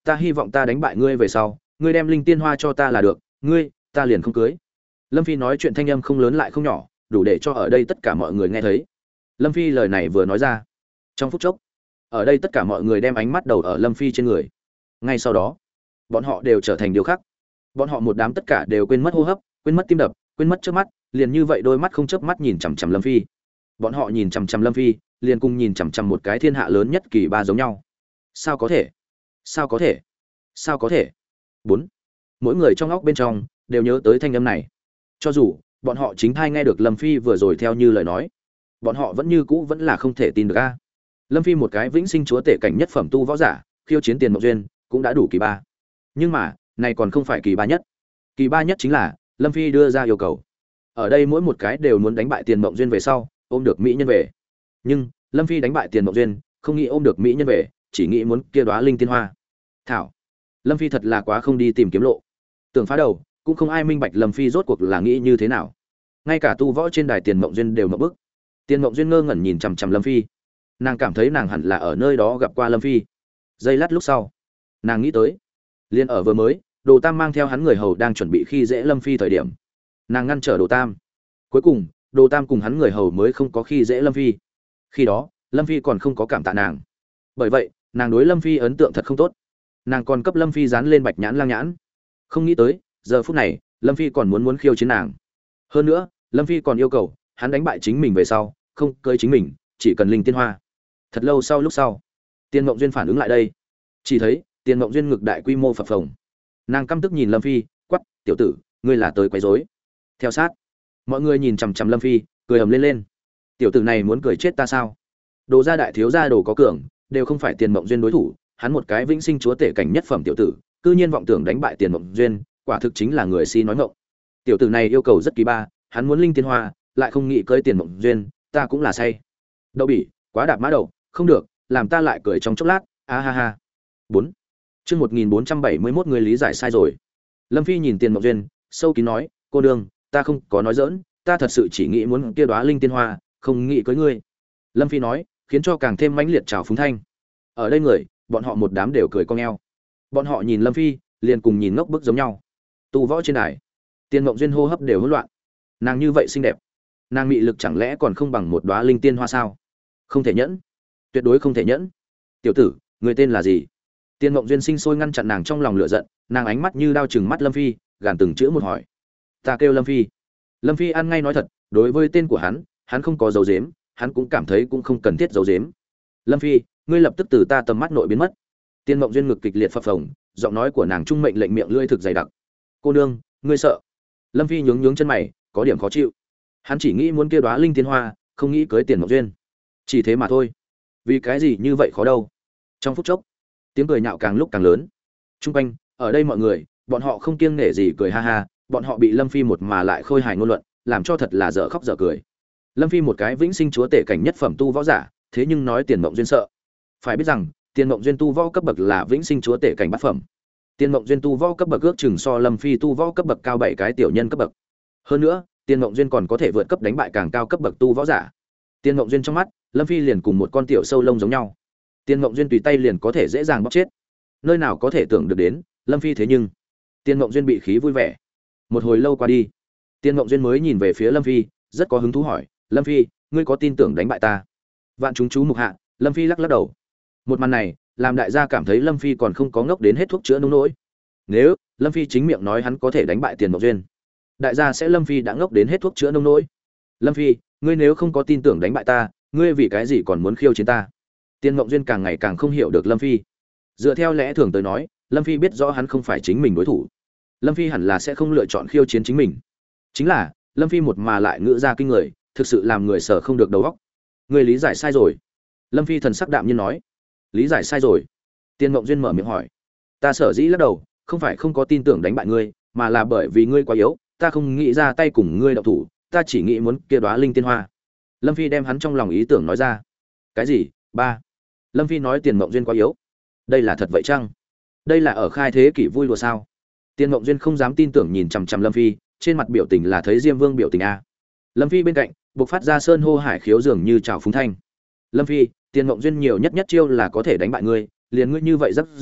ta hy vọng ta đánh bại ngươi về sau ngươi đem linh tiên hoa cho ta là được, ngươi ta liền không cưới. Lâm Phi nói chuyện thanh âm không lớn lại không nhỏ, đủ để cho ở đây tất cả mọi người nghe thấy. Lâm Phi lời này vừa nói ra, trong phút chốc ở đây tất cả mọi người đem ánh mắt đầu ở Lâm Phi trên người. Ngay sau đó bọn họ đều trở thành điều khác. Bọn họ một đám tất cả đều quên mất hô hấp, quên mất tim đập, quên mất chớp mắt, liền như vậy đôi mắt không chớp mắt nhìn chằm chằm Lâm Phi. Bọn họ nhìn chằm chằm Lâm Phi, liền cùng nhìn chằm chằm một cái thiên hạ lớn nhất kỳ ba giống nhau. Sao có thể? Sao có thể? Sao có thể? 4. Mỗi người trong óc bên trong đều nhớ tới thanh âm này. Cho dù bọn họ chính thai nghe được Lâm Phi vừa rồi theo như lời nói, bọn họ vẫn như cũ vẫn là không thể tin được a. Lâm Phi một cái vĩnh sinh chúa tể cảnh nhất phẩm tu võ giả, khiêu chiến tiền mộng duyên, cũng đã đủ kỳ ba. Nhưng mà, này còn không phải kỳ ba nhất. Kỳ ba nhất chính là Lâm Phi đưa ra yêu cầu. Ở đây mỗi một cái đều muốn đánh bại tiền mộng duyên về sau, ôm được mỹ nhân về. Nhưng, Lâm Phi đánh bại tiền mộng duyên, không nghĩ ôm được mỹ nhân về, chỉ nghĩ muốn kia đóa linh tiên hoa. Thảo, Lâm Phi thật là quá không đi tìm kiếm lộ. Tưởng phá đầu, cũng không ai minh bạch Lâm Phi rốt cuộc là nghĩ như thế nào. Ngay cả tu võ trên đài tiền mộng duyên đều ngậm bức. Tiền mộng duyên ngơ ngẩn nhìn chằm chằm Lâm Phi. Nàng cảm thấy nàng hẳn là ở nơi đó gặp qua Lâm Phi. Giây lát lúc sau, nàng nghĩ tới, liên ở vừa mới, Đồ Tam mang theo hắn người hầu đang chuẩn bị khi dễ Lâm Phi thời điểm, nàng ngăn trở Đồ Tam. Cuối cùng, Đồ Tam cùng hắn người hầu mới không có khi dễ Lâm Phi. Khi đó, Lâm Phi còn không có cảm tạ nàng. Bởi vậy, nàng đối Lâm Phi ấn tượng thật không tốt. Nàng còn cấp Lâm Phi dán lên bạch nhãn lang nhãn. Không nghĩ tới, giờ phút này, Lâm Phi còn muốn khiêu chiến nàng. Hơn nữa, Lâm Phi còn yêu cầu hắn đánh bại chính mình về sau, không cưới chính mình, chỉ cần linh tiên hoa. Thật lâu sau lúc sau, Tiền Mộng Duyên phản ứng lại đây, chỉ thấy Tiền Mộng Duyên ngực đại quy mô phập phồng. Nàng căm tức nhìn Lâm Phi, quắc, tiểu tử, ngươi là tới quấy rối. Theo sát, mọi người nhìn chằm chằm Lâm Phi, cười ầm lên lên. Tiểu tử này muốn cười chết ta sao? Đồ gia đại thiếu gia Đồ có cường, đều không phải Tiền Mộng Duyên đối thủ, hắn một cái vĩnh sinh chúa tể cảnh nhất phẩm tiểu tử, cư nhiên vọng tưởng đánh bại Tiền Mộng Duyên, quả thực chính là người si nói ngọng. Tiểu tử này yêu cầu rất kỳ ba, hắn muốn linh tiên hoa, lại không nghĩ cưới Tiền Mộng Duyên, ta cũng là say. Đậu bỉ, quá đạp mã đầu, không được, làm ta lại cười trong chốc lát, a ha ha. 4. Chương 1471 người lý giải sai rồi. Lâm Phi nhìn Tiền Mộng Duyên, sâu kín nói, cô đương, ta không có nói giỡn, ta thật sự chỉ nghĩ muốn kia đóa linh tiên hoa, không nghĩ cưới ngươi. Lâm Phi nói, khiến cho càng thêm mãnh liệt trào phúng thanh. Ở đây người, bọn họ một đám đều cười cong eo. Bọn họ nhìn Lâm Phi, liền cùng nhìn ngốc bức giống nhau. Tu võ trên đài, Tiền Mộng Duyên hô hấp đều hỗn loạn. Nàng như vậy xinh đẹp, nàng mị lực chẳng lẽ còn không bằng một đóa linh tiên hoa sao? Không thể nhẫn, tuyệt đối không thể nhẫn. Tiểu tử, người tên là gì? Tiền Mộng Duyên sinh sôi ngăn chặn nàng trong lòng lửa giận, nàng ánh mắt như đao chừng mắt Lâm Phi, gàn từng chữ một hỏi. Ta kêu Lâm Phi. Lâm Phi ăn ngay nói thật, đối với tên của hắn không có dấu dếm, hắn cũng cảm thấy cũng không cần thiết dấu dếm. Lâm Phi, ngươi lập tức từ ta tầm mắt nội biến mất. Tiền Mộng Duyên ngực kịch liệt phập phồng, giọng nói của nàng trung mệnh lệnh miệng lưỡi thực dày đặc. Cô nương, ngươi sợ? Lâm Phi nhướng nhướng chân mày, có điểm khó chịu. Hắn chỉ nghĩ muốn kia đóa linh tiên hoa, không nghĩ cưới Tiền Mộng Duyên. Chỉ thế mà thôi. Vì cái gì như vậy khó đâu? Trong phút chốc, tiếng cười nhạo càng lúc càng lớn. Trung quanh, ở đây mọi người, bọn họ không kiêng nể gì cười ha ha, bọn họ bị Lâm Phi một mà lại khôi hài ngôn luận, làm cho thật là dở khóc dở cười. Lâm Phi một cái vĩnh sinh chúa tể cảnh nhất phẩm tu võ giả, thế nhưng nói Tiền Mộng Duyên sợ. Phải biết rằng, Tiền Mộng Duyên tu võ cấp bậc là vĩnh sinh chúa tể cảnh bát phẩm. Tiền Mộng Duyên tu võ cấp bậc ước chừng so Lâm Phi tu võ cấp bậc cao 7 cái tiểu nhân cấp bậc. Hơn nữa, Tiền Mộng Duyên còn có thể vượt cấp đánh bại càng cao cấp bậc tu võ giả. Tiền Mộng Duyên trong mắt, Lâm Phi liền cùng một con tiểu sâu lông giống nhau. Tiền Mộng Duyên tùy tay liền có thể dễ dàng bóp chết. Nơi nào có thể tưởng được đến, Lâm Phi thế nhưng Tiền Mộng Duyên bị khí vui vẻ. Một hồi lâu qua đi, Tiền Mộng Duyên mới nhìn về phía Lâm Phi, rất có hứng thú hỏi, "Lâm Phi, ngươi có tin tưởng đánh bại ta?" Vạn chúng chú mục hạ, Lâm Phi lắc lắc đầu. Một màn này, làm đại gia cảm thấy Lâm Phi còn không có ngốc đến hết thuốc chữa nông nỗi. Nếu Lâm Phi chính miệng nói hắn có thể đánh bại Tiền Mộng Duyên, đại gia sẽ Lâm Phi đã ngốc đến hết thuốc chữa nông nỗi. Lâm Phi, ngươi nếu không có tin tưởng đánh bại ta, ngươi vì cái gì còn muốn khiêu chiến ta? Tiền Mộng Duyên càng ngày càng không hiểu được Lâm Phi. Dựa theo lẽ thường tới nói, Lâm Phi biết rõ hắn không phải chính mình đối thủ. Lâm Phi hẳn là sẽ không lựa chọn khiêu chiến chính mình. Chính là, Lâm Phi một mà lại ngữ ra kinh người, thực sự làm người sở không được đầu óc. Ngươi lý giải sai rồi. Lâm Phi thần sắc đạm nhiên nói. Lý giải sai rồi. Tiền Mộng Duyên mở miệng hỏi. Ta sở dĩ lắc đầu, không phải không có tin tưởng đánh bại ngươi, mà là bởi vì ngươi quá yếu, ta không nghĩ ra tay cùng ngươi động thủ, ta chỉ nghĩ muốn kia đóa linh tiên hoa. Lâm Phi đem hắn trong lòng ý tưởng nói ra. Cái gì? Ba. Lâm Phi nói Tiền Mộng Duyên quá yếu. Đây là thật vậy chăng? Đây là ở khai thế kỷ vui đùa sao? Tiền Mộng Duyên không dám tin tưởng nhìn chằm chằm Lâm Phi, trên mặt biểu tình là thấy Diêm Vương biểu tình a. Lâm Phi bên cạnh, bộc phát ra sơn hô hải khiếu dường như chào phúng thanh. Lâm Phi, Tiền Mộng Duyên nhiều nhất chiêu là có thể đánh bại ngươi, liền ngươi như vậy rất rưởi,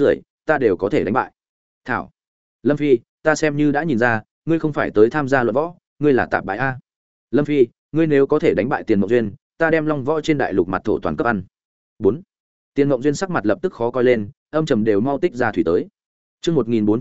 ta đều có thể đánh bại. Thảo, Lâm Phi, ta xem như đã nhìn ra, ngươi không phải tới tham gia luận võ, ngươi là tạp bại a. Lâm Phi, ngươi nếu có thể đánh bại Tiền Mộng Duyên, ta đem Long Võ trên đại lục mặt thổ toàn cấp ăn. 4. Tiền Mộng Duyên sắc mặt lập tức khó coi lên, âm trầm đều mau tích ra thủy tới. Chương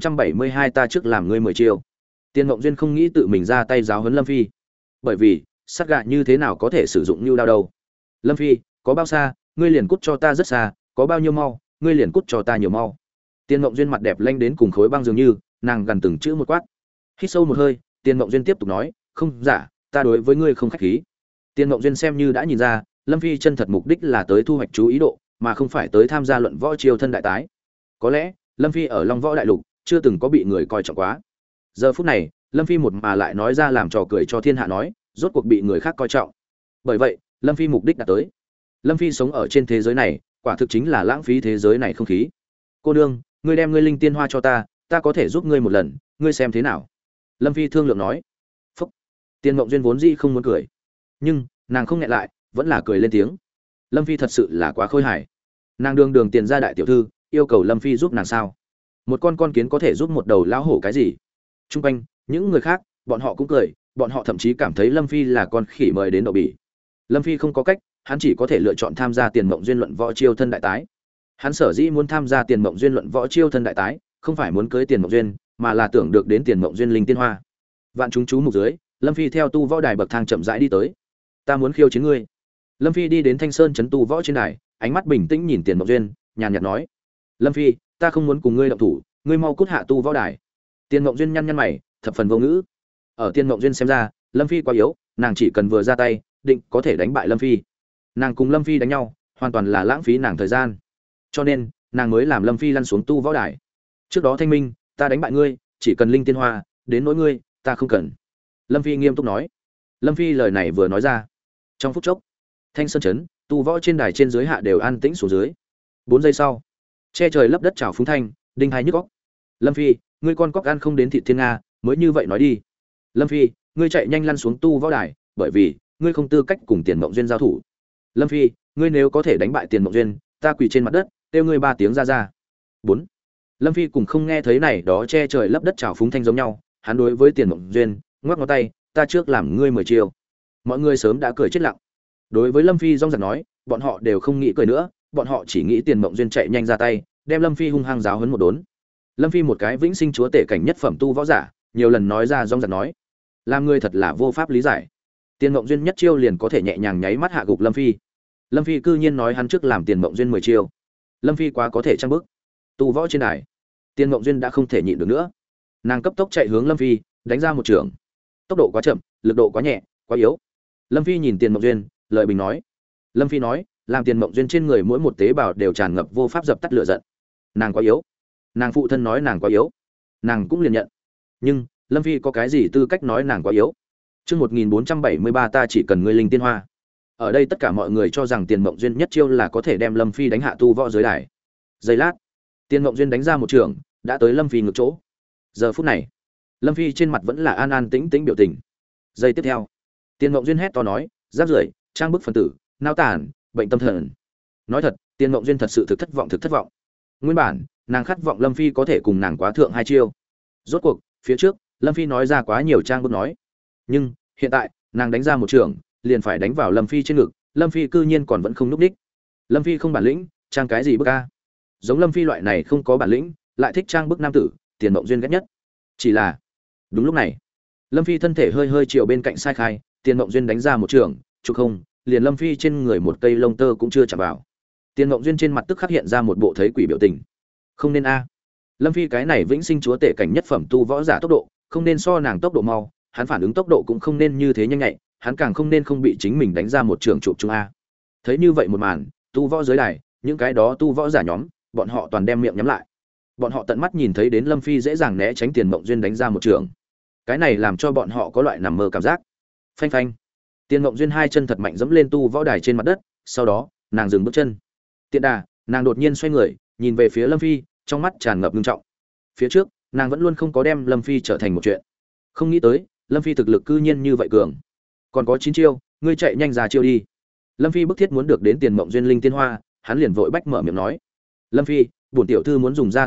1472 ta trước làm ngươi 10 chiêu. Tiền Mộng Duyên không nghĩ tự mình ra tay giáo huấn Lâm Phi. Bởi vì, sát gạ như thế nào có thể sử dụng như đao đâu. Lâm Phi, có bao xa, ngươi liền cút cho ta rất xa, có bao nhiêu mau, ngươi liền cút cho ta nhiều mau. Tiền Mộng Duyên mặt đẹp lanh đến cùng khối băng dường như, nàng gần từng chữ một quát. Hít sâu một hơi, Tiền Mộng Duyên tiếp tục nói, "Không, giả, ta đối với ngươi không khách khí." Tiền Mộng Duyên xem như đã nhìn ra, Lâm Phi chân thật mục đích là tới thu hoạch chú ý độ, mà không phải tới tham gia luận võ chiêu thân đại tái. Có lẽ, Lâm Phi ở Long Võ đại lục chưa từng có bị người coi trọng quá. Giờ phút này, Lâm Phi một mà lại nói ra làm trò cười cho thiên hạ nói, rốt cuộc bị người khác coi trọng. Bởi vậy, Lâm Phi mục đích đã tới. Lâm Phi sống ở trên thế giới này, quả thực chính là lãng phí thế giới này không khí. Cô đương, ngươi đem ngươi linh tiên hoa cho ta, ta có thể giúp ngươi một lần, ngươi xem thế nào? Lâm Phi thương lượng nói. Phúc. Tiền Mộng Duyên vốn dĩ không muốn cười, nhưng nàng không nghẹn lại, vẫn là cười lên tiếng. Lâm Phi thật sự là quá khôi hài. Nàng đường tiền ra đại tiểu thư, yêu cầu Lâm Phi giúp nàng sao? Một con kiến có thể giúp một đầu lão hổ cái gì? Trung quanh, những người khác, bọn họ cũng cười, bọn họ thậm chí cảm thấy Lâm Phi là con khỉ mời đến đậu bỉ. Lâm Phi không có cách, hắn chỉ có thể lựa chọn tham gia Tiền Mộng Duyên luận võ chiêu thân đại tái. Hắn sở dĩ muốn tham gia Tiền Mộng Duyên luận võ chiêu thân đại tái, không phải muốn cưới Tiền Mộng Duyên, mà là tưởng được đến Tiền Mộng Duyên linh tiên hoa. Vạn chúng chú mục dưới, Lâm Phi theo tu võ đài bậc thang chậm rãi đi tới. Ta muốn khiêu chiến ngươi. Lâm Phi đi đến Thanh Sơn trấn tu võ trên đài, ánh mắt bình tĩnh nhìn Tiền Mộng Duyên, nhàn nhạt nói: "Lâm Phi, ta không muốn cùng ngươi động thủ, ngươi mau cút hạ tu võ đài." Tiền Mộng Duyên nhăn nhăn mày, thập phần vô ngữ. Ở Tiền Mộng Duyên xem ra, Lâm Phi quá yếu, nàng chỉ cần vừa ra tay, định có thể đánh bại Lâm Phi. Nàng cùng Lâm Phi đánh nhau, hoàn toàn là lãng phí nàng thời gian. Cho nên, nàng mới làm Lâm Phi lăn xuống tu võ đài. Trước đó thanh minh, ta đánh bại ngươi, chỉ cần linh tiên hoa, đến nỗi ngươi, ta không cần. Lâm Phi nghiêm túc nói. Lâm Phi lời này vừa nói ra, trong phút chốc, Thanh Sơn trấn, tu võ trên đài trên dưới hạ đều an tĩnh xuống dưới. 4 giây sau, che trời lấp đất chảo phúng thanh, đinh hai nhức óc. Lâm Phi, ngươi con cóc ăn không đến thịt thiên nga, mới như vậy nói đi. Lâm Phi, ngươi chạy nhanh lăn xuống tu võ đài, bởi vì ngươi không tư cách cùng Tiền Mộng Duyên giao thủ. Lâm Phi, ngươi nếu có thể đánh bại Tiền Mộng Duyên, ta quỳ trên mặt đất, kêu ngươi 3 tiếng ra ra. 4. Lâm Phi cùng không nghe thấy này đó che trời lấp đất chảo phúng thanh giống nhau, hắn đối với Tiền Mộng Duyên, ngoắc ngón tay, ta trước làm ngươi 10 chiêu. Mọi người sớm đã cười chết lặng. Đối với Lâm Phi rong rạc nói, bọn họ đều không nghĩ cười nữa, bọn họ chỉ nghĩ Tiền Mộng Duyên chạy nhanh ra tay, đem Lâm Phi hung hăng giáo huấn một đốn. Lâm Phi một cái vĩnh sinh chúa tể cảnh nhất phẩm tu võ giả, nhiều lần nói ra rong rạc nói, làm người thật là vô pháp lý giải. Tiền Mộng Duyên nhất chiêu liền có thể nhẹ nhàng nháy mắt hạ gục Lâm Phi. Lâm Phi cư nhiên nói hắn trước làm Tiền Mộng Duyên 10 chiêu. Lâm Phi quá có thể trang bức. Tu võ trên đài, Tiền Mộng Duyên đã không thể nhịn được nữa. Nàng cấp tốc chạy hướng Lâm Phi, đánh ra một chưởng. Tốc độ quá chậm, lực độ quá nhẹ, quá yếu. Lâm Phi nhìn Tiền Mộng Duyên, lời bình nói. Lâm Phi nói, làm Tiền Mộng Duyên trên người mỗi một tế bào đều tràn ngập vô pháp dập tắt lửa giận. Nàng quá yếu. Nàng phụ thân nói nàng quá yếu, nàng cũng liền nhận. Nhưng Lâm Phi có cái gì tư cách nói nàng quá yếu? Chương 1473 ta chỉ cần ngươi linh tiên hoa. Ở đây tất cả mọi người cho rằng Tiền Mộng Duyên nhất chiêu là có thể đem Lâm Phi đánh hạ tu võ dưới đài. Giây lát, Tiền Mộng Duyên đánh ra một trường, đã tới Lâm Phi ngực chỗ. Giờ phút này, Lâm Phi trên mặt vẫn là an an tĩnh tĩnh biểu tình. Giây tiếp theo, Tiền Mộng Duyên hét to nói, rác rưởi, trang bức phần tử, nao tản, bệnh tâm thần. Nói thật, Tiền Mộng Duyên thật sự thực thất vọng. Nguyên bản, nàng khát vọng Lâm Phi có thể cùng nàng quá thượng 2 chiêu. Rốt cuộc, phía trước, Lâm Phi nói ra quá nhiều trang bức nói. Nhưng, hiện tại, nàng đánh ra một trường, liền phải đánh vào Lâm Phi trên ngực, Lâm Phi cư nhiên còn vẫn không núp đích. Lâm Phi không bản lĩnh, trang cái gì bức a? Giống Lâm Phi loại này không có bản lĩnh, lại thích trang bức nam tử, Tiền Mộng Duyên ghét nhất. Chỉ là, đúng lúc này, Lâm Phi thân thể hơi chiều bên cạnh sai khai, Tiền Mộng Duyên đánh ra một trường, chụp không, liền Lâm Phi trên người một cây lông tơ cũng chưa chạm vào. Tiền Mộng Duyên trên mặt tức khắc hiện ra một bộ thấy quỷ biểu tình. Không nên a. Lâm Phi cái này vĩnh sinh chúa tể cảnh nhất phẩm tu võ giả tốc độ, không nên so nàng tốc độ mau, hắn phản ứng tốc độ cũng không nên như thế nhanh nhạy, hắn càng không nên không bị chính mình đánh ra một trường chụp chung a. Thấy như vậy một màn, tu võ giới đài, những cái đó tu võ giả nhóm, bọn họ toàn đem miệng nhắm lại. Bọn họ tận mắt nhìn thấy đến Lâm Phi dễ dàng né tránh Tiền Mộng Duyên đánh ra một trường. Cái này làm cho bọn họ có loại nằm mơ cảm giác. Phanh phanh. Tiền Mộng Duyên hai chân thật mạnh giẫm lên tu võ đài trên mặt đất, sau đó, nàng dừng bước chân. Tiện đà, nàng đột nhiên xoay người, nhìn về phía Lâm Phi, trong mắt tràn ngập nghiêm trọng. Phía trước, nàng vẫn luôn không có đem Lâm Phi trở thành một chuyện. Không nghĩ tới, Lâm Phi thực lực cư nhiên như vậy cường. Còn có 9 chiêu, ngươi chạy nhanh ra chiêu đi. Lâm Phi bức thiết muốn được đến Tiền Mộng Duyên linh tiên hoa, hắn liền vội bách mở miệng nói: "Lâm Phi, bổn tiểu thư muốn dùng ra toàn lực,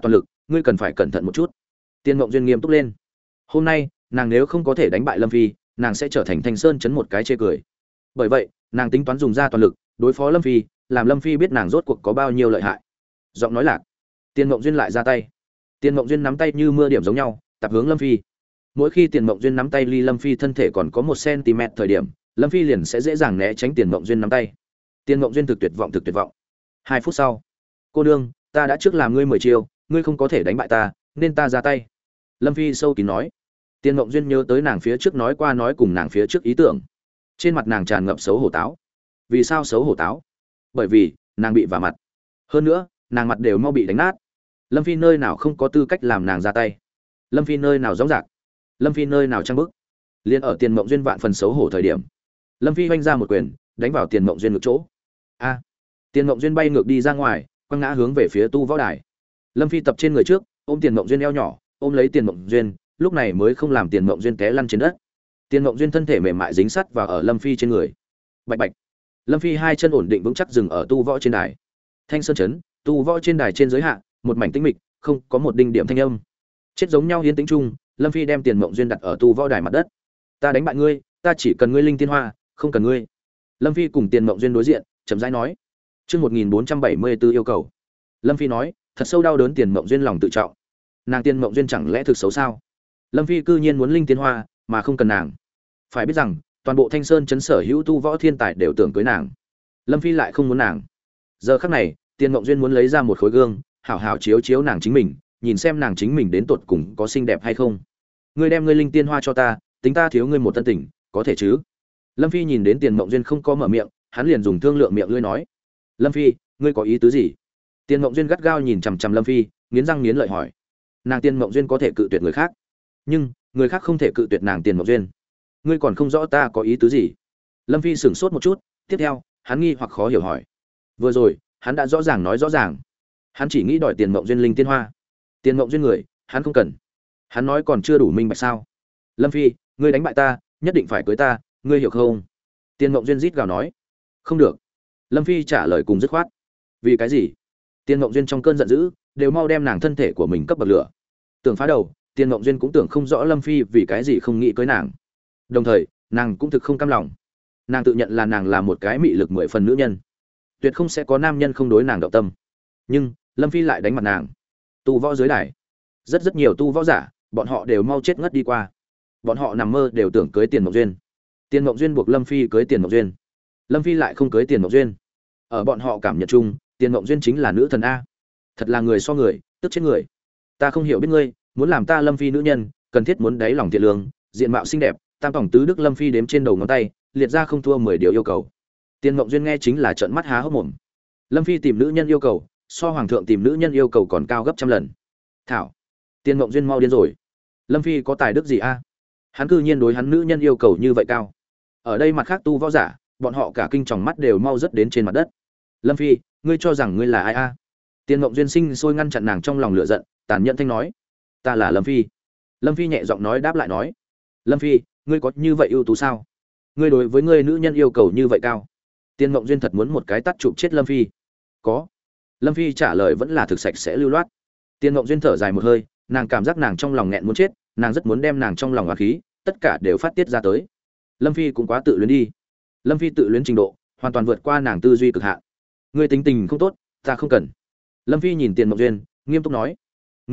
ngươi cần phải cẩn thận một chút. Tiền Mộng Duyên nghiêm túc lên. Hôm nay, nàng nếu không có thể đánh bại Lâm Phi, nàng sẽ trở thành Thanh Sơn chấn một cái chê cười. Bởi vậy, nàng tính toán dùng ra toàn lực đối phó Lâm Phi, làm Lâm Phi biết nàng rốt cuộc có bao nhiêu lợi hại. Giọng nói lạc, Tiền Mộng Duyên lại ra tay. Tiền Mộng Duyên nắm tay như mưa điểm giống nhau, tập hướng Lâm Phi. Mỗi khi Tiền Mộng Duyên nắm tay ly Lâm Phi thân thể còn có 1 cm thời điểm, Lâm Phi liền sẽ dễ dàng né tránh Tiền Mộng Duyên nắm tay. Tiền Mộng Duyên thực tuyệt vọng. 2 phút sau, cô đương, ta đã trước làm ngươi 10 chiêu, ngươi không có thể đánh bại ta, nên ta ra tay. Lâm Phi sâu kín nói. Tiền Mộng Duyên nhớ tới nàng phía trước nói qua nói cùng nàng phía trước ý tưởng. Trên mặt nàng tràn ngập xấu hổ táo. Vì sao xấu hổ táo? Bởi vì nàng bị vả mặt. Hơn nữa, nàng mặt đều mau bị đánh nát. Lâm Phi nơi nào không có tư cách làm nàng ra tay? Lâm Phi nơi nào rõ rạc? Lâm Phi nơi nào trang bức? Liên ở Tiền Mộng Duyên vạn phần xấu hổ thời điểm, Lâm Phi vung ra một quyền, đánh vào Tiền Mộng Duyên ngực chỗ. A! Tiền Mộng Duyên bay ngược đi ra ngoài, quăng ngã hướng về phía tu võ đài. Lâm Phi tập trên người trước, ôm Tiền Mộng Duyên eo nhỏ, ôm lấy Tiền Mộng Duyên, lúc này mới không làm Tiền Mộng Duyên té lăn trên đất. Tiền Mộng Duyên thân thể mềm mại dính sắt vào ở Lâm Phi trên người. Bạch bạch. Lâm Phi hai chân ổn định vững chắc dừng ở tu võ trên đài. Thanh Sơn chấn, tu võ trên đài trên giới hạ, một mảnh tĩnh mịch, không có một đinh điểm thanh âm. Chết giống nhau yên tĩnh chung, Lâm Phi đem Tiền Mộng Duyên đặt ở tu võ đài mặt đất. Ta đánh bại ngươi, ta chỉ cần ngươi linh tiên hoa, không cần ngươi. Lâm Phi cùng Tiền Mộng Duyên đối diện, chậm rãi nói. Chương 1474 yêu cầu. Lâm Phi nói, thật sâu đau đớn Tiền Mộng Duyên lòng tự trọng. Nàng Tiền Mộng Duyên chẳng lẽ thực xấu sao? Lâm Phi cư nhiên muốn linh tiên hoa, mà không cần nàng. Phải biết rằng, toàn bộ Thanh Sơn chấn sở hữu tu võ thiên tài đều tưởng cưới nàng. Lâm Phi lại không muốn nàng. Giờ khắc này, Tiền Mộng Duyên muốn lấy ra một khối gương, hảo hảo chiếu chiếu nàng chính mình, nhìn xem nàng chính mình đến tột cùng có xinh đẹp hay không. Ngươi đem ngươi linh tiên hoa cho ta, tính ta thiếu ngươi một tân tình, có thể chứ? Lâm Phi nhìn đến Tiền Mộng Duyên không có mở miệng, hắn liền dùng thương lượng miệng lưỡi nói. Lâm Phi, ngươi có ý tứ gì? Tiền Mộng Duyên gắt gao nhìn chằm chằm Lâm Phi, nghiến răng nghiến lợi hỏi. Nàng Tiền Mộng Duyên có thể cự tuyệt người khác, nhưng người khác không thể cự tuyệt nàng Tiền Mộng Duyên. Ngươi còn không rõ ta có ý tứ gì? Lâm Phi sửng sốt một chút, tiếp theo, hắn nghi hoặc khó hiểu hỏi. Vừa rồi, hắn đã rõ ràng nói rõ ràng. Hắn chỉ nghĩ đòi Tiền Mộng Duyên linh tiên hoa. Tiền Mộng Duyên người, hắn không cần. Hắn nói còn chưa đủ minh bạch sao? Lâm Phi, ngươi đánh bại ta, nhất định phải cưới ta, ngươi hiểu không? Tiền Mộng Duyên rít gào nói. Không được. Lâm Phi trả lời cùng dứt khoát. Vì cái gì? Tiền Mộng Duyên trong cơn giận dữ, đều mau đem nàng thân thể của mình cấp bậc lửa. Tưởng phá đầu, Tiền Mộng Duyên cũng tưởng không rõ Lâm Phi vì cái gì không nghĩ cưới nàng. Đồng thời, nàng cũng thực không cam lòng. Nàng tự nhận là nàng là một cái mị lực 10 phần nữ nhân, tuyệt không sẽ có nam nhân không đối nàng động tâm. Nhưng Lâm Phi lại đánh mặt nàng. Tu võ dưới đài, rất nhiều tu võ giả, bọn họ đều mau chết ngất đi qua. Bọn họ nằm mơ đều tưởng cưới Tiền Mộng Duyên. Tiền Mộng Duyên buộc Lâm Phi cưới Tiền Mộng Duyên. Lâm Phi lại không cưới Tiền Mộng Duyên. Ở bọn họ cảm nhận chung, Tiền Mộng Duyên chính là nữ thần a. Thật là người so người, tức chết người. Ta không hiểu biết ngươi, muốn làm ta Lâm Phi nữ nhân, cần thiết muốn đáy lòng thiện lương, diện mạo xinh đẹp, tam tổng tứ đức. Lâm Phi đếm trên đầu ngón tay, liệt ra không thua 10 điều yêu cầu. Tiền Mộng Duyên nghe chính là trợn mắt há hốc mồm. Lâm Phi tìm nữ nhân yêu cầu, so hoàng thượng tìm nữ nhân yêu cầu còn cao gấp trăm lần. Thảo, Tiền Mộng Duyên mau điên rồi. Lâm Phi có tài đức gì a? Hắn cư nhiên đối hắn nữ nhân yêu cầu như vậy cao. Ở đây mặt khác tu võ giả, bọn họ cả kinh tròng mắt đều mau rớt đến trên mặt đất. Lâm Phi, ngươi cho rằng ngươi là ai a? Tiền Mộng Duyên sinh sôi ngăn chặn nàng trong lòng lửa giận, tàn nhẫn thanh nói. Ta là Lâm Phi. Lâm Phi nhẹ giọng nói đáp lại nói. Lâm Phi, ngươi có như vậy ưu tú sao? Ngươi đối với ngươi nữ nhân yêu cầu như vậy cao? Tiền Mộng Duyên thật muốn một cái tát chụp chết Lâm Phi. Có. Lâm Phi trả lời vẫn là thực sạch sẽ lưu loát. Tiền Mộng Duyên thở dài một hơi, nàng cảm giác nàng trong lòng nghẹn muốn chết, nàng rất muốn đem nàng trong lòng oán khí tất cả đều phát tiết ra tới. Lâm Phi cũng quá tự luyến đi. Lâm Phi tự luyến trình độ hoàn toàn vượt qua nàng tư duy cực hạn. Ngươi tính tình không tốt, ta không cần. Lâm Phi nhìn Tiền Mộng Duyên, nghiêm túc nói.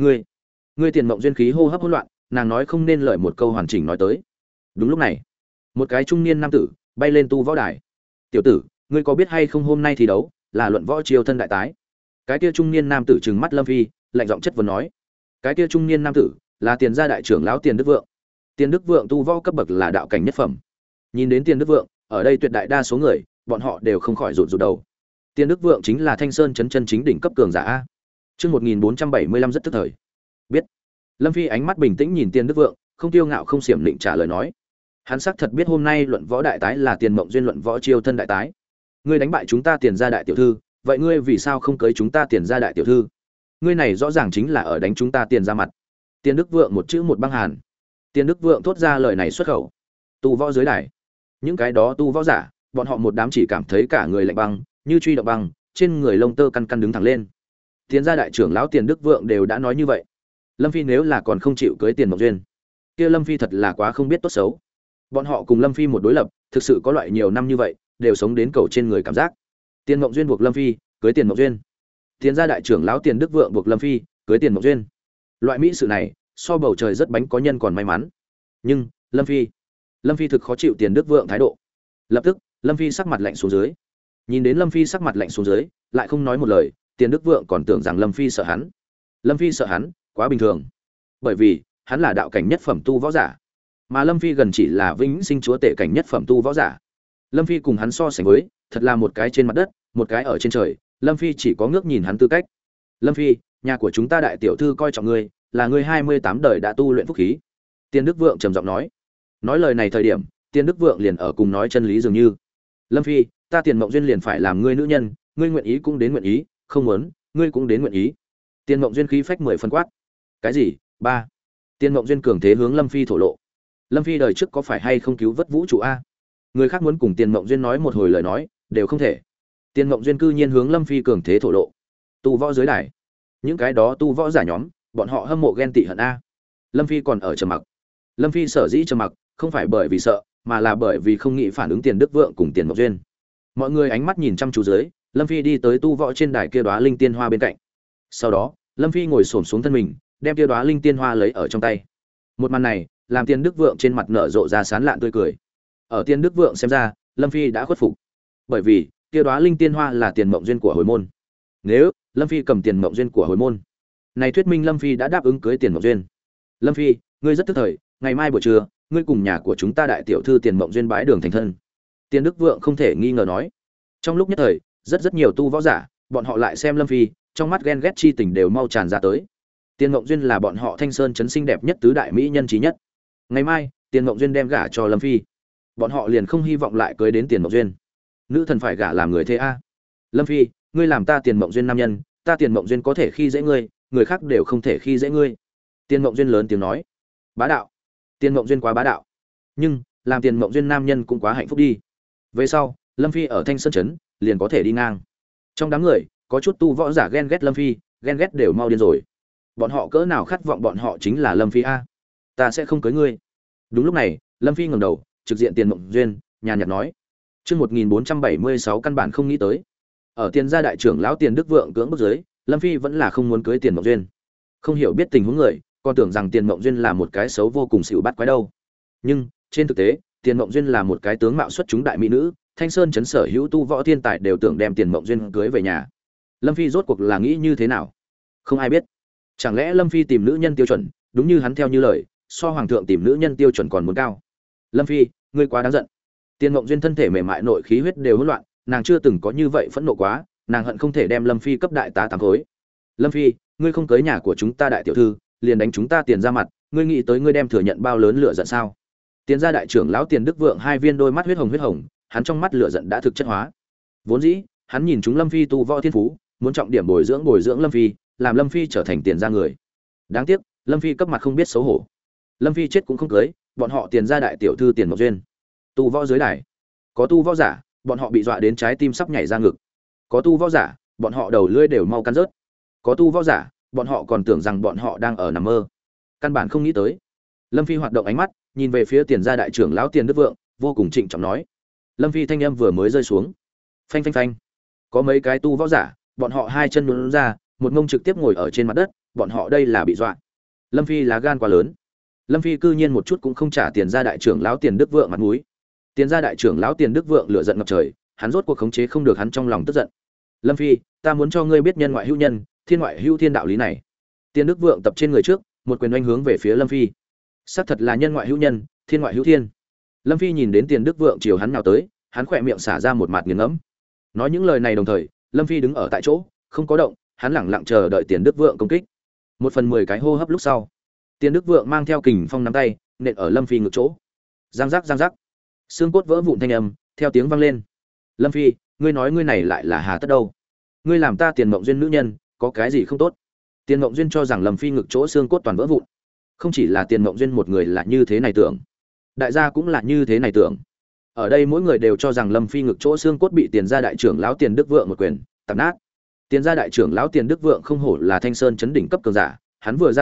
Ngươi Tiền Mộng Duyên khí hô hấp hỗn loạn, nàng nói không nên lời một câu hoàn chỉnh nói tới. Đúng lúc này, một cái trung niên nam tử bay lên tu võ đài. Tiểu tử, ngươi có biết hay không hôm nay thi đấu là luận võ triều thân đại tái? Cái kia trung niên nam tử trừng mắt Lâm Phi, lạnh giọng chất vấn nói. Cái kia trung niên nam tử là Tiền gia đại trưởng lão Tiền Đức Vượng. Tiền Đức Vượng tu võ cấp bậc là đạo cảnh nhất phẩm. Nhìn đến Tiền Đức Vượng, ở đây tuyệt đại đa số người, bọn họ đều không khỏi rụt rụt đầu. Tiền Đức Vượng chính là Thanh Sơn chấn chân chính đỉnh cấp cường giả a. Chương 1475 rất tức thời. Biết. Lâm Phi ánh mắt bình tĩnh nhìn Tiền Đức Vượng, không tiêu ngạo không xiểm định trả lời nói. Hắn xác thật biết hôm nay luận võ đại tái là Tiền Mộng Duyên luận võ chiêu thân đại tái. Ngươi đánh bại chúng ta Tiền gia đại tiểu thư, vậy ngươi vì sao không cưới chúng ta Tiền gia đại tiểu thư? Ngươi này rõ ràng chính là ở đánh chúng ta Tiền gia mặt. Tiền Đức Vượng một chữ một băng hàn. Tiền Đức Vượng thốt ra lời này xuất khẩu. Tu võ dưới đài, những cái đó tu võ giả, bọn họ một đám chỉ cảm thấy cả người lạnh băng, như truy động băng, trên người lông tơ căn căn đứng thẳng lên. Tiền gia đại trưởng lão Tiền Đức Vượng đều đã nói như vậy. Lâm Phi nếu là còn không chịu cưới Tiền Mộng Duyên, kia Lâm Phi thật là quá không biết tốt xấu. Bọn họ cùng Lâm Phi một đối lập, thực sự có loại nhiều năm như vậy, đều sống đến cầu trên người cảm giác. Tiền Mộng Duyên buộc Lâm Phi cưới Tiền Mộng Duyên, Tiền gia đại trưởng lão Tiền Đức Vượng buộc Lâm Phi cưới Tiền Mộng Duyên. Loại mỹ sự này, so bầu trời rất bánh có nhân còn may mắn. Nhưng Lâm Phi thực khó chịu Tiền Đức Vượng thái độ. Lập tức, Lâm Phi sắc mặt lạnh xuống dưới. Nhìn đến Lâm Phi sắc mặt lạnh xuống dưới, lại không nói một lời, Tiền Đức Vượng còn tưởng rằng Lâm Phi sợ hắn. Lâm Phi sợ hắn, quá bình thường. Bởi vì, hắn là đạo cảnh nhất phẩm tu võ giả, mà Lâm Phi gần chỉ là vĩnh sinh chúa tể cảnh nhất phẩm tu võ giả. Lâm Phi cùng hắn so sánh với, thật là một cái trên mặt đất, một cái ở trên trời, Lâm Phi chỉ có ngước nhìn hắn tư cách. Lâm Phi, nhà của chúng ta đại tiểu thư coi trọng ngươi, là ngươi 28 đời đã tu luyện phúc khí. Tiền Đức Vượng trầm giọng nói. Nói lời này thời điểm, Tiền Đức Vượng liền ở cùng nói chân lý dường như. Lâm Phi, ta Tiền Mộng Duyên liền phải làm ngươi nữ nhân, ngươi nguyện ý cũng đến nguyện ý, không muốn, ngươi cũng đến nguyện ý. Tiền Mộng Duyên khí phách 10 phân quát. Cái gì? 3. Tiền Mộng Duyên cường thế hướng Lâm Phi thổ lộ. Lâm Phi đời trước có phải hay không cứu vớt vũ trụ a? Người khác muốn cùng Tiền Mộng Duyên nói một hồi lời nói, đều không thể. Tiền Mộng Duyên cư nhiên hướng Lâm Phi cường thế thổ lộ. Tu võ giới đài, những cái đó tu võ giả nhóm, bọn họ hâm mộ ghen tị hận a. Lâm Phi còn ở trầm mặc. Lâm Phi sở dĩ trầm mặc, không phải bởi vì sợ, mà là bởi vì không nghĩ phản ứng Tiền Đức Vượng cùng Tiền Mộng Duyên. Mọi người ánh mắt nhìn chăm chú dưới, Lâm Phi đi tới tu võ trên đài kia đóa linh tiên hoa bên cạnh. Sau đó, Lâm Phi ngồi xổm xuống thân mình, đem kia đóa linh tiên hoa lấy ở trong tay. Một màn này, làm Tiền Đức Vượng trên mặt nở rộ ra sán lạn tươi cười. Ở Tiền Đức Vượng xem ra, Lâm Phi đã khuất phục. Bởi vì, kia đóa linh tiên hoa là Tiền Mộng Duyên của hồi môn. Nếu Lâm Phi cầm Tiền Mộng Duyên của hồi môn, này thuyết minh Lâm Phi đã đáp ứng cưới Tiền Mộng Duyên. Lâm Phi, ngươi rất tức thời, ngày mai buổi trưa, ngươi cùng nhà của chúng ta đại tiểu thư Tiền Mộng Duyên bái đường thành thân. Tiền Đức Vượng không thể nghi ngờ nói. Trong lúc nhất thời, rất nhiều tu võ giả, bọn họ lại xem Lâm Phi, trong mắt ghen ghét chi tình đều mau tràn ra tới. Tiền Mộng Duyên là bọn họ Thanh Sơn trấn xinh đẹp nhất tứ đại mỹ nhân trí nhất. Ngày mai, Tiền Mộng Duyên đem gả cho Lâm Phi. Bọn họ liền không hy vọng lại cưới đến Tiền Mộng Duyên. Nữ thần phải gả làm người thế a. Lâm Phi, ngươi làm ta Tiền Mộng Duyên nam nhân, ta Tiền Mộng Duyên có thể khi dễ ngươi, người khác đều không thể khi dễ ngươi. Tiền Mộng Duyên lớn tiếng nói. Bá đạo. Tiền Mộng Duyên quá bá đạo. Nhưng, làm Tiền Mộng Duyên nam nhân cũng quá hạnh phúc đi. Về sau, Lâm Phi ở Thanh Sơn trấn liền có thể đi ngang. Trong đám người, có chút tu võ giả ghen ghét Lâm Phi, ghen ghét đều mau điên rồi. Bọn họ cỡ nào khát vọng bọn họ chính là Lâm Phi a. Ta sẽ không cưới ngươi. Đúng lúc này, Lâm Phi ngẩng đầu, trực diện Tiền Mộng Duyên, nhàn nhạt nói. Chương 1476 căn bản không nghĩ tới. Ở Tiền gia đại trưởng lão Tiền Đức Vượng cưỡng bức dưới, Lâm Phi vẫn là không muốn cưới Tiền Mộng Duyên. Không hiểu biết tình huống người, còn tưởng rằng Tiền Mộng Duyên là một cái xấu vô cùng xỉu bắt quái đâu. Nhưng, trên thực tế, Tiền Mộng Duyên là một cái tướng mạo xuất chúng đại mỹ nữ, Thanh Sơn trấn sở hữu tu võ thiên tài đều tưởng đem Tiền Mộng Duyên cưới về nhà. Lâm Phi rốt cuộc là nghĩ như thế nào? Không ai biết. Chẳng lẽ Lâm Phi tìm nữ nhân tiêu chuẩn, đúng như hắn theo như lời, so hoàng thượng tìm nữ nhân tiêu chuẩn còn muốn cao. Lâm Phi, ngươi quá đáng giận. Tiền Mộng Duyên thân thể mềm mại nội khí huyết đều hỗn loạn, nàng chưa từng có như vậy phẫn nộ quá, nàng hận không thể đem Lâm Phi cấp đại tá tám khối. Lâm Phi, ngươi không cưới nhà của chúng ta đại tiểu thư, liền đánh chúng ta Tiền ra mặt, ngươi nghĩ tới ngươi đem thừa nhận bao lớn lửa giận sao? Tiền gia đại trưởng lão Tiền Đức Vượng hai viên đôi mắt huyết hồng, hắn trong mắt lửa giận đã thực chất hóa. Vốn dĩ, hắn nhìn chúng Lâm Phi tu võ thiên phú, muốn trọng điểm bồi dưỡng Lâm Phi, làm Lâm Phi trở thành Tiền gia người. Đáng tiếc, Lâm Phi cấp mặt không biết xấu hổ. Lâm Phi chết cũng không cưới, bọn họ Tiền gia đại tiểu thư Tiền Mộng Duyên. Tu võ dưới đài, có tu võ giả, bọn họ bị dọa đến trái tim sắp nhảy ra ngực. Có tu võ giả, bọn họ đầu lưỡi đều mau cắn rớt. Có tu võ giả, bọn họ còn tưởng rằng bọn họ đang ở nằm mơ. Căn bản không nghĩ tới. Lâm Phi hoạt động ánh mắt, nhìn về phía Tiền gia đại trưởng lão Tiền Đức Vượng, vô cùng trịnh trọng nói. Lâm Phi thanh âm vừa mới rơi xuống, phanh phanh phanh, có mấy cái tu võ giả, bọn họ hai chân nhún ra, một ngông trực tiếp ngồi ở trên mặt đất, bọn họ đây là bị dọa. Lâm Phi lá gan quá lớn. Lâm Phi cư nhiên một chút cũng không trả Tiền gia đại trưởng lão Tiền Đức Vượng mặt mũi. Tiền gia đại trưởng lão Tiền Đức Vượng lửa giận ngập trời, hắn rốt cuộc khống chế không được hắn trong lòng tức giận. Lâm Phi, ta muốn cho ngươi biết nhân ngoại hữu nhân, thiên ngoại hữu thiên đạo lý này. Tiền Đức Vượng tập trên người trước, một quyền oanh hướng về phía Lâm Phi. Xác thật là nhân ngoại hữu nhân, thiên ngoại hữu thiên. Lâm Phi nhìn đến Tiền Đức Vượng chiều hắn nào tới, hắn khỏe miệng xả ra một mặt nghiền ngẫm. Nói những lời này đồng thời, Lâm Phi đứng ở tại chỗ, không có động, hắn lẳng lặng chờ đợi Tiền Đức Vượng công kích. 1/10 cái hô hấp lúc sau, Tiền Đức Vượng mang theo kình phong nắm tay, nện ở Lâm Phi ngực chỗ. Giang giác, xương cốt vỡ vụn thanh âm, theo tiếng vang lên. Lâm Phi, ngươi nói ngươi này lại là hà tất đâu? Ngươi làm ta Tiền Mộng Duyên nữ nhân, có cái gì không tốt? Tiền Mộng Duyên cho rằng Lâm Phi ngực chỗ xương cốt toàn vỡ vụn. Không chỉ là Tiền Mộng Duyên một người là như thế này tưởng, đại gia cũng là như thế này tưởng. Ở đây mỗi người đều cho rằng Lâm Phi ngực chỗ xương cốt bị Tiền gia đại trưởng lão Tiền Đức Vượng một quyền tạp nát. Tiền gia đại trưởng lão Tiền Đức Vượng không hổ là Thanh Sơn chấn đỉnh cấp cường giả, hắn vừa ra tay,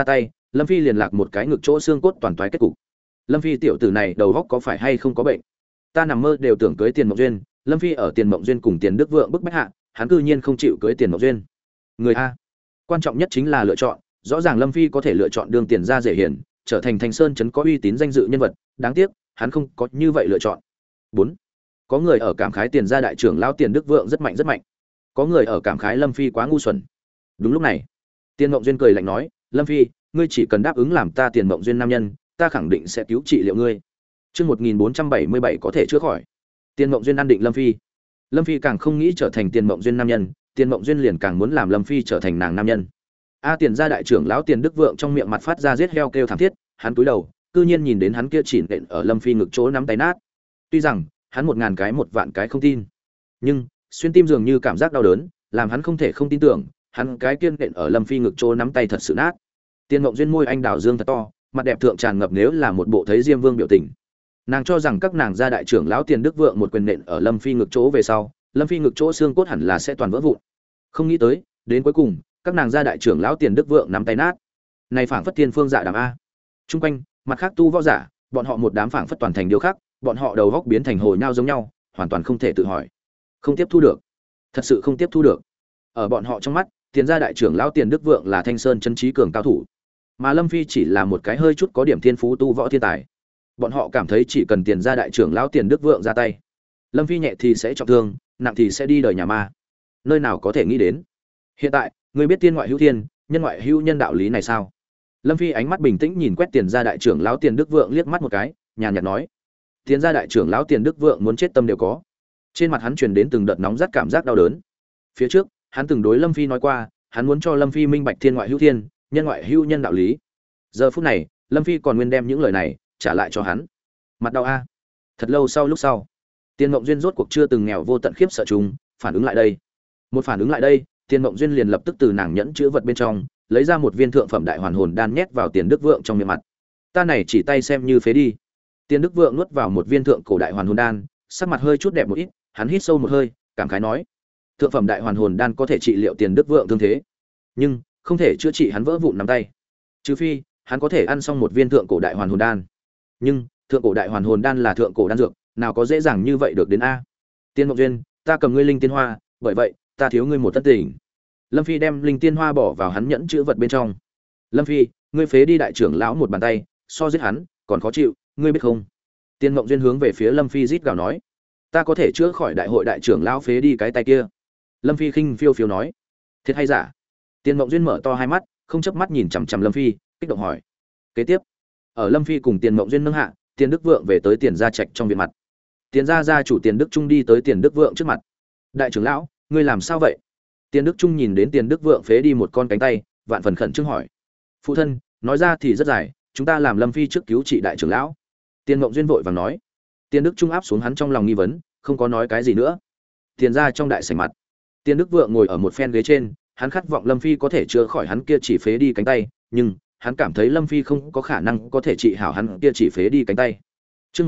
Lâm Phi liền lạc một cái ngực chỗ xương cốt toàn toái kết cục. Lâm Phi tiểu tử này đầu óc có phải hay không có bệnh? Ta nằm mơ đều tưởng cưới Tiền Mộng Duyên, Lâm Phi ở Tiền Mộng Duyên cùng Tiền Đức Vượng bức bách hạ, hắn cư nhiên không chịu cưới Tiền Mộng Duyên. Người a, quan trọng nhất chính là lựa chọn, rõ ràng Lâm Phi có thể lựa chọn đường Tiền gia dễ hiển, trở thành Thành Sơn trấn có uy tín danh dự nhân vật, đáng tiếc, hắn không có như vậy lựa chọn. 4. Có người ở cảm khái Tiền gia đại trưởng lão Tiền Đức Vượng rất mạnh rất mạnh. Có người ở cảm khái Lâm Phi quá ngu xuẩn. Đúng lúc này, Tiền Mộng Duyên cười lạnh nói, "Lâm Phi, ngươi chỉ cần đáp ứng làm ta Tiền Mộng Duyên nam nhân, ta khẳng định sẽ cứu trị liệu ngươi." Chương 1477 có thể chữa khỏi. Tiền Mộng Duyên an định Lâm Phi. Lâm Phi càng không nghĩ trở thành Tiền Mộng Duyên nam nhân, Tiền Mộng Duyên liền càng muốn làm Lâm Phi trở thành nàng nam nhân. Tiền gia đại trưởng lão Tiền Đức Vượng trong miệng mặt phát ra giết heo kêu thảm thiết, hắn cúi đầu, cư nhiên nhìn đến hắn kia chỉn nện ở Lâm Phi ngực chỗ nắm tay nát. Tuy rằng, hắn 1000 cái 1 vạn cái không tin, nhưng xuyên tim dường như cảm giác đau đớn, làm hắn không thể không tin tưởng, hắn cái kiên nện ở Lâm Phi ngực chỗ nắm tay thật sự nát. Tiền Mộng Duyên môi anh đào dương thật to, mặt đẹp thượng tràn ngập nếu là một bộ thấy Diêm Vương biểu tình. Nàng cho rằng các nàng gia đại trưởng lão Tiền Đức Vượng một quyền nện ở Lâm Phi ngực chỗ về sau, Lâm Phi ngực chỗ xương cốt hẳn là sẽ toàn vỡ vụn. Không nghĩ tới, đến cuối cùng, các nàng gia đại trưởng lão Tiền Đức Vượng nắm tay nát. Này phảng phất tiên phương dạ đàm a. Trung quanh, mặt khác tu võ giả, bọn họ một đám phảng phất toàn thành điêu khắc, bọn họ đầu góc biến thành hồ nhau giống nhau, hoàn toàn không thể tự hỏi. Không tiếp thu được. Thật sự không tiếp thu được. Ở bọn họ trong mắt, Tiền gia đại trưởng lão Tiền Đức Vượng là Thanh Sơn chân trí cường cao thủ, mà Lâm Phi chỉ là một cái hơi chút có điểm thiên phú tu võ thiên tài. Bọn họ cảm thấy chỉ cần Tiền gia đại trưởng lão Tiền Đức Vượng ra tay, Lâm Phi nhẹ thì sẽ trọng thương, nặng thì sẽ đi đời nhà ma. Nơi nào có thể nghĩ đến. Hiện tại, ngươi biết tiên ngoại hữu thiên, nhân ngoại hữu nhân đạo lý này sao? Lâm Phi ánh mắt bình tĩnh nhìn quét Tiền gia đại trưởng lão Tiền Đức Vượng liếc mắt một cái, nhàn nhạt nói: "Tiền gia đại trưởng lão Tiền Đức Vượng muốn chết tâm đều có." Trên mặt hắn truyền đến từng đợt nóng rát cảm giác đau đớn. Phía trước, hắn từng đối Lâm Phi nói qua, hắn muốn cho Lâm Phi minh bạch thiên ngoại hữu thiên, nhân ngoại hữu nhân đạo lý. Giờ phút này, Lâm Phi còn nguyên đem những lời này trả lại cho hắn. Mặt đau a. Thật lâu sau lúc sau, Tiền Mộng Duyên rốt cuộc chưa từng nghèo vô tận khiếp sợ chúng, phản ứng lại đây. Một phản ứng lại đây, Tiền Mộng Duyên liền lập tức từ nàng nhẫn chứa vật bên trong, lấy ra một viên thượng phẩm đại hoàn hồn đan nhét vào Tiền Đức Vượng trong miệng mặt. Ta này chỉ tay xem như phế đi. Tiền Đức Vượng nuốt vào một viên thượng cổ đại hoàn hồn đan, sắc mặt hơi chút đẹp một ít, hắn hít sâu một hơi, cảm khái nói: "Thượng phẩm đại hoàn hồn đan có thể trị liệu Tiền Đức Vượng thương thế, nhưng không thể chữa trị hắn vỡ vụn nắm tay. Trừ phi, hắn có thể ăn xong một viên thượng cổ đại hoàn hồn đan. Nhưng, thượng cổ đại hoàn hồn đan là thượng cổ đan dược, nào có dễ dàng như vậy được đến a?" Tiên Mộng Duyên, ta cầm ngươi linh tiên hoa, bởi vậy, ta thiếu ngươi một tất tình. Lâm Phi đem linh tiên hoa bỏ vào hắn nhẫn chữ vật bên trong. Lâm Phi, ngươi phế đi đại trưởng lão một bàn tay, so giết hắn, còn khó chịu, ngươi biết không? Tiên Mộng Duyên hướng về phía Lâm Phi rít gào nói: "Ta có thể chữa khỏi đại hội đại trưởng lão phế đi cái tay kia." Lâm Phi khinh phiêu phiêu nói: "Thiệt hay giả?" Tiên Mộng Duyên mở to hai mắt, không chớp mắt nhìn chằm chằm Lâm Phi, kích động hỏi. Kế tiếp, ở Lâm Phi cùng Tiền Mộng Duyên nâng hạ, Tiền Đức Vượng về tới Tiền gia trạch trong viện mặt. Tiền gia gia chủ Tiền Đức Trung đi tới Tiền Đức Vượng trước mặt. "Đại trưởng lão, ngươi làm sao vậy?" Tiền Đức Trung nhìn đến Tiền Đức Vượng phế đi một con cánh tay, vạn phần khẩn trương hỏi. "Phụ thân, nói ra thì rất dài, chúng ta làm Lâm Phi trước cứu trị đại trưởng lão." Tiền Mộng Duyên vội vàng nói. Tiền Đức Trung áp xuống hắn trong lòng nghi vấn, không có nói cái gì nữa. Tiền gia trong đại sảnh mặt, Tiền Đức Vượng ngồi ở một phen ghế trên, hắn khát vọng Lâm Phi có thể chữa khỏi hắn kia chỉ phế đi cánh tay, nhưng hắn cảm thấy Lâm Phi không có khả năng có thể trị hảo hắn kia chỉ phế đi cánh tay. Chương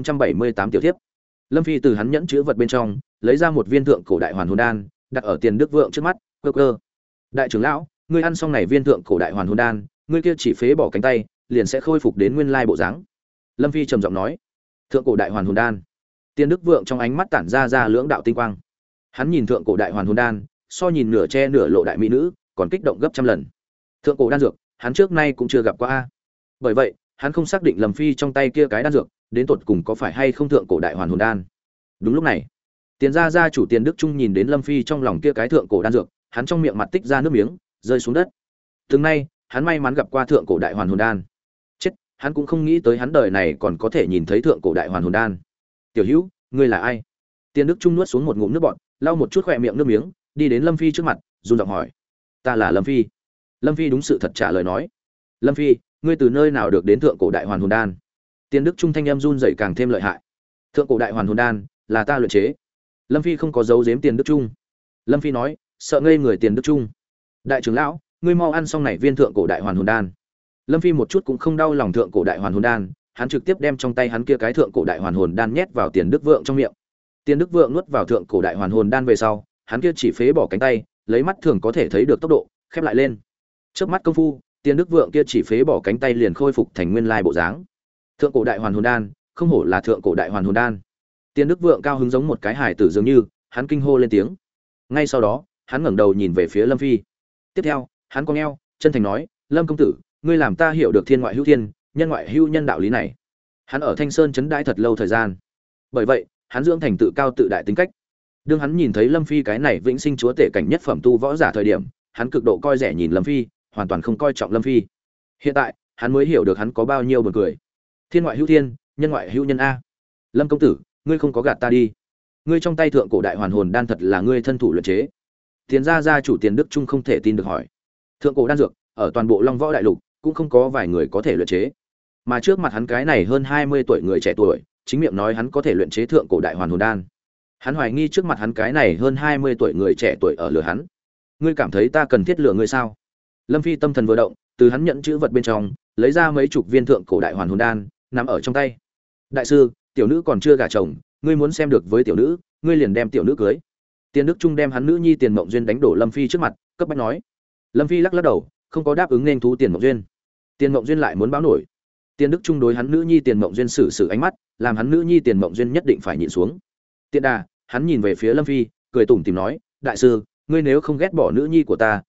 1478 tiểu thiếp. Lâm Phi từ hắn nhẫn chứa vật bên trong, lấy ra một viên thượng cổ đại hoàn hồn đan, đặt ở Tiền Đức Vượng trước mắt, cơ cơ. "Đại trưởng lão, ngươi ăn xong này viên thượng cổ đại hoàn hồn đan, ngươi kia chỉ phế bỏ cánh tay, liền sẽ khôi phục đến nguyên lai bộ dáng." Lâm Phi trầm giọng nói. "Thượng cổ đại hoàn hồn đan." Tiền Đức Vượng trong ánh mắt tản ra lưỡng đạo tinh quang. Hắn nhìn thượng cổ đại hoàn hồn đan, so nhìn nửa che nửa lộ đại mỹ nữ, còn kích động gấp trăm lần. Thượng cổ đan dược, hắn trước nay cũng chưa gặp qua a. Bởi vậy, hắn không xác định Lâm Phi trong tay kia cái đan dược, đến tột cùng có phải hay không thượng cổ đại hoàn hồn đan. Đúng lúc này, Tiền gia gia chủ Tiền Đức Trung nhìn đến Lâm Phi trong lòng kia cái thượng cổ đan dược, hắn trong miệng mặt tích ra nước miếng, rơi xuống đất. Từng nay, hắn may mắn gặp qua thượng cổ đại hoàn hồn đan. Chết, hắn cũng không nghĩ tới hắn đời này còn có thể nhìn thấy thượng cổ đại hoàn hồn đan. "Tiểu Hữu, ngươi là ai?" Tiền Đức Trung nuốt xuống một ngụm nước bọt, lau một chút khỏe miệng nước miếng, đi đến Lâm Phi trước mặt, run giọng hỏi. "Ta là Lâm Phi." Lâm Phi đúng sự thật trả lời nói. "Lâm Phi, ngươi từ nơi nào được đến thượng cổ đại hoàn hồn đan?" Tiền Đức Trung thanh em run rẩy càng thêm lợi hại. "Thượng cổ đại hoàn hồn đan là ta luyện chế." Lâm Phi không có giấu giếm Tiền Đức Trung. Lâm Phi nói, sợ ngây người Tiền Đức Trung. "Đại trưởng lão, ngươi mau ăn xong này viên thượng cổ đại hoàn hồn đan." Lâm Phi một chút cũng không đau lòng thượng cổ đại hoàn hồn đan, hắn trực tiếp đem trong tay hắn kia cái thượng cổ đại hoàn hồn đan nhét vào Tiền Đức Vượng trong miệng. Tiền Đức Vượng nuốt vào thượng cổ đại hoàn hồn đan về sau, hắn kia chỉ phế bỏ cánh tay, lấy mắt thường có thể thấy được tốc độ, khép lại lên. Chớp mắt công phu, Tiền Đức Vượng kia chỉ phế bỏ cánh tay liền khôi phục thành nguyên lai bộ dáng. Thượng cổ đại hoàn hồn đan, không hổ là thượng cổ đại hoàn hồn đan. Tiền Đức Vượng cao hứng giống một cái hài tử dường như, hắn kinh hô lên tiếng. Ngay sau đó, hắn ngẩng đầu nhìn về phía Lâm Phi. Tiếp theo, hắn cong eo, chân thành nói, "Lâm công tử, ngươi làm ta hiểu được thiên ngoại hữu thiên, nhân ngoại hữu nhân đạo lý này." Hắn ở Thanh Sơn trấn đãi thật lâu thời gian. Bởi vậy, hắn dưỡng thành tự cao tự đại tính cách. Đương hắn nhìn thấy Lâm Phi cái này vĩnh sinh chúa tể cảnh nhất phẩm tu võ giả thời điểm, hắn cực độ coi rẻ nhìn Lâm Phi, hoàn toàn không coi trọng Lâm Phi. Hiện tại, hắn mới hiểu được hắn có bao nhiêu buồn cười. Thiên ngoại hữu thiên, nhân ngoại hữu nhân a. Lâm công tử, ngươi không có gạt ta đi. Ngươi trong tay thượng cổ đại hoàn hồn đan thật là ngươi thân thủ luyện chế? Tiền gia chủ Tiền Đức Trung không thể tin được hỏi. Thượng cổ đan dược, ở toàn bộ Long Võ đại lục cũng không có vài người có thể luyện chế. Mà trước mặt hắn cái này hơn 20 tuổi người trẻ tuổi, chính miệng nói hắn có thể luyện chế thượng cổ đại hoàn hồn đan. Hắn hoài nghi trước mặt hắn cái này hơn 20 tuổi người trẻ tuổi ở lừa hắn. Ngươi cảm thấy ta cần thiết lừa ngươi sao? Lâm Phi tâm thần vừa động, từ hắn nhận chữ vật bên trong, lấy ra mấy chục viên thượng cổ đại hoàn hồn đan, nắm ở trong tay. Đại sư, tiểu nữ còn chưa gả chồng, ngươi muốn xem được với tiểu nữ, ngươi liền đem tiểu nữ cưới. Tiền Đức Trung đem hắn nữ nhi Tiền Mộng Duyên đánh đổ Lâm Phi trước mặt, cấp bách nói. Lâm Phi lắc lắc đầu, không có đáp ứng nên thú Tiền Mộng Duyên. Tiền Mộng Duyên lại muốn báo nổi. Tiền Đức Trung đối hắn nữ nhi Tiền Mộng Duyên sử ánh mắt, làm hắn nữ nhi Tiền Mộng Duyên nhất định phải nhịn xuống. Tiện đà, hắn nhìn về phía Lâm Phi, cười tủm tỉm nói, đại sư, ngươi nếu không ghét bỏ nữ nhi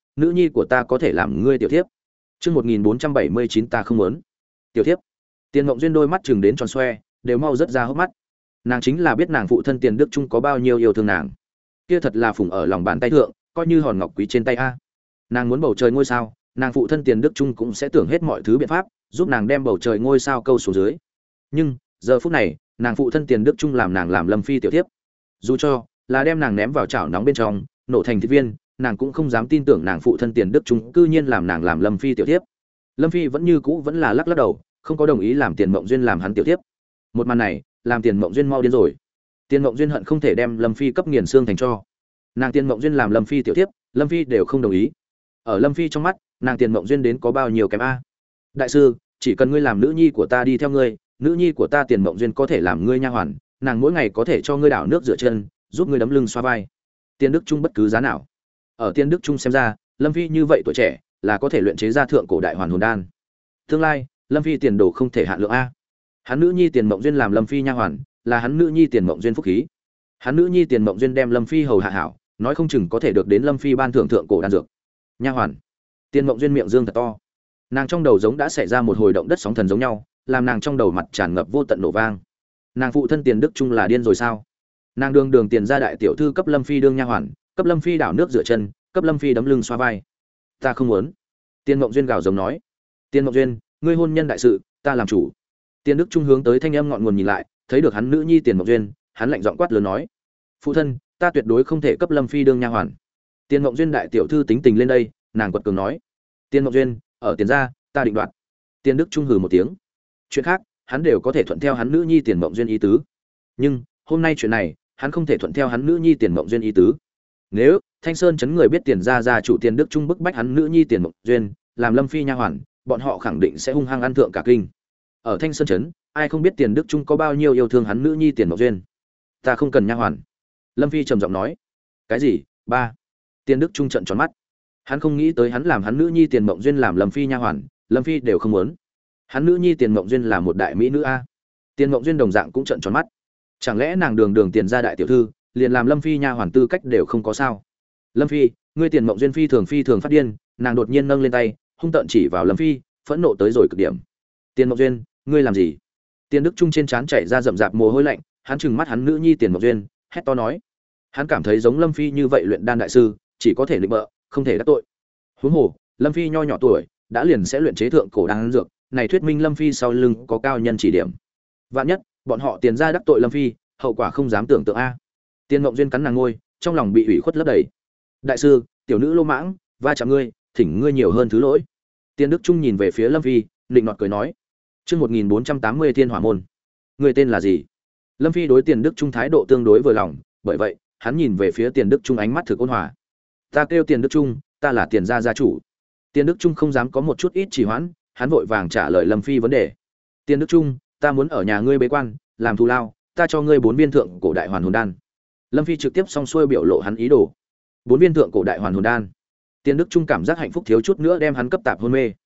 của ta có thể làm ngươi tiểu thiếp. Chương 1479 ta không muốn. Tiểu thiếp. Tiền Mộng Duyên đôi mắt chừng đến tròn xoe, đều mau rất ra hốc mắt. Nàng chính là biết nàng phụ thân Tiền Đức Trung có bao nhiêu yêu thương nàng. Kia thật là phụng ở lòng bàn tay thượng, coi như hòn ngọc quý trên tay a. Nàng muốn bầu trời ngôi sao, nàng phụ thân Tiền Đức Trung cũng sẽ tưởng hết mọi thứ biện pháp, giúp nàng đem bầu trời ngôi sao câu xuống dưới. Nhưng, giờ phút này, nàng phụ thân Tiền Đức Trung làm nàng làm Lâm Phi tiểu thiếp. Dù cho là đem nàng ném vào chảo nóng bên trong, nổ thành thịt viên, nàng cũng không dám tin tưởng nàng phụ thân Tiền Đức Trung cư nhiên làm nàng làm Lâm Phi tiểu thiếp. Lâm Phi vẫn như cũ vẫn là lắc lắc đầu, không có đồng ý làm Tiền Mộng Duyên làm hắn tiểu thiếp. Một màn này, làm Tiền Mộng Duyên mau điên rồi. Tiền Mộng Duyên hận không thể đem Lâm Phi cấp nghiền xương thành tro. Nàng Tiền Mộng Duyên làm Lâm Phi tiểu thiếp, Lâm Phi đều không đồng ý. Ở Lâm Phi trong mắt, nàng Tiền Mộng Duyên đến có bao nhiêu kém a? Đại sư, chỉ cần ngươi làm nữ nhi của ta đi theo ngươi, nữ nhi của ta Tiền Mộng Duyên có thể làm ngươi nha hoàn, nàng mỗi ngày có thể cho ngươi đảo nước rửa chân, giúp ngươi đấm lưng xoa vai. Tiền Đức Trung bất cứ giá nào. Ở Tiền Đức Trung xem ra, Lâm Phi như vậy tuổi trẻ, là có thể luyện chế ra thượng cổ đại hoàn hồn đan. Tương lai, Lâm Phi tiền đồ không thể hạn lượng a. Hắn nữ nhi Tiền Mộng Duyên làm Lâm Phi nha hoàn, là hắn nữ nhi Tiền Mộng Duyên phúc khí. Hắn nữ nhi Tiền Mộng Duyên đem Lâm Phi hầu hạ hảo, nói không chừng có thể được đến Lâm Phi ban thưởng thượng cổ đan dược. Nha hoàn. Tiền Mộng Duyên miệng dương thật to. Nàng trong đầu giống đã xảy ra một hồi động đất sóng thần giống nhau, làm nàng trong đầu mặt tràn ngập vô tận nổ vang. Nàng phụ thân Tiền Đức Trung là điên rồi sao? Nàng đường Tiền gia đại tiểu thư cấp Lâm Phi đương nha hoàn, cấp Lâm Phi đảo nước rửa chân, cấp Lâm Phi đấm lưng xoa vai. Ta không muốn. Tiền Mộng Duyên gào giống nói. Tiền Mộng Duyên, ngươi hôn nhân đại sự, ta làm chủ. Tiền Đức Trung hướng tới thanh âm ngọn nguồn nhìn lại, thấy được hắn nữ nhi Tiền Mộng Duyên, hắn lạnh giọng quát lớn nói: "Phụ thân, ta tuyệt đối không thể cấp Lâm Phi đương nha hoàn." Tiền Mộng Duyên đại tiểu thư tính tình lên đây, nàng quật cường nói: "Tiền Mộng Duyên, ở Tiền gia, ta định đoạt." Tiền Đức Trung hừ một tiếng. Chuyện khác, hắn đều có thể thuận theo hắn nữ nhi Tiền Mộng Duyên ý tứ. Nhưng, hôm nay chuyện này, hắn không thể thuận theo hắn nữ nhi Tiền Mộng Duyên ý tứ. Nếu Thanh Sơn trấn người biết Tiền gia chủ Tiền Đức Trung bức bách hắn nữ nhi Tiền Mộng Duyên làm Lâm Phi nha hoàn, bọn họ khẳng định sẽ hung hăng ăn thượng cả kinh. Ở Thanh Sơn trấn, ai không biết Tiền Đức Trung có bao nhiêu yêu thương hắn nữ nhi Tiền Mộng Duyên. Ta không cần nha hoàn. Lâm Phi trầm giọng nói. Cái gì? Ba. Tiền Đức Trung trợn tròn mắt. Hắn không nghĩ tới hắn làm hắn nữ nhi Tiền Mộng Duyên làm Lâm Phi nha hoàn, Lâm Phi đều không muốn. Hắn nữ nhi Tiền Mộng Duyên là một đại mỹ nữ a. Tiền Mộng Duyên đồng dạng cũng trợn tròn mắt. Chẳng lẽ nàng đường Tiền gia đại tiểu thư, liền làm Lâm Phi nha hoàn tư cách đều không có sao? Lâm Phi, ngươi Tiền Mộng Duyên phi thường phát điên, nàng đột nhiên nâng lên tay, hung tợn chỉ vào Lâm Phi, phẫn nộ tới rồi cực điểm. Tiền Mộng Duyên, ngươi làm gì? Tiền Đức Trung trên trán chảy ra rậm rạp mồ hôi lạnh, hắn trừng mắt hắn nữ nhi Tiền Mộng Duyên, hét to nói. Hắn cảm thấy giống Lâm Phi như vậy luyện đan đại sư, chỉ có thể định bợ, không thể đắc tội. Huống hồ, Lâm Phi nho nhỏ tuổi, đã liền sẽ luyện chế thượng cổ đan dược, này thuyết minh Lâm Phi sau lưng có cao nhân chỉ điểm. Vạn nhất, bọn họ Tiền gia đắc tội Lâm Phi, hậu quả không dám tưởng tượng a. Tiền Mộng Duyên cắn nàng ngôi, trong lòng bị ủy khuất lấp đầy. Đại sư, tiểu nữ lô mãng, va chạm ngươi, thỉnh ngươi nhiều hơn thứ lỗi. Tiền Đức Trung nhìn về phía Lâm Phi, định nọt cười nói. Chương 1480 Thiên Hỏa môn. Người tên là gì? Lâm Phi đối Tiền Đức Trung thái độ tương đối vừa lòng, bởi vậy, hắn nhìn về phía Tiền Đức Trung ánh mắt thực ôn hòa. Ta kêu Tiền Đức Trung, ta là Tiền gia gia chủ. Tiền Đức Trung không dám có một chút ít trì hoãn, hắn vội vàng trả lời Lâm Phi vấn đề. Tiền Đức Trung, ta muốn ở nhà ngươi bế quan, làm thù lao, ta cho ngươi 4 viên thượng cổ đại hoàn hồn đan. Lâm Phi trực tiếp song xuôi biểu lộ hắn ý đồ. 4 viên thượng cổ đại hoàn hồn đan. Tiền Đức Trung cảm giác hạnh phúc thiếu chút nữa đem hắn cấp tạp hôn mê.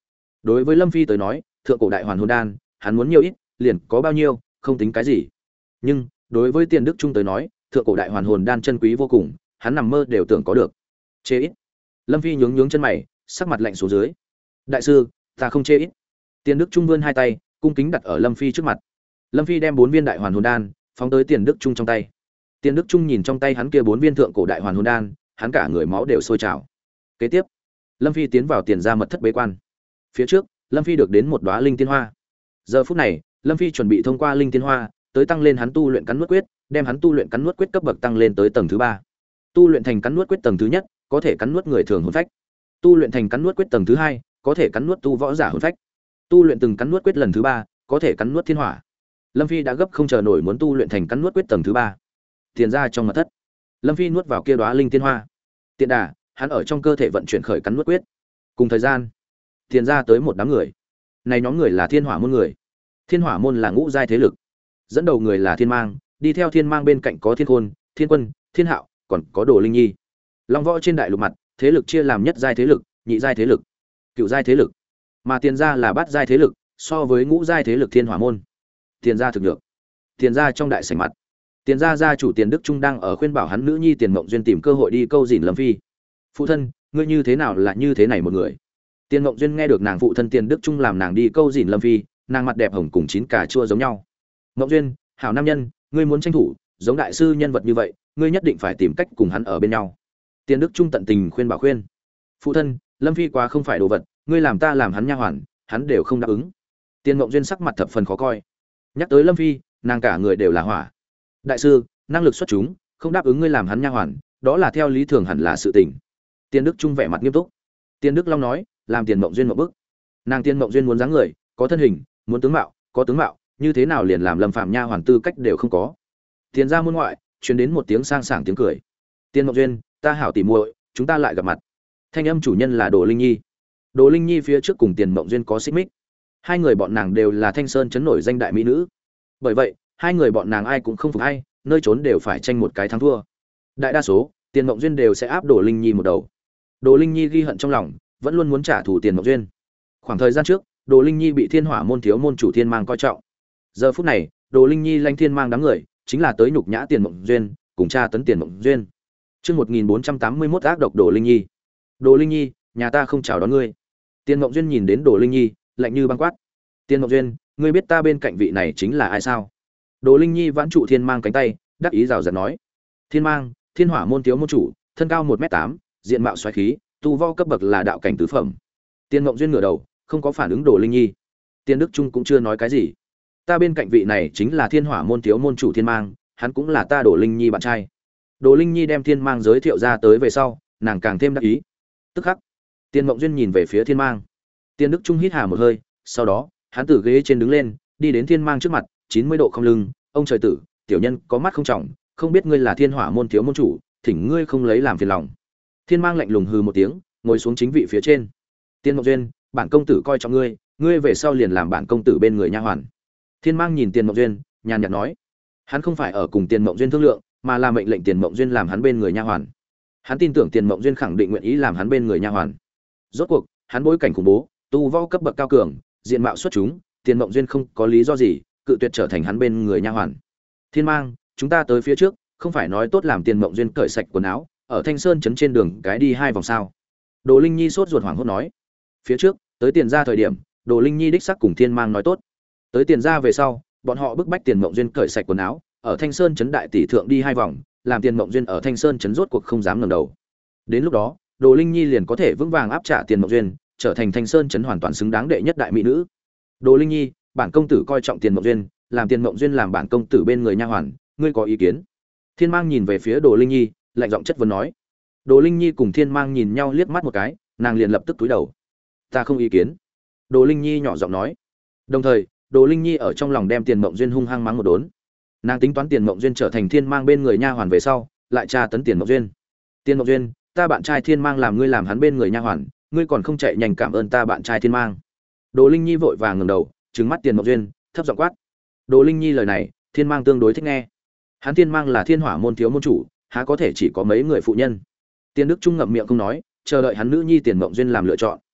Đối với Lâm Phi tới nói, thượng cổ đại hoàn hồn đan, hắn muốn nhiều ít, liền có bao nhiêu, không tính cái gì. Nhưng, đối với Tiền Đức Trung tới nói, thượng cổ đại hoàn hồn đan chân quý vô cùng, hắn nằm mơ đều tưởng có được. Chê ít. Lâm Phi nhướng nhướng chân mày, sắc mặt lạnh xuống dưới. Đại sư, ta không chê ít. Tiền Đức Trung vươn hai tay, cung kính đặt ở Lâm Phi trước mặt. Lâm Phi đem 4 viên đại hoàn hồn đan phóng tới Tiền Đức Trung trong tay. Tiền Đức Trung nhìn trong tay hắn kia 4 viên thượng cổ đại hoàn hồn đan, hắn cả người máu đều sôi trào. Kế tiếp, Lâm Phi tiến vào tiền gia mật thất bế quan. Phía trước, Lâm Phi được đến một đóa linh tiên hoa. Giờ phút này, Lâm Phi chuẩn bị thông qua linh tiên hoa, tới tăng lên hắn tu luyện cắn nuốt quyết, đem hắn tu luyện cắn nuốt quyết cấp bậc tăng lên tới tầng thứ 3. Tu luyện thành cắn nuốt quyết tầng thứ nhất, có thể cắn nuốt người thường hồn phách. Tu luyện thành cắn nuốt quyết tầng thứ 2, có thể cắn nuốt tu võ giả hồn phách. Tu luyện từng cắn nuốt quyết lần thứ 3, có thể cắn nuốt thiên hỏa. Lâm Phi đã gấp không chờ nổi muốn tu luyện thành cắn nuốt quyết tầng thứ 3. Tiền ra trong mật thất, Lâm Phi nuốt vào kia đóa linh tiên hoa. Tiện đà, hắn ở trong cơ thể vận chuyển khởi cắn nuốt quyết. Cùng thời gian, tiền ra tới một đám người. Này nhóm người là Thiên Hỏa môn người. Thiên Hỏa môn là ngũ giai thế lực. Dẫn đầu người là Thiên Mang, đi theo Thiên Mang bên cạnh có Thiên Khôn, Thiên Quân, Thiên Hạo, còn có Đồ Linh Nhi. Long võ trên đại lục mặt, thế lực chia làm nhất giai thế lực, nhị giai thế lực, cựu giai thế lực. Mà tiền gia là bát giai thế lực, so với ngũ giai thế lực Thiên Hỏa môn. Tiền gia thực lực. Tiền gia trong đại sảnh mặt, Tiền gia gia chủ Tiền Đức Trung đang ở khuyên bảo hắn nữ nhi Tiền Mộng Duyên tìm cơ hội đi câu dỉn Lâm Phi. Phụ thân, ngươi như thế nào là như thế này một người? Tiền Mộng Duyên nghe được nàng phụ thân Tiền Đức Trung làm nàng đi câu dỉn Lâm Phi, nàng mặt đẹp hồng cùng chín cà chua giống nhau. Mộng Duyên, hảo nam nhân, ngươi muốn tranh thủ, giống đại sư nhân vật như vậy, ngươi nhất định phải tìm cách cùng hắn ở bên nhau. Tiền Đức Trung tận tình khuyên bảo khuyên. Phụ thân, Lâm Phi quá không phải đồ vật, ngươi làm ta làm hắn nha hoàn, hắn đều không đáp ứng. Tiền Mộng Duyên sắc mặt thập phần khó coi. Nhắc tới Lâm Phi, nàng cả người đều là hỏa. Đại sư, năng lực xuất chúng, không đáp ứng ngươi làm hắn nha hoàn, đó là theo lý thường hẳn là sự tình. Tiền Đức Trung vẻ mặt nghiêm túc. Tiền Đức Long nói, làm Tiền Mộng Duyên một bức. Nàng Tiền Mộng Duyên muốn dáng người, có thân hình, muốn tướng mạo, có tướng mạo, như thế nào liền làm Lâm Phạm nha hoàn tư cách đều không có. Tiền ra môn ngoại, truyền đến một tiếng sang sảng tiếng cười. Tiền Mộng Duyên, ta hảo tỉ muội, chúng ta lại gặp mặt. Thanh âm chủ nhân là Đồ Linh Nhi. Đồ Linh Nhi phía trước cùng Tiền Mộng Duyên có xích mích. Hai người bọn nàng đều là Thanh Sơn trấn nổi danh đại mỹ nữ. Bởi vậy, hai người bọn nàng ai cũng không phục ai, nơi trốn đều phải tranh một cái thắng thua. Đại đa số, Tiền Mộng Duyên đều sẽ áp Đồ Linh Nhi một đầu. Đồ Linh Nhi ghi hận trong lòng, vẫn luôn muốn trả thù Tiền Mộng Duyên. Khoảng thời gian trước, Đồ Linh Nhi bị Thiên Hỏa môn thiếu môn chủ Thiên Mang coi trọng. Giờ phút này, Đồ Linh Nhi lanh Thiên Mang đám người, chính là tới nhục nhã Tiền Mộng Duyên, cùng tra tấn Tiền Mộng Duyên. Chương 1481 ác độc Đồ Linh Nhi. Đồ Linh Nhi, nhà ta không chào đón ngươi. Tiền Mộng Duyên nhìn đến Đồ Linh Nhi, lạnh như băng quát. Tiền Mộng Duyên, ngươi biết ta bên cạnh vị này chính là ai sao? Đồ Linh Nhi vãn trụ Thiên Mang cánh tay, đắc ý rào rạt nói. Thiên Mang, Thiên Hỏa môn thiếu môn chủ, thân cao 1m8, diện mạo xoáy khí, tu võ cấp bậc là đạo cảnh tứ phẩm. Tiền Mộng Duyên ngửa đầu, không có phản ứng Đồ Linh Nhi. Tiền Đức Trung cũng chưa nói cái gì. Ta bên cạnh vị này chính là Thiên Hỏa môn thiếu môn chủ Thiên Mang, hắn cũng là ta Đồ Linh Nhi bạn trai. Đồ Linh Nhi đem Thiên Mang giới thiệu ra tới về sau, nàng càng thêm đắc ý. Tức khắc, Tiền Mộng Duyên nhìn về phía Thiên Mang. Tiền Đức Trung hít hà một hơi, sau đó, hắn từ ghế trên đứng lên, đi đến Thiên Mang trước mặt, 90 độ không lưng, ông trời tử, tiểu nhân có mắt không trọng, không biết ngươi là Thiên Hỏa môn thiếu môn chủ, thỉnh ngươi không lấy làm phiền lòng. Thiên Mang lạnh lùng hừ một tiếng, ngồi xuống chính vị phía trên. Tiền Mộng Duyên, bản công tử coi trọng ngươi, ngươi về sau liền làm bản công tử bên người nha hoàn. Thiên Mang nhìn Tiền Mộng Duyên, nhàn nhạt nói, hắn không phải ở cùng Tiền Mộng Duyên thương lượng, mà là mệnh lệnh Tiền Mộng Duyên làm hắn bên người nha hoàn. Hắn tin tưởng Tiền Mộng Duyên khẳng định nguyện ý làm hắn bên người nha hoàn. Rốt cuộc, hắn bối cảnh khủng bố, tu võ cấp bậc cao cường, diện mạo xuất chúng, Tiền Mộng Duyên không có lý do gì cự tuyệt trở thành hắn bên người nha hoàn. Thiên Mang, chúng ta tới phía trước, không phải nói tốt làm Tiền Mộng Duyên cởi sạch quần áo, ở Thanh Sơn trấn trên đường cái đi 2 vòng sao? Đồ Linh Nhi sốt ruột hoảng hốt nói. Phía trước, tới Tiền gia thời điểm, Đồ Linh Nhi đích xác cùng Thiên Mang nói tốt. Tới Tiền gia về sau, bọn họ bức bách Tiền Mộng Duyên cởi sạch quần áo, ở Thanh Sơn trấn đại tỷ thượng đi 2 vòng, làm Tiền Mộng Duyên ở Thanh Sơn trấn rốt cuộc không dám ngẩng đầu. Đến lúc đó, Đồ Linh Nhi liền có thể vững vàng áp trả Tiền Mộng Duyên, trở thành Thanh Sơn trấn hoàn toàn xứng đáng đệ nhất đại mỹ nữ. Đồ Linh Nhi, bản công tử coi trọng Tiền Mộng Duyên, làm Tiền Mộng Duyên làm bản công tử bên người nha hoàn, ngươi có ý kiến? Thiên Mang nhìn về phía Đồ Linh Nhi, lạnh giọng chất vấn nói. Đồ Linh Nhi cùng Thiên Mang nhìn nhau liếc mắt một cái, nàng liền lập tức cúi đầu. Ta không ý kiến. Đồ Linh Nhi nhỏ giọng nói. Đồng thời, Đồ Linh Nhi ở trong lòng đem Tiền Mộng Duyên hung hăng mắng một đốn. Nàng tính toán Tiền Mộng Duyên trở thành Thiên Mang bên người nha hoàn về sau, lại tra tấn Tiền Mộng Duyên. Tiền Mộng Duyên, ta bạn trai Thiên Mang làm ngươi làm hắn bên người nha hoàn, ngươi còn không chạy nhanh cảm ơn ta bạn trai Thiên Mang. Đồ Linh Nhi vội vàng ngẩng đầu, trừng mắt Tiền Mộng Duyên, thấp giọng quát. Đồ Linh Nhi lời này, Thiên Mang tương đối thích nghe. Hắn Thiên Mang là Thiên Hỏa môn thiếu môn chủ, há có thể chỉ có mấy người phụ nhân. Tiền Đức Trung ngậm miệng không nói, chờ đợi hắn nữ nhi Tiền Mộng Duyên làm lựa chọn.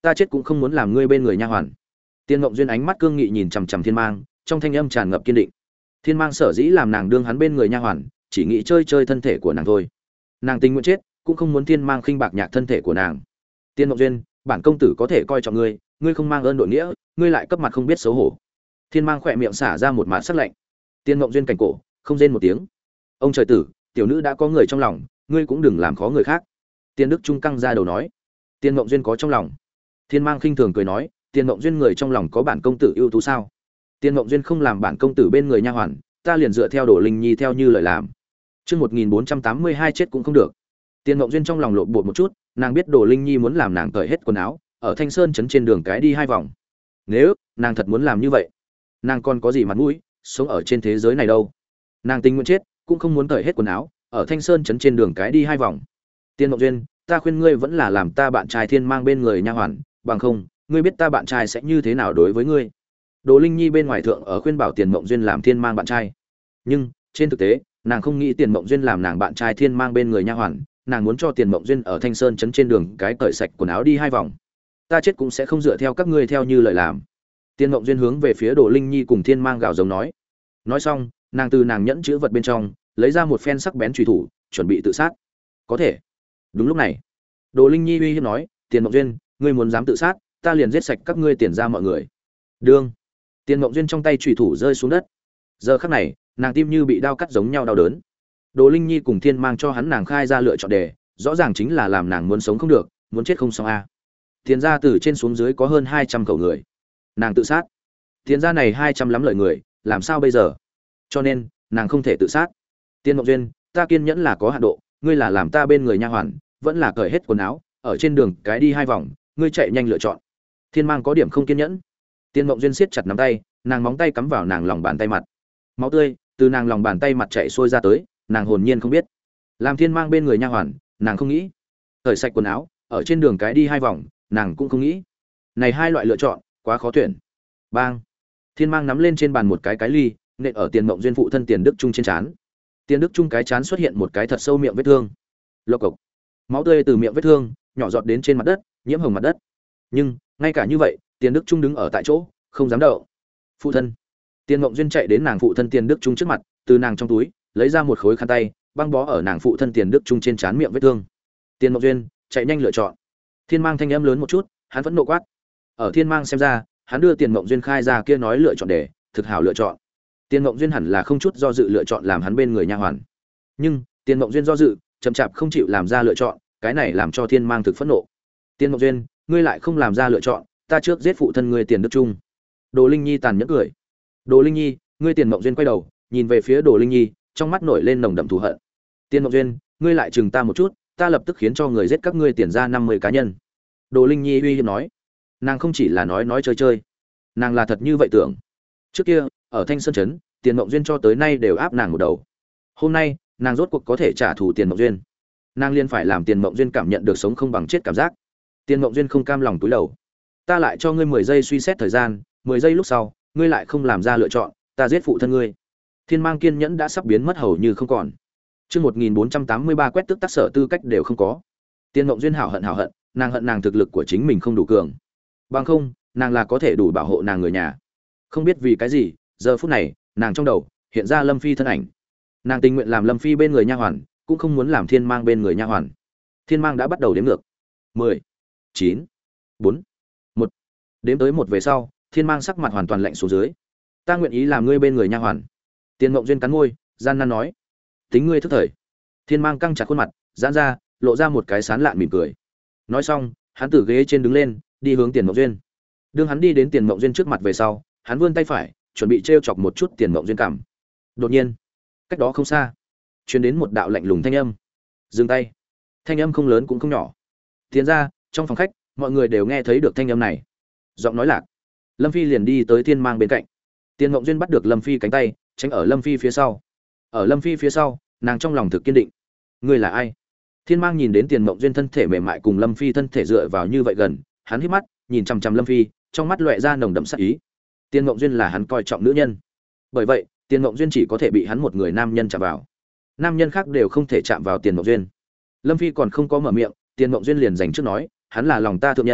ta chết cũng không muốn làm ngươi bên người nha hoàn. Tiên Mộng Duyên ánh mắt cương nghị nhìn chằm chằm Thiên Mang, trong thanh âm tràn ngập kiên định. Thiên Mang sở dĩ làm nàng đương hắn bên người nha hoàn, chỉ nghĩ chơi chơi thân thể của nàng thôi. Nàng tình nguyện chết, cũng không muốn Thiên Mang khinh bạc nhạc thân thể của nàng. Tiên Mộng Duyên, bản công tử có thể coi trọng ngươi, ngươi không mang ơn đội nghĩa, ngươi lại cấp mặt không biết xấu hổ. Thiên Mang khỏe miệng xả ra một mạt sắc lạnh. Tiên Mộng Duyên cảnh cổ, không rên một tiếng. Ông trời tử, tiểu nữ đã có người trong lòng, ngươi cũng đừng làm khó người khác. Tiên Đức Trung căng ra đầu nói. Tiên Mộng Duyên có trong lòng. Thiên Mang khinh thường cười nói, Tiên Mộng Duyên người trong lòng có bản công tử ưu tú sao? Tiên Mộng Duyên không làm bản công tử bên người nha hoàn, ta liền dựa theo Đồ Linh Nhi theo như lời làm. Chương 1482 chết cũng không được. Tiên Mộng Duyên trong lòng lộn bột một chút, nàng biết Đồ Linh Nhi muốn làm nàng cởi hết quần áo, ở Thanh Sơn trấn trên đường cái đi 2 vòng. Nếu nàng thật muốn làm như vậy, nàng còn có gì mặt mũi sống ở trên thế giới này đâu? Nàng tình nguyện chết, cũng không muốn cởi hết quần áo, ở Thanh Sơn trấn trên đường cái đi 2 vòng. Tiên Mộng Duyên, ta khuyên ngươi vẫn là làm ta bạn trai Thiên Mang bên người nha hoàn, bằng không, ngươi biết ta bạn trai sẽ như thế nào đối với ngươi. Đồ Linh Nhi bên ngoài thượng ở khuyên bảo Tiền Mộng Duyên làm Thiên Mang bạn trai, nhưng trên thực tế, nàng không nghĩ Tiền Mộng Duyên làm nàng bạn trai Thiên Mang bên người nha hoàn, nàng muốn cho Tiền Mộng Duyên ở Thanh Sơn trấn trên đường cái cởi sạch quần áo đi 2 vòng. Ta chết cũng sẽ không dựa theo các ngươi theo như lời làm. Tiền Mộng Duyên hướng về phía Đồ Linh Nhi cùng Thiên Mang gào giống nói. Nói xong, nàng từ nàng nhẫn chữ vật bên trong lấy ra một phen sắc bén chùy thủ, chuẩn bị tự sát. Có thể. Đúng lúc này, Đồ Linh Nhi uy hiếp nói, Tiền Mộng Duyên, ngươi muốn dám tự sát, ta liền giết sạch các ngươi Tiền gia mọi người. Đương. Tiền Mộng Duyên trong tay chùy thủ rơi xuống đất. Giờ khắc này, nàng tim như bị đao cắt giống nhau đau đớn. Đồ Linh Nhi cùng Thiên Mang cho hắn nàng khai ra lựa chọn đề, rõ ràng chính là làm nàng muốn sống không được, muốn chết không xong a. Tiền gia từ trên xuống dưới có hơn 200 khẩu người. Nàng tự sát. Tiền gia này 200 lắm lợi người, làm sao bây giờ? Cho nên, nàng không thể tự sát. Tiên Mộng Duyên, ta kiên nhẫn là có hạn độ, ngươi là làm ta bên người nha hoàn, vẫn là cởi hết quần áo, ở trên đường cái đi 2 vòng, ngươi chạy nhanh lựa chọn. Thiên Mang có điểm không kiên nhẫn. Tiên Mộng Duyên siết chặt nắm tay, nàng móng tay cắm vào nàng lòng bàn tay mặt. Máu tươi từ nàng lòng bàn tay mặt chảy xuôi ra tới, nàng hồn nhiên không biết. Làm Thiên Mang bên người nha hoàn, nàng không nghĩ. Cởi sạch quần áo, ở trên đường cái đi 2 vòng, nàng cũng không nghĩ. Này 2 loại lựa chọn, quá khó tuyển. Bang. Thiên Mang nắm lên trên bàn một cái ly, nện ở Tiền Mộng Duyên phụ thân Tiền Đức Trung trên trán. Tiền Đức Trung cái trán xuất hiện một cái thật sâu miệng vết thương. Lộc cộc. Máu tươi từ miệng vết thương nhỏ giọt đến trên mặt đất, nhiễm hồng mặt đất. Nhưng, ngay cả như vậy, Tiền Đức Trung đứng ở tại chỗ, không dám động. Phụ thân. Tiền Mộng Duyên chạy đến nàng phụ thân Tiền Đức Trung trước mặt, từ nàng trong túi lấy ra một khối khăn tay, băng bó ở nàng phụ thân Tiền Đức Trung trên trán miệng vết thương. Tiền Mộng Duyên, chạy nhanh lựa chọn. Thiên Mang thanh âm lớn một chút, hắn vẫn nộ quát. Ở Thiên Mang xem ra, hắn đưa Tiền Mộng Duyên khai ra kia nói lựa chọn để, thực hảo lựa chọn. Tiền Mộng Duyên hẳn là không chút do dự lựa chọn làm hắn bên người nha hoàn. Nhưng, Tiền Mộng Duyên do dự, chậm chạp không chịu làm ra lựa chọn, cái này làm cho Thiên Mang thực phẫn nộ. Tiền Mộng Duyên, ngươi lại không làm ra lựa chọn, ta trước giết phụ thân ngươi Tiền Đức Trung. Đồ Linh Nhi tàn nhẫn cười. Đồ Linh Nhi, ngươi Tiền Mộng Duyên quay đầu, nhìn về phía Đồ Linh Nhi, trong mắt nổi lên nồng đậm thù hận. Tiền Mộng Duyên, ngươi lại chừng ta một chút, ta lập tức khiến cho người giết các ngươi Tiền ra 50 cá nhân. Đồ Linh Nhi uy hiếp nói. Nàng không chỉ là nói chơi chơi, nàng là thật như vậy tưởng. Trước kia, ở Thanh Sơn trấn, Tiền Mộng Duyên cho tới nay đều áp nàng một đầu. Hôm nay, nàng rốt cuộc có thể trả thù Tiền Mộng Duyên. Nàng liên phải làm Tiền Mộng Duyên cảm nhận được sống không bằng chết cảm giác. Tiền Mộng Duyên không cam lòng túi đầu. Ta lại cho ngươi 10 giây suy xét thời gian, 10 giây lúc sau, ngươi lại không làm ra lựa chọn, ta giết phụ thân ngươi. Thiên Mang kiên nhẫn đã sắp biến mất hầu như không còn. Chương 1483 quét tức tác sở tư cách đều không có. Tiền Mộng Duyên hảo hận, nàng hận nàng thực lực của chính mình không đủ cường. Bằng không, nàng là có thể đủ bảo hộ nàng người nhà. Không biết vì cái gì, giờ phút này, nàng trong đầu hiện ra Lâm Phi thân ảnh. Nàng tình nguyện làm Lâm Phi bên người nha hoàn, cũng không muốn làm Thiên Mang bên người nha hoàn. Thiên Mang đã bắt đầu đếm ngược. 10, 9, 4, 1. Đếm tới 1 về sau, Thiên Mang sắc mặt hoàn toàn lạnh xuống dưới. Ta nguyện ý làm ngươi bên người nha hoàn. Tiền Mộng Duyên cắn môi, gian nan nói. Tính ngươi thức thời. Thiên Mang căng chặt khuôn mặt, giãn ra, lộ ra một cái sán lạn mỉm cười. Nói xong, hắn từ ghế trên đứng lên, đi hướng Tiền Mộng Duyên. Đương hắn đi đến Tiền Mộng Duyên trước mặt về sau, hắn vươn tay phải, chuẩn bị trêu chọc một chút Tiền Mộng Duyên cằm. Đột nhiên, cách đó không xa, truyền đến một đạo lạnh lùng thanh âm. Dừng tay. Thanh âm không lớn cũng không nhỏ. Tiến ra, trong phòng khách, mọi người đều nghe thấy được thanh âm này. Giọng nói lạc. Lâm Phi liền đi tới Thiên Mang bên cạnh. Tiền Mộng Duyên bắt được Lâm Phi cánh tay, tránh ở Lâm Phi phía sau. Ở Lâm Phi phía sau, nàng trong lòng thực kiên định. Ngươi là ai? Thiên Mang nhìn đến Tiền Mộng Duyên thân thể mềm mại cùng Lâm Phi thân thể dựa vào như vậy gần, hắn hít mắt, nhìn chằm chằm Lâm Phi, trong mắt lóe ra nồng đậm sát ý. Tiền Mộng Duyên là hắn coi trọng nữ nhân. Bởi vậy, Tiền Mộng Duyên chỉ có thể bị hắn một người nam nhân chạm vào. Nam nhân khác đều không thể chạm vào Tiền Mộng Duyên. Lâm Phi còn không có mở miệng, Tiền Mộng Duyên liền giành trước nói, hắn là lòng ta thượng nhân,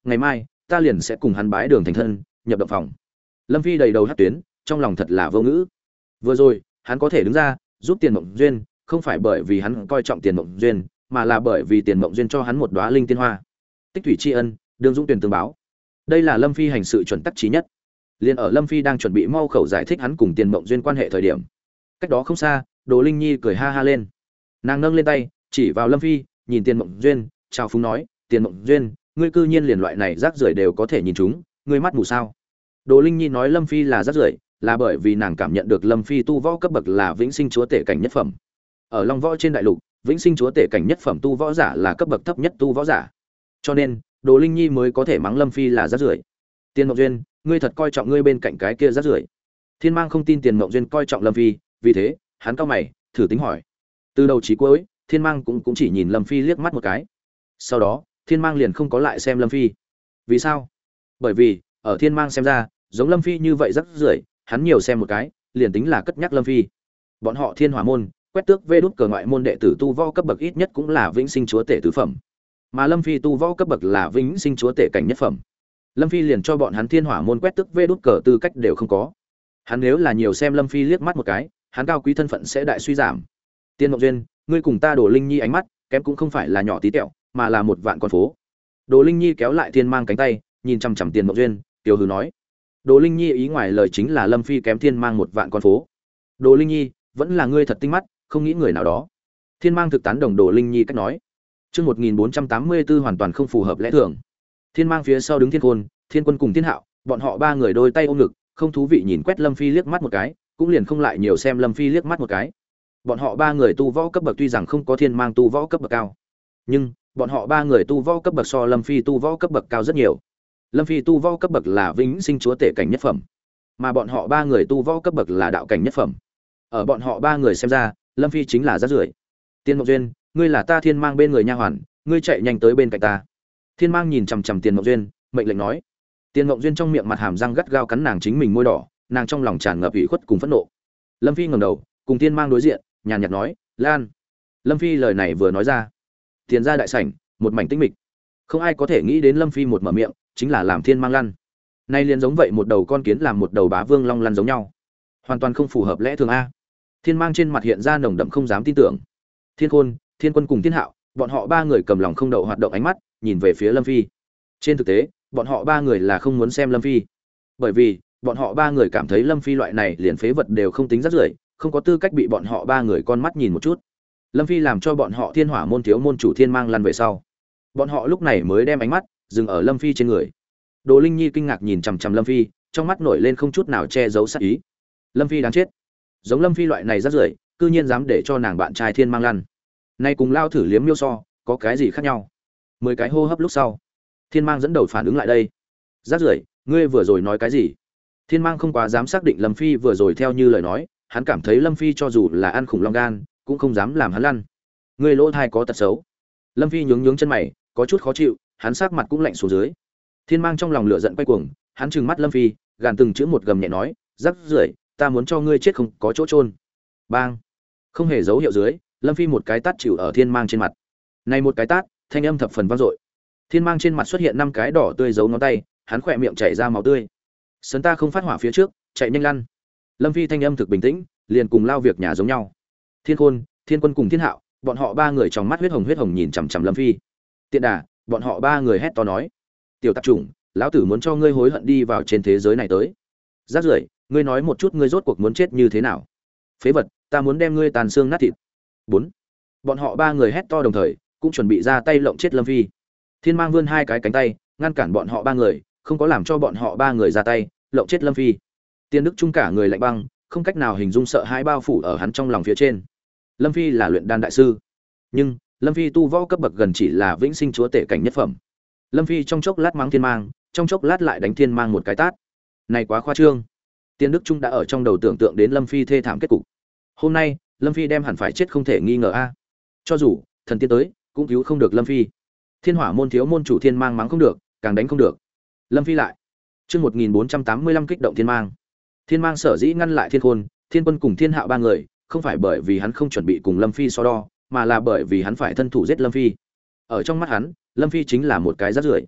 ngày mai ta liền sẽ cùng hắn bái đường thành thân, nhập động phòng. Lâm Phi đầy đầu hất tuyến, trong lòng thật là vô ngữ. Vừa rồi hắn có thể đứng ra giúp Tiền Mộng Duyên, không phải bởi vì hắn coi trọng Tiền Mộng Duyên, mà là bởi vì Tiền Mộng Duyên cho hắn một đóa linh tiên hoa. Tích thủy tri ân, đường dũng tuyển tương báo. Đây là Lâm Phi hành sự chuẩn tắc chí nhất. Liên ở Lâm Phi đang chuẩn bị mau khẩu giải thích hắn cùng Tiền Mộng Duyên quan hệ thời điểm, cách đó không xa, Đồ Linh Nhi cười ha ha lên. Nàng nâng lên tay, chỉ vào Lâm Phi, nhìn Tiền Mộng Duyên, chào phúng nói, "Tiền Mộng Duyên, ngươi cư nhiên liền loại này rác rưởi đều có thể nhìn chúng, ngươi mắt mù sao?" Đồ Linh Nhi nói Lâm Phi là rác rưởi, là bởi vì nàng cảm nhận được Lâm Phi tu võ cấp bậc là vĩnh sinh chúa tể cảnh nhất phẩm. Ở Long Võ trên đại lục, vĩnh sinh chúa tể cảnh nhất phẩm tu võ giả là cấp bậc thấp nhất tu võ giả. Cho nên, Đồ Linh Nhi mới có thể mắng Lâm Phi là rác rưởi. Tiền Mộng Duyên, ngươi thật coi trọng ngươi bên cạnh cái kia rác rưởi. Thiên Mang không tin Tiền Mộng Duyên coi trọng Lâm Phi, vì thế, hắn cau mày, thử tính hỏi. Từ đầu chí cuối, Thiên Mang cũng chỉ nhìn Lâm Phi liếc mắt một cái. Sau đó, Thiên Mang liền không có lại xem Lâm Phi. Vì sao? Bởi vì, ở Thiên Mang xem ra, giống Lâm Phi như vậy rắc rưởi, hắn nhiều xem một cái, liền tính là cất nhắc Lâm Phi. Bọn họ Thiên Hỏa môn, quét tước vê đút cờ ngoại môn đệ tử tu võ cấp bậc ít nhất cũng là vĩnh sinh chúa tể tứ phẩm. Mà Lâm Phi tu võ cấp bậc là vĩnh sinh chúa tể cảnh nhất phẩm. Lâm Phi liền cho bọn hắn Thiên Hỏa môn quét tước vê đút cờ tư cách đều không có. Hắn nếu là nhiều xem Lâm Phi liếc mắt một cái, hắn cao quý thân phận sẽ đại suy giảm. Tiên Mộng Duyên, ngươi cùng ta Đồ Linh Nhi ánh mắt, kém cũng không phải là nhỏ tí tẹo, mà là một vạn con phố. Đồ Linh Nhi kéo lại Thiên Mang cánh tay, nhìn chằm chằm Tiền Mộng Duyên, tiểu hừ nói. Đồ Linh Nhi ý ngoài lời chính là Lâm Phi kém Thiên Mang một vạn con phố. Đồ Linh Nhi, vẫn là ngươi thật tinh mắt, không nghĩ người nào đó. Thiên Mang thực tán đồng Đồ Linh Nhi cách nói. Chương 1484 hoàn toàn không phù hợp lẽ thường. Thiên Mang phía sau đứng Thiên Khôn, Thiên Quân cùng Thiên Hạo, bọn họ ba người đôi tay ôm ngực, không thú vị nhìn quét Lâm Phi liếc mắt một cái, cũng liền không lại nhiều xem Lâm Phi liếc mắt một cái. Bọn họ ba người tu võ cấp bậc tuy rằng không có Thiên Mang tu võ cấp bậc cao, nhưng bọn họ ba người tu võ cấp bậc so Lâm Phi tu võ cấp bậc cao rất nhiều. Lâm Phi tu võ cấp bậc là vĩnh sinh chúa tể cảnh nhất phẩm, mà bọn họ ba người tu võ cấp bậc là đạo cảnh nhất phẩm. Ở bọn họ ba người xem ra, Lâm Phi chính là rác rưởi. Tiên Mộng Duyên, ngươi là ta Thiên Mang bên người nha hoàn, ngươi chạy nhanh tới bên cạnh ta. Thiên Mang nhìn chằm chằm Tiền Mộng Duyên, mệnh lệnh nói. Tiền Mộng Duyên trong miệng mặt hàm răng gắt gao cắn nàng chính mình môi đỏ, nàng trong lòng tràn ngập ủy khuất cùng phẫn nộ. Lâm Phi ngẩng đầu, cùng Thiên Mang đối diện, nhàn nhạt nói, "Lan." Lâm Phi lời này vừa nói ra, tiền ra đại sảnh, một mảnh tĩnh mịch. Không ai có thể nghĩ đến Lâm Phi một mở miệng, chính là làm Thiên Mang lăn. Nay liền giống vậy một đầu con kiến làm một đầu bá vương long lăn giống nhau, hoàn toàn không phù hợp lẽ thường a. Thiên Mang trên mặt hiện ra nồng đậm không dám tin tưởng. Thiên Khôn, Thiên Quân cùng Thiên Hạo, bọn họ ba người cầm lòng không đậu hoạt động ánh mắt, nhìn về phía Lâm Phi. Trên thực tế, bọn họ ba người là không muốn xem Lâm Phi, bởi vì bọn họ ba người cảm thấy Lâm Phi loại này liền phế vật đều không tính rất rưởi, không có tư cách bị bọn họ ba người con mắt nhìn một chút. Lâm Phi làm cho bọn họ Thiên Hỏa môn thiếu môn chủ Thiên Mang lăn về sau, bọn họ lúc này mới đem ánh mắt dừng ở Lâm Phi trên người. Đồ Linh Nhi kinh ngạc nhìn chằm chằm Lâm Phi, trong mắt nổi lên không chút nào che giấu sát ý. Lâm Phi đáng chết, giống Lâm Phi loại này rất rưởi, cư nhiên dám để cho nàng bạn trai Thiên Mang lăn. Nay cùng lao thử liếm miêu so, có cái gì khác nhau? 10 cái hô hấp lúc sau, Thiên Mang dẫn đầu phản ứng lại đây. Rác rưởi, ngươi vừa rồi nói cái gì? Thiên Mang không quá dám xác định Lâm Phi vừa rồi theo như lời nói, hắn cảm thấy Lâm Phi cho dù là ăn khủng long gan, cũng không dám làm hắn lăn. Ngươi lỗ thai có tật xấu. Lâm Phi nhướng chân mày, có chút khó chịu, hắn sắc mặt cũng lạnh xuống dưới. Thiên Mang trong lòng lửa giận quay cuồng, hắn trừng mắt Lâm Phi, gàn từng chữ một gầm nhẹ nói, rác rưởi, ta muốn cho ngươi chết không có chỗ chôn. Bang! Không hề dấu hiệu dưới, Lâm Phi một cái tát chịu ở Thiên Mang trên mặt. Này một cái tát, thanh âm thập phần vang dội. Thiên Mang trên mặt xuất hiện 5 cái đỏ tươi dấu ngón tay, hắn khỏe miệng chảy ra máu tươi. Sấn ta không phát hỏa phía trước, chạy nhanh lăn. Lâm Phi thanh âm thực bình tĩnh, liền cùng lao việc nhà giống nhau. Thiên Khôn, Thiên Quân cùng Thiên Hạo, bọn họ ba người trong mắt huyết hồng nhìn chằm chằm Lâm Phi. Tiện đà, bọn họ ba người hét to nói: "Tiểu tạp chủng, lão tử muốn cho ngươi hối hận đi vào trên thế giới này tới. Rác rưởi, ngươi nói một chút ngươi rốt cuộc muốn chết như thế nào? Phế vật, ta muốn đem ngươi tàn xương nát thịt." 4. Bọn họ ba người hét to đồng thời, cũng chuẩn bị ra tay lộng chết Lâm Phi. Thiên Mang vươn 2 cái cánh tay, ngăn cản bọn họ ba người, không có làm cho bọn họ ba người ra tay lộng chết Lâm Phi. Tiên Đức Trung cả người lạnh băng, không cách nào hình dung sợ hãi bao phủ ở hắn trong lòng phía trên. Lâm Phi là luyện đan đại sư, nhưng Lâm Phi tu võ cấp bậc gần chỉ là vĩnh sinh chúa tể cảnh nhất phẩm. Lâm Phi trong chốc lát mắng Thiên Mang, trong chốc lát lại đánh Thiên Mang một cái tát. Này quá khoa trương. Tiên Đức Trung đã ở trong đầu tưởng tượng đến Lâm Phi thê thảm kết cục. Hôm nay, Lâm Phi đem hẳn phải chết không thể nghi ngờ a. Cho dù thần tiên tới, cũng cứu không được Lâm Phi. Thiên Hỏa môn thiếu môn chủ Thiên Mang mắng không được, càng đánh không được. Lâm Phi lại. Chương 1485 kích động Thiên Mang. Thiên Mang sở dĩ ngăn lại Thiên Khôn, Thiên Quân cùng Thiên Hạo ba người, không phải bởi vì hắn không chuẩn bị cùng Lâm Phi so đo, mà là bởi vì hắn phải thân thủ giết Lâm Phi. Ở trong mắt hắn, Lâm Phi chính là một cái rác rưởi.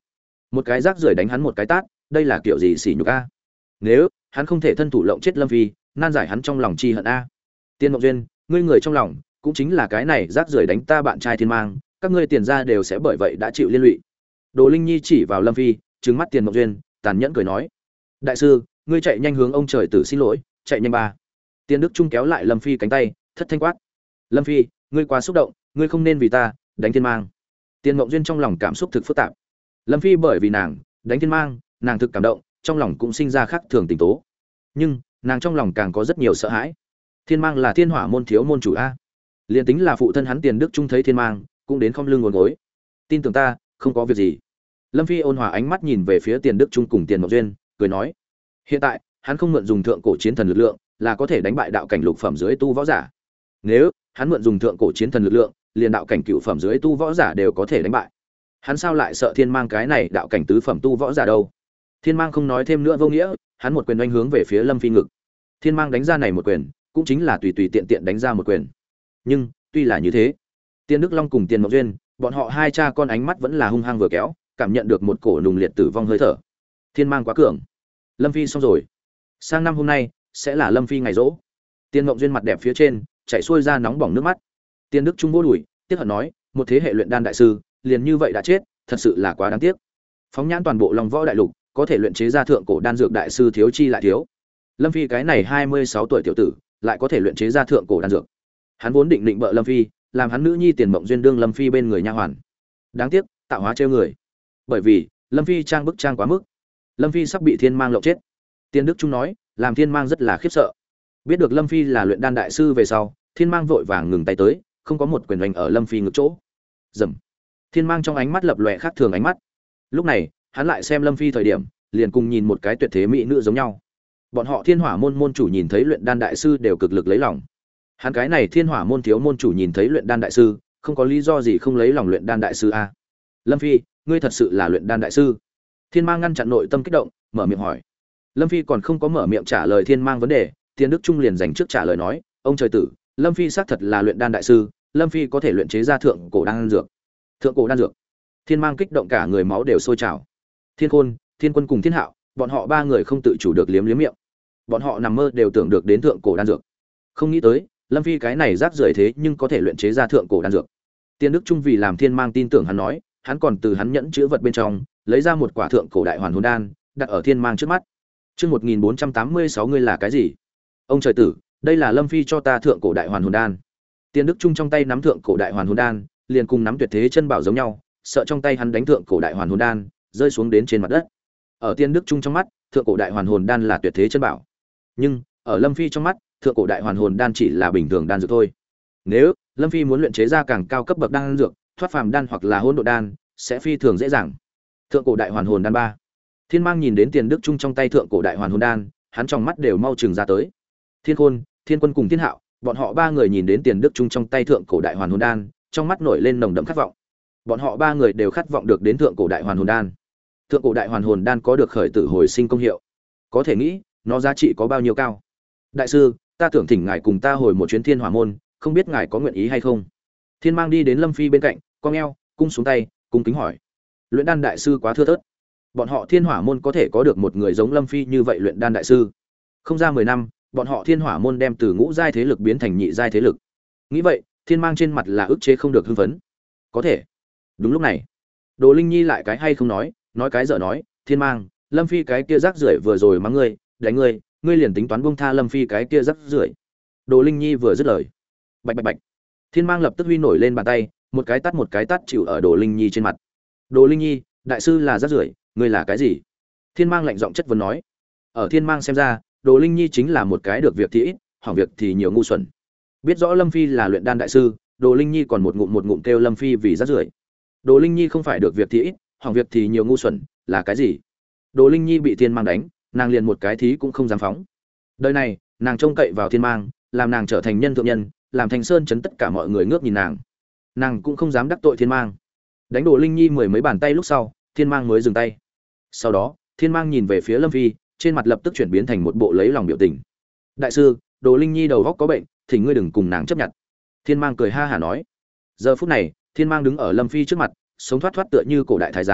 một cái rác rưởi đánh hắn một cái tát, đây là kiểu gì sỉ nhục a. Nếu hắn không thể thân thủ lộng chết Lâm Phi, nan giải hắn trong lòng chi hận a. Tiên Mộng Duyên, ngươi người trong lòng cũng chính là cái này rác rưởi đánh ta bạn trai Thiên Mang, các ngươi tiền ra đều sẽ bởi vậy đã chịu liên lụy. Đồ Linh Nhi chỉ vào Lâm Phi, trừng mắt Tiền Mộng Duyên, tàn nhẫn cười nói: đại sư, ngươi chạy nhanh hướng ông trời tử xin lỗi, chạy nhanh ba. Tiên Đức Trung kéo lại Lâm Phi cánh tay, thất thanh quát: Lâm Phi, ngươi quá xúc động, ngươi không nên vì ta đánh Thiên Mang. Tiền Mộng Duyên trong lòng cảm xúc thực phức tạp. Lâm Phi bởi vì nàng đánh Thiên Mang, nàng thực cảm động, trong lòng cũng sinh ra khác thường tình tố. Nhưng nàng trong lòng càng có rất nhiều sợ hãi. Thiên Mang là Thiên Hỏa môn thiếu môn chủ a. Liên tính là phụ thân hắn Tiền Đức Trung thấy Thiên Mang, cũng đến không lưng ngồi gối. Tin tưởng ta, không có việc gì. Lâm Phi ôn hòa ánh mắt nhìn về phía Tiền Đức Trung cùng Tiền Mộng Duyên, cười nói: hiện tại hắn không mượn dùng thượng cổ chiến thần lực lượng, là có thể đánh bại đạo cảnh lục phẩm dưới tu võ giả. Nếu hắn mượn dùng thượng cổ chiến thần lực lượng, liền đạo cảnh cửu phẩm dưới tu võ giả đều có thể đánh bại. Hắn sao lại sợ Thiên Mang cái này đạo cảnh tứ phẩm tu võ giả đâu? Thiên Mang không nói thêm nữa vô nghĩa, hắn một quyền oanh hướng về phía Lâm Phi ngực. Thiên Mang đánh ra này một quyền, cũng chính là tùy tùy tiện tiện đánh ra một quyền. Nhưng tuy là như thế, Tiên Đức Long cùng Tiền Mộng Duyên, bọn họ hai cha con ánh mắt vẫn là hung hăng vừa kéo, cảm nhận được một cổ nùng liệt tử vong hơi thở. Thiên Mang quá cường. Lâm Phi xong rồi. Sang năm hôm nay sẽ là Lâm Phi ngày rỗ. Tiên Mộng Duyên mặt đẹp phía trên chảy xuôi ra nóng bỏng nước mắt. Tiên Đức Trung vô đuổi, tiếc hận nói: một thế hệ luyện đan đại sư, liền như vậy đã chết, thật sự là quá đáng tiếc. Phóng nhãn toàn bộ Long Võ đại lục, có thể luyện chế ra thượng cổ đan dược đại sư thiếu chi lại thiếu. Lâm Phi cái này 26 tuổi tiểu tử, lại có thể luyện chế ra thượng cổ đan dược. Hắn vốn định định bợ Lâm Phi, làm hắn nữ nhi Tiền Mộng Duyên đương Lâm Phi bên người nha hoàn. Đáng tiếc, tạo hóa trêu người. Bởi vì, Lâm Phi trang bức trang quá mức. Lâm Phi sắp bị Thiên Mang lộng chết. Tiên Đức Trung nói, làm Thiên Mang rất là khiếp sợ. Biết được Lâm Phi là luyện đan đại sư về sau, Thiên Mang vội vàng ngừng tay tới, không có một quyền đánh ở Lâm Phi ngực chỗ. Rầm. Thiên Mang trong ánh mắt lập lòe khác thường ánh mắt. Lúc này, hắn lại xem Lâm Phi thời điểm, liền cùng nhìn một cái tuyệt thế mỹ nữ giống nhau. Bọn họ Thiên Hỏa môn môn chủ nhìn thấy luyện đan đại sư đều cực lực lấy lòng. Hắn cái này Thiên Hỏa môn thiếu môn chủ nhìn thấy luyện đan đại sư, không có lý do gì không lấy lòng luyện đan đại sư a. Lâm Phi, ngươi thật sự là luyện đan đại sư? Thiên Mang ngăn chặn nội tâm kích động, mở miệng hỏi. Lâm Phi còn không có mở miệng trả lời Thiên Mang vấn đề, Tiên Đức Trung liền dành trước trả lời nói: ông trời tử, Lâm Phi xác thật là luyện đan đại sư, Lâm Phi có thể luyện chế ra thượng cổ đan dược. Thượng cổ đan dược? Thiên Mang kích động cả người máu đều sôi trào. Thiên Khôn, Thiên Quân cùng Thiên Hạo, bọn họ ba người không tự chủ được liếm liếm miệng. Bọn họ nằm mơ đều tưởng được đến thượng cổ đan dược, không nghĩ tới Lâm Phi cái này rác rưởi thế nhưng có thể luyện chế ra thượng cổ đan dược. Tiên Đức Trung vì làm Thiên Mang tin tưởng hắn nói, hắn còn từ hắn nhẫn chứa vật bên trong lấy ra một quả thượng cổ đại hoàn hồn đan, đặt ở Thiên Mang trước mắt. Chương 1486, ngươi là cái gì? Ông trời tử, đây là Lâm Phi cho ta thượng cổ đại hoàn hồn đan. Tiên Đức Trung trong tay nắm thượng cổ đại hoàn hồn đan, liền cùng nắm tuyệt thế chân bảo giống nhau, sợ trong tay hắn đánh thượng cổ đại hoàn hồn đan rơi xuống đến trên mặt đất. Ở Tiên Đức Trung trong mắt, thượng cổ đại hoàn hồn đan là tuyệt thế chân bảo. Nhưng ở Lâm Phi trong mắt, thượng cổ đại hoàn hồn đan chỉ là bình thường đan dược thôi. Nếu Lâm Phi muốn luyện chế ra càng cao cấp bậc đan dược, thoát phàm đan hoặc là hỗn độn đan, sẽ phi thường dễ dàng. Thượng cổ đại hoàn hồn đan 3. Thiên Mang nhìn đến Tiền Đức Trung trong tay thượng cổ đại hoàn hồn đan, hắn trong mắt đều mau chừng ra tới. Thiên Khôn, Thiên Quân cùng Thiên Hạo, bọn họ ba người nhìn đến Tiền Đức Trung trong tay thượng cổ đại hoàn hồn đan, trong mắt nổi lên nồng đậm khát vọng. Bọn họ ba người đều khát vọng được đến thượng cổ đại hoàn hồn đan. Thượng cổ đại hoàn hồn đan có được khởi tử hồi sinh công hiệu, có thể nghĩ nó giá trị có bao nhiêu cao. Đại sư, ta tưởng thỉnh ngài cùng ta hồi một chuyến Thiên Hỏa môn, không biết ngài có nguyện ý hay không? Thiên Mang đi đến Lâm Phi bên cạnh, cong eo, cung xuống tay, cung kính hỏi. Luyện đan đại sư quá thưa thớt, bọn họ Thiên Hỏa môn có thể có được một người giống Lâm Phi như vậy luyện đan đại sư, không ra 10 năm, bọn họ Thiên Hỏa môn đem từ ngũ giai thế lực biến thành nhị giai thế lực. Nghĩ vậy, Thiên Mang trên mặt là ức chế không được hưng phấn. Có thể. Đúng lúc này, Đồ Linh Nhi lại cái hay không nói cái dở nói, Thiên Mang, Lâm Phi cái kia rác rưởi vừa rồi mắng ngươi, đánh ngươi, ngươi liền tính toán buông tha Lâm Phi cái kia rác rưởi. Đồ Linh Nhi vừa dứt lời, bạch bạch bạch, Thiên Mang lập tức huy nổi lên bàn tay, một cái tát chịu ở Đồ Linh Nhi trên mặt. Đồ Linh Nhi, đại sư là rác rưởi, ngươi là cái gì? Thiên Mang lạnh giọng chất vấn nói. Ở Thiên Mang xem ra, Đồ Linh Nhi chính là một cái được việc thì ít, hỏng việc thì nhiều ngu xuẩn. Biết rõ Lâm Phi là luyện đan đại sư, Đồ Linh Nhi còn một ngụm kêu Lâm Phi vì rác rưởi. Đồ Linh Nhi không phải được việc thì ít, hỏng việc thì nhiều ngu xuẩn, là cái gì? Đồ Linh Nhi bị Thiên Mang đánh, nàng liền một cái thí cũng không dám phóng. Đời này, nàng trông cậy vào Thiên Mang, làm nàng trở thành nhân thượng nhân, làm Thành Sơn chấn tất cả mọi người ngước nhìn nàng. Nàng cũng không dám đắc tội Thiên Mang. Đánh Đồ Linh Nhi mười mấy bàn tay lúc sau, Thiên Mang mới dừng tay. Sau đó, Thiên Mang nhìn về phía Lâm Phi, trên mặt lập tức chuyển biến thành một bộ lấy lòng biểu tình. Đại sư, Đồ Linh Nhi đầu óc có bệnh, thì ngươi đừng cùng nàng chấp nhận. Thiên Mang cười ha hả nói. Giờ phút này, Thiên Mang đứng ở Lâm Phi trước mặt, sống thoát thoát tựa như cổ đại thái giám,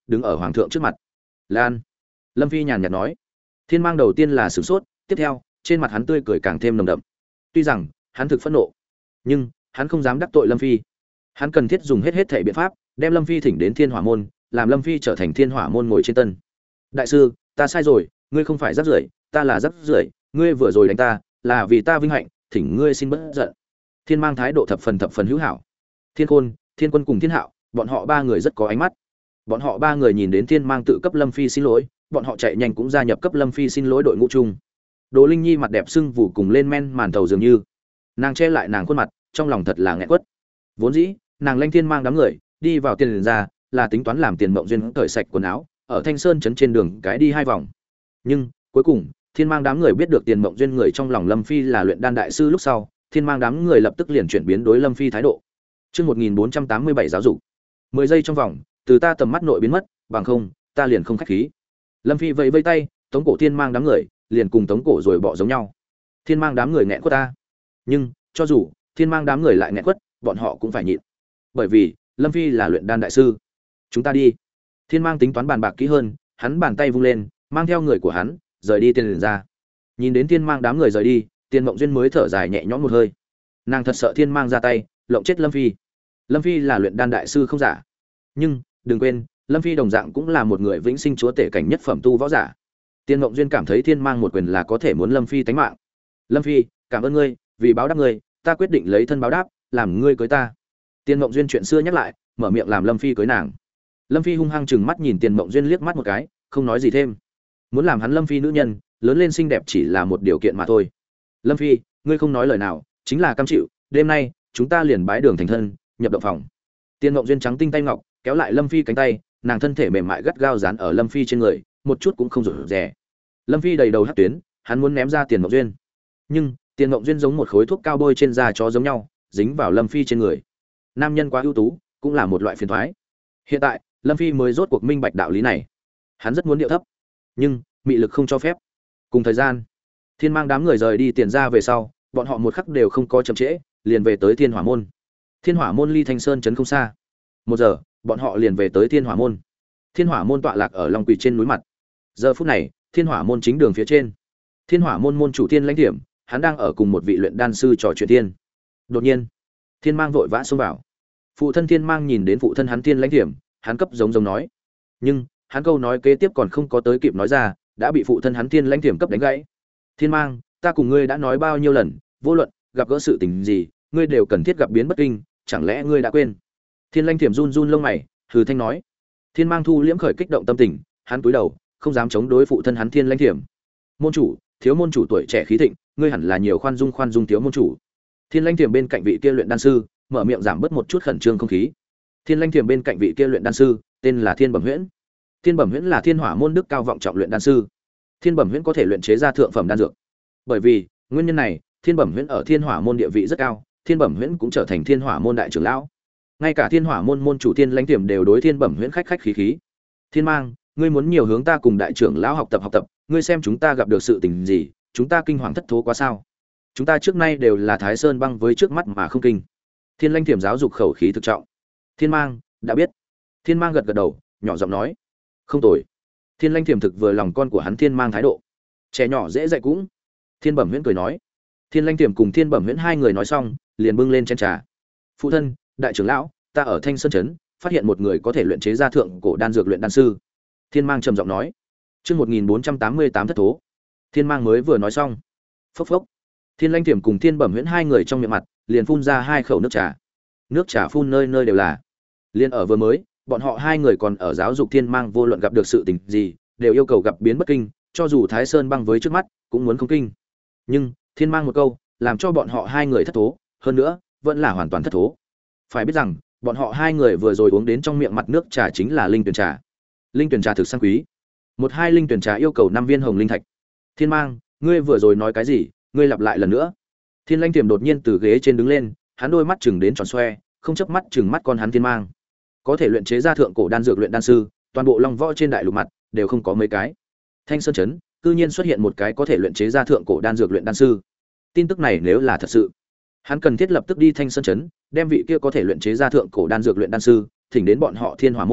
đứng ở hoàng thượng trước mặt. Lan. Lâm Phi nhàn nhạt nói. Thiên Mang đầu tiên là sửng sốt, tiếp theo trên mặt hắn tươi cười càng thêm nồng đậm. Tuy rằng hắn thực phẫn nộ, nhưng hắn không dám đắc tội Lâm Phi. Hắn cần thiết dùng hết thảy biện pháp đem Lâm Phi thỉnh đến Thiên Hỏa môn, làm Lâm Phi trở thành Thiên Hỏa môn ngồi trên tân. Đại sư, ta sai rồi, ngươi không phải rác rưởi, ta là rác rưởi, ngươi vừa rồi đánh ta là vì ta vinh hạnh, thỉnh ngươi xin bớt giận. Thiên Mang thái độ thập phần hữu hảo. Thiên Khôn, Thiên Quân cùng Thiên Hạo, bọn họ ba người rất có ánh mắt. Bọn họ ba người nhìn đến Thiên Mang tự cấp Lâm Phi xin lỗi, bọn họ chạy nhanh cũng gia nhập cấp Lâm Phi xin lỗi đội ngũ chung. Đồ Linh Nhi mặt đẹp sưng vụ cùng lên men màn thầu dường như. Nàng che lại nàng khuôn mặt, trong lòng thật là nghẹn quất. Vốn dĩ, nàng lanh Thiên Mang đám người đi vào tiền ra, là tính toán làm Tiền Mộng Duyên cởi sạch quần áo, ở Thanh Sơn trấn trên đường cái đi 2 vòng. Nhưng, cuối cùng, Thiên Mang đám người biết được Tiền Mộng Duyên người trong lòng Lâm Phi là luyện đan đại sư lúc sau, Thiên Mang đám người lập tức liền chuyển biến đối Lâm Phi thái độ. Chương 1487 giáo dục. 10 giây trong vòng, từ ta tầm mắt nội biến mất, bằng không, ta liền không khách khí. Lâm Phi vẫy vẫy tay, tống cổ Thiên Mang đám người, liền cùng tống cổ rồi bỏ giống nhau. Thiên Mang đám người nghẹn quất ta. Nhưng, cho dù Thiên Mang đám người lại nghẹn quất, bọn họ cũng phải nhịn. Bởi vì, Lâm Phi là luyện đan đại sư. Chúng ta đi. Thiên Mang tính toán bàn bạc kỹ hơn, hắn bàn tay vung lên, mang theo người của hắn, rời đi tiền ra. Nhìn đến Thiên Mang đám người rời đi, Tiền Mộng Duyên mới thở dài nhẹ nhõm một hơi. Nàng thật sợ Thiên Mang ra tay, lộng chết Lâm Phi. Lâm Phi là luyện đan đại sư không giả. Nhưng, đừng quên, Lâm Phi đồng dạng cũng là một người vĩnh sinh chúa tể cảnh nhất phẩm tu võ giả. Tiền Mộng Duyên cảm thấy Thiên Mang một quyền là có thể muốn Lâm Phi tánh mạng. Lâm Phi, cảm ơn ngươi, vì báo đáp ngươi, ta quyết định lấy thân báo đáp, làm ngươi cưới ta. Tiền Mộng Duyên chuyện xưa nhắc lại, mở miệng làm Lâm Phi cưới nàng. Lâm Phi hung hăng chừng mắt nhìn Tiền Mộng Duyên liếc mắt một cái, không nói gì thêm. Muốn làm hắn Lâm Phi nữ nhân, lớn lên xinh đẹp chỉ là một điều kiện mà thôi. Lâm Phi, ngươi không nói lời nào, chính là cam chịu, đêm nay chúng ta liền bái đường thành thân, nhập động phòng. Tiền Mộng Duyên trắng tinh tay ngọc kéo lại Lâm Phi cánh tay, nàng thân thể mềm mại gắt gao dán ở Lâm Phi trên người, một chút cũng không rụt rè. Lâm Phi đầy đầu hắc tuyến, hắn muốn ném ra Tiền Mộng Duyên, nhưng Tiền Mộng Duyên giống một khối thuốc cao bôi trên da chó giống nhau, dính vào Lâm Phi trên người. Nam nhân quá ưu tú, cũng là một loại phiền toái. Hiện tại, Lâm Phi mới rốt cuộc minh bạch đạo lý này. Hắn rất muốn điệu thấp, nhưng mị lực không cho phép. Cùng thời gian, Thiên Mang đám người rời đi tiền ra về sau, bọn họ một khắc đều không có chậm trễ, liền về tới Thiên Hỏa môn. Thiên Hỏa môn ly Thanh Sơn trấn không xa. 1 giờ, bọn họ liền về tới Thiên Hỏa môn. Thiên Hỏa môn tọa lạc ở Long Quỷ trên núi mặt. Giờ phút này, Thiên Hỏa môn chính đường phía trên. Thiên Hỏa môn môn chủ Thiên Lãnh Điểm, hắn đang ở cùng một vị luyện đan sư trò chuyện thiên. Đột nhiên, Thiên Mang vội vã xông vào. Phụ thân Thiên Mang nhìn đến phụ thân hắn Thiên Lãnh Điểm, hắn cấp giống nói. Nhưng, hắn câu nói kế tiếp còn không có tới kịp nói ra, đã bị phụ thân hắn Thiên Lãnh Điểm cấp đánh gãy. Thiên Mang, ta cùng ngươi đã nói bao nhiêu lần, vô luận gặp gỡ sự tình gì, ngươi đều cần thiết gặp biến bất kinh, chẳng lẽ ngươi đã quên? Thiên Lãnh Điểm run run lông mày, hừ thanh nói. Thiên Mang thu liễm khởi kích động tâm tình, hắn cúi đầu, không dám chống đối phụ thân hắn Thiên Lãnh Điểm. Môn chủ, thiếu môn chủ tuổi trẻ khí thịnh, ngươi hẳn là nhiều khoan dung thiếu môn chủ. Thiên Lãnh Điểm bên cạnh vị kia luyện đan sư, mở miệng giảm bớt một chút khẩn trương không khí. Thiên Lãnh Điểm bên cạnh vị kia luyện đan sư, tên là Thiên Bẩm Huyễn. Thiên Bẩm Huyễn là Thiên Hỏa môn đức cao vọng trọng luyện đan sư. Thiên Bẩm Huyễn có thể luyện chế ra thượng phẩm đan dược. Bởi vì nguyên nhân này, Thiên Bẩm Huyễn ở Thiên Hỏa môn địa vị rất cao, Thiên Bẩm Huyễn cũng trở thành Thiên Hỏa môn đại trưởng lão. Ngay cả Thiên Hỏa môn môn chủ Thiên Lãnh Điểm đều đối Thiên Bẩm Huyễn khách khí khí. Thiên Mang, ngươi muốn nhiều hướng ta cùng đại trưởng lão học tập, ngươi xem chúng ta gặp được sự tình gì, chúng ta kinh hoàng thất thố quá sao? Chúng ta trước nay đều là Thái Sơn băng với trước mắt mà không kinh. Thiên Lãnh Điểm giáo dục khẩu khí thực trọng. Thiên Mang, đã biết. Thiên Mang gật gật đầu, nhỏ giọng nói. Không tồi. Thiên Lãnh Điểm thực vừa lòng con của hắn Thiên Mang thái độ. Trẻ nhỏ dễ dạy cũng. Thiên Bẩm Huyễn cười nói. Thiên Lãnh Điểm cùng Thiên Bẩm Huyễn hai người nói xong, liền bưng lên chén trà. Phụ thân, đại trưởng lão, ta ở Thanh Sơn trấn phát hiện một người có thể luyện chế ra thượng cổ đan dược luyện đan sư. Thiên Mang trầm giọng nói. Chương 1488 thất thố. Thiên Mang mới vừa nói xong, phốc phốc. Thiên Lãnh Điểm cùng Thiên Bẩm Huyễn hai người trong miệng mặt liền phun ra 2 khẩu nước trà. Nước trà phun nơi nơi đều là. Liên ở vừa mới, bọn họ hai người còn ở giáo dục Thiên Mang vô luận gặp được sự tình gì, đều yêu cầu gặp biến bất kinh, cho dù Thái Sơn băng với trước mắt, cũng muốn không kinh. Nhưng, Thiên Mang một câu, làm cho bọn họ hai người thất thố, hơn nữa, vẫn là hoàn toàn thất thố. Phải biết rằng, bọn họ hai người vừa rồi uống đến trong miệng mặt nước trà chính là linh tuyển trà. Linh tuyển trà thực sang quý. 1-2 linh tuyển trà yêu cầu 5 viên hồng linh thạch. Thiên Mang, ngươi vừa rồi nói cái gì? Ngươi lặp lại lần nữa. Thiên Lãnh Điểm đột nhiên từ ghế trên đứng lên, hắn đôi mắt chừng đến tròn xoe, không chớp mắt chừng mắt con hắn Thiên Mang. Có thể luyện chế ra thượng cổ đan dược luyện đan sư, toàn bộ Long Võ trên đại lục mặt đều không có mấy cái. Thanh Sơn trấn, cư nhiên xuất hiện một cái có thể luyện chế ra thượng cổ đan dược luyện đan sư. Tin tức này nếu là thật sự, hắn cần thiết lập tức đi Thanh Sơn trấn, đem vị kia có thể luyện chế ra thượng cổ đan dược luyện đan sư thỉnh đến bọn họ Thiên Hỏa môn,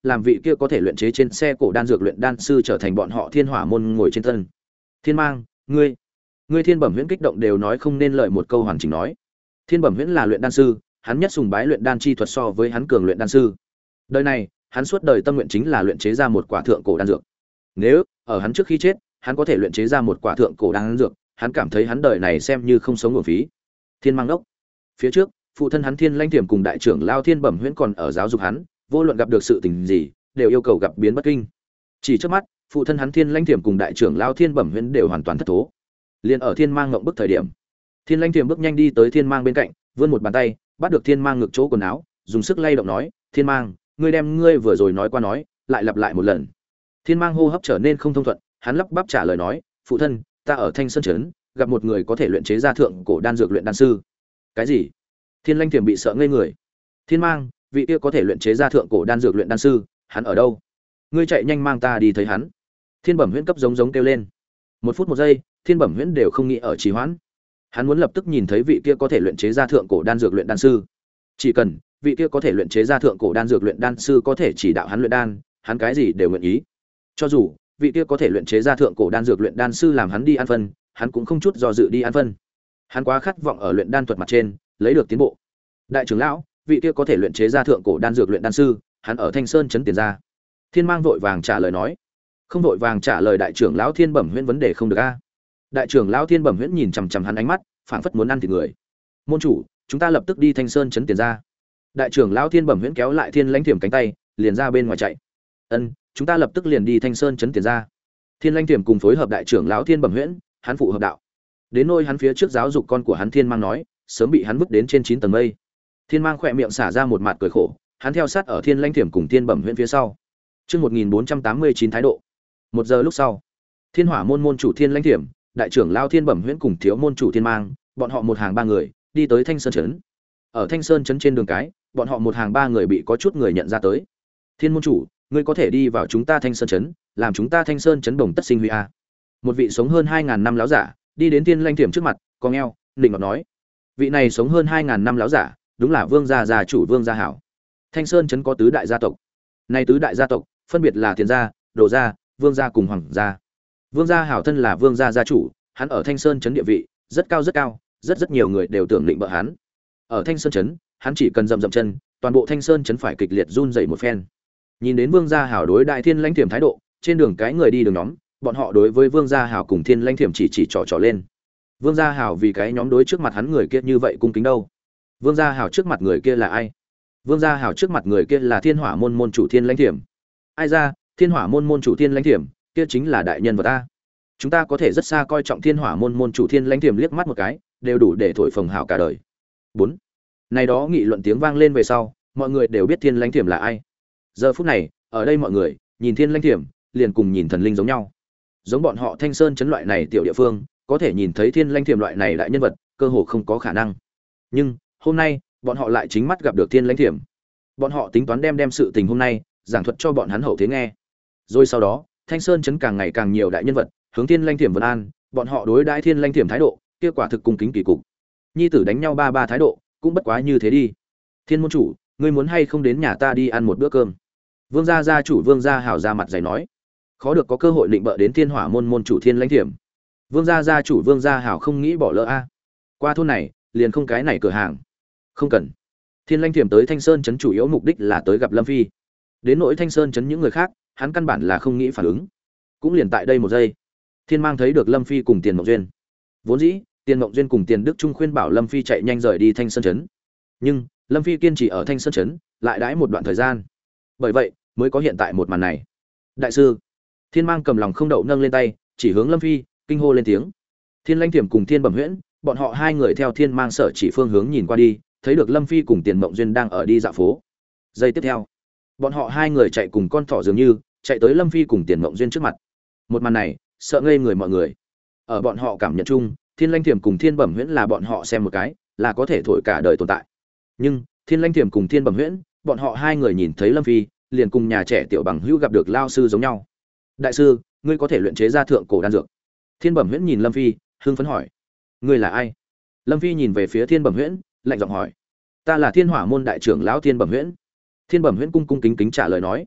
làm vị kia có thể luyện chế trên xe cổ đan dược luyện đan sư trở thành bọn họ Thiên Hỏa môn ngồi trên thân. Thiên Mang, ngươi Thiên Bẩm Huyễn kích động đều nói không nên lời một câu hoàn chỉnh nói. Thiên Bẩm Huyễn là luyện đan sư, hắn nhất sùng bái luyện đan chi thuật so với hắn cường luyện đan sư. Đời này, hắn suốt đời tâm nguyện chính là luyện chế ra một quả thượng cổ đan dược. Nếu ở hắn trước khi chết, hắn có thể luyện chế ra một quả thượng cổ đan dược, hắn cảm thấy hắn đời này xem như không sống uổng phí. Thiên Mang đốc. Phía trước, phụ thân hắn Thiên Lãnh Tiềm cùng đại trưởng lao Thiên Bẩm Huyễn còn ở giáo dục hắn, vô luận gặp được sự tình gì, đều yêu cầu gặp biến bất kinh. Chỉ trước mắt, phụ thân hắn Thiên Lãnh Tiềm cùng đại trưởng lao Thiên Bẩm Huyễn đều hoàn toàn thất thố. Liên ở Thiên Mang ngậm bức thời điểm, Thiên Lãnh Tiềm bước nhanh đi tới Thiên Mang bên cạnh, vươn một bàn tay, bắt được Thiên Mang ngực chỗ quần áo, dùng sức lay động nói: "Thiên Mang, ngươi đem ngươi vừa rồi nói qua nói, lại lặp lại một lần." Thiên Mang hô hấp trở nên không thông thuận, hắn lắp bắp trả lời nói: "Phụ thân, ta ở Thanh Sơn trấn gặp một người có thể luyện chế ra thượng cổ đan dược luyện đan sư." "Cái gì?" Thiên Lãnh Tiềm bị sợ ngây người. "Thiên Mang, vị kia có thể luyện chế ra thượng cổ đan dược luyện đan sư, hắn ở đâu? Ngươi chạy nhanh mang ta đi thấy hắn." Thiên Bẩm Huyễn cấp giống giống kêu lên. Một phút một giây, Thiên Bẩm Huyễn đều không nghĩ ở trì hoãn. Hắn muốn lập tức nhìn thấy vị kia có thể luyện chế ra thượng cổ đan dược luyện đan sư. Chỉ cần vị kia có thể luyện chế ra thượng cổ đan dược luyện đan sư có thể chỉ đạo hắn luyện đan, hắn cái gì đều nguyện ý. Cho dù vị kia có thể luyện chế ra thượng cổ đan dược luyện đan sư làm hắn đi ăn phân, hắn cũng không chút do dự đi ăn phân. Hắn quá khát vọng ở luyện đan thuật mặt trên lấy được tiến bộ. Đại trưởng lão, vị kia có thể luyện chế ra thượng cổ đan dược luyện đan sư, hắn ở Thanh Sơn trấn tiền ra. Thiên Mang vội vàng trả lời nói. Không vội vàng trả lời đại trưởng lão Thiên Bẩm Huyễn vấn đề không được a. Đại trưởng lão Thiên Bẩm Huyễn nhìn chằm chằm hắn ánh mắt, phảng phất muốn ăn thịt người. "Môn chủ, chúng ta lập tức đi Thanh Sơn trấn tiền ra." Đại trưởng lão Thiên Bẩm Huyễn kéo lại Thiên Lãnh Tiềm cánh tay, liền ra bên ngoài chạy. "Ân, chúng ta lập tức liền đi Thanh Sơn trấn tiền ra." Thiên Lãnh Tiềm cùng phối hợp đại trưởng lão Thiên Bẩm Huyễn, hắn phụ hợp đạo. Đến nôi hắn phía trước giáo dục con của hắn Thiên Mang nói, sớm bị hắn vứt đến trên 9 tầng mây. Thiên Mang khỏe miệng xả ra một mặt cười khổ, hắn theo sát ở Thiên Lãnh Tiềm cùng Thiên Bẩm Huyễn phía sau. Chương 1489 thái độ. 1 giờ lúc sau, Thiên Hỏa môn môn chủ Thiên Lãnh Tiềm, đại trưởng lão Thiên Bẩm Huyễn cùng thiếu môn chủ Thiên Mang, bọn họ một hàng 3 người, đi tới Thanh Sơn trấn. Ở Thanh Sơn trấn trên đường cái, bọn họ một hàng 3 người bị có chút người nhận ra tới. "Thiên môn chủ, ngươi có thể đi vào chúng ta Thanh Sơn trấn, làm chúng ta Thanh Sơn trấn đồng tất sinh huy a." Một vị sống hơn 2000 năm lão giả, đi đến Thiên Lãnh Tiềm trước mặt, cong eo, nịnh nọt nói. Vị này sống hơn 2000 năm lão giả, đúng là Vương gia chủ Vương Gia Hảo. Thanh Sơn trấn có tứ đại gia tộc. Này tứ đại gia tộc, phân biệt là Tiền gia, Đồ gia, Vương gia cùng Hoàng gia. Vương Gia Hảo thân là Vương gia gia chủ, hắn ở Thanh Sơn trấn địa vị rất cao, rất nhiều người đều tưởng định bợ hắn. Ở Thanh Sơn trấn, hắn chỉ cần dậm chân, toàn bộ Thanh Sơn trấn phải kịch liệt run rẩy một phen. Nhìn đến Vương Gia Hảo đối đại Thiên Lãnh Tiềm thái độ, trên đường cái người đi đường nhóm, bọn họ đối với Vương Gia Hảo cùng Thiên Lãnh Tiềm chỉ trỏ lên. Vương Gia Hảo vì cái nhóm đối trước mặt hắn người kia như vậy cung kính đâu? Vương Gia Hảo trước mặt người kia là ai? Vương Gia Hảo trước mặt người kia là Thiên Hỏa môn môn chủ Thiên Lãnh Tiềm. Ai ra, Thiên Hỏa môn môn chủ Thiên Lãnh Tiềm, kia chính là đại nhân vật ta. Chúng ta có thể rất xa coi trọng Thiên Hỏa môn môn chủ Thiên Lãnh Tiềm liếc mắt một cái, đều đủ để thổi phồng hảo cả đời. 4. Này đó nghị luận tiếng vang lên về sau, mọi người đều biết Thiên Lãnh Tiềm là ai. Giờ phút này, ở đây mọi người nhìn Thiên Lãnh Tiềm, liền cùng nhìn thần linh giống nhau. Giống bọn họ Thanh Sơn trấn loại này tiểu địa phương, có thể nhìn thấy Thiên Lãnh Tiềm loại này đại nhân vật, cơ hồ không có khả năng. Nhưng, hôm nay, bọn họ lại chính mắt gặp được Thiên Lãnh Tiềm. Bọn họ tính toán đem sự tình hôm nay giảng thuật cho bọn hắn hậu thế nghe. Rồi sau đó, Thanh Sơn trấn càng ngày càng nhiều đại nhân vật hướng Thiên Lãnh Tiềm vân an, bọn họ đối đãi Thiên Lãnh Tiềm thái độ, kia quả thực cung kính kỳ cục. Nhi tử đánh nhau ba thái độ, cũng bất quá như thế đi. Thiên môn chủ, ngươi muốn hay không đến nhà ta đi ăn một bữa cơm? Vương gia gia chủ Vương Gia Hảo ra mặt dày nói. Khó được có cơ hội định bợ đến Thiên Hỏa môn môn chủ Thiên Lãnh Tiềm. Vương gia gia chủ Vương Gia Hảo không nghĩ bỏ lỡ a. Qua thôn này, liền không cái này cửa hàng. Không cần. Thiên Lãnh Tiềm tới Thanh Sơn trấn chủ yếu mục đích là tới gặp Lâm Phi. Đến nỗi Thanh Sơn trấn những người khác, hắn căn bản là không nghĩ phản ứng. Cũng liền tại đây một giây, Thiên Mang thấy được Lâm Phi cùng Tiền Mộng Duyên. Vốn dĩ, Tiền Mộng Duyên cùng Tiền Đức Trung khuyên bảo Lâm Phi chạy nhanh rời đi Thanh Sơn trấn. Nhưng, Lâm Phi kiên trì ở Thanh Sơn trấn, lại đãi một đoạn thời gian. Bởi vậy, mới có hiện tại một màn này. Đại sư, Thiên Mang cầm lòng không đậu nâng lên tay, chỉ hướng Lâm Phi, kinh hô lên tiếng. Thiên Lãnh Tiềm cùng Thiên Bẩm Huyễn, bọn họ hai người theo Thiên Mang sở chỉ phương hướng nhìn qua đi, thấy được Lâm Phi cùng Tiền Mộng Duyên đang ở đi dạo phố. Giây tiếp theo, bọn họ hai người chạy cùng con thỏ dường như, chạy tới Lâm Phi cùng Tiền Mộng Duyên trước mặt. Một màn này, sợ ngây người mọi người. Ở bọn họ cảm nhận chung, Thiên Lãnh Tiềm cùng Thiên Bẩm Huyễn là bọn họ xem một cái, là có thể thổi cả đời tồn tại. Nhưng, Thiên Lãnh Tiềm cùng Thiên Bẩm Huyễn, bọn họ hai người nhìn thấy Lâm Phi, liền cùng nhà trẻ tiểu bằng hữu gặp được lao sư giống nhau. Đại sư, ngươi có thể luyện chế ra thượng cổ đan dược? Thiên Bẩm Huyễn nhìn Lâm Phi, hưng phấn hỏi. Ngươi là ai? Lâm Phi nhìn về phía Thiên Bẩm Huyễn, lạnh giọng hỏi. Ta là Thiên Hỏa môn đại trưởng lão Thiên Bẩm Huyễn. Thiên Bẩm Huyễn cung cung kính kính trả lời nói.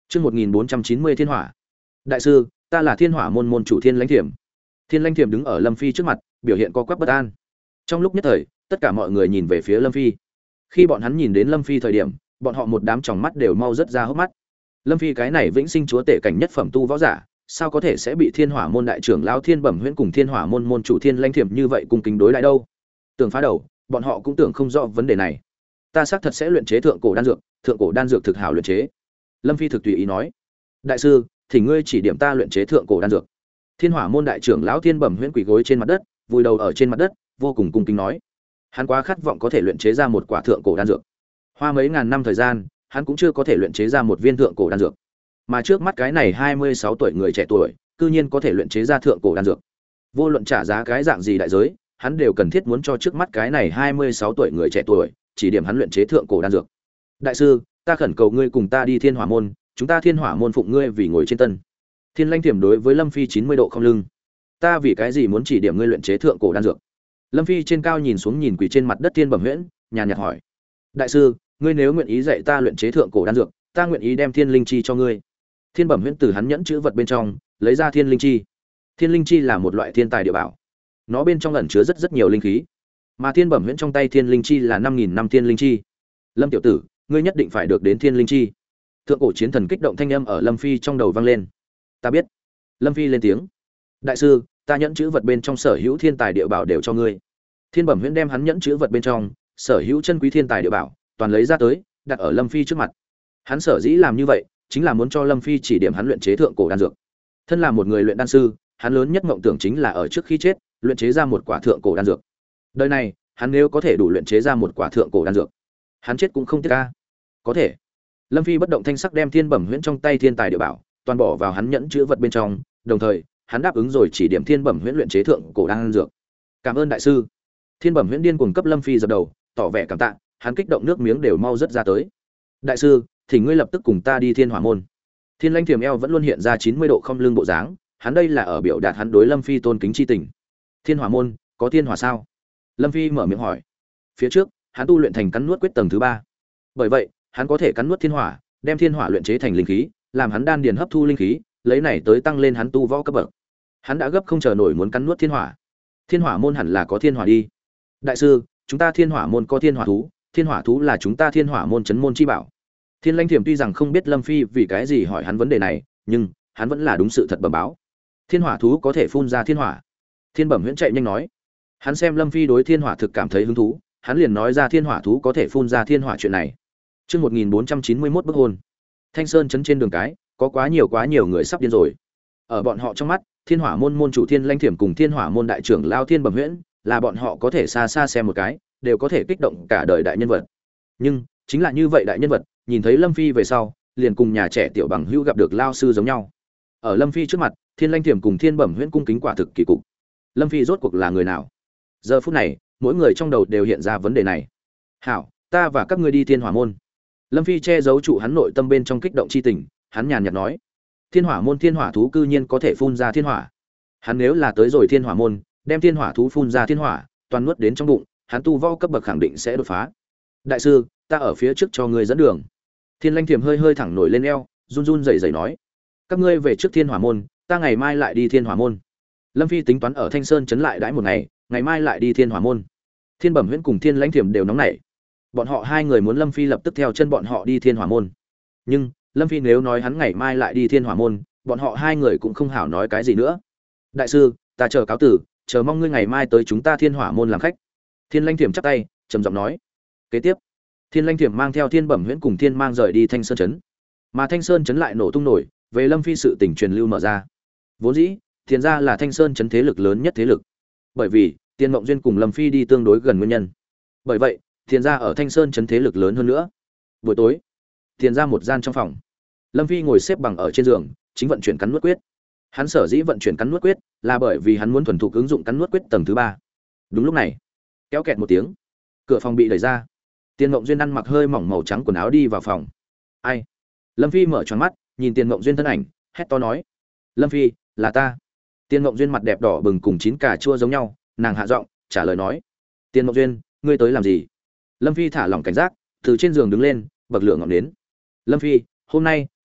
Chương 1490 Thiên Hỏa. Đại sư, ta là Thiên Hỏa môn môn chủ Thiên Lãnh Thiểm. Thiên Lãnh Thiểm đứng ở Lâm Phi trước mặt, biểu hiện co quắp bất an. Trong lúc nhất thời, tất cả mọi người nhìn về phía Lâm Phi. Khi bọn hắn nhìn đến Lâm Phi thời điểm, bọn họ một đám tròng mắt đều mau rất ra hốc mắt. Lâm Phi cái này vĩnh sinh chúa tể cảnh nhất phẩm tu võ giả, sao có thể sẽ bị Thiên Hỏa môn đại trưởng lão Thiên Bẩm Huyễn cùng Thiên Hỏa môn môn chủ Thiên Lãnh Thiểm như vậy cùng kính đối lại đâu? Tưởng phá đầu, bọn họ cũng tưởng không rõ vấn đề này. Ta xác thật sẽ luyện chế thượng cổ đan dược thực hảo luyện chế. Lâm Phi thực tùy ý nói. Đại sư, thì ngươi chỉ điểm ta luyện chế thượng cổ đan dược. Thiên Hỏa môn đại trưởng lão Thiên Bẩm Huyễn quỳ gối trên mặt đất, vùi đầu ở trên mặt đất, vô cùng cung kính nói. Hắn quá khát vọng có thể luyện chế ra một quả thượng cổ đan dược. Hoa mấy ngàn năm thời gian, hắn cũng chưa có thể luyện chế ra một viên thượng cổ đan dược. Mà trước mắt cái này 26 tuổi người trẻ tuổi, cư nhiên có thể luyện chế ra thượng cổ đan dược. Vô luận trả giá cái dạng gì đại giới, hắn đều cần thiết muốn cho trước mắt cái này 26 tuổi người trẻ tuổi, chỉ điểm hắn luyện chế thượng cổ đan dược. Đại sư, ta khẩn cầu ngươi cùng ta đi Thiên Hỏa môn, chúng ta Thiên Hỏa môn phụng ngươi vì ngồi trên tân. Thiên Lãnh Thiểm đối với Lâm Phi 90 độ không lưng. Ta vì cái gì muốn chỉ điểm ngươi luyện chế thượng cổ đan dược? Lâm Phi trên cao nhìn xuống nhìn quỳ trên mặt đất Thiên Bẩm Huyễn, nhàn nhạt hỏi. Đại sư, ngươi nếu nguyện ý dạy ta luyện chế thượng cổ đan dược, ta nguyện ý đem Thiên Linh Chi cho ngươi. Thiên Bẩm Huyễn từ hắn nhẫn chữ vật bên trong lấy ra Thiên Linh Chi. Thiên Linh Chi là một loại thiên tài địa bảo, nó bên trong ẩn chứa rất nhiều linh khí, mà Thiên Bẩm Huyễn trong tay Thiên Linh Chi là 5000 năm Thiên Linh Chi. Lâm tiểu tử, ngươi nhất định phải được đến Thiên Linh Chi. Thượng cổ chiến thần kích động thanh âm ở Lâm Phi trong đầu vang lên. Ta biết. Lâm Phi lên tiếng. Đại sư, ta nhẫn chữ vật bên trong sở hữu thiên tài địa bảo đều cho ngươi. Thiên Bẩm Huyễn đem hắn nhẫn chữ vật bên trong sở hữu chân quý thiên tài địa bảo toàn lấy ra tới, đặt ở Lâm Phi trước mặt. Hắn sở dĩ làm như vậy, chính là muốn cho Lâm Phi chỉ điểm hắn luyện chế thượng cổ đan dược. Thân là một người luyện đan sư, hắn lớn nhất mộng tưởng chính là ở trước khi chết, luyện chế ra một quả thượng cổ đan dược. Đời này, hắn nếu có thể đủ luyện chế ra một quả thượng cổ đan dược, hắn chết cũng không tiếc a. Có thể. Lâm Phi bất động thanh sắc đem Thiên Bẩm Huyễn trong tay thiên tài địa bảo toàn bỏ vào hắn nhẫn chữ vật bên trong, đồng thời, hắn đáp ứng rồi chỉ điểm Thiên Bẩm Huyễn luyện chế thượng cổ đan dược. Cảm ơn đại sư. Thiên Bẩm Huyễn điên cuồng cấp Lâm Phi dập đầu, tỏ vẻ cảm tạ, hắn kích động nước miếng đều mau rớt ra tới. Đại sư, thì ngươi lập tức cùng ta đi Thiên Hỏa môn. Thiên Lãnh Thiểm eo vẫn luôn hiện ra 90 độ không lưng bộ dáng, hắn đây là ở biểu đạt hắn đối Lâm Phi tôn kính chi tình. Thiên Hỏa môn, có thiên hỏa sao? Lâm Phi mở miệng hỏi. Phía trước, hắn tu luyện thành cắn nuốt quyết tầng thứ 3. Bởi vậy, hắn có thể cắn nuốt thiên hỏa, đem thiên hỏa luyện chế thành linh khí, làm hắn đan điền hấp thu linh khí, lấy này tới tăng lên hắn tu võ cấp bậc. Hắn đã gấp không chờ nổi muốn cắn nuốt thiên hỏa. Thiên Hỏa môn hẳn là có thiên hỏa đi. Đại sư, chúng ta Thiên Hỏa môn có thiên hỏa thú là chúng ta Thiên Hỏa môn trấn môn chi bảo. Thiên Lãnh Thiểm tuy rằng không biết Lâm Phi vì cái gì hỏi hắn vấn đề này, nhưng hắn vẫn là đúng sự thật bẩm báo. Thiên hỏa thú có thể phun ra thiên hỏa. Thiên Bẩm Huyễn chạy nhanh nói. Hắn xem Lâm Phi đối thiên hỏa thực cảm thấy hứng thú, hắn liền nói ra thiên hỏa thú có thể phun ra thiên hỏa chuyện này. Chương 1491 bức hôn. Thanh Sơn trấn trên đường cái, có quá nhiều người sắp điên rồi. Ở bọn họ trong mắt, Thiên Hỏa môn môn chủ Thiên Lãnh Thiểm cùng Thiên Hỏa môn đại trưởng lão Thiên Bẩm Huyễn, là bọn họ có thể xa xa xem một cái, đều có thể kích động cả đời đại nhân vật. Nhưng, chính là như vậy đại nhân vật, nhìn thấy Lâm Phi về sau, liền cùng nhà trẻ tiểu bằng hữu gặp được lao sư giống nhau. Ở Lâm Phi trước mặt, Thiên Lãnh Thiểm cùng Thiên Bẩm Huyễn cung kính quả thực kỳ cục. Lâm Phi rốt cuộc là người nào? Giờ phút này, mỗi người trong đầu đều hiện ra vấn đề này. "Hảo, ta và các ngươi đi Thiên Hỏa môn." Lâm Phi che giấu trụ hắn nội tâm bên trong kích động chi tình, hắn nhàn nhạt nói: "Thiên Hỏa môn thiên hỏa thú cư nhiên có thể phun ra thiên hỏa. Hắn nếu là tới rồi Thiên Hỏa môn, đem thiên hỏa thú phun ra thiên hỏa, toàn nuốt đến trong bụng, hắn tu võ cấp bậc khẳng định sẽ đột phá. Đại sư, ta ở phía trước cho ngươi dẫn đường." Thiên Lãnh Thiểm hơi thẳng nổi lên eo, run run rẩy rẩy nói: "Các ngươi về trước Thiên Hỏa môn, ta ngày mai lại đi Thiên Hỏa môn." Lâm Phi tính toán ở Thanh Sơn trấn lại đãi một ngày, ngày mai lại đi Thiên Hỏa môn. Thiên Bẩm Huyễn cùng Thiên Lãnh Thiểm đều nóng nảy. Bọn họ hai người muốn Lâm Phi lập tức theo chân bọn họ đi Thiên Hỏa môn. Nhưng, Lâm Phi nếu nói hắn ngày mai lại đi Thiên Hỏa môn, bọn họ hai người cũng không hảo nói cái gì nữa. "Đại sư, ta chờ cáo tử, chờ mong ngươi ngày mai tới chúng ta Thiên Hỏa môn làm khách." Thiên Lãnh Thiểm chắp tay, trầm giọng nói. Kế tiếp, Thiên Lãnh Thiểm mang theo Thiên Bẩm Huyễn cùng Thiên Mang rời đi Thanh Sơn trấn. Mà Thanh Sơn trấn lại nổ tung nổi, về Lâm Phi sự tình truyền lưu mở ra. Vốn dĩ, Tiền gia là Thanh Sơn trấn thế lực lớn nhất thế lực. Bởi vì, Tiền Mộng Duyên cùng Lâm Phi đi tương đối gần nguyên nhân. Bởi vậy, Tiền gia ở Thanh Sơn trấn thế lực lớn hơn nữa. Buổi tối, Tiền gia một gian trong phòng. Lâm Phi ngồi xếp bằng ở trên giường, chính vận chuyển cắn nuốt quyết. Hắn sở dĩ vận chuyển cắn nuốt quyết, là bởi vì hắn muốn thuần thục ứng dụng cắn nuốt quyết tầng thứ 3. Đúng lúc này, kéo kẹt một tiếng, cửa phòng bị đẩy ra. Tiền Mộng Duyên ăn mặc hơi mỏng màu trắng quần áo đi vào phòng. "Ai?" Lâm Phi mở tròn mắt, nhìn Tiền Mộng Duyên thân ảnh, hét to nói: "Lâm Phi, là ta." Tiền Mộng Duyên mặt đẹp đỏ bừng cùng chín cà chua giống nhau, nàng hạ giọng trả lời nói: "Tiền Mộng Duyên, ngươi tới làm gì?" Lâm Phi thả lỏng cảnh giác, từ trên giường đứng lên, bậc lửa ngọn đến. "Lâm Phi, hôm nay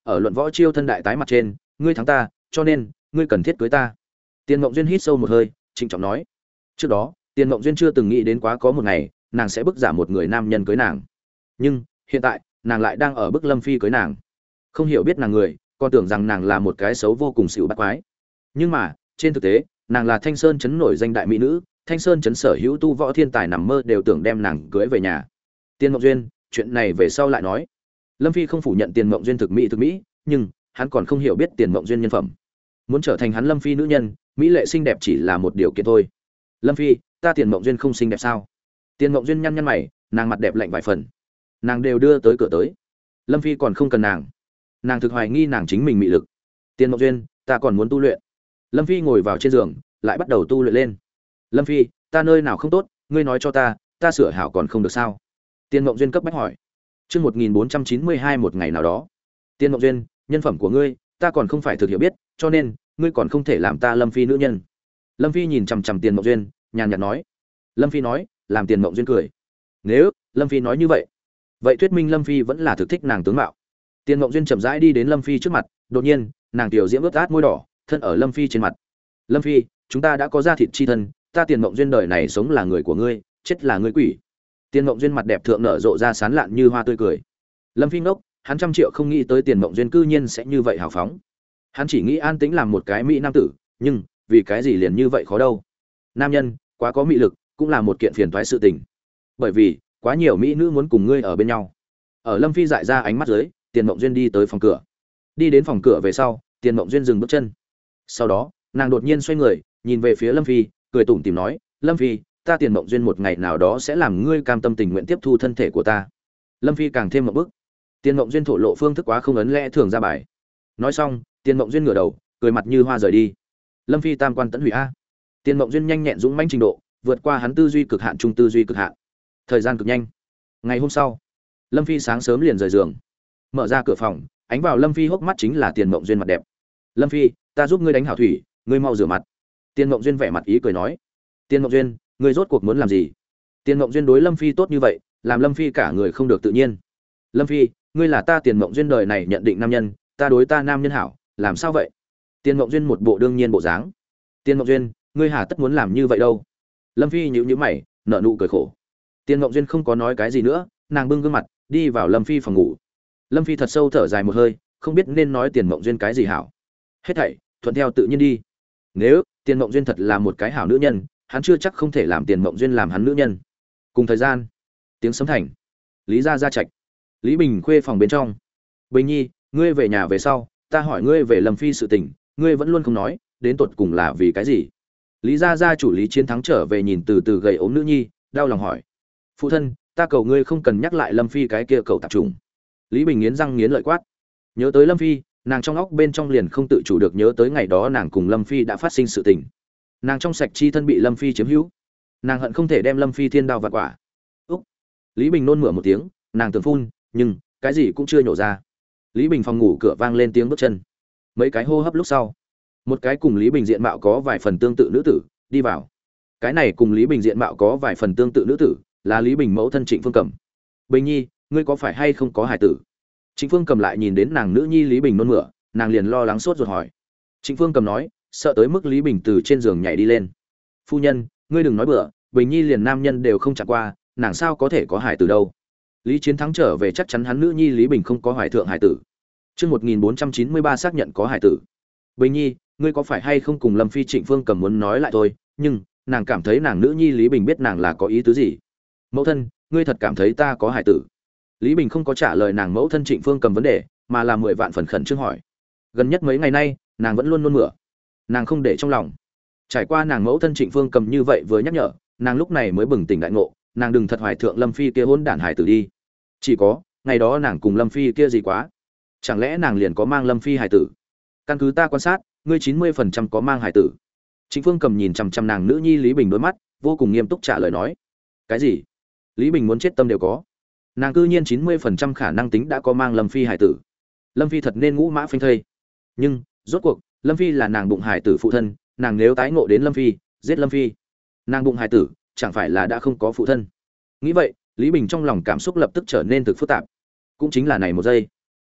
ở luận võ chiêu thân đại tái mặt trên ngươi thắng ta, cho nên ngươi cần thiết cưới ta. Tiền Mộng Duyên hít sâu một hơi, trịnh trọng nói. Trước đó Tiền Mộng Duyên chưa từng nghĩ đến quá có một ngày nàng sẽ bức giả một người nam nhân cưới nàng, nhưng hiện tại nàng lại đang ở bức Lâm Phi cưới nàng. Không hiểu biết nàng người còn tưởng rằng nàng là một cái xấu vô cùng xỉu bắt quái, nhưng mà trên thực tế nàng là Thanh Sơn trấn nổi danh đại mỹ nữ, Thanh Sơn trấn sở hữu tu võ thiên tài nằm mơ đều tưởng đem nàng cưới về nhà. Tiền Mộng Duyên, chuyện này về sau lại nói. Lâm Phi không phủ nhận Tiền Mộng Duyên thực mỹ, nhưng hắn còn không hiểu biết Tiền Mộng Duyên nhân phẩm. Muốn trở thành hắn Lâm Phi nữ nhân, mỹ lệ xinh đẹp chỉ là một điều kiện thôi. Lâm Phi, ta Tiền Mộng Duyên không xinh đẹp sao? Tiền Mộng Duyên nhăn nhăn mày, nàng mặt đẹp lạnh vài phần. Nàng đều đưa tới cửa tới. Lâm Phi còn không cần nàng. Nàng thực hoài nghi nàng chính mình mị lực. Tiền Mộng Duyên, ta còn muốn tu luyện. Lâm Phi ngồi vào trên giường, lại bắt đầu tu luyện lên. Lâm Phi, ta nơi nào không tốt, ngươi nói cho ta sửa hảo còn không được sao? Tiền Mộng Duyên cấp bách hỏi. Chương 1492 một ngày nào đó. Tiền Mộng Duyên, nhân phẩm của ngươi, ta còn không phải thực hiểu biết, cho nên ngươi còn không thể làm ta Lâm Phi nữ nhân. Lâm Phi nhìn chằm chằm Tiền Mộng Duyên, nhàn nhạt nói. Lâm Phi nói, làm Tiền Mộng Duyên cười. Nếu Lâm Phi nói như vậy, vậy thuyết minh Lâm Phi vẫn là thực thích nàng tướng mạo. Tiền Mộng Duyên chậm rãi đi đến Lâm Phi trước mặt, đột nhiên, nàng tiểu diễm ướt át môi đỏ, thân ở Lâm Phi trên mặt. Lâm Phi, chúng ta đã có da thịt chi thân, ta Tiền Mộng Duyên đời này sống là người của ngươi, chết là ngươi quỷ. Tiền Mộng Duyên mặt đẹp thượng nở rộ ra sán lạn như hoa tươi cười. Lâm Phi ngốc, hắn trăm triệu không nghĩ tới Tiền Mộng Duyên cư nhiên sẽ như vậy hào phóng. Hắn chỉ nghĩ an tĩnh làm một cái mỹ nam tử, nhưng vì cái gì liền như vậy khó đâu? Nam nhân quá có mị lực, cũng là một kiện phiền toái sự tình. Bởi vì quá nhiều mỹ nữ muốn cùng ngươi ở bên nhau. Ở Lâm Phi dại ra ánh mắt dưới, Tiền Mộng Duyên đi tới phòng cửa. Đi đến phòng cửa về sau, Tiền Mộng Duyên dừng bước chân. Sau đó, nàng đột nhiên xoay người, nhìn về phía Lâm Phi, cười tủm tỉm nói, "Lâm Phi, ta Tiền Mộng Duyên một ngày nào đó sẽ làm ngươi cam tâm tình nguyện tiếp thu thân thể của ta." Lâm Phi càng thêm một bước. Tiền Mộng Duyên thổ lộ phương thức quá không ấn lẽ thường ra bài. Nói xong, Tiền Mộng Duyên ngửa đầu, cười mặt như hoa rời đi. Lâm Phi tam quan tẫn hủy a. Tiền Mộng Duyên nhanh nhẹn dũng mãnh trình độ, vượt qua hắn tư duy cực hạn trung tư duy cực hạn. Thời gian cực nhanh. Ngày hôm sau, Lâm Phi sáng sớm liền rời giường, mở ra cửa phòng, ánh vào Lâm Phi hốc mắt chính là Tiền Mộng Duyên mặt đẹp. "Lâm Phi, ta giúp ngươi đánh hảo thủy, ngươi mau rửa mặt." Tiền Mộng Duyên vẻ mặt ý cười nói. "Tiền Mộng Duyên, ngươi rốt cuộc muốn làm gì?" Tiền Mộng Duyên đối Lâm Phi tốt như vậy, làm Lâm Phi cả người không được tự nhiên. "Lâm Phi, ngươi là ta Tiền Mộng Duyên đời này nhận định nam nhân, ta đối ta nam nhân hảo, làm sao vậy?" Tiền Mộng Duyên một bộ đương nhiên bộ dáng. "Tiền Mộng Duyên, ngươi hà tất muốn làm như vậy đâu?" Lâm Phi nhíu nhíu mày, nở nụ cười khổ. Tiền Mộng Duyên không có nói cái gì nữa, nàng bưng gương mặt, đi vào Lâm Phi phòng ngủ. Lâm Phi thật sâu thở dài một hơi, không biết nên nói Tiền Mộng Duyên cái gì hảo. Hết thảy thuận theo tự nhiên đi. Nếu Tiền Mộng Duyên thật là một cái hảo nữ nhân, hắn chưa chắc không thể làm Tiền Mộng Duyên làm hắn nữ nhân. Cùng thời gian, tiếng sấm thành. Lý gia gia trạch. Lý Bình khuê phòng bên trong. "Bình Nhi, ngươi về nhà về sau, ta hỏi ngươi về Lâm Phi sự tình, ngươi vẫn luôn không nói, đến tột cùng là vì cái gì?" Lý gia gia chủ Lý Chiến Thắng trở về nhìn từ từ gầy ốm nữ nhi, đau lòng hỏi. "Phụ thân, ta cầu ngươi không cần nhắc lại Lâm Phi cái kia cầu tạp trùng." Lý Bình nghiến răng nghiến lợi quát. Nhớ tới Lâm Phi, nàng trong óc bên trong liền không tự chủ được nhớ tới ngày đó nàng cùng Lâm Phi đã phát sinh sự tình. Nàng trong sạch chi thân bị Lâm Phi chiếm hữu, nàng hận không thể đem Lâm Phi thiên đao vạn quả. Úc. Lý Bình nôn mửa một tiếng, nàng tưởng phun, nhưng cái gì cũng chưa nhổ ra. Lý Bình phòng ngủ cửa vang lên tiếng bước chân. Mấy cái hô hấp lúc sau, một cái cùng Lý Bình diện mạo có vài phần tương tự nữ tử đi vào. Cái này cùng Lý Bình diện mạo có vài phần tương tự nữ tử là Lý Bình mẫu thân Trịnh Phương Cẩm. "Bình Nhi, ngươi có phải hay không có hài tử?" Trịnh Phương Cầm lại nhìn đến nàng nữ nhi Lý Bình nôn mửa, nàng liền lo lắng sốt ruột hỏi. Trịnh Phương Cầm nói, sợ tới mức Lý Bình từ trên giường nhảy đi lên. "Phu nhân, ngươi đừng nói bừa, Bình Nhi liền nam nhân đều không chạm qua, nàng sao có thể có hài tử đâu?" Lý Chiến Thắng trở về chắc chắn hắn nữ nhi Lý Bình không có hoài thượng hài tử. Chương 1493 xác nhận có hài tử. "Bình Nhi, ngươi có phải hay không cùng Lâm Phi?" Trịnh Phương Cầm muốn nói lại thôi, nhưng nàng cảm thấy nàng nữ nhi Lý Bình biết nàng là có ý tứ gì. "Mẫu thân, ngươi thật cảm thấy ta có hài tử?" Lý Bình không có trả lời nàng mẫu thân Trịnh Phương Cầm vấn đề, mà là 10 vạn phần khẩn trương hỏi. Gần nhất mấy ngày nay, nàng vẫn luôn nôn mửa. Nàng không để trong lòng. Trải qua nàng mẫu thân Trịnh Phương Cầm như vậy vừa nhắc nhở, nàng lúc này mới bừng tỉnh đại ngộ, nàng đừng thật hoài thượng Lâm Phi kia hỗn đản hải tử đi. Chỉ có, ngày đó nàng cùng Lâm Phi kia gì quá? Chẳng lẽ nàng liền có mang Lâm Phi hải tử? Căn cứ ta quan sát, ngươi 90% có mang hải tử. Trịnh Phương Cầm nhìn chằm chằm nàng nữ nhi Lý Bình đôi mắt, vô cùng nghiêm túc trả lời nói. Cái gì? Lý Bình muốn chết tâm đều có. Nàng cư nhiên 90% khả năng tính đã có mang Lâm Phi hải tử. Lâm Phi thật nên ngũ mã phanh thây. Nhưng rốt cuộc Lâm Phi là nàng bụng hải tử phụ thân, nàng nếu tái ngộ đến Lâm Phi, giết Lâm Phi, nàng bụng hải tử chẳng phải là đã không có phụ thân. Nghĩ vậy, Lý Bình trong lòng cảm xúc lập tức trở nên thực phức tạp. Cũng chính là này một giây,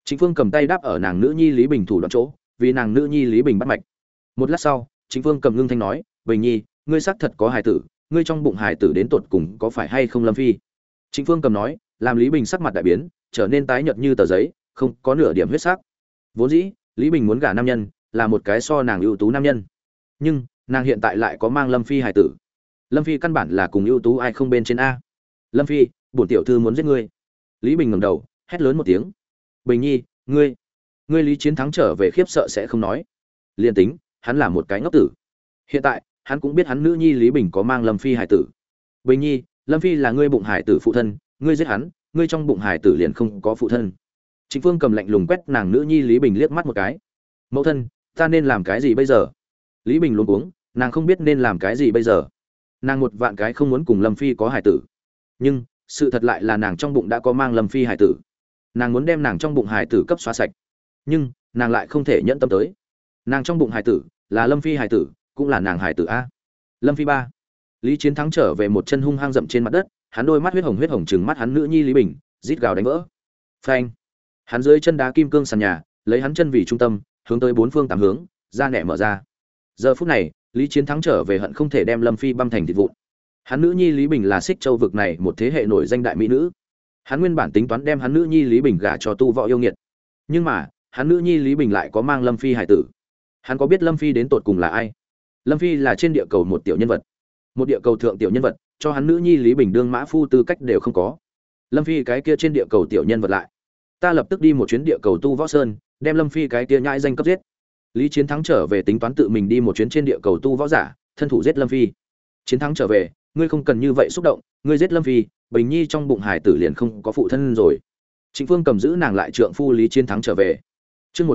Trịnh Phương cầm tay đáp ở nàng nữ nhi Lý Bình thủ đoạn chỗ, vì nàng nữ nhi Lý Bình bắt mạch. Một lát sau, Trịnh Phương cầm ngưng thanh nói, "Bình nhi, ngươi xác thật có hài tử, ngươi trong bụng hài tử đến tột cùng có phải hay không Lâm Phi?" Trịnh Phương cầm nói, làm Lý Bình sắc mặt đại biến, trở nên tái nhợt như tờ giấy, không có nửa điểm huyết sắc. Vốn dĩ, Lý Bình muốn gả nam nhân, là một cái so nàng ưu tú nam nhân. Nhưng, nàng hiện tại lại có mang Lâm Phi hài tử. Lâm Phi căn bản là cùng ưu tú ai không bên trên a. "Lâm Phi, bổn tiểu thư muốn giết ngươi." Lý Bình ngẩng đầu, hét lớn một tiếng. "Bình nhi, ngươi Lý Chiến Thắng trở về khiếp sợ sẽ không nói. Liên tính, hắn là một cái ngốc tử. Hiện tại, hắn cũng biết hắn nữ nhi Lý Bình có mang Lâm Phi hài tử. Bình nhi, Lâm Phi là ngươi bụng hài tử phụ thân, ngươi giết hắn, ngươi trong bụng hài tử liền không có phụ thân." Trịnh Phương cầm lạnh lùng quét nàng nữ nhi Lý Bình liếc mắt một cái. "Mẫu thân, ta nên làm cái gì bây giờ?" Lý Bình luống cuống, nàng không biết nên làm cái gì bây giờ. Nàng một vạn cái không muốn cùng Lâm Phi có hài tử, nhưng sự thật lại là nàng trong bụng đã có mang Lâm Phi hài tử. Nàng muốn đem nàng trong bụng hài tử cấp xóa sạch, nhưng nàng lại không thể nhẫn tâm tới. Nàng trong bụng hài tử là Lâm Phi hài tử, cũng là nàng hài tử a. Lâm Phi ba. Lý Chiến Thắng trở về một chân hung hăng dậm trên mặt đất, hắn đôi mắt huyết hồng trừng mắt hắn nữ nhi Lý Bình, rít gào đánh vỡ. Phanh. Hắn dưới chân đá kim cương sàn nhà, lấy hắn chân vì trung tâm, hướng tới bốn phương tám hướng, ra nẻ mở ra. Giờ phút này, Lý Chiến Thắng trở về hận không thể đem Lâm Phi băm thành thịt vụn. Hắn nữ nhi Lý Bình là Xích Châu vực này một thế hệ nổi danh đại mỹ nữ. Hắn nguyên bản tính toán đem hắn nữ nhi Lý Bình gả cho tu võ yêu nghiệt. Nhưng mà, hắn nữ nhi Lý Bình lại có mang Lâm Phi hài tử. Hắn có biết Lâm Phi đến tột cùng là ai? Lâm Phi là trên địa cầu một tiểu nhân vật, một địa cầu thượng tiểu nhân vật, cho hắn nữ nhi Lý Bình đương mã phu tư cách đều không có. Lâm Phi cái kia trên địa cầu tiểu nhân vật lại, ta lập tức đi một chuyến địa cầu tu võ sơn, đem Lâm Phi cái kia nhãi danh cấp giết. Lý Chiến Thắng trở về tính toán tự mình đi một chuyến trên địa cầu tu võ giả, thân thủ giết Lâm Phi. Chiến Thắng trở về, ngươi không cần như vậy xúc động, ngươi giết Lâm Phi, Bình nhi trong bụng hải tử liền không có phụ thân rồi. Trịnh Phương cầm giữ nàng lại trượng phu Lý Chiến Thắng trở về. Chương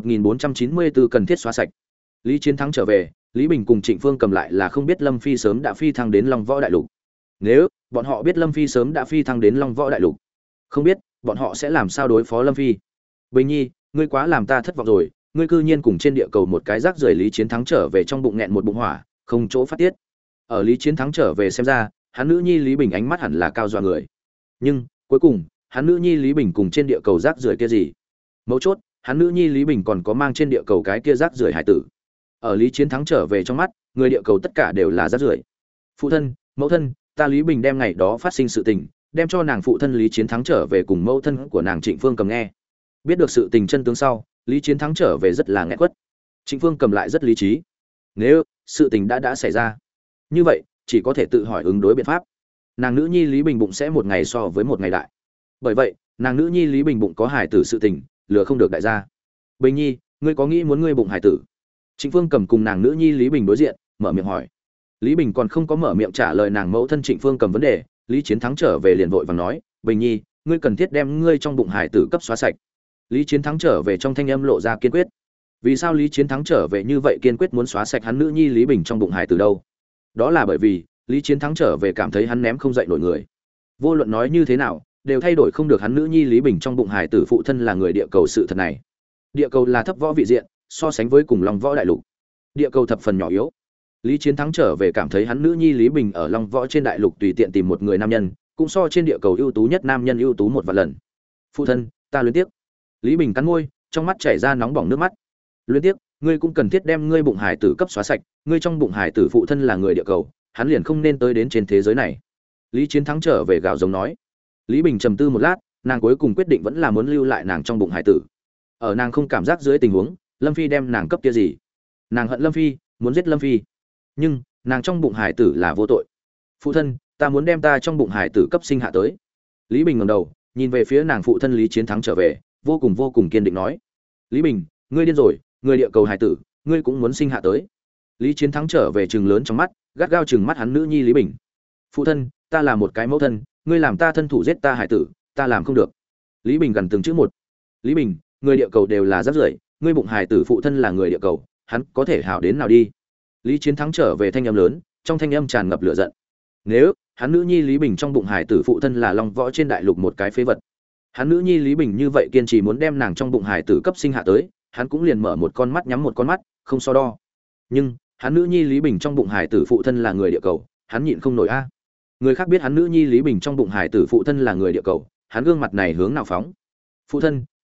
1494 cần thiết xóa sạch. Lý Chiến Thắng trở về, Lý Bình cùng Trịnh Phương cầm lại là không biết Lâm Phi sớm đã phi thăng đến Long Võ Đại Lục. Nếu bọn họ biết Lâm Phi sớm đã phi thăng đến Long Võ Đại Lục, không biết bọn họ sẽ làm sao đối phó Lâm Phi. Bình nhi, ngươi quá làm ta thất vọng rồi, ngươi cư nhiên cùng trên địa cầu một cái rác rưởi Lý Chiến Thắng trở về trong bụng nghẹn một bụng hỏa, không chỗ phát tiết. Ở Lý Chiến Thắng trở về xem ra, hắn nữ nhi Lý Bình ánh mắt hẳn là cao dọa người. Nhưng, cuối cùng, hắn nữ nhi Lý Bình cùng trên địa cầu rác rưởi kia gì? Mấu chốt, hắn nữ nhi Lý Bình còn có mang trên địa cầu cái kia rác rưởi hải tử. Ở Lý Chiến Thắng trở về trong mắt, người địa cầu tất cả đều là rác rưởi. Phụ thân, mẫu thân, ta Lý Bình đem ngày đó phát sinh sự tình, đem cho nàng phụ thân Lý Chiến Thắng trở về cùng mẫu thân của nàng Trịnh Phương cầm nghe. Biết được sự tình chân tướng sau, Lý Chiến Thắng trở về rất là nghẹn quất. Trịnh Phương cầm lại rất lý trí. Nếu sự tình đã xảy ra, như vậy chỉ có thể tự hỏi ứng đối biện pháp. Nàng nữ nhi Lý Bình bụng sẽ một ngày so với một ngày đại. Bởi vậy, nàng nữ nhi Lý Bình bụng có hài tử sự tình, lừa không được đại gia. Bình nhi, ngươi có nghĩ muốn ngươi bụng hài tử? Trịnh Phương cầm cùng nàng nữ nhi Lý Bình đối diện, mở miệng hỏi. Lý Bình còn không có mở miệng trả lời nàng mẫu thân Trịnh Phương cầm vấn đề, Lý Chiến Thắng trở về liền vội vàng nói, Bình nhi, ngươi cần thiết đem ngươi trong bụng hài tử cấp xóa sạch. Lý Chiến Thắng trở về trong thanh âm lộ ra kiên quyết. Vì sao Lý Chiến Thắng trở về như vậy kiên quyết muốn xóa sạch hắn nữ nhi Lý Bình trong bụng hài tử đâu? Đó là bởi vì Lý Chiến Thắng trở về cảm thấy hắn ném không dậy nổi người. Vô luận nói như thế nào, đều thay đổi không được hắn nữ nhi Lý Bình trong bụng hài tử phụ thân là người địa cầu sự thật này. Địa cầu là thấp võ vị diện, so sánh với cùng Long Võ Đại Lục, địa cầu thập phần nhỏ yếu. Lý Chiến Thắng trở về cảm thấy hắn nữ nhi Lý Bình ở Long Võ trên đại lục tùy tiện tìm một người nam nhân, cũng so trên địa cầu ưu tú nhất nam nhân ưu tú một vạn lần. Phụ thân, ta luyến tiếc. Lý Bình cắn môi, trong mắt chảy ra nóng bỏng nước mắt. Luyến tiếc, ngươi cũng cần thiết đem ngươi bụng hài tử cấp xóa sạch, ngươi trong bụng hài tử phụ thân là người địa cầu, hắn liền không nên tới đến trên thế giới này. Lý Chiến Thắng trở về gào giống nói. Lý Bình trầm tư một lát, nàng cuối cùng quyết định vẫn là muốn lưu lại nàng trong bụng hài tử. Ở nàng không cảm giác dưới tình huống, Lâm Phi đem nàng cấp kia gì? Nàng hận Lâm Phi, muốn giết Lâm Phi. Nhưng, nàng trong bụng hài tử là vô tội. Phụ thân, ta muốn đem ta trong bụng hài tử cấp sinh hạ tới. Lý Bình ngẩng đầu, nhìn về phía nàng phụ thân Lý Chiến Thắng trở về, vô cùng kiên định nói. Lý Bình, ngươi điên rồi, người địa cầu hài tử, ngươi cũng muốn sinh hạ tới. Lý Chiến Thắng trở về trừng lớn trong mắt, gắt gao trừng mắt hắn nữ nhi Lý Bình. Phụ thân, ta là một cái mẫu thân, ngươi làm ta thân thủ giết ta hài tử, ta làm không được. Lý Bình gần từng chữ một. Lý Bình, người địa cầu đều là rác rưởi, ngươi bụng hài tử phụ thân là người địa cầu, hắn có thể hảo đến nào đi? Lý Chiến Thắng trở về thanh âm lớn, trong thanh âm tràn ngập lửa giận. Nếu hắn nữ nhi Lý Bình trong bụng hài tử phụ thân là Long Võ trên đại lục một cái phế vật, hắn nữ nhi Lý Bình như vậy kiên trì muốn đem nàng trong bụng hài tử cấp sinh hạ tới, hắn cũng liền mở một con mắt nhắm một con mắt, không so đo. Nhưng hắn nữ nhi Lý Bình trong bụng hài tử phụ thân là người địa cầu, hắn nhịn không nổi a. Người khác biết hắn nữ nhi Lý Bình trong bụng hài tử phụ thân là người địa cầu, hắn gương mặt này hướng nào phóng. Phụ thân,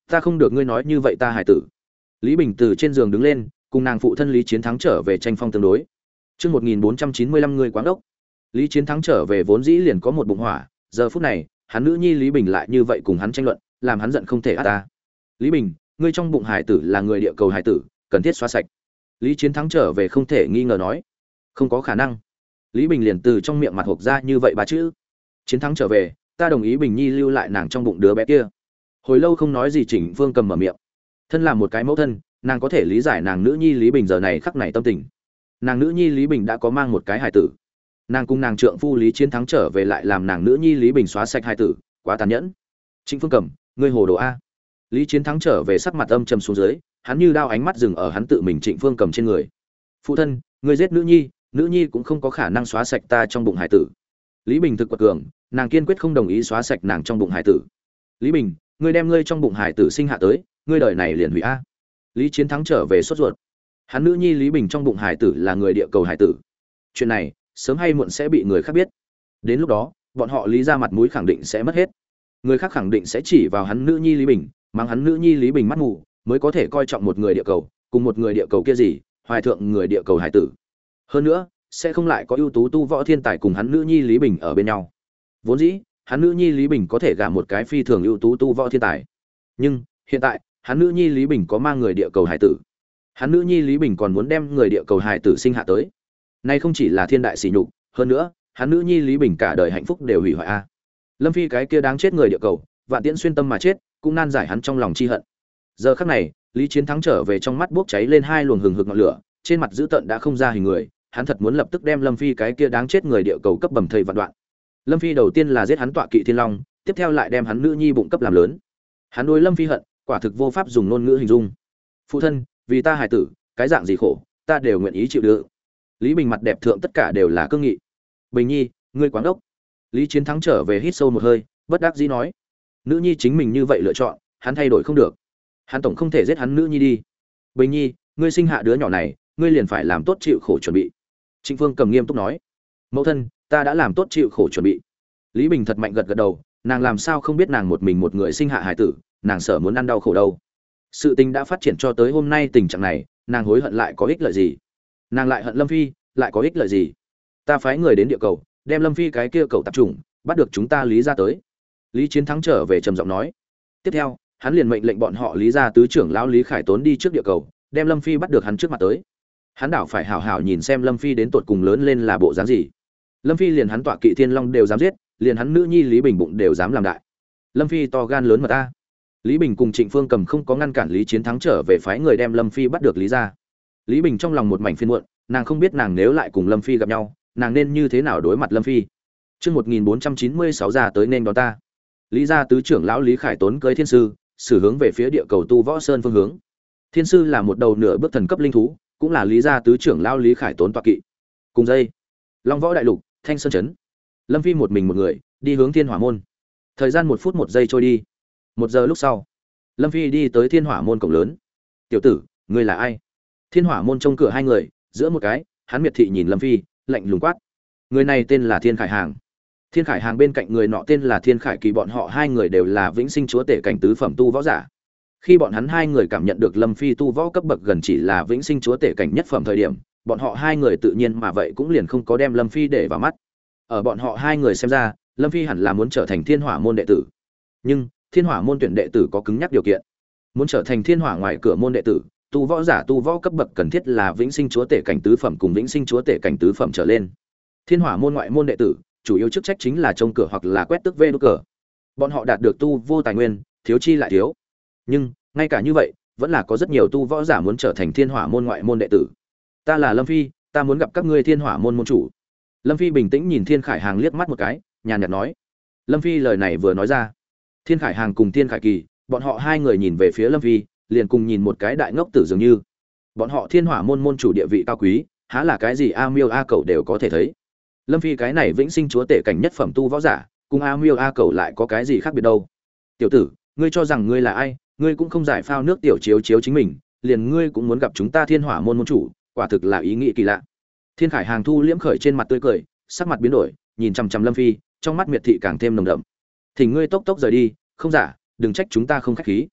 Ta không được ngươi nói như vậy ta hải tử. Lý Bình từ trên giường đứng lên, cùng nàng phụ thân Lý Chiến Thắng trở về tranh phong tương đối. Chương 1495 người quán ốc. Lý Chiến Thắng trở về vốn dĩ liền có một bụng hỏa, giờ phút này, hắn nữ nhi Lý Bình lại như vậy cùng hắn tranh luận, làm hắn giận không thể át ta. Lý Bình, ngươi trong bụng hải tử là người địa cầu hải tử, cần thiết xóa sạch. Lý Chiến Thắng trở về không thể nghi ngờ nói. Không có khả năng. Lý Bình liền từ trong miệng mặt hộc ra như vậy ba chữ. Chiến Thắng trở về, ta đồng ý Bình Nhi lưu lại nàng trong bụng đứa bé kia. Hồi lâu không nói gì Trịnh Phương cầm mở miệng. Thân là một cái mẫu thân, nàng có thể lý giải nàng nữ nhi Lý Bình giờ này khắc này tâm tình. Nàng nữ nhi Lý Bình đã có mang một cái hài tử, nàng cùng nàng trượng phu Lý Chiến Thắng trở về lại làm nàng nữ nhi Lý Bình xóa sạch hài tử, quá tàn nhẫn. Trịnh Phương cầm, ngươi hồ đồ a. Lý Chiến Thắng trở về sắc mặt âm trầm xuống dưới, hắn như đao ánh mắt dừng ở hắn tự mình Trịnh Phương cầm trên người. Phụ thân, ngươi giết nữ nhi cũng không có khả năng xóa sạch ta trong bụng hài tử. Lý Bình thực quật cường, nàng kiên quyết không đồng ý xóa sạch nàng trong bụng hài tử. Lý Bình, ngươi đem ngươi trong bụng hài tử sinh hạ tới, ngươi đời này liền hủy a. Lý Chiến Thắng trở về sốt ruột. Hắn nữ nhi Lý Bình trong bụng hải tử là người địa cầu hải tử. Chuyện này, sớm hay muộn sẽ bị người khác biết. Đến lúc đó, bọn họ Lý ra mặt mũi khẳng định sẽ mất hết. Người khác khẳng định sẽ chỉ vào hắn nữ nhi Lý Bình, mang hắn nữ nhi Lý Bình mắt mù, mới có thể coi trọng một người địa cầu, cùng một người địa cầu kia gì, hoài thượng người địa cầu hải tử. Hơn nữa, sẽ không lại có ưu tú tu võ thiên tài cùng hắn nữ nhi Lý Bình ở bên nhau. Vốn dĩ, hắn nữ nhi Lý Bình có thể gả một cái phi thường ưu tú tu võ thiên tài. Nhưng, hiện tại, hắn nữ nhi Lý Bình có mang người địa cầu hải tử. Hắn nữ nhi Lý Bình còn muốn đem người địa cầu hải tử sinh hạ tới. Nay không chỉ là thiên đại sỉ nhục, hơn nữa, hắn nữ nhi Lý Bình cả đời hạnh phúc đều hủy hoại a. Lâm Phi cái kia đáng chết người địa cầu, Vạn Tiễn xuyên tâm mà chết, cũng nan giải hắn trong lòng chi hận. Giờ khắc này, Lý Chiến Thắng trở về trong mắt bốc cháy lên hai luồng hừng hực ngọn lửa, trên mặt dữ tợn đã không ra hình người, hắn thật muốn lập tức đem Lâm Phi cái kia đáng chết người địa cầu cấp bầm thây vạn đoạn. Lâm Phi đầu tiên là giết hắn tọa kỵ Thiên Long, tiếp theo lại đem hắn nữ nhi bụng cấp làm lớn. Hắn đối Lâm Phi hận, quả thực vô pháp dùng ngôn ngữ hình dung. Phụ thân, vì ta hài tử, cái dạng gì khổ, ta đều nguyện ý chịu đựng. Lý Bình mặt đẹp thượng tất cả đều là cương nghị. Bình Nhi, ngươi quáng ốc. Lý Chiến Thắng trở về hít sâu một hơi, bất đắc dĩ nói, nữ nhi chính mình như vậy lựa chọn, hắn thay đổi không được. Hắn tổng không thể giết hắn nữ nhi đi. Bình Nhi, ngươi sinh hạ đứa nhỏ này, ngươi liền phải làm tốt chịu khổ chuẩn bị. Trịnh Phương cầm nghiêm túc nói, mẫu thân, ta đã làm tốt chịu khổ chuẩn bị. Lý Bình thật mạnh gật gật đầu, nàng làm sao không biết nàng một mình một người sinh hạ hài tử, nàng sợ muốn ăn đau khổ đâu. Sự tình đã phát triển cho tới hôm nay tình trạng này, nàng hối hận lại có ích lợi gì? Nàng lại hận Lâm Phi, lại có ích lợi gì? Ta phái người đến địa cầu, đem Lâm Phi cái kia cậu tạp chủng, bắt được chúng ta Lý ra tới. Lý Chiến Thắng trở về trầm giọng nói. Tiếp theo, hắn liền mệnh lệnh bọn họ Lý ra tứ trưởng lão Lý Khải Tốn đi trước địa cầu, đem Lâm Phi bắt được hắn trước mặt tới. Hắn đảo phải hảo hảo nhìn xem Lâm Phi đến tột cùng lớn lên là bộ dáng gì. Lâm Phi liền hắn tọa kỵ Thiên Long đều dám giết, liền hắn nữ nhi Lý Bình bụng đều dám làm đại. Lâm Phi to gan lớn mà ta. Lý Bình cùng Trịnh Phương Cầm không có ngăn cản Lý Chiến Thắng trở về phái người đem Lâm Phi bắt được Lý ra. Lý Bình trong lòng một mảnh phiền muộn, nàng không biết nàng nếu lại cùng Lâm Phi gặp nhau, nàng nên như thế nào đối mặt Lâm Phi. Chương 1496 ra tới nên đón ta. Lý gia tứ trưởng lão Lý Khải Tốn cưới thiên sư, sử hướng về phía địa cầu Tu Võ Sơn phương hướng. Thiên sư là một đầu nửa bước thần cấp linh thú, cũng là Lý gia tứ trưởng lão Lý Khải Tốn tọa kỵ. Cùng dây, Long Võ đại lục, Thanh Sơn trấn. Lâm Phi một mình một người, đi hướng Thiên Hỏa môn. Thời gian 1 phút 1 giây trôi đi. 1 giờ lúc sau, Lâm Phi đi tới Thiên Hỏa môn cổng lớn. "Tiểu tử, ngươi là ai?" Thiên Hỏa môn trông cửa hai người, giữa một cái, hắn miệt thị nhìn Lâm Phi, lạnh lùng quát. Người này tên là Thiên Khải Hàng. Thiên Khải Hàng bên cạnh người nọ tên là Thiên Khải Kỳ, bọn họ hai người đều là vĩnh sinh chúa tể cảnh tứ phẩm tu võ giả. Khi bọn hắn hai người cảm nhận được Lâm Phi tu võ cấp bậc gần chỉ là vĩnh sinh chúa tể cảnh nhất phẩm thời điểm, bọn họ hai người tự nhiên mà vậy cũng liền không có đem Lâm Phi để vào mắt. Ở bọn họ hai người xem ra, Lâm Phi hẳn là muốn trở thành Thiên Hỏa môn đệ tử. Nhưng, Thiên Hỏa môn tuyển đệ tử có cứng nhắc điều kiện. Muốn trở thành Thiên Hỏa ngoài cửa môn đệ tử, tu võ giả tu võ cấp bậc cần thiết là vĩnh sinh chúa tể cảnh tứ phẩm cùng vĩnh sinh chúa tể cảnh tứ phẩm trở lên. Thiên Hỏa môn ngoại môn đệ tử, chủ yếu chức trách chính là trông cửa hoặc là quét tước vê đốt cờ. Bọn họ đạt được tu vô tài nguyên, thiếu chi lại thiếu. Nhưng, ngay cả như vậy, vẫn là có rất nhiều tu võ giả muốn trở thành Thiên Hỏa môn ngoại môn đệ tử. Ta là Lâm Phi, ta muốn gặp các ngươi Thiên Hỏa môn môn chủ. Lâm Phi bình tĩnh nhìn Thiên Khải Hàng liếc mắt một cái, nhàn nhạt nói. Lâm Phi lời này vừa nói ra, Thiên Khải Hàng cùng Thiên Khải Kỳ, bọn họ hai người nhìn về phía Lâm Phi, liền cùng nhìn một cái đại ngốc tử dường như. Bọn họ Thiên Hỏa môn môn chủ địa vị cao quý, há là cái gì A Miêu A Cẩu đều có thể thấy. Lâm Phi cái này vĩnh sinh chúa tể cảnh nhất phẩm tu võ giả, cùng A Miêu A Cẩu lại có cái gì khác biệt đâu. Tiểu tử, ngươi cho rằng ngươi là ai, ngươi cũng không giải phao nước tiểu chiếu chiếu chính mình, liền ngươi cũng muốn gặp chúng ta Thiên Hỏa môn môn chủ, quả thực là ý nghĩ kỳ lạ. Thiên Khải Hàng thu liễm khởi trên mặt tươi cười, sắc mặt biến đổi, nhìn chằm chằm Lâm Phi, trong mắt miệt thị càng thêm nồng đậm. Thỉnh ngươi tốc tốc rời đi, không giả, đừng trách chúng ta không khách khí.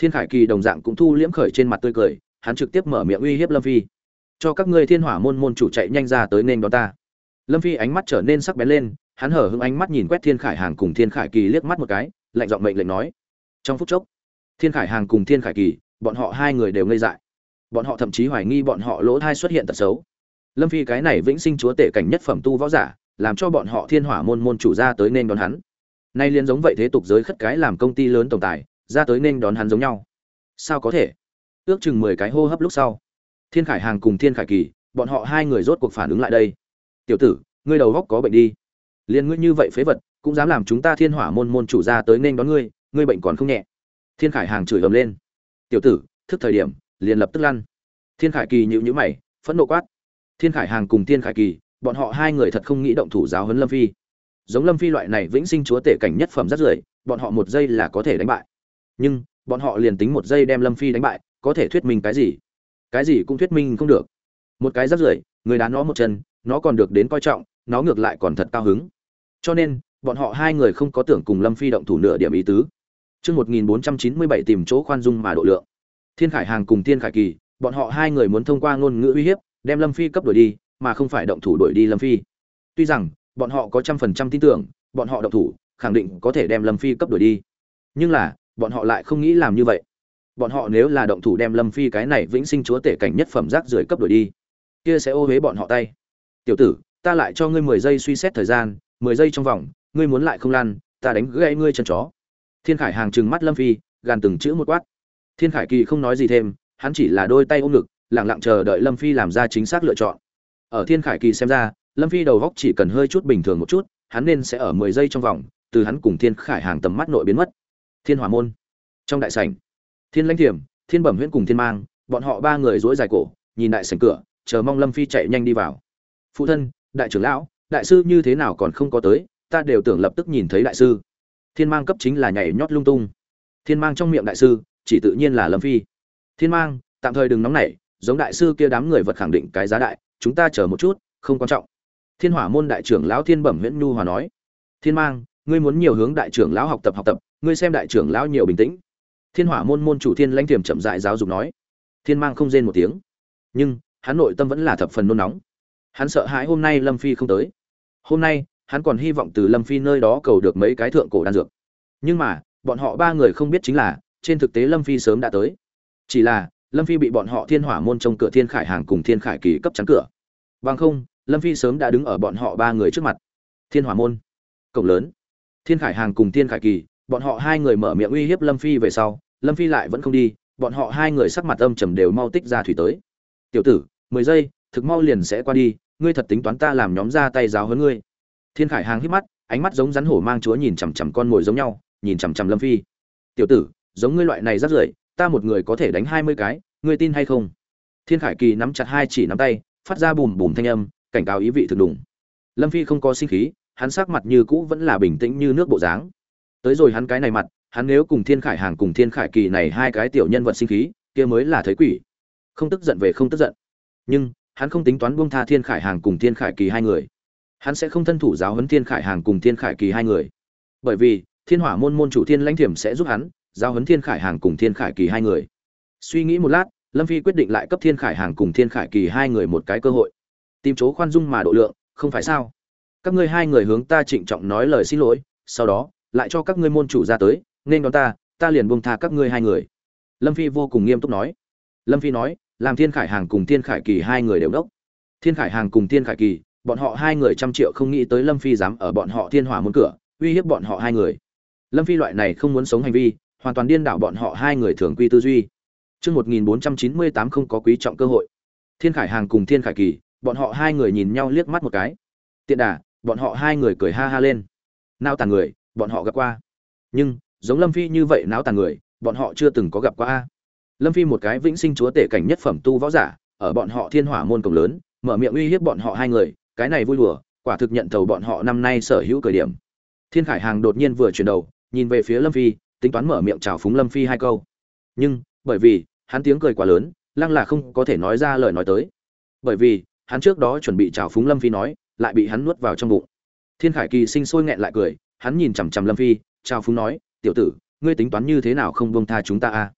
Thiên Khải Kỳ đồng dạng cũng thu liễm khởi trên mặt tươi cười, hắn trực tiếp mở miệng uy hiếp Lâm Phi. Cho các ngươi Thiên Hỏa môn môn chủ chạy nhanh ra tới nên đón ta. Lâm Phi ánh mắt trở nên sắc bén lên, hắn hở hững ánh mắt nhìn quét Thiên Khải Hàng cùng Thiên Khải Kỳ liếc mắt một cái, lạnh giọng mệnh lệnh nói. Trong phút chốc, Thiên Khải Hàng cùng Thiên Khải Kỳ, bọn họ hai người đều ngây dại. Bọn họ thậm chí hoài nghi bọn họ lỗ thai xuất hiện tật xấu. Lâm Phi cái này vĩnh sinh chúa tể cảnh nhất phẩm tu võ giả, làm cho bọn họ Thiên Hỏa môn môn chủ ra tới nên đón hắn. Nay liên giống vậy thế tục giới khất cái làm công ty lớn tổng tài, ra tới nên đón hắn giống nhau. Sao có thể? Ước chừng 10 cái hô hấp lúc sau, Thiên Khải Hàng cùng Thiên Khải Kỳ, bọn họ hai người rốt cuộc phản ứng lại đây. Tiểu tử, ngươi đầu óc có bệnh đi. Liên ngươi như vậy phế vật, cũng dám làm chúng ta Thiên Hỏa môn môn chủ ra tới nên đón ngươi, ngươi bệnh còn không nhẹ. Thiên Khải Hàng chửi ầm lên. Tiểu tử, thức thời điểm, liền lập tức lăn. Thiên Khải Kỳ nhíu nhíu mày, phẫn nộ quát. Thiên Khải Hàng cùng Thiên Khải Kỳ, bọn họ hai người thật không nghĩ động thủ giáo huấn Lâm Phi. Giống Lâm Phi loại này vĩnh sinh chúa tể cảnh nhất phẩm rất rưởi, bọn họ một giây là có thể đánh bại. Nhưng, bọn họ liền tính một giây đem Lâm Phi đánh bại, có thể thuyết minh cái gì? Cái gì cũng thuyết minh không được. Một cái rất rưởi, người đá nó một chân, nó còn được đến coi trọng, nó ngược lại còn thật cao hứng. Cho nên, bọn họ hai người không có tưởng cùng Lâm Phi động thủ nửa điểm ý tứ. Chương 1497 tìm chỗ khoan dung mà độ lượng. Thiên Khải Hàng cùng Thiên Khải Kỳ, bọn họ hai người muốn thông qua ngôn ngữ uy hiếp, đem Lâm Phi cấp đuổi đi, mà không phải động thủ đuổi đi Lâm Phi. Tuy rằng, bọn họ có 100% tin tưởng, bọn họ động thủ, khẳng định có thể đem Lâm Phi cấp đuổi đi. Nhưng là, bọn họ lại không nghĩ làm như vậy. Bọn họ nếu là động thủ đem Lâm Phi cái này vĩnh sinh chúa tể cảnh nhất phẩm rác rưởi cấp đuổi đi, kia sẽ ô uế bọn họ tay. Tiểu tử, ta lại cho ngươi 10 giây suy xét thời gian, 10 giây trong vòng, ngươi muốn lại không lăn, ta đánh gãy ngươi chân chó. Thiên Khải Hàng trừng mắt Lâm Phi, gàn từng chữ một quát. Thiên Khải Kỳ không nói gì thêm, hắn chỉ là đôi tay ôm ngực, lặng lặng chờ đợi Lâm Phi làm ra chính xác lựa chọn. Ở Thiên Khải Kỳ xem ra, Lâm Phi đầu góc chỉ cần hơi chút bình thường một chút, hắn nên sẽ ở 10 giây trong vòng, từ hắn cùng Thiên Khải Hàng tầm mắt nội biến mất. Thiên Hỏa môn, trong đại sảnh, Thiên Lãnh Thiểm, Thiên Bẩm Huyễn cùng Thiên Mang, bọn họ ba người duỗi dài cổ, nhìn đại sảnh cửa, chờ mong Lâm Phi chạy nhanh đi vào. Phụ thân, đại trưởng lão, đại sư như thế nào còn không có tới, ta đều tưởng lập tức nhìn thấy đại sư. Thiên Mang cấp chính là nhảy nhót lung tung. Thiên Mang trong miệng đại sư, chỉ tự nhiên là Lâm Phi. Thiên Mang, tạm thời đừng nóng nảy, giống đại sư kia đám người vật khẳng định cái giá đại, chúng ta chờ một chút, không quan trọng. Thiên Hỏa môn đại trưởng lão Thiên Bẩm Huyễn nhu hòa nói. Thiên Mang, ngươi muốn nhiều hướng đại trưởng lão học tập, ngươi xem đại trưởng lão nhiều bình tĩnh. Thiên Hỏa môn môn chủ Thiên Lãnh Tiềm chậm rãi giáo dục nói. Thiên Mang không rên một tiếng, nhưng hắn nội tâm vẫn là thập phần nôn nóng. Hắn sợ hãi hôm nay Lâm Phi không tới. Hôm nay, hắn còn hy vọng từ Lâm Phi nơi đó cầu được mấy cái thượng cổ đan dược. Nhưng mà, bọn họ ba người không biết chính là, trên thực tế Lâm Phi sớm đã tới. Chỉ là, Lâm Phi bị bọn họ Thiên Hỏa môn trong cửa Thiên Khải Hàng cùng Thiên Khải Kỳ cấp chắn cửa. Bằng không, Lâm Phi sớm đã đứng ở bọn họ ba người trước mặt. Thiên Hỏa môn, cổng lớn. Thiên Khải Hàng cùng Thiên Khải Kỳ, bọn họ hai người mở miệng uy hiếp Lâm Phi về sau, Lâm Phi lại vẫn không đi, bọn họ hai người sắc mặt âm trầm đều mau tích ra thủy tới. Tiểu tử, 10 giây, thực mau liền sẽ qua đi, ngươi thật tính toán ta làm nhóm ra tay giáo huấn ngươi. Thiên Khải Hàng híp mắt, ánh mắt giống rắn hổ mang chúa nhìn chằm chằm con mồi giống nhau, nhìn chằm chằm Lâm Phi. Tiểu tử, giống ngươi loại này rất rưởi, ta một người có thể đánh 20 cái, ngươi tin hay không? Thiên Khải Kỳ nắm chặt hai chỉ nắm tay, phát ra bùm bùm thanh âm, cảnh cáo ý vị thực đủng. Lâm Phi không có sinh khí, hắn sắc mặt như cũ vẫn là bình tĩnh như nước bộ dáng. Tới rồi hắn cái này mặt, hắn nếu cùng Thiên Khải Hàng cùng Thiên Khải Kỳ này hai cái tiểu nhân vật sinh khí, kia mới là thấy quỷ. Không tức giận về không tức giận. Nhưng, hắn không tính toán buông tha Thiên Khải Hàng cùng Thiên Khải Kỳ hai người. Hắn sẽ không thân thủ giáo huấn Thiên Khải Hàng cùng Thiên Khải Kỳ hai người. Bởi vì, Thiên Hỏa môn môn chủ Thiên Lãnh Thiểm sẽ giúp hắn giáo huấn Thiên Khải Hàng cùng Thiên Khải Kỳ hai người. Suy nghĩ một lát, Lâm Phi quyết định lại cấp Thiên Khải Hàng cùng Thiên Khải Kỳ hai người một cái cơ hội. Tìm chỗ khoan dung mà độ lượng, không phải sao? Các ngươi hai người hướng ta trịnh trọng nói lời xin lỗi, sau đó, lại cho các ngươi môn chủ ra tới, nên đón ta liền buông tha các ngươi hai người. Lâm Phi vô cùng nghiêm túc nói. Lâm Phi nói, làm Thiên Khải Hàng cùng Thiên Khải Kỳ hai người đều đốc. Thiên Khải Hàng cùng Thiên Khải Kỳ, bọn họ hai người trăm triệu không nghĩ tới Lâm Phi dám ở bọn họ Thiên Hỏa môn cửa uy hiếp bọn họ hai người. Lâm Phi loại này không muốn sống hành vi, hoàn toàn điên đảo bọn họ hai người thường quy tư duy. Chương 1498 không có quý trọng cơ hội. Thiên Khải Hàng cùng Thiên Khải Kỳ, bọn họ hai người nhìn nhau liếc mắt một cái. Tiện đà, bọn họ hai người cười ha ha lên. Náo tàn người, bọn họ gặp qua. Nhưng, giống Lâm Phi như vậy náo tàn người, bọn họ chưa từng có gặp qua. Lâm Phi một cái vĩnh sinh chúa tể cảnh nhất phẩm tu võ giả, ở bọn họ Thiên Hỏa môn cổng lớn, mở miệng uy hiếp bọn họ hai người, cái này vui đùa, quả thực nhận thầu bọn họ năm nay sở hữu cởi điểm. Thiên Khải Hàng đột nhiên vừa chuyển đầu, nhìn về phía Lâm Phi, tính toán mở miệng chào phúng Lâm Phi hai câu. Nhưng, bởi vì, hắn tiếng cười quá lớn, lăng là không có thể nói ra lời nói tới. Bởi vì, hắn trước đó chuẩn bị chào phúng Lâm Phi nói, lại bị hắn nuốt vào trong bụng. Thiên Khải Kỳ sinh sôi nghẹn lại cười, hắn nhìn chằm chằm Lâm Phi, chào phúng nói, "Tiểu tử, ngươi tính toán như thế nào không buông tha chúng ta a?"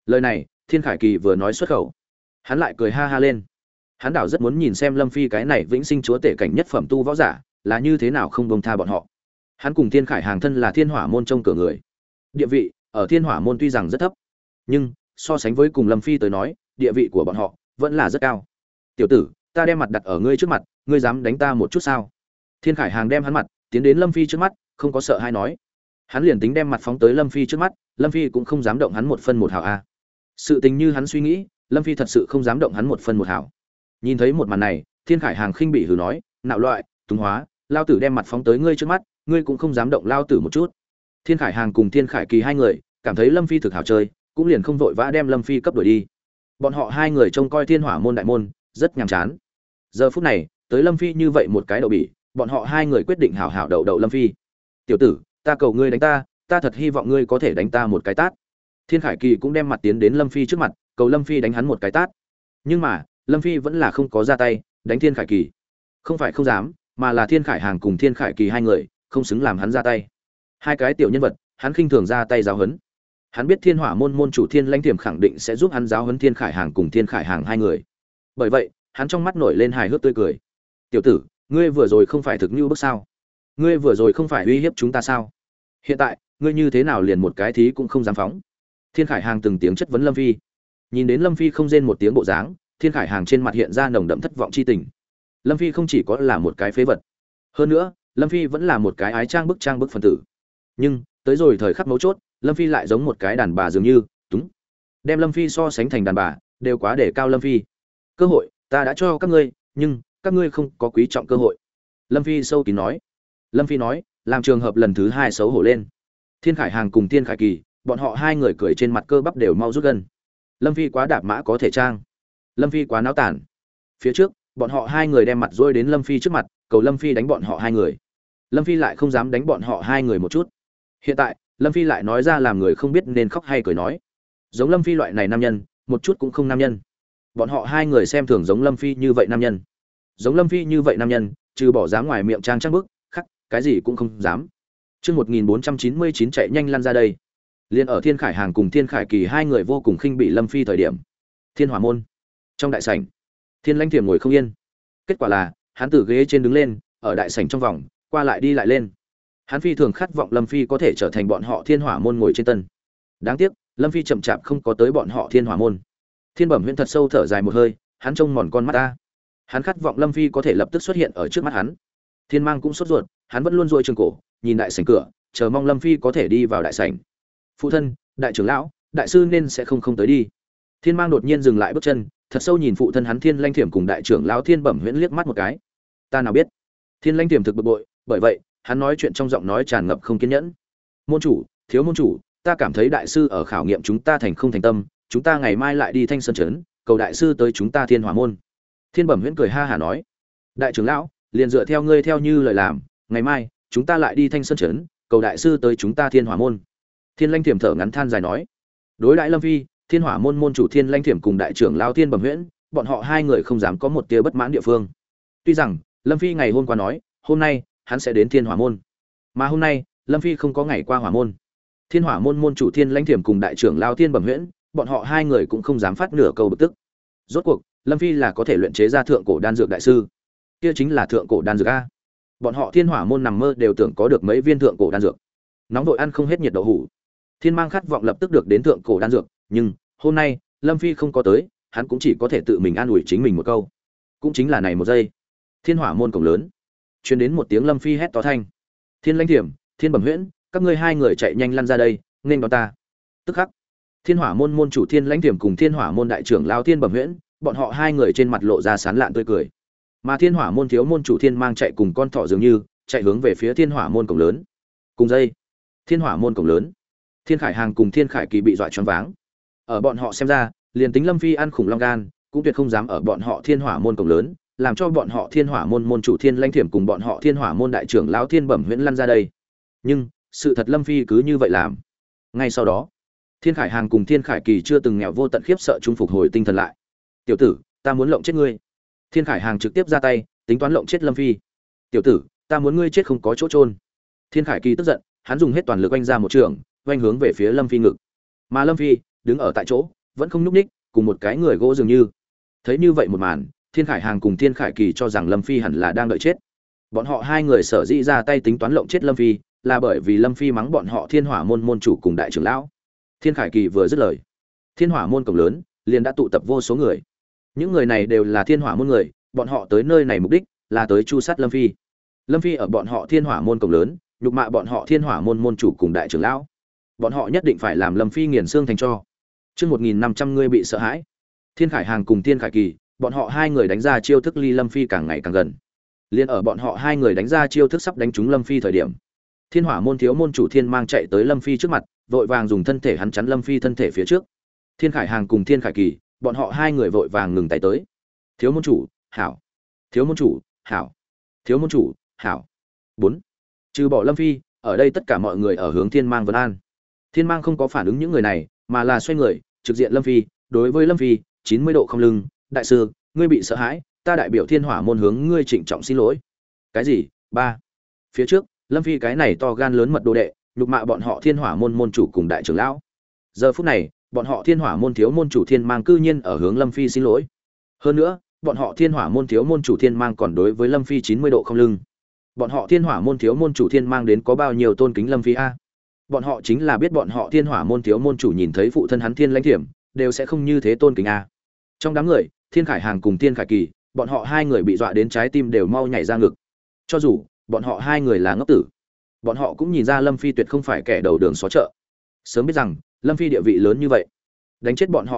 Lời này Thiên Khải Kỳ vừa nói xuất khẩu, hắn lại cười ha ha lên. Hắn đảo rất muốn nhìn xem Lâm Phi cái này vĩnh sinh chúa tể cảnh nhất phẩm tu võ giả là như thế nào không buông tha bọn họ. Hắn cùng Thiên Khải Hàng thân là Thiên Hỏa môn trông cửa người, địa vị ở Thiên Hỏa môn tuy rằng rất thấp, nhưng so sánh với cùng Lâm Phi tới nói, địa vị của bọn họ vẫn là rất cao. Tiểu tử, ta đem mặt đặt ở ngươi trước mặt, ngươi dám đánh ta một chút sao? Thiên Khải Hàng đem hắn mặt tiến đến Lâm Phi trước mắt, không có sợ hay nói. Hắn liền tính đem mặt phóng tới Lâm Phi trước mắt, Lâm Phi cũng không dám động hắn một phân một hào a. Sự tình như hắn suy nghĩ, Lâm Phi thật sự không dám động hắn một phân một hào. Nhìn thấy một màn này, Thiên Khải Hàng khinh bị hừ nói, nạo loại, túng hóa, lao tử đem mặt phóng tới ngươi trước mắt, ngươi cũng không dám động lao tử một chút. Thiên Khải Hàng cùng Thiên Khải Kỳ hai người cảm thấy Lâm Phi thực hảo chơi, cũng liền không vội vã đem Lâm Phi cấp đuổi đi. Bọn họ hai người trông coi Thiên Hỏa môn đại môn, rất nhàm chán. Giờ phút này, tới Lâm Phi như vậy một cái đậu bỉ, bọn họ hai người quyết định hảo hảo đậu đậu Lâm Phi. Tiểu tử, ta cầu ngươi đánh ta, ta thật hy vọng ngươi có thể đánh ta một cái tát. Thiên Khải Kỳ cũng đem mặt tiến đến Lâm Phi trước mặt, cầu Lâm Phi đánh hắn một cái tát. Nhưng mà, Lâm Phi vẫn là không có ra tay đánh Thiên Khải Kỳ. Không phải không dám, mà là Thiên Khải Hàng cùng Thiên Khải Kỳ hai người không xứng làm hắn ra tay. Hai cái tiểu nhân vật, hắn khinh thường ra tay giáo huấn. Hắn biết Thiên Hỏa môn môn chủ Thiên Lãnh Tiềm khẳng định sẽ giúp hắn giáo huấn Thiên Khải Hàng cùng Thiên Khải Hàng hai người. Bởi vậy, hắn trong mắt nổi lên hài hước tươi cười. "Tiểu tử, ngươi vừa rồi không phải thực như bức sao? Ngươi vừa rồi không phải uy hiếp chúng ta sao? Hiện tại, ngươi như thế nào liền một cái thí cũng không dám phóng?" Thiên Khải Hàng từng tiếng chất vấn Lâm Phi. Nhìn đến Lâm Phi không rên một tiếng bộ dáng, Thiên Khải Hàng trên mặt hiện ra nồng đậm thất vọng chi tình. Lâm Phi không chỉ có là một cái phế vật, hơn nữa, Lâm Phi vẫn là một cái ái trang bức phân tử. Nhưng, tới rồi thời khắc mấu chốt, Lâm Phi lại giống một cái đàn bà dường như, túng. Đem Lâm Phi so sánh thành đàn bà, đều quá để cao Lâm Phi. "Cơ hội, ta đã cho các ngươi, nhưng các ngươi không có quý trọng cơ hội." Lâm Phi sâu kín nói. Lâm Phi nói, làm trường hợp lần thứ hai xấu hổ lên. Thiên Khải Hàng cùng Thiên Khải Kỳ, bọn họ hai người cười trên mặt cơ bắp đều mau rút gần. Lâm Phi quá đạp mã có thể trang. Lâm Phi quá náo tản. Phía trước, bọn họ hai người đem mặt dôi đến Lâm Phi trước mặt, cầu Lâm Phi đánh bọn họ hai người. Lâm Phi lại không dám đánh bọn họ hai người một chút. Hiện tại, Lâm Phi lại nói ra làm người không biết nên khóc hay cười nói. Giống Lâm Phi loại này nam nhân, một chút cũng không nam nhân. Bọn họ hai người xem thường giống Lâm Phi như vậy nam nhân. Giống Lâm Phi như vậy nam nhân, trừ bỏ dám ngoài miệng trang bức, khắc, cái gì cũng không dám. Chương 1499 chạy nhanh lăn ra đây. Liên ở Thiên Khải Hàng cùng Thiên Khải Kỳ hai người vô cùng khinh bị Lâm Phi thời điểm. Thiên Hỏa môn, trong đại sảnh, Thiên Lãnh Tiềm ngồi không yên. Kết quả là, hắn từ ghế trên đứng lên, ở đại sảnh trong vòng, qua lại đi lại lên. Hắn phi thường khát vọng Lâm Phi có thể trở thành bọn họ Thiên Hỏa môn ngồi trên tân. Đáng tiếc, Lâm Phi chậm chạp không có tới bọn họ Thiên Hỏa môn. Thiên Bẩm Huyễn thật sâu thở dài một hơi, hắn trông mòn con mắt ta. Hắn khát vọng Lâm Phi có thể lập tức xuất hiện ở trước mắt hắn. Thiên Mang cũng sốt ruột, hắn vẫn luôn duỗi trường cổ, nhìn đại sảnh cửa, chờ mong Lâm Phi có thể đi vào đại sảnh. "Phụ thân, đại trưởng lão, đại sư nên sẽ không tới đi." Thiên Mang đột nhiên dừng lại bước chân, thật sâu nhìn phụ thân hắn Thiên Lãnh Tiềm cùng đại trưởng lão Thiên Bẩm Huyễn liếc mắt một cái. "Ta nào biết?" Thiên Lãnh Tiềm thực bực bội, bởi vậy, hắn nói chuyện trong giọng nói tràn ngập không kiên nhẫn. "Môn chủ, thiếu môn chủ, ta cảm thấy đại sư ở khảo nghiệm chúng ta thành không thành tâm, chúng ta ngày mai lại đi Thanh Sơn trấn, cầu đại sư tới chúng ta Thiên Hỏa môn." Thiên Bẩm Huyễn cười ha hả nói, "Đại trưởng lão, liền dựa theo ngươi theo như lời làm, ngày mai chúng ta lại đi Thanh Sơn trấn, cầu đại sư tới chúng ta Thiên Hỏa môn." Thiên Lãnh Tiềm thở ngắn than dài nói, đối đãi Lâm Phi, Thiên Hỏa môn môn chủ Thiên Lãnh Tiềm cùng đại trưởng lão Thiên Bẩm Huyễn, bọn họ hai người không dám có một tia bất mãn địa phương. Tuy rằng Lâm Phi ngày hôm qua nói, hôm nay hắn sẽ đến Thiên Hỏa môn, mà hôm nay Lâm Phi không có ngày qua Hỏa môn. Thiên Hỏa môn môn chủ Thiên Lãnh Tiềm cùng đại trưởng lão Thiên Bẩm Huyễn, bọn họ hai người cũng không dám phát nửa câu bực tức. Rốt cuộc, Lâm Phi là có thể luyện chế ra thượng cổ đan dược đại sư. Kia chính là thượng cổ đan dược a. Bọn họ Thiên Hỏa môn nằm mơ đều tưởng có được mấy viên thượng cổ đan dược. Nóng vội ăn không hết nhiệt đậu hũ. Thiên Mang khát vọng lập tức được đến thượng cổ đan dược, nhưng hôm nay, Lâm Phi không có tới, hắn cũng chỉ có thể tự mình an ủi chính mình một câu. Cũng chính là này một giây. Thiên Hỏa môn cổng lớn, truyền đến một tiếng Lâm Phi hét to thanh. "Thiên Lãnh Tiềm, Thiên Bẩm Huyễn, các ngươi hai người chạy nhanh lăn ra đây, nên đón ta." Tức khắc, Thiên Hỏa môn môn chủ Thiên Lãnh Tiềm cùng Thiên Hỏa môn đại trưởng lão Thiên Bẩm Huyễn, bọn họ hai người trên mặt lộ ra sán lạn tươi cười. Mà Thiên Hỏa môn thiếu môn chủ Thiên Mang chạy cùng con thỏ dường như, chạy hướng về phía Thiên Hỏa môn cổng lớn. Cùng dây, Thiên Hỏa môn cổng lớn, Thiên Khải Hàng cùng Thiên Khải Kỳ bị dọa choáng váng. Ở bọn họ xem ra, liền tính Lâm Phi ăn khủng long gan, cũng tuyệt không dám ở bọn họ Thiên Hỏa môn cổng lớn, làm cho bọn họ Thiên Hỏa môn môn chủ Thiên Lãnh Tiềm cùng bọn họ Thiên Hỏa môn đại trưởng lão Thiên Bẩm Huyễn lăn ra đây. Nhưng, sự thật Lâm Phi cứ như vậy làm. Ngay sau đó, Thiên Khải Hàng cùng Thiên Khải Kỳ chưa từng nghèo vô tận khiếp sợ trung phục hồi tinh thần lại. "Tiểu tử, ta muốn lộng chết ngươi." Thiên Khải Hàng trực tiếp ra tay, tính toán lộng chết Lâm Phi. "Tiểu tử, ta muốn ngươi chết không có chỗ chôn." Thiên Khải Kỳ tức giận, hắn dùng hết toàn lực oanh ra một trường, oanh hướng về phía Lâm Phi ngực. Mà Lâm Phi, đứng ở tại chỗ vẫn không nhúc ních, cùng một cái người gỗ dường như. Thấy như vậy một màn, Thiên Khải Hàng cùng Thiên Khải Kỳ cho rằng Lâm Phi hẳn là đang đợi chết. Bọn họ hai người sở dĩ ra tay tính toán lộng chết Lâm Phi, là bởi vì Lâm Phi mắng bọn họ Thiên Hỏa môn môn chủ cùng đại trưởng lão. Thiên Khải Kỳ vừa dứt lời, Thiên Hỏa môn cổng lớn liền đã tụ tập vô số người. Những người này đều là Thiên Hỏa môn người, bọn họ tới nơi này mục đích là tới chu sát Lâm Phi. Lâm Phi ở bọn họ Thiên Hỏa môn cổng lớn, nhục mạ bọn họ Thiên Hỏa môn môn chủ cùng đại trưởng lão. Bọn họ nhất định phải làm Lâm Phi nghiền xương thành tro. Chương 1500 người bị sợ hãi. Thiên Khải Hàng cùng Thiên Khải Kỳ, bọn họ hai người đánh ra chiêu thức ly Lâm Phi càng ngày càng gần. Liên ở bọn họ hai người đánh ra chiêu thức sắp đánh trúng Lâm Phi thời điểm, Thiên Hỏa môn thiếu môn chủ Thiên Mang chạy tới Lâm Phi trước mặt, vội vàng dùng thân thể hắn chắn Lâm Phi thân thể phía trước. Thiên Khải Hàng cùng Thiên Khải Kỳ, bọn họ hai người vội vàng ngừng tay tới. Thiếu môn chủ, hảo. Thiếu môn chủ, hảo. Thiếu môn chủ, hảo. 4. Trừ bỏ Lâm Phi, ở đây tất cả mọi người ở hướng Thiên Mang vấn an. Thiên Mang không có phản ứng những người này, mà là xoay người, trực diện Lâm Phi, đối với Lâm Phi, 90 độ không lưng, đại sư, ngươi bị sợ hãi, ta đại biểu Thiên Hỏa môn hướng ngươi trịnh trọng xin lỗi. Cái gì? 3. Phía trước, Lâm Phi cái này to gan lớn mật đồ đệ, nhục mạ bọn họ Thiên Hỏa môn môn chủ cùng đại trưởng lão. Giờ phút này, bọn họ Thiên Hỏa môn thiếu môn chủ Thiên Mang cư nhiên ở hướng Lâm Phi xin lỗi. Hơn nữa, bọn họ Thiên Hỏa môn thiếu môn chủ Thiên Mang còn đối với Lâm Phi 90 độ không lưng. Bọn họ Thiên Hỏa môn thiếu môn chủ Thiên Mang đến có bao nhiêu tôn kính Lâm Phi a? Bọn họ chính là biết bọn họ Thiên Hỏa môn thiếu môn chủ nhìn thấy phụ thân hắn Thiên Lãnh Thiểm, đều sẽ không như thế tôn kính a. Trong đám người, Thiên Khải Hàng cùng Thiên Khải Kỳ, bọn họ hai người bị dọa đến trái tim đều mau nhảy ra ngực. Cho dù bọn họ hai người là ngốc tử, bọn họ cũng nhìn ra Lâm Phi tuyệt không phải kẻ đầu đường xó chợ. Sớm biết rằng Lâm Phi địa vị lớn như vậy, đánh chết bọn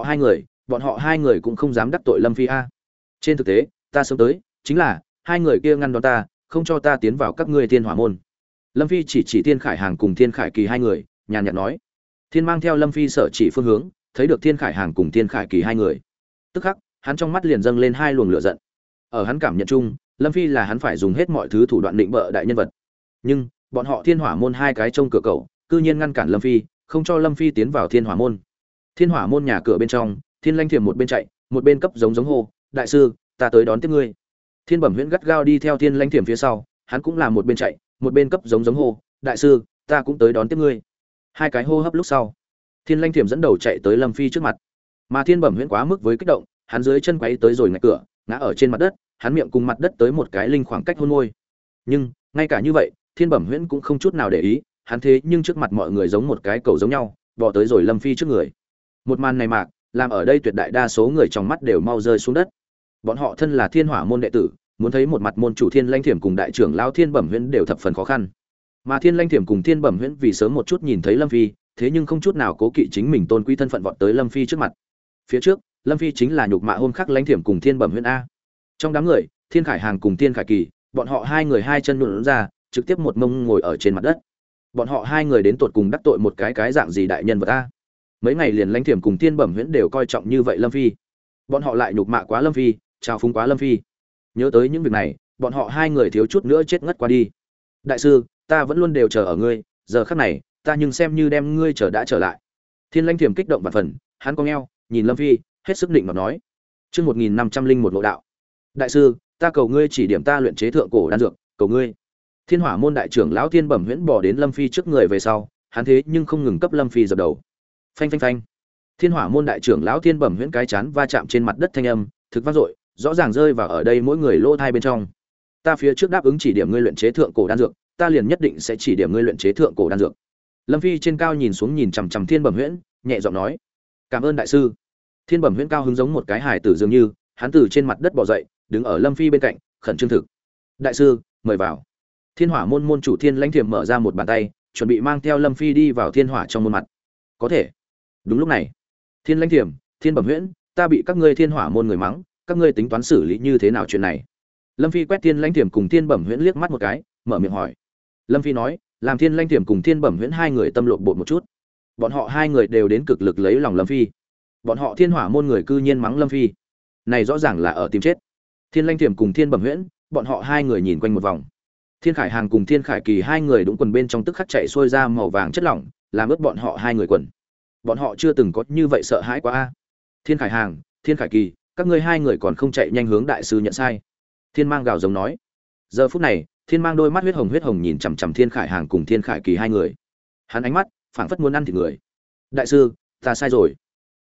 họ hai người cũng không dám đắc tội Lâm Phi a. Trên thực tế, ta sớm tới, chính là hai người kia ngăn đón ta, không cho ta tiến vào các ngươi Thiên Hỏa môn. Lâm Phi chỉ Thiên Khải Hàng cùng Thiên Khải Kỳ hai người, nhàn nhạt nói. Thiên Mang theo Lâm Phi sở chỉ phương hướng, thấy được Thiên Khải Hàng cùng Thiên Khải Kỳ hai người. Tức khắc, hắn trong mắt liền dâng lên hai luồng lửa giận. Ở hắn cảm nhận chung, Lâm Phi là hắn phải dùng hết mọi thứ thủ đoạn định bợ đại nhân vật. Nhưng, bọn họ Thiên Hỏa môn hai cái trông cửa cậu, cư nhiên ngăn cản Lâm Phi, không cho Lâm Phi tiến vào Thiên Hỏa môn. Thiên Hỏa môn nhà cửa bên trong, Thiên Lãnh Thiểm một bên chạy, một bên cấp giống hô, đại sư, ta tới đón tiếp ngươi. Thiên Bẩm Huyễn gắt gao đi theo Thiên Lãnh Thiểm phía sau, hắn cũng là một bên chạy, một bên cấp giống hô, đại sư, ta cũng tới đón tiếp ngươi. Hai cái hô hấp lúc sau, Thiên Lãnh Thiểm dẫn đầu chạy tới Lâm Phi trước mặt. Mà Thiên Bẩm Huyễn quá mức với kích động, hắn dưới chân quấy tới rồi ngạch cửa, ngã ở trên mặt đất, hắn miệng cùng mặt đất tới một cái linh khoảng cách hôn môi. Nhưng, ngay cả như vậy, Thiên Bẩm Huyễn cũng không chút nào để ý, hắn thế nhưng trước mặt mọi người giống một cái cầu giống nhau, bò tới rồi Lâm Phi trước người. Một màn này mạc, làm ở đây tuyệt đại đa số người trong mắt đều mau rơi xuống đất. Bọn họ thân là Thiên Hỏa môn đệ tử, muốn thấy một mặt môn chủ Thiên Lãnh Thiểm cùng đại trưởng lão Thiên Bẩm Huyễn đều thập phần khó khăn. Mà Thiên Lãnh Thiểm cùng Thiên Bẩm Huyễn vì sớm một chút nhìn thấy Lâm Phi, thế nhưng không chút nào cố kỵ chính mình tôn quý thân phận vọt tới Lâm Phi trước mặt. Phía trước, Lâm Phi chính là nhục mạ hôm khắc Lãnh Thiểm cùng Thiên Bẩm Huyễn a. Trong đám người, Thiên Khải Hàng cùng Thiên Khải Kỳ, bọn họ hai người hai chân nhũn ra, trực tiếp một mông ngồi ở trên mặt đất. Bọn họ hai người đến tột cùng đắc tội một cái dạng gì đại nhân vật a? Mấy ngày liền Lãnh Thiểm cùng Thiên Bẩm Huyễn đều coi trọng như vậy Lâm Phi. Bọn họ lại nhục mạ quá Lâm Phi, trao phúng quá Lâm Phi. Nhớ tới những việc này, bọn họ hai người thiếu chút nữa chết ngất qua đi. Đại sư, ta vẫn luôn đều chờ ở ngươi, giờ khắc này, ta nhưng xem như đem ngươi đã trở lại. Thiên Lãnh Thiểm kích động vạn phần, hắn cong eo, nhìn Lâm Phi, hết sức định mà nói. Chương 1501 lộ đạo. Đại sư, ta cầu ngươi chỉ điểm ta luyện chế thượng cổ đan dược, cầu ngươi. Thiên Hỏa môn đại trưởng lão Thiên Bẩm Huyễn bỏ đến Lâm Phi trước người về sau, hắn thế nhưng không ngừng cấp Lâm Phi dập đầu. Phanh phanh phanh. Thiên Hỏa môn đại trưởng lão Thiên Bẩm Huyễn cái chán va chạm trên mặt đất thanh âm, thực vang dội, rõ ràng rơi vào ở đây mỗi người lỗ thai bên trong. Ta phía trước đáp ứng chỉ điểm ngươi luyện chế thượng cổ đan dược, ta liền nhất định sẽ chỉ điểm ngươi luyện chế thượng cổ đan dược. Lâm Phi trên cao nhìn xuống nhìn chằm chằm Thiên Bẩm Huyễn, nhẹ giọng nói: "Cảm ơn đại sư." Thiên Bẩm Huyễn cao hứng giống một cái hài tử dường như, hắn từ trên mặt đất bò dậy, đứng ở Lâm Phi bên cạnh, khẩn trương thực. "Đại sư, mời vào." Thiên Hỏa môn môn chủ Thiên Lãnh Thiểm mở ra một bàn tay, chuẩn bị mang theo Lâm Phi đi vào thiên hỏa trong môn mặt. "Có thể." Đúng lúc này, Thiên Lãnh Thiểm, Thiên Bẩm Huyễn, ta bị các ngươi Thiên Hỏa môn người mắng, các ngươi tính toán xử lý như thế nào chuyện này? Lâm Phi quét Thiên Lãnh Thiểm cùng Thiên Bẩm Huyễn liếc mắt một cái, mở miệng hỏi. Lâm Phi nói, làm Thiên Lãnh Thiểm cùng Thiên Bẩm Huyễn hai người tâm lộn bột một chút. Bọn họ hai người đều đến cực lực lấy lòng Lâm Phi. Bọn họ Thiên Hỏa môn người cư nhiên mắng Lâm Phi. Này rõ ràng là ở tìm chết. Thiên Lãnh Thiểm cùng Thiên Bẩm Huyễn, bọn họ hai người nhìn quanh một vòng. Thiên Khải Hàng cùng Thiên Khải Kỳ hai người đũng quần bên trong tức khắc chạy xuôi ra màu vàng chất lỏng, làm ướt bọn họ hai người quần. Bọn họ chưa từng có như vậy sợ hãi quá a. Thiên Khải Hàng, Thiên Khải Kỳ, các ngươi hai người còn không chạy nhanh hướng đại sư nhận sai. Thiên Mang gào giống nói. Giờ phút này, Thiên Mang đôi mắt huyết hồng nhìn chằm chằm Thiên Khải Hàng cùng Thiên Khải Kỳ hai người. Hắn ánh mắt phảng phất muốn ăn thịt người. Đại sư, ta sai rồi.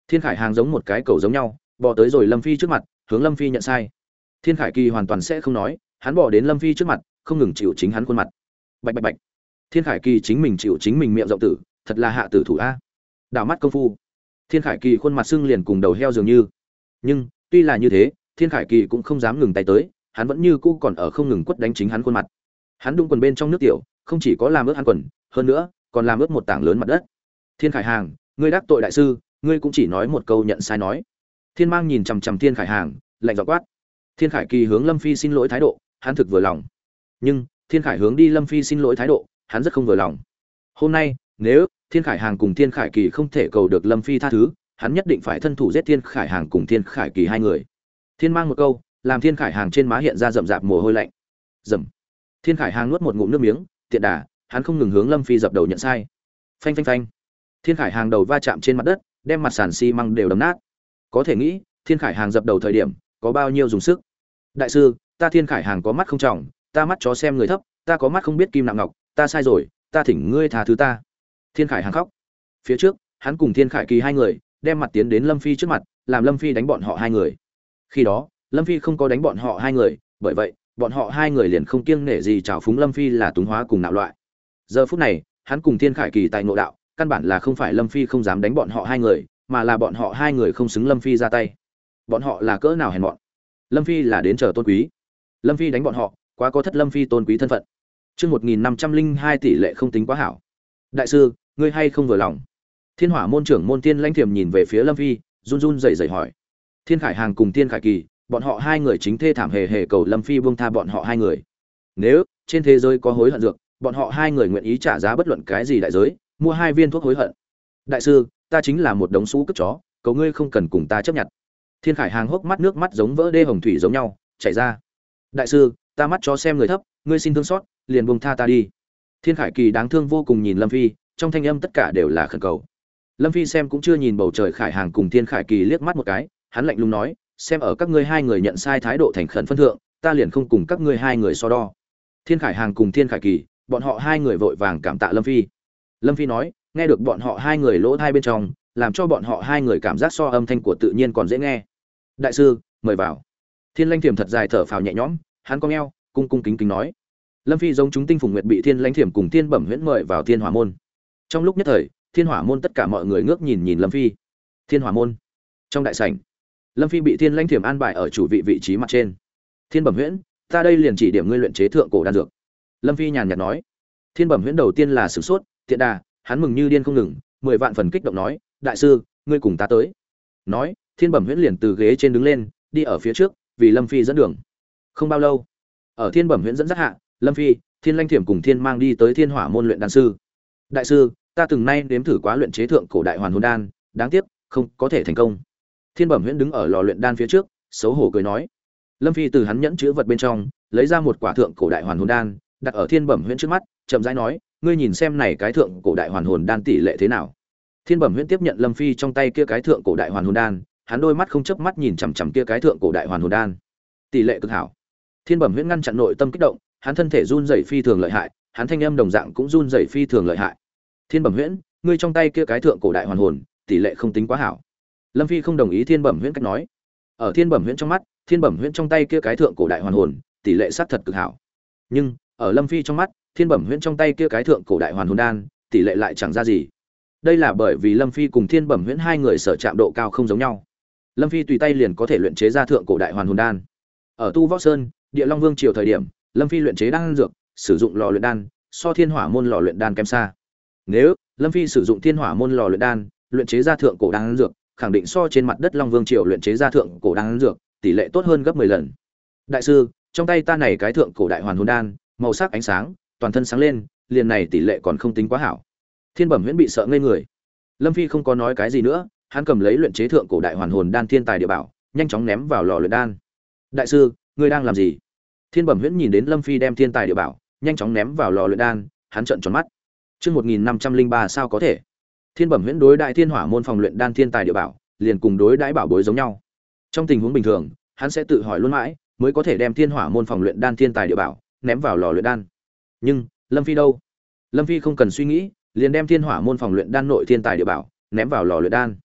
Thiên Khải Hàng giống một cái cầu giống nhau, bò tới rồi Lâm Phi trước mặt, hướng Lâm Phi nhận sai. Thiên Khải Kỳ hoàn toàn sẽ không nói, hắn bò đến Lâm Phi trước mặt, không ngừng chịu chính hắn khuôn mặt. Bạch bạch bạch. Thiên Khải Kỳ chính mình chịu chính mình miệng rộng tử, thật là hạ tử thủ a. Đảo mắt công phu. Thiên Khải Kỳ khuôn mặt sưng liền cùng đầu heo dường như. Nhưng, tuy là như thế, Thiên Khải Kỳ cũng không dám ngừng tay tới, hắn vẫn như cũ còn ở không ngừng quất đánh chính hắn khuôn mặt. Hắn đung quần bên trong nước tiểu, không chỉ có làm ướt hắn quần, hơn nữa, còn làm ướt một tảng lớn mặt đất. Thiên Khải Hàng, ngươi đắc tội đại sư, ngươi cũng chỉ nói một câu nhận sai nói. Thiên Mang nhìn chằm chằm Thiên Khải Hàng, lạnh giọng quát. Thiên Khải Kỳ hướng Lâm Phi xin lỗi thái độ, hắn thực vừa lòng. Nhưng, Thiên Khải hướng đi Lâm Phi xin lỗi thái độ, hắn rất không vừa lòng. Hôm nay, nếu Thiên Khải Hàng cùng Thiên Khải Kỳ không thể cầu được Lâm Phi tha thứ, hắn nhất định phải thân thủ giết Thiên Khải Hàng cùng Thiên Khải Kỳ hai người. Thiên Mang một câu, làm Thiên Khải Hàng trên má hiện ra rậm rạp mồ hôi lạnh. Rầm. Thiên Khải Hàng nuốt một ngụm nước miếng, tiện đà, hắn không ngừng hướng Lâm Phi dập đầu nhận sai. Phanh phanh phanh. Thiên Khải Hàng đầu va chạm trên mặt đất, đem mặt sàn xi măng đều đấm nát. Có thể nghĩ, Thiên Khải Hàng dập đầu thời điểm, có bao nhiêu dùng sức. Đại sư, ta Thiên Khải Hàng có mắt không trọng, ta mắt chó xem người thấp, ta có mắt không biết kim nặng ngọc, ta sai rồi, ta thỉnh ngươi tha thứ ta. Thiên Khải Hàng khóc. Phía trước, hắn cùng Thiên Khải Kỳ hai người, đem mặt tiến đến Lâm Phi trước mặt, làm Lâm Phi đánh bọn họ hai người. Khi đó, Lâm Phi không có đánh bọn họ hai người, bởi vậy, bọn họ hai người liền không kiêng nể gì chào phúng Lâm Phi là túng hóa cùng nạo loại. Giờ phút này, hắn cùng Thiên Khải Kỳ tại ngộ đạo, căn bản là không phải Lâm Phi không dám đánh bọn họ hai người, mà là bọn họ hai người không xứng Lâm Phi ra tay. Bọn họ là cỡ nào hèn mọn. Lâm Phi là đến chờ tôn quý. Lâm Phi đánh bọn họ, quá có thất Lâm Phi tôn quý thân phận. Chương 1502 tỷ lệ không tính quá hảo. Đại sư, ngươi hay không vừa lòng? Thiên Hỏa môn trưởng môn Tiên Lãnh Thiểm nhìn về phía Lâm Phi, run run rẩy rẩy hỏi. Thiên Khải Hàng cùng Thiên Khải Kỳ, bọn họ hai người chính thê thảm hề hề cầu Lâm Phi buông tha bọn họ hai người. Nếu trên thế giới có hối hận dược, bọn họ hai người nguyện ý trả giá bất luận cái gì đại giới, mua hai viên thuốc hối hận. Đại sư, ta chính là một đống xú cướp chó, cầu ngươi không cần cùng ta chấp nhận. Thiên Khải Hàng hốc mắt nước mắt giống vỡ đê hồng thủy giống nhau chảy ra. Đại sư, ta mắt chó xem người thấp, ngươi xin thương xót, liền buông tha ta đi. Thiên Khải Kỳ đáng thương vô cùng nhìn Lâm Phi, trong thanh âm tất cả đều là khẩn cầu. Lâm Phi xem cũng chưa nhìn bầu trời Khải Hàng cùng Thiên Khải Kỳ liếc mắt một cái, hắn lạnh lùng nói, xem ở các ngươi hai người nhận sai thái độ thành khẩn phân thượng, ta liền không cùng các ngươi hai người so đo. Thiên Khải Hàng cùng Thiên Khải Kỳ, bọn họ hai người vội vàng cảm tạ Lâm Phi. Lâm Phi nói, nghe được bọn họ hai người lỗ tai bên trong, làm cho bọn họ hai người cảm giác so âm thanh của tự nhiên còn dễ nghe. Đại sư, mời vào. Thiên Lãnh Thiểm thật dài thở phào nhẹ nhõm, hắn cong eo, cung cung kính kính nói. Lâm Phi giống chúng tinh phùng nguyệt bị Thiên Lãnh Thiểm cùng Thiên Bẩm Huyễn mời vào Thiên Hỏa môn. Trong lúc nhất thời, Thiên Hỏa môn tất cả mọi người ngước nhìn nhìn Lâm Phi. Thiên Hỏa môn. Trong đại sảnh, Lâm Phi bị Thiên Lãnh Thiểm an bài ở chủ vị trí mặt trên. Thiên Bẩm Huyễn, ta đây liền chỉ điểm ngươi luyện chế thượng cổ đan dược. Lâm Phi nhàn nhạt nói. Thiên Bẩm Huyễn đầu tiên là sửng sốt, tiện đà, hắn mừng như điên không ngừng, 10 vạn phần kích động nói, đại sư, ngươi cùng ta tới. Nói, Thiên Bẩm Huyễn liền từ ghế trên đứng lên, đi ở phía trước, vì Lâm Phi dẫn đường. Không bao lâu, ở Thiên Bẩm Huyễn dẫn dắt hạ, Lâm Phi, Thiên Lãnh Thiểm cùng Thiên Mang đi tới Thiên Hỏa môn luyện đan sư. Đại sư, ta từng nay nếm thử quá luyện chế thượng cổ đại hoàn hồn đan, đáng tiếc không có thể thành công. Thiên Bẩm Huyễn đứng ở lò luyện đan phía trước, xấu hổ cười nói. Lâm Phi từ hắn nhẫn chứa vật bên trong, lấy ra một quả thượng cổ đại hoàn hồn đan, đặt ở Thiên Bẩm Huyễn trước mắt, chậm rãi nói, ngươi nhìn xem này cái thượng cổ đại hoàn hồn đan tỷ lệ thế nào. Thiên Bẩm Huyễn tiếp nhận Lâm Phi trong tay kia cái thượng cổ đại hoàn hồn đan, hắn đôi mắt không chớp mắt nhìn chằm chằm kia cái thượng cổ đại hoàn hồn đan. Tỷ lệ cực hảo. Thiên Bẩm Huyễn ngăn chặn nội tâm kích động, hắn thân thể run rẩy phi thường lợi hại, hắn thanh âm đồng dạng cũng run rẩy phi thường lợi hại. Thiên Bẩm Huyễn, ngươi trong tay kia cái thượng cổ đại hoàn hồn, tỷ lệ không tính quá hảo. Lâm Phi không đồng ý Thiên Bẩm Huyễn cách nói. Ở Thiên Bẩm Huyễn trong mắt, Thiên Bẩm Huyễn trong tay kia cái thượng cổ đại hoàn hồn, tỷ lệ xác thật cực hảo. Nhưng, ở Lâm Phi trong mắt, Thiên Bẩm Huyễn trong tay kia cái thượng cổ đại hoàn hồn đan, tỷ lệ lại chẳng ra gì. Đây là bởi vì Lâm Phi cùng Thiên Bẩm Huyễn hai người sở chạm độ cao không giống nhau. Lâm Phi tùy tay liền có thể luyện chế ra thượng cổ đại hoàn hồn đan. Ở Tu Võ Sơn, Địa Long Vương triều thời điểm, Lâm Phi luyện chế đan dược, sử dụng lò luyện đan, so Thiên Hỏa môn lò luyện đan kém xa. Nếu Lâm Phi sử dụng Thiên Hỏa môn lò luyện đan, luyện chế ra thượng cổ đan dược, khẳng định so trên mặt đất Long Vương triều luyện chế ra thượng cổ đan dược, tỷ lệ tốt hơn gấp 10 lần. Đại sư, trong tay ta này cái thượng cổ đại hoàn hồn đan, màu sắc ánh sáng, toàn thân sáng lên, liền này tỷ lệ còn không tính quá hảo. Thiên Bẩm Huyễn bị sợ ngây người. Lâm Phi không có nói cái gì nữa, hắn cầm lấy luyện chế thượng cổ đại hoàn hồn đan thiên tài địa bảo, nhanh chóng ném vào lò luyện đan. Đại sư, ngươi đang làm gì? Thiên Bẩm Huyễn nhìn đến Lâm Phi đem thiên tài địa bảo nhanh chóng ném vào lò luyện đan, hắn trợn tròn mắt. Chương 1503 sao có thể? Thiên Bẩm Huyễn đối đại Thiên Hỏa môn phòng luyện đan thiên tài địa bảo, liền cùng đối đãi bảo bối giống nhau. Trong tình huống bình thường, hắn sẽ tự hỏi luôn mãi, mới có thể đem Thiên Hỏa môn phòng luyện đan thiên tài địa bảo ném vào lò luyện đan. Nhưng, Lâm Phi đâu? Lâm Phi không cần suy nghĩ, liền đem Thiên Hỏa môn phòng luyện đan nội thiên tài địa bảo ném vào lò luyện đan.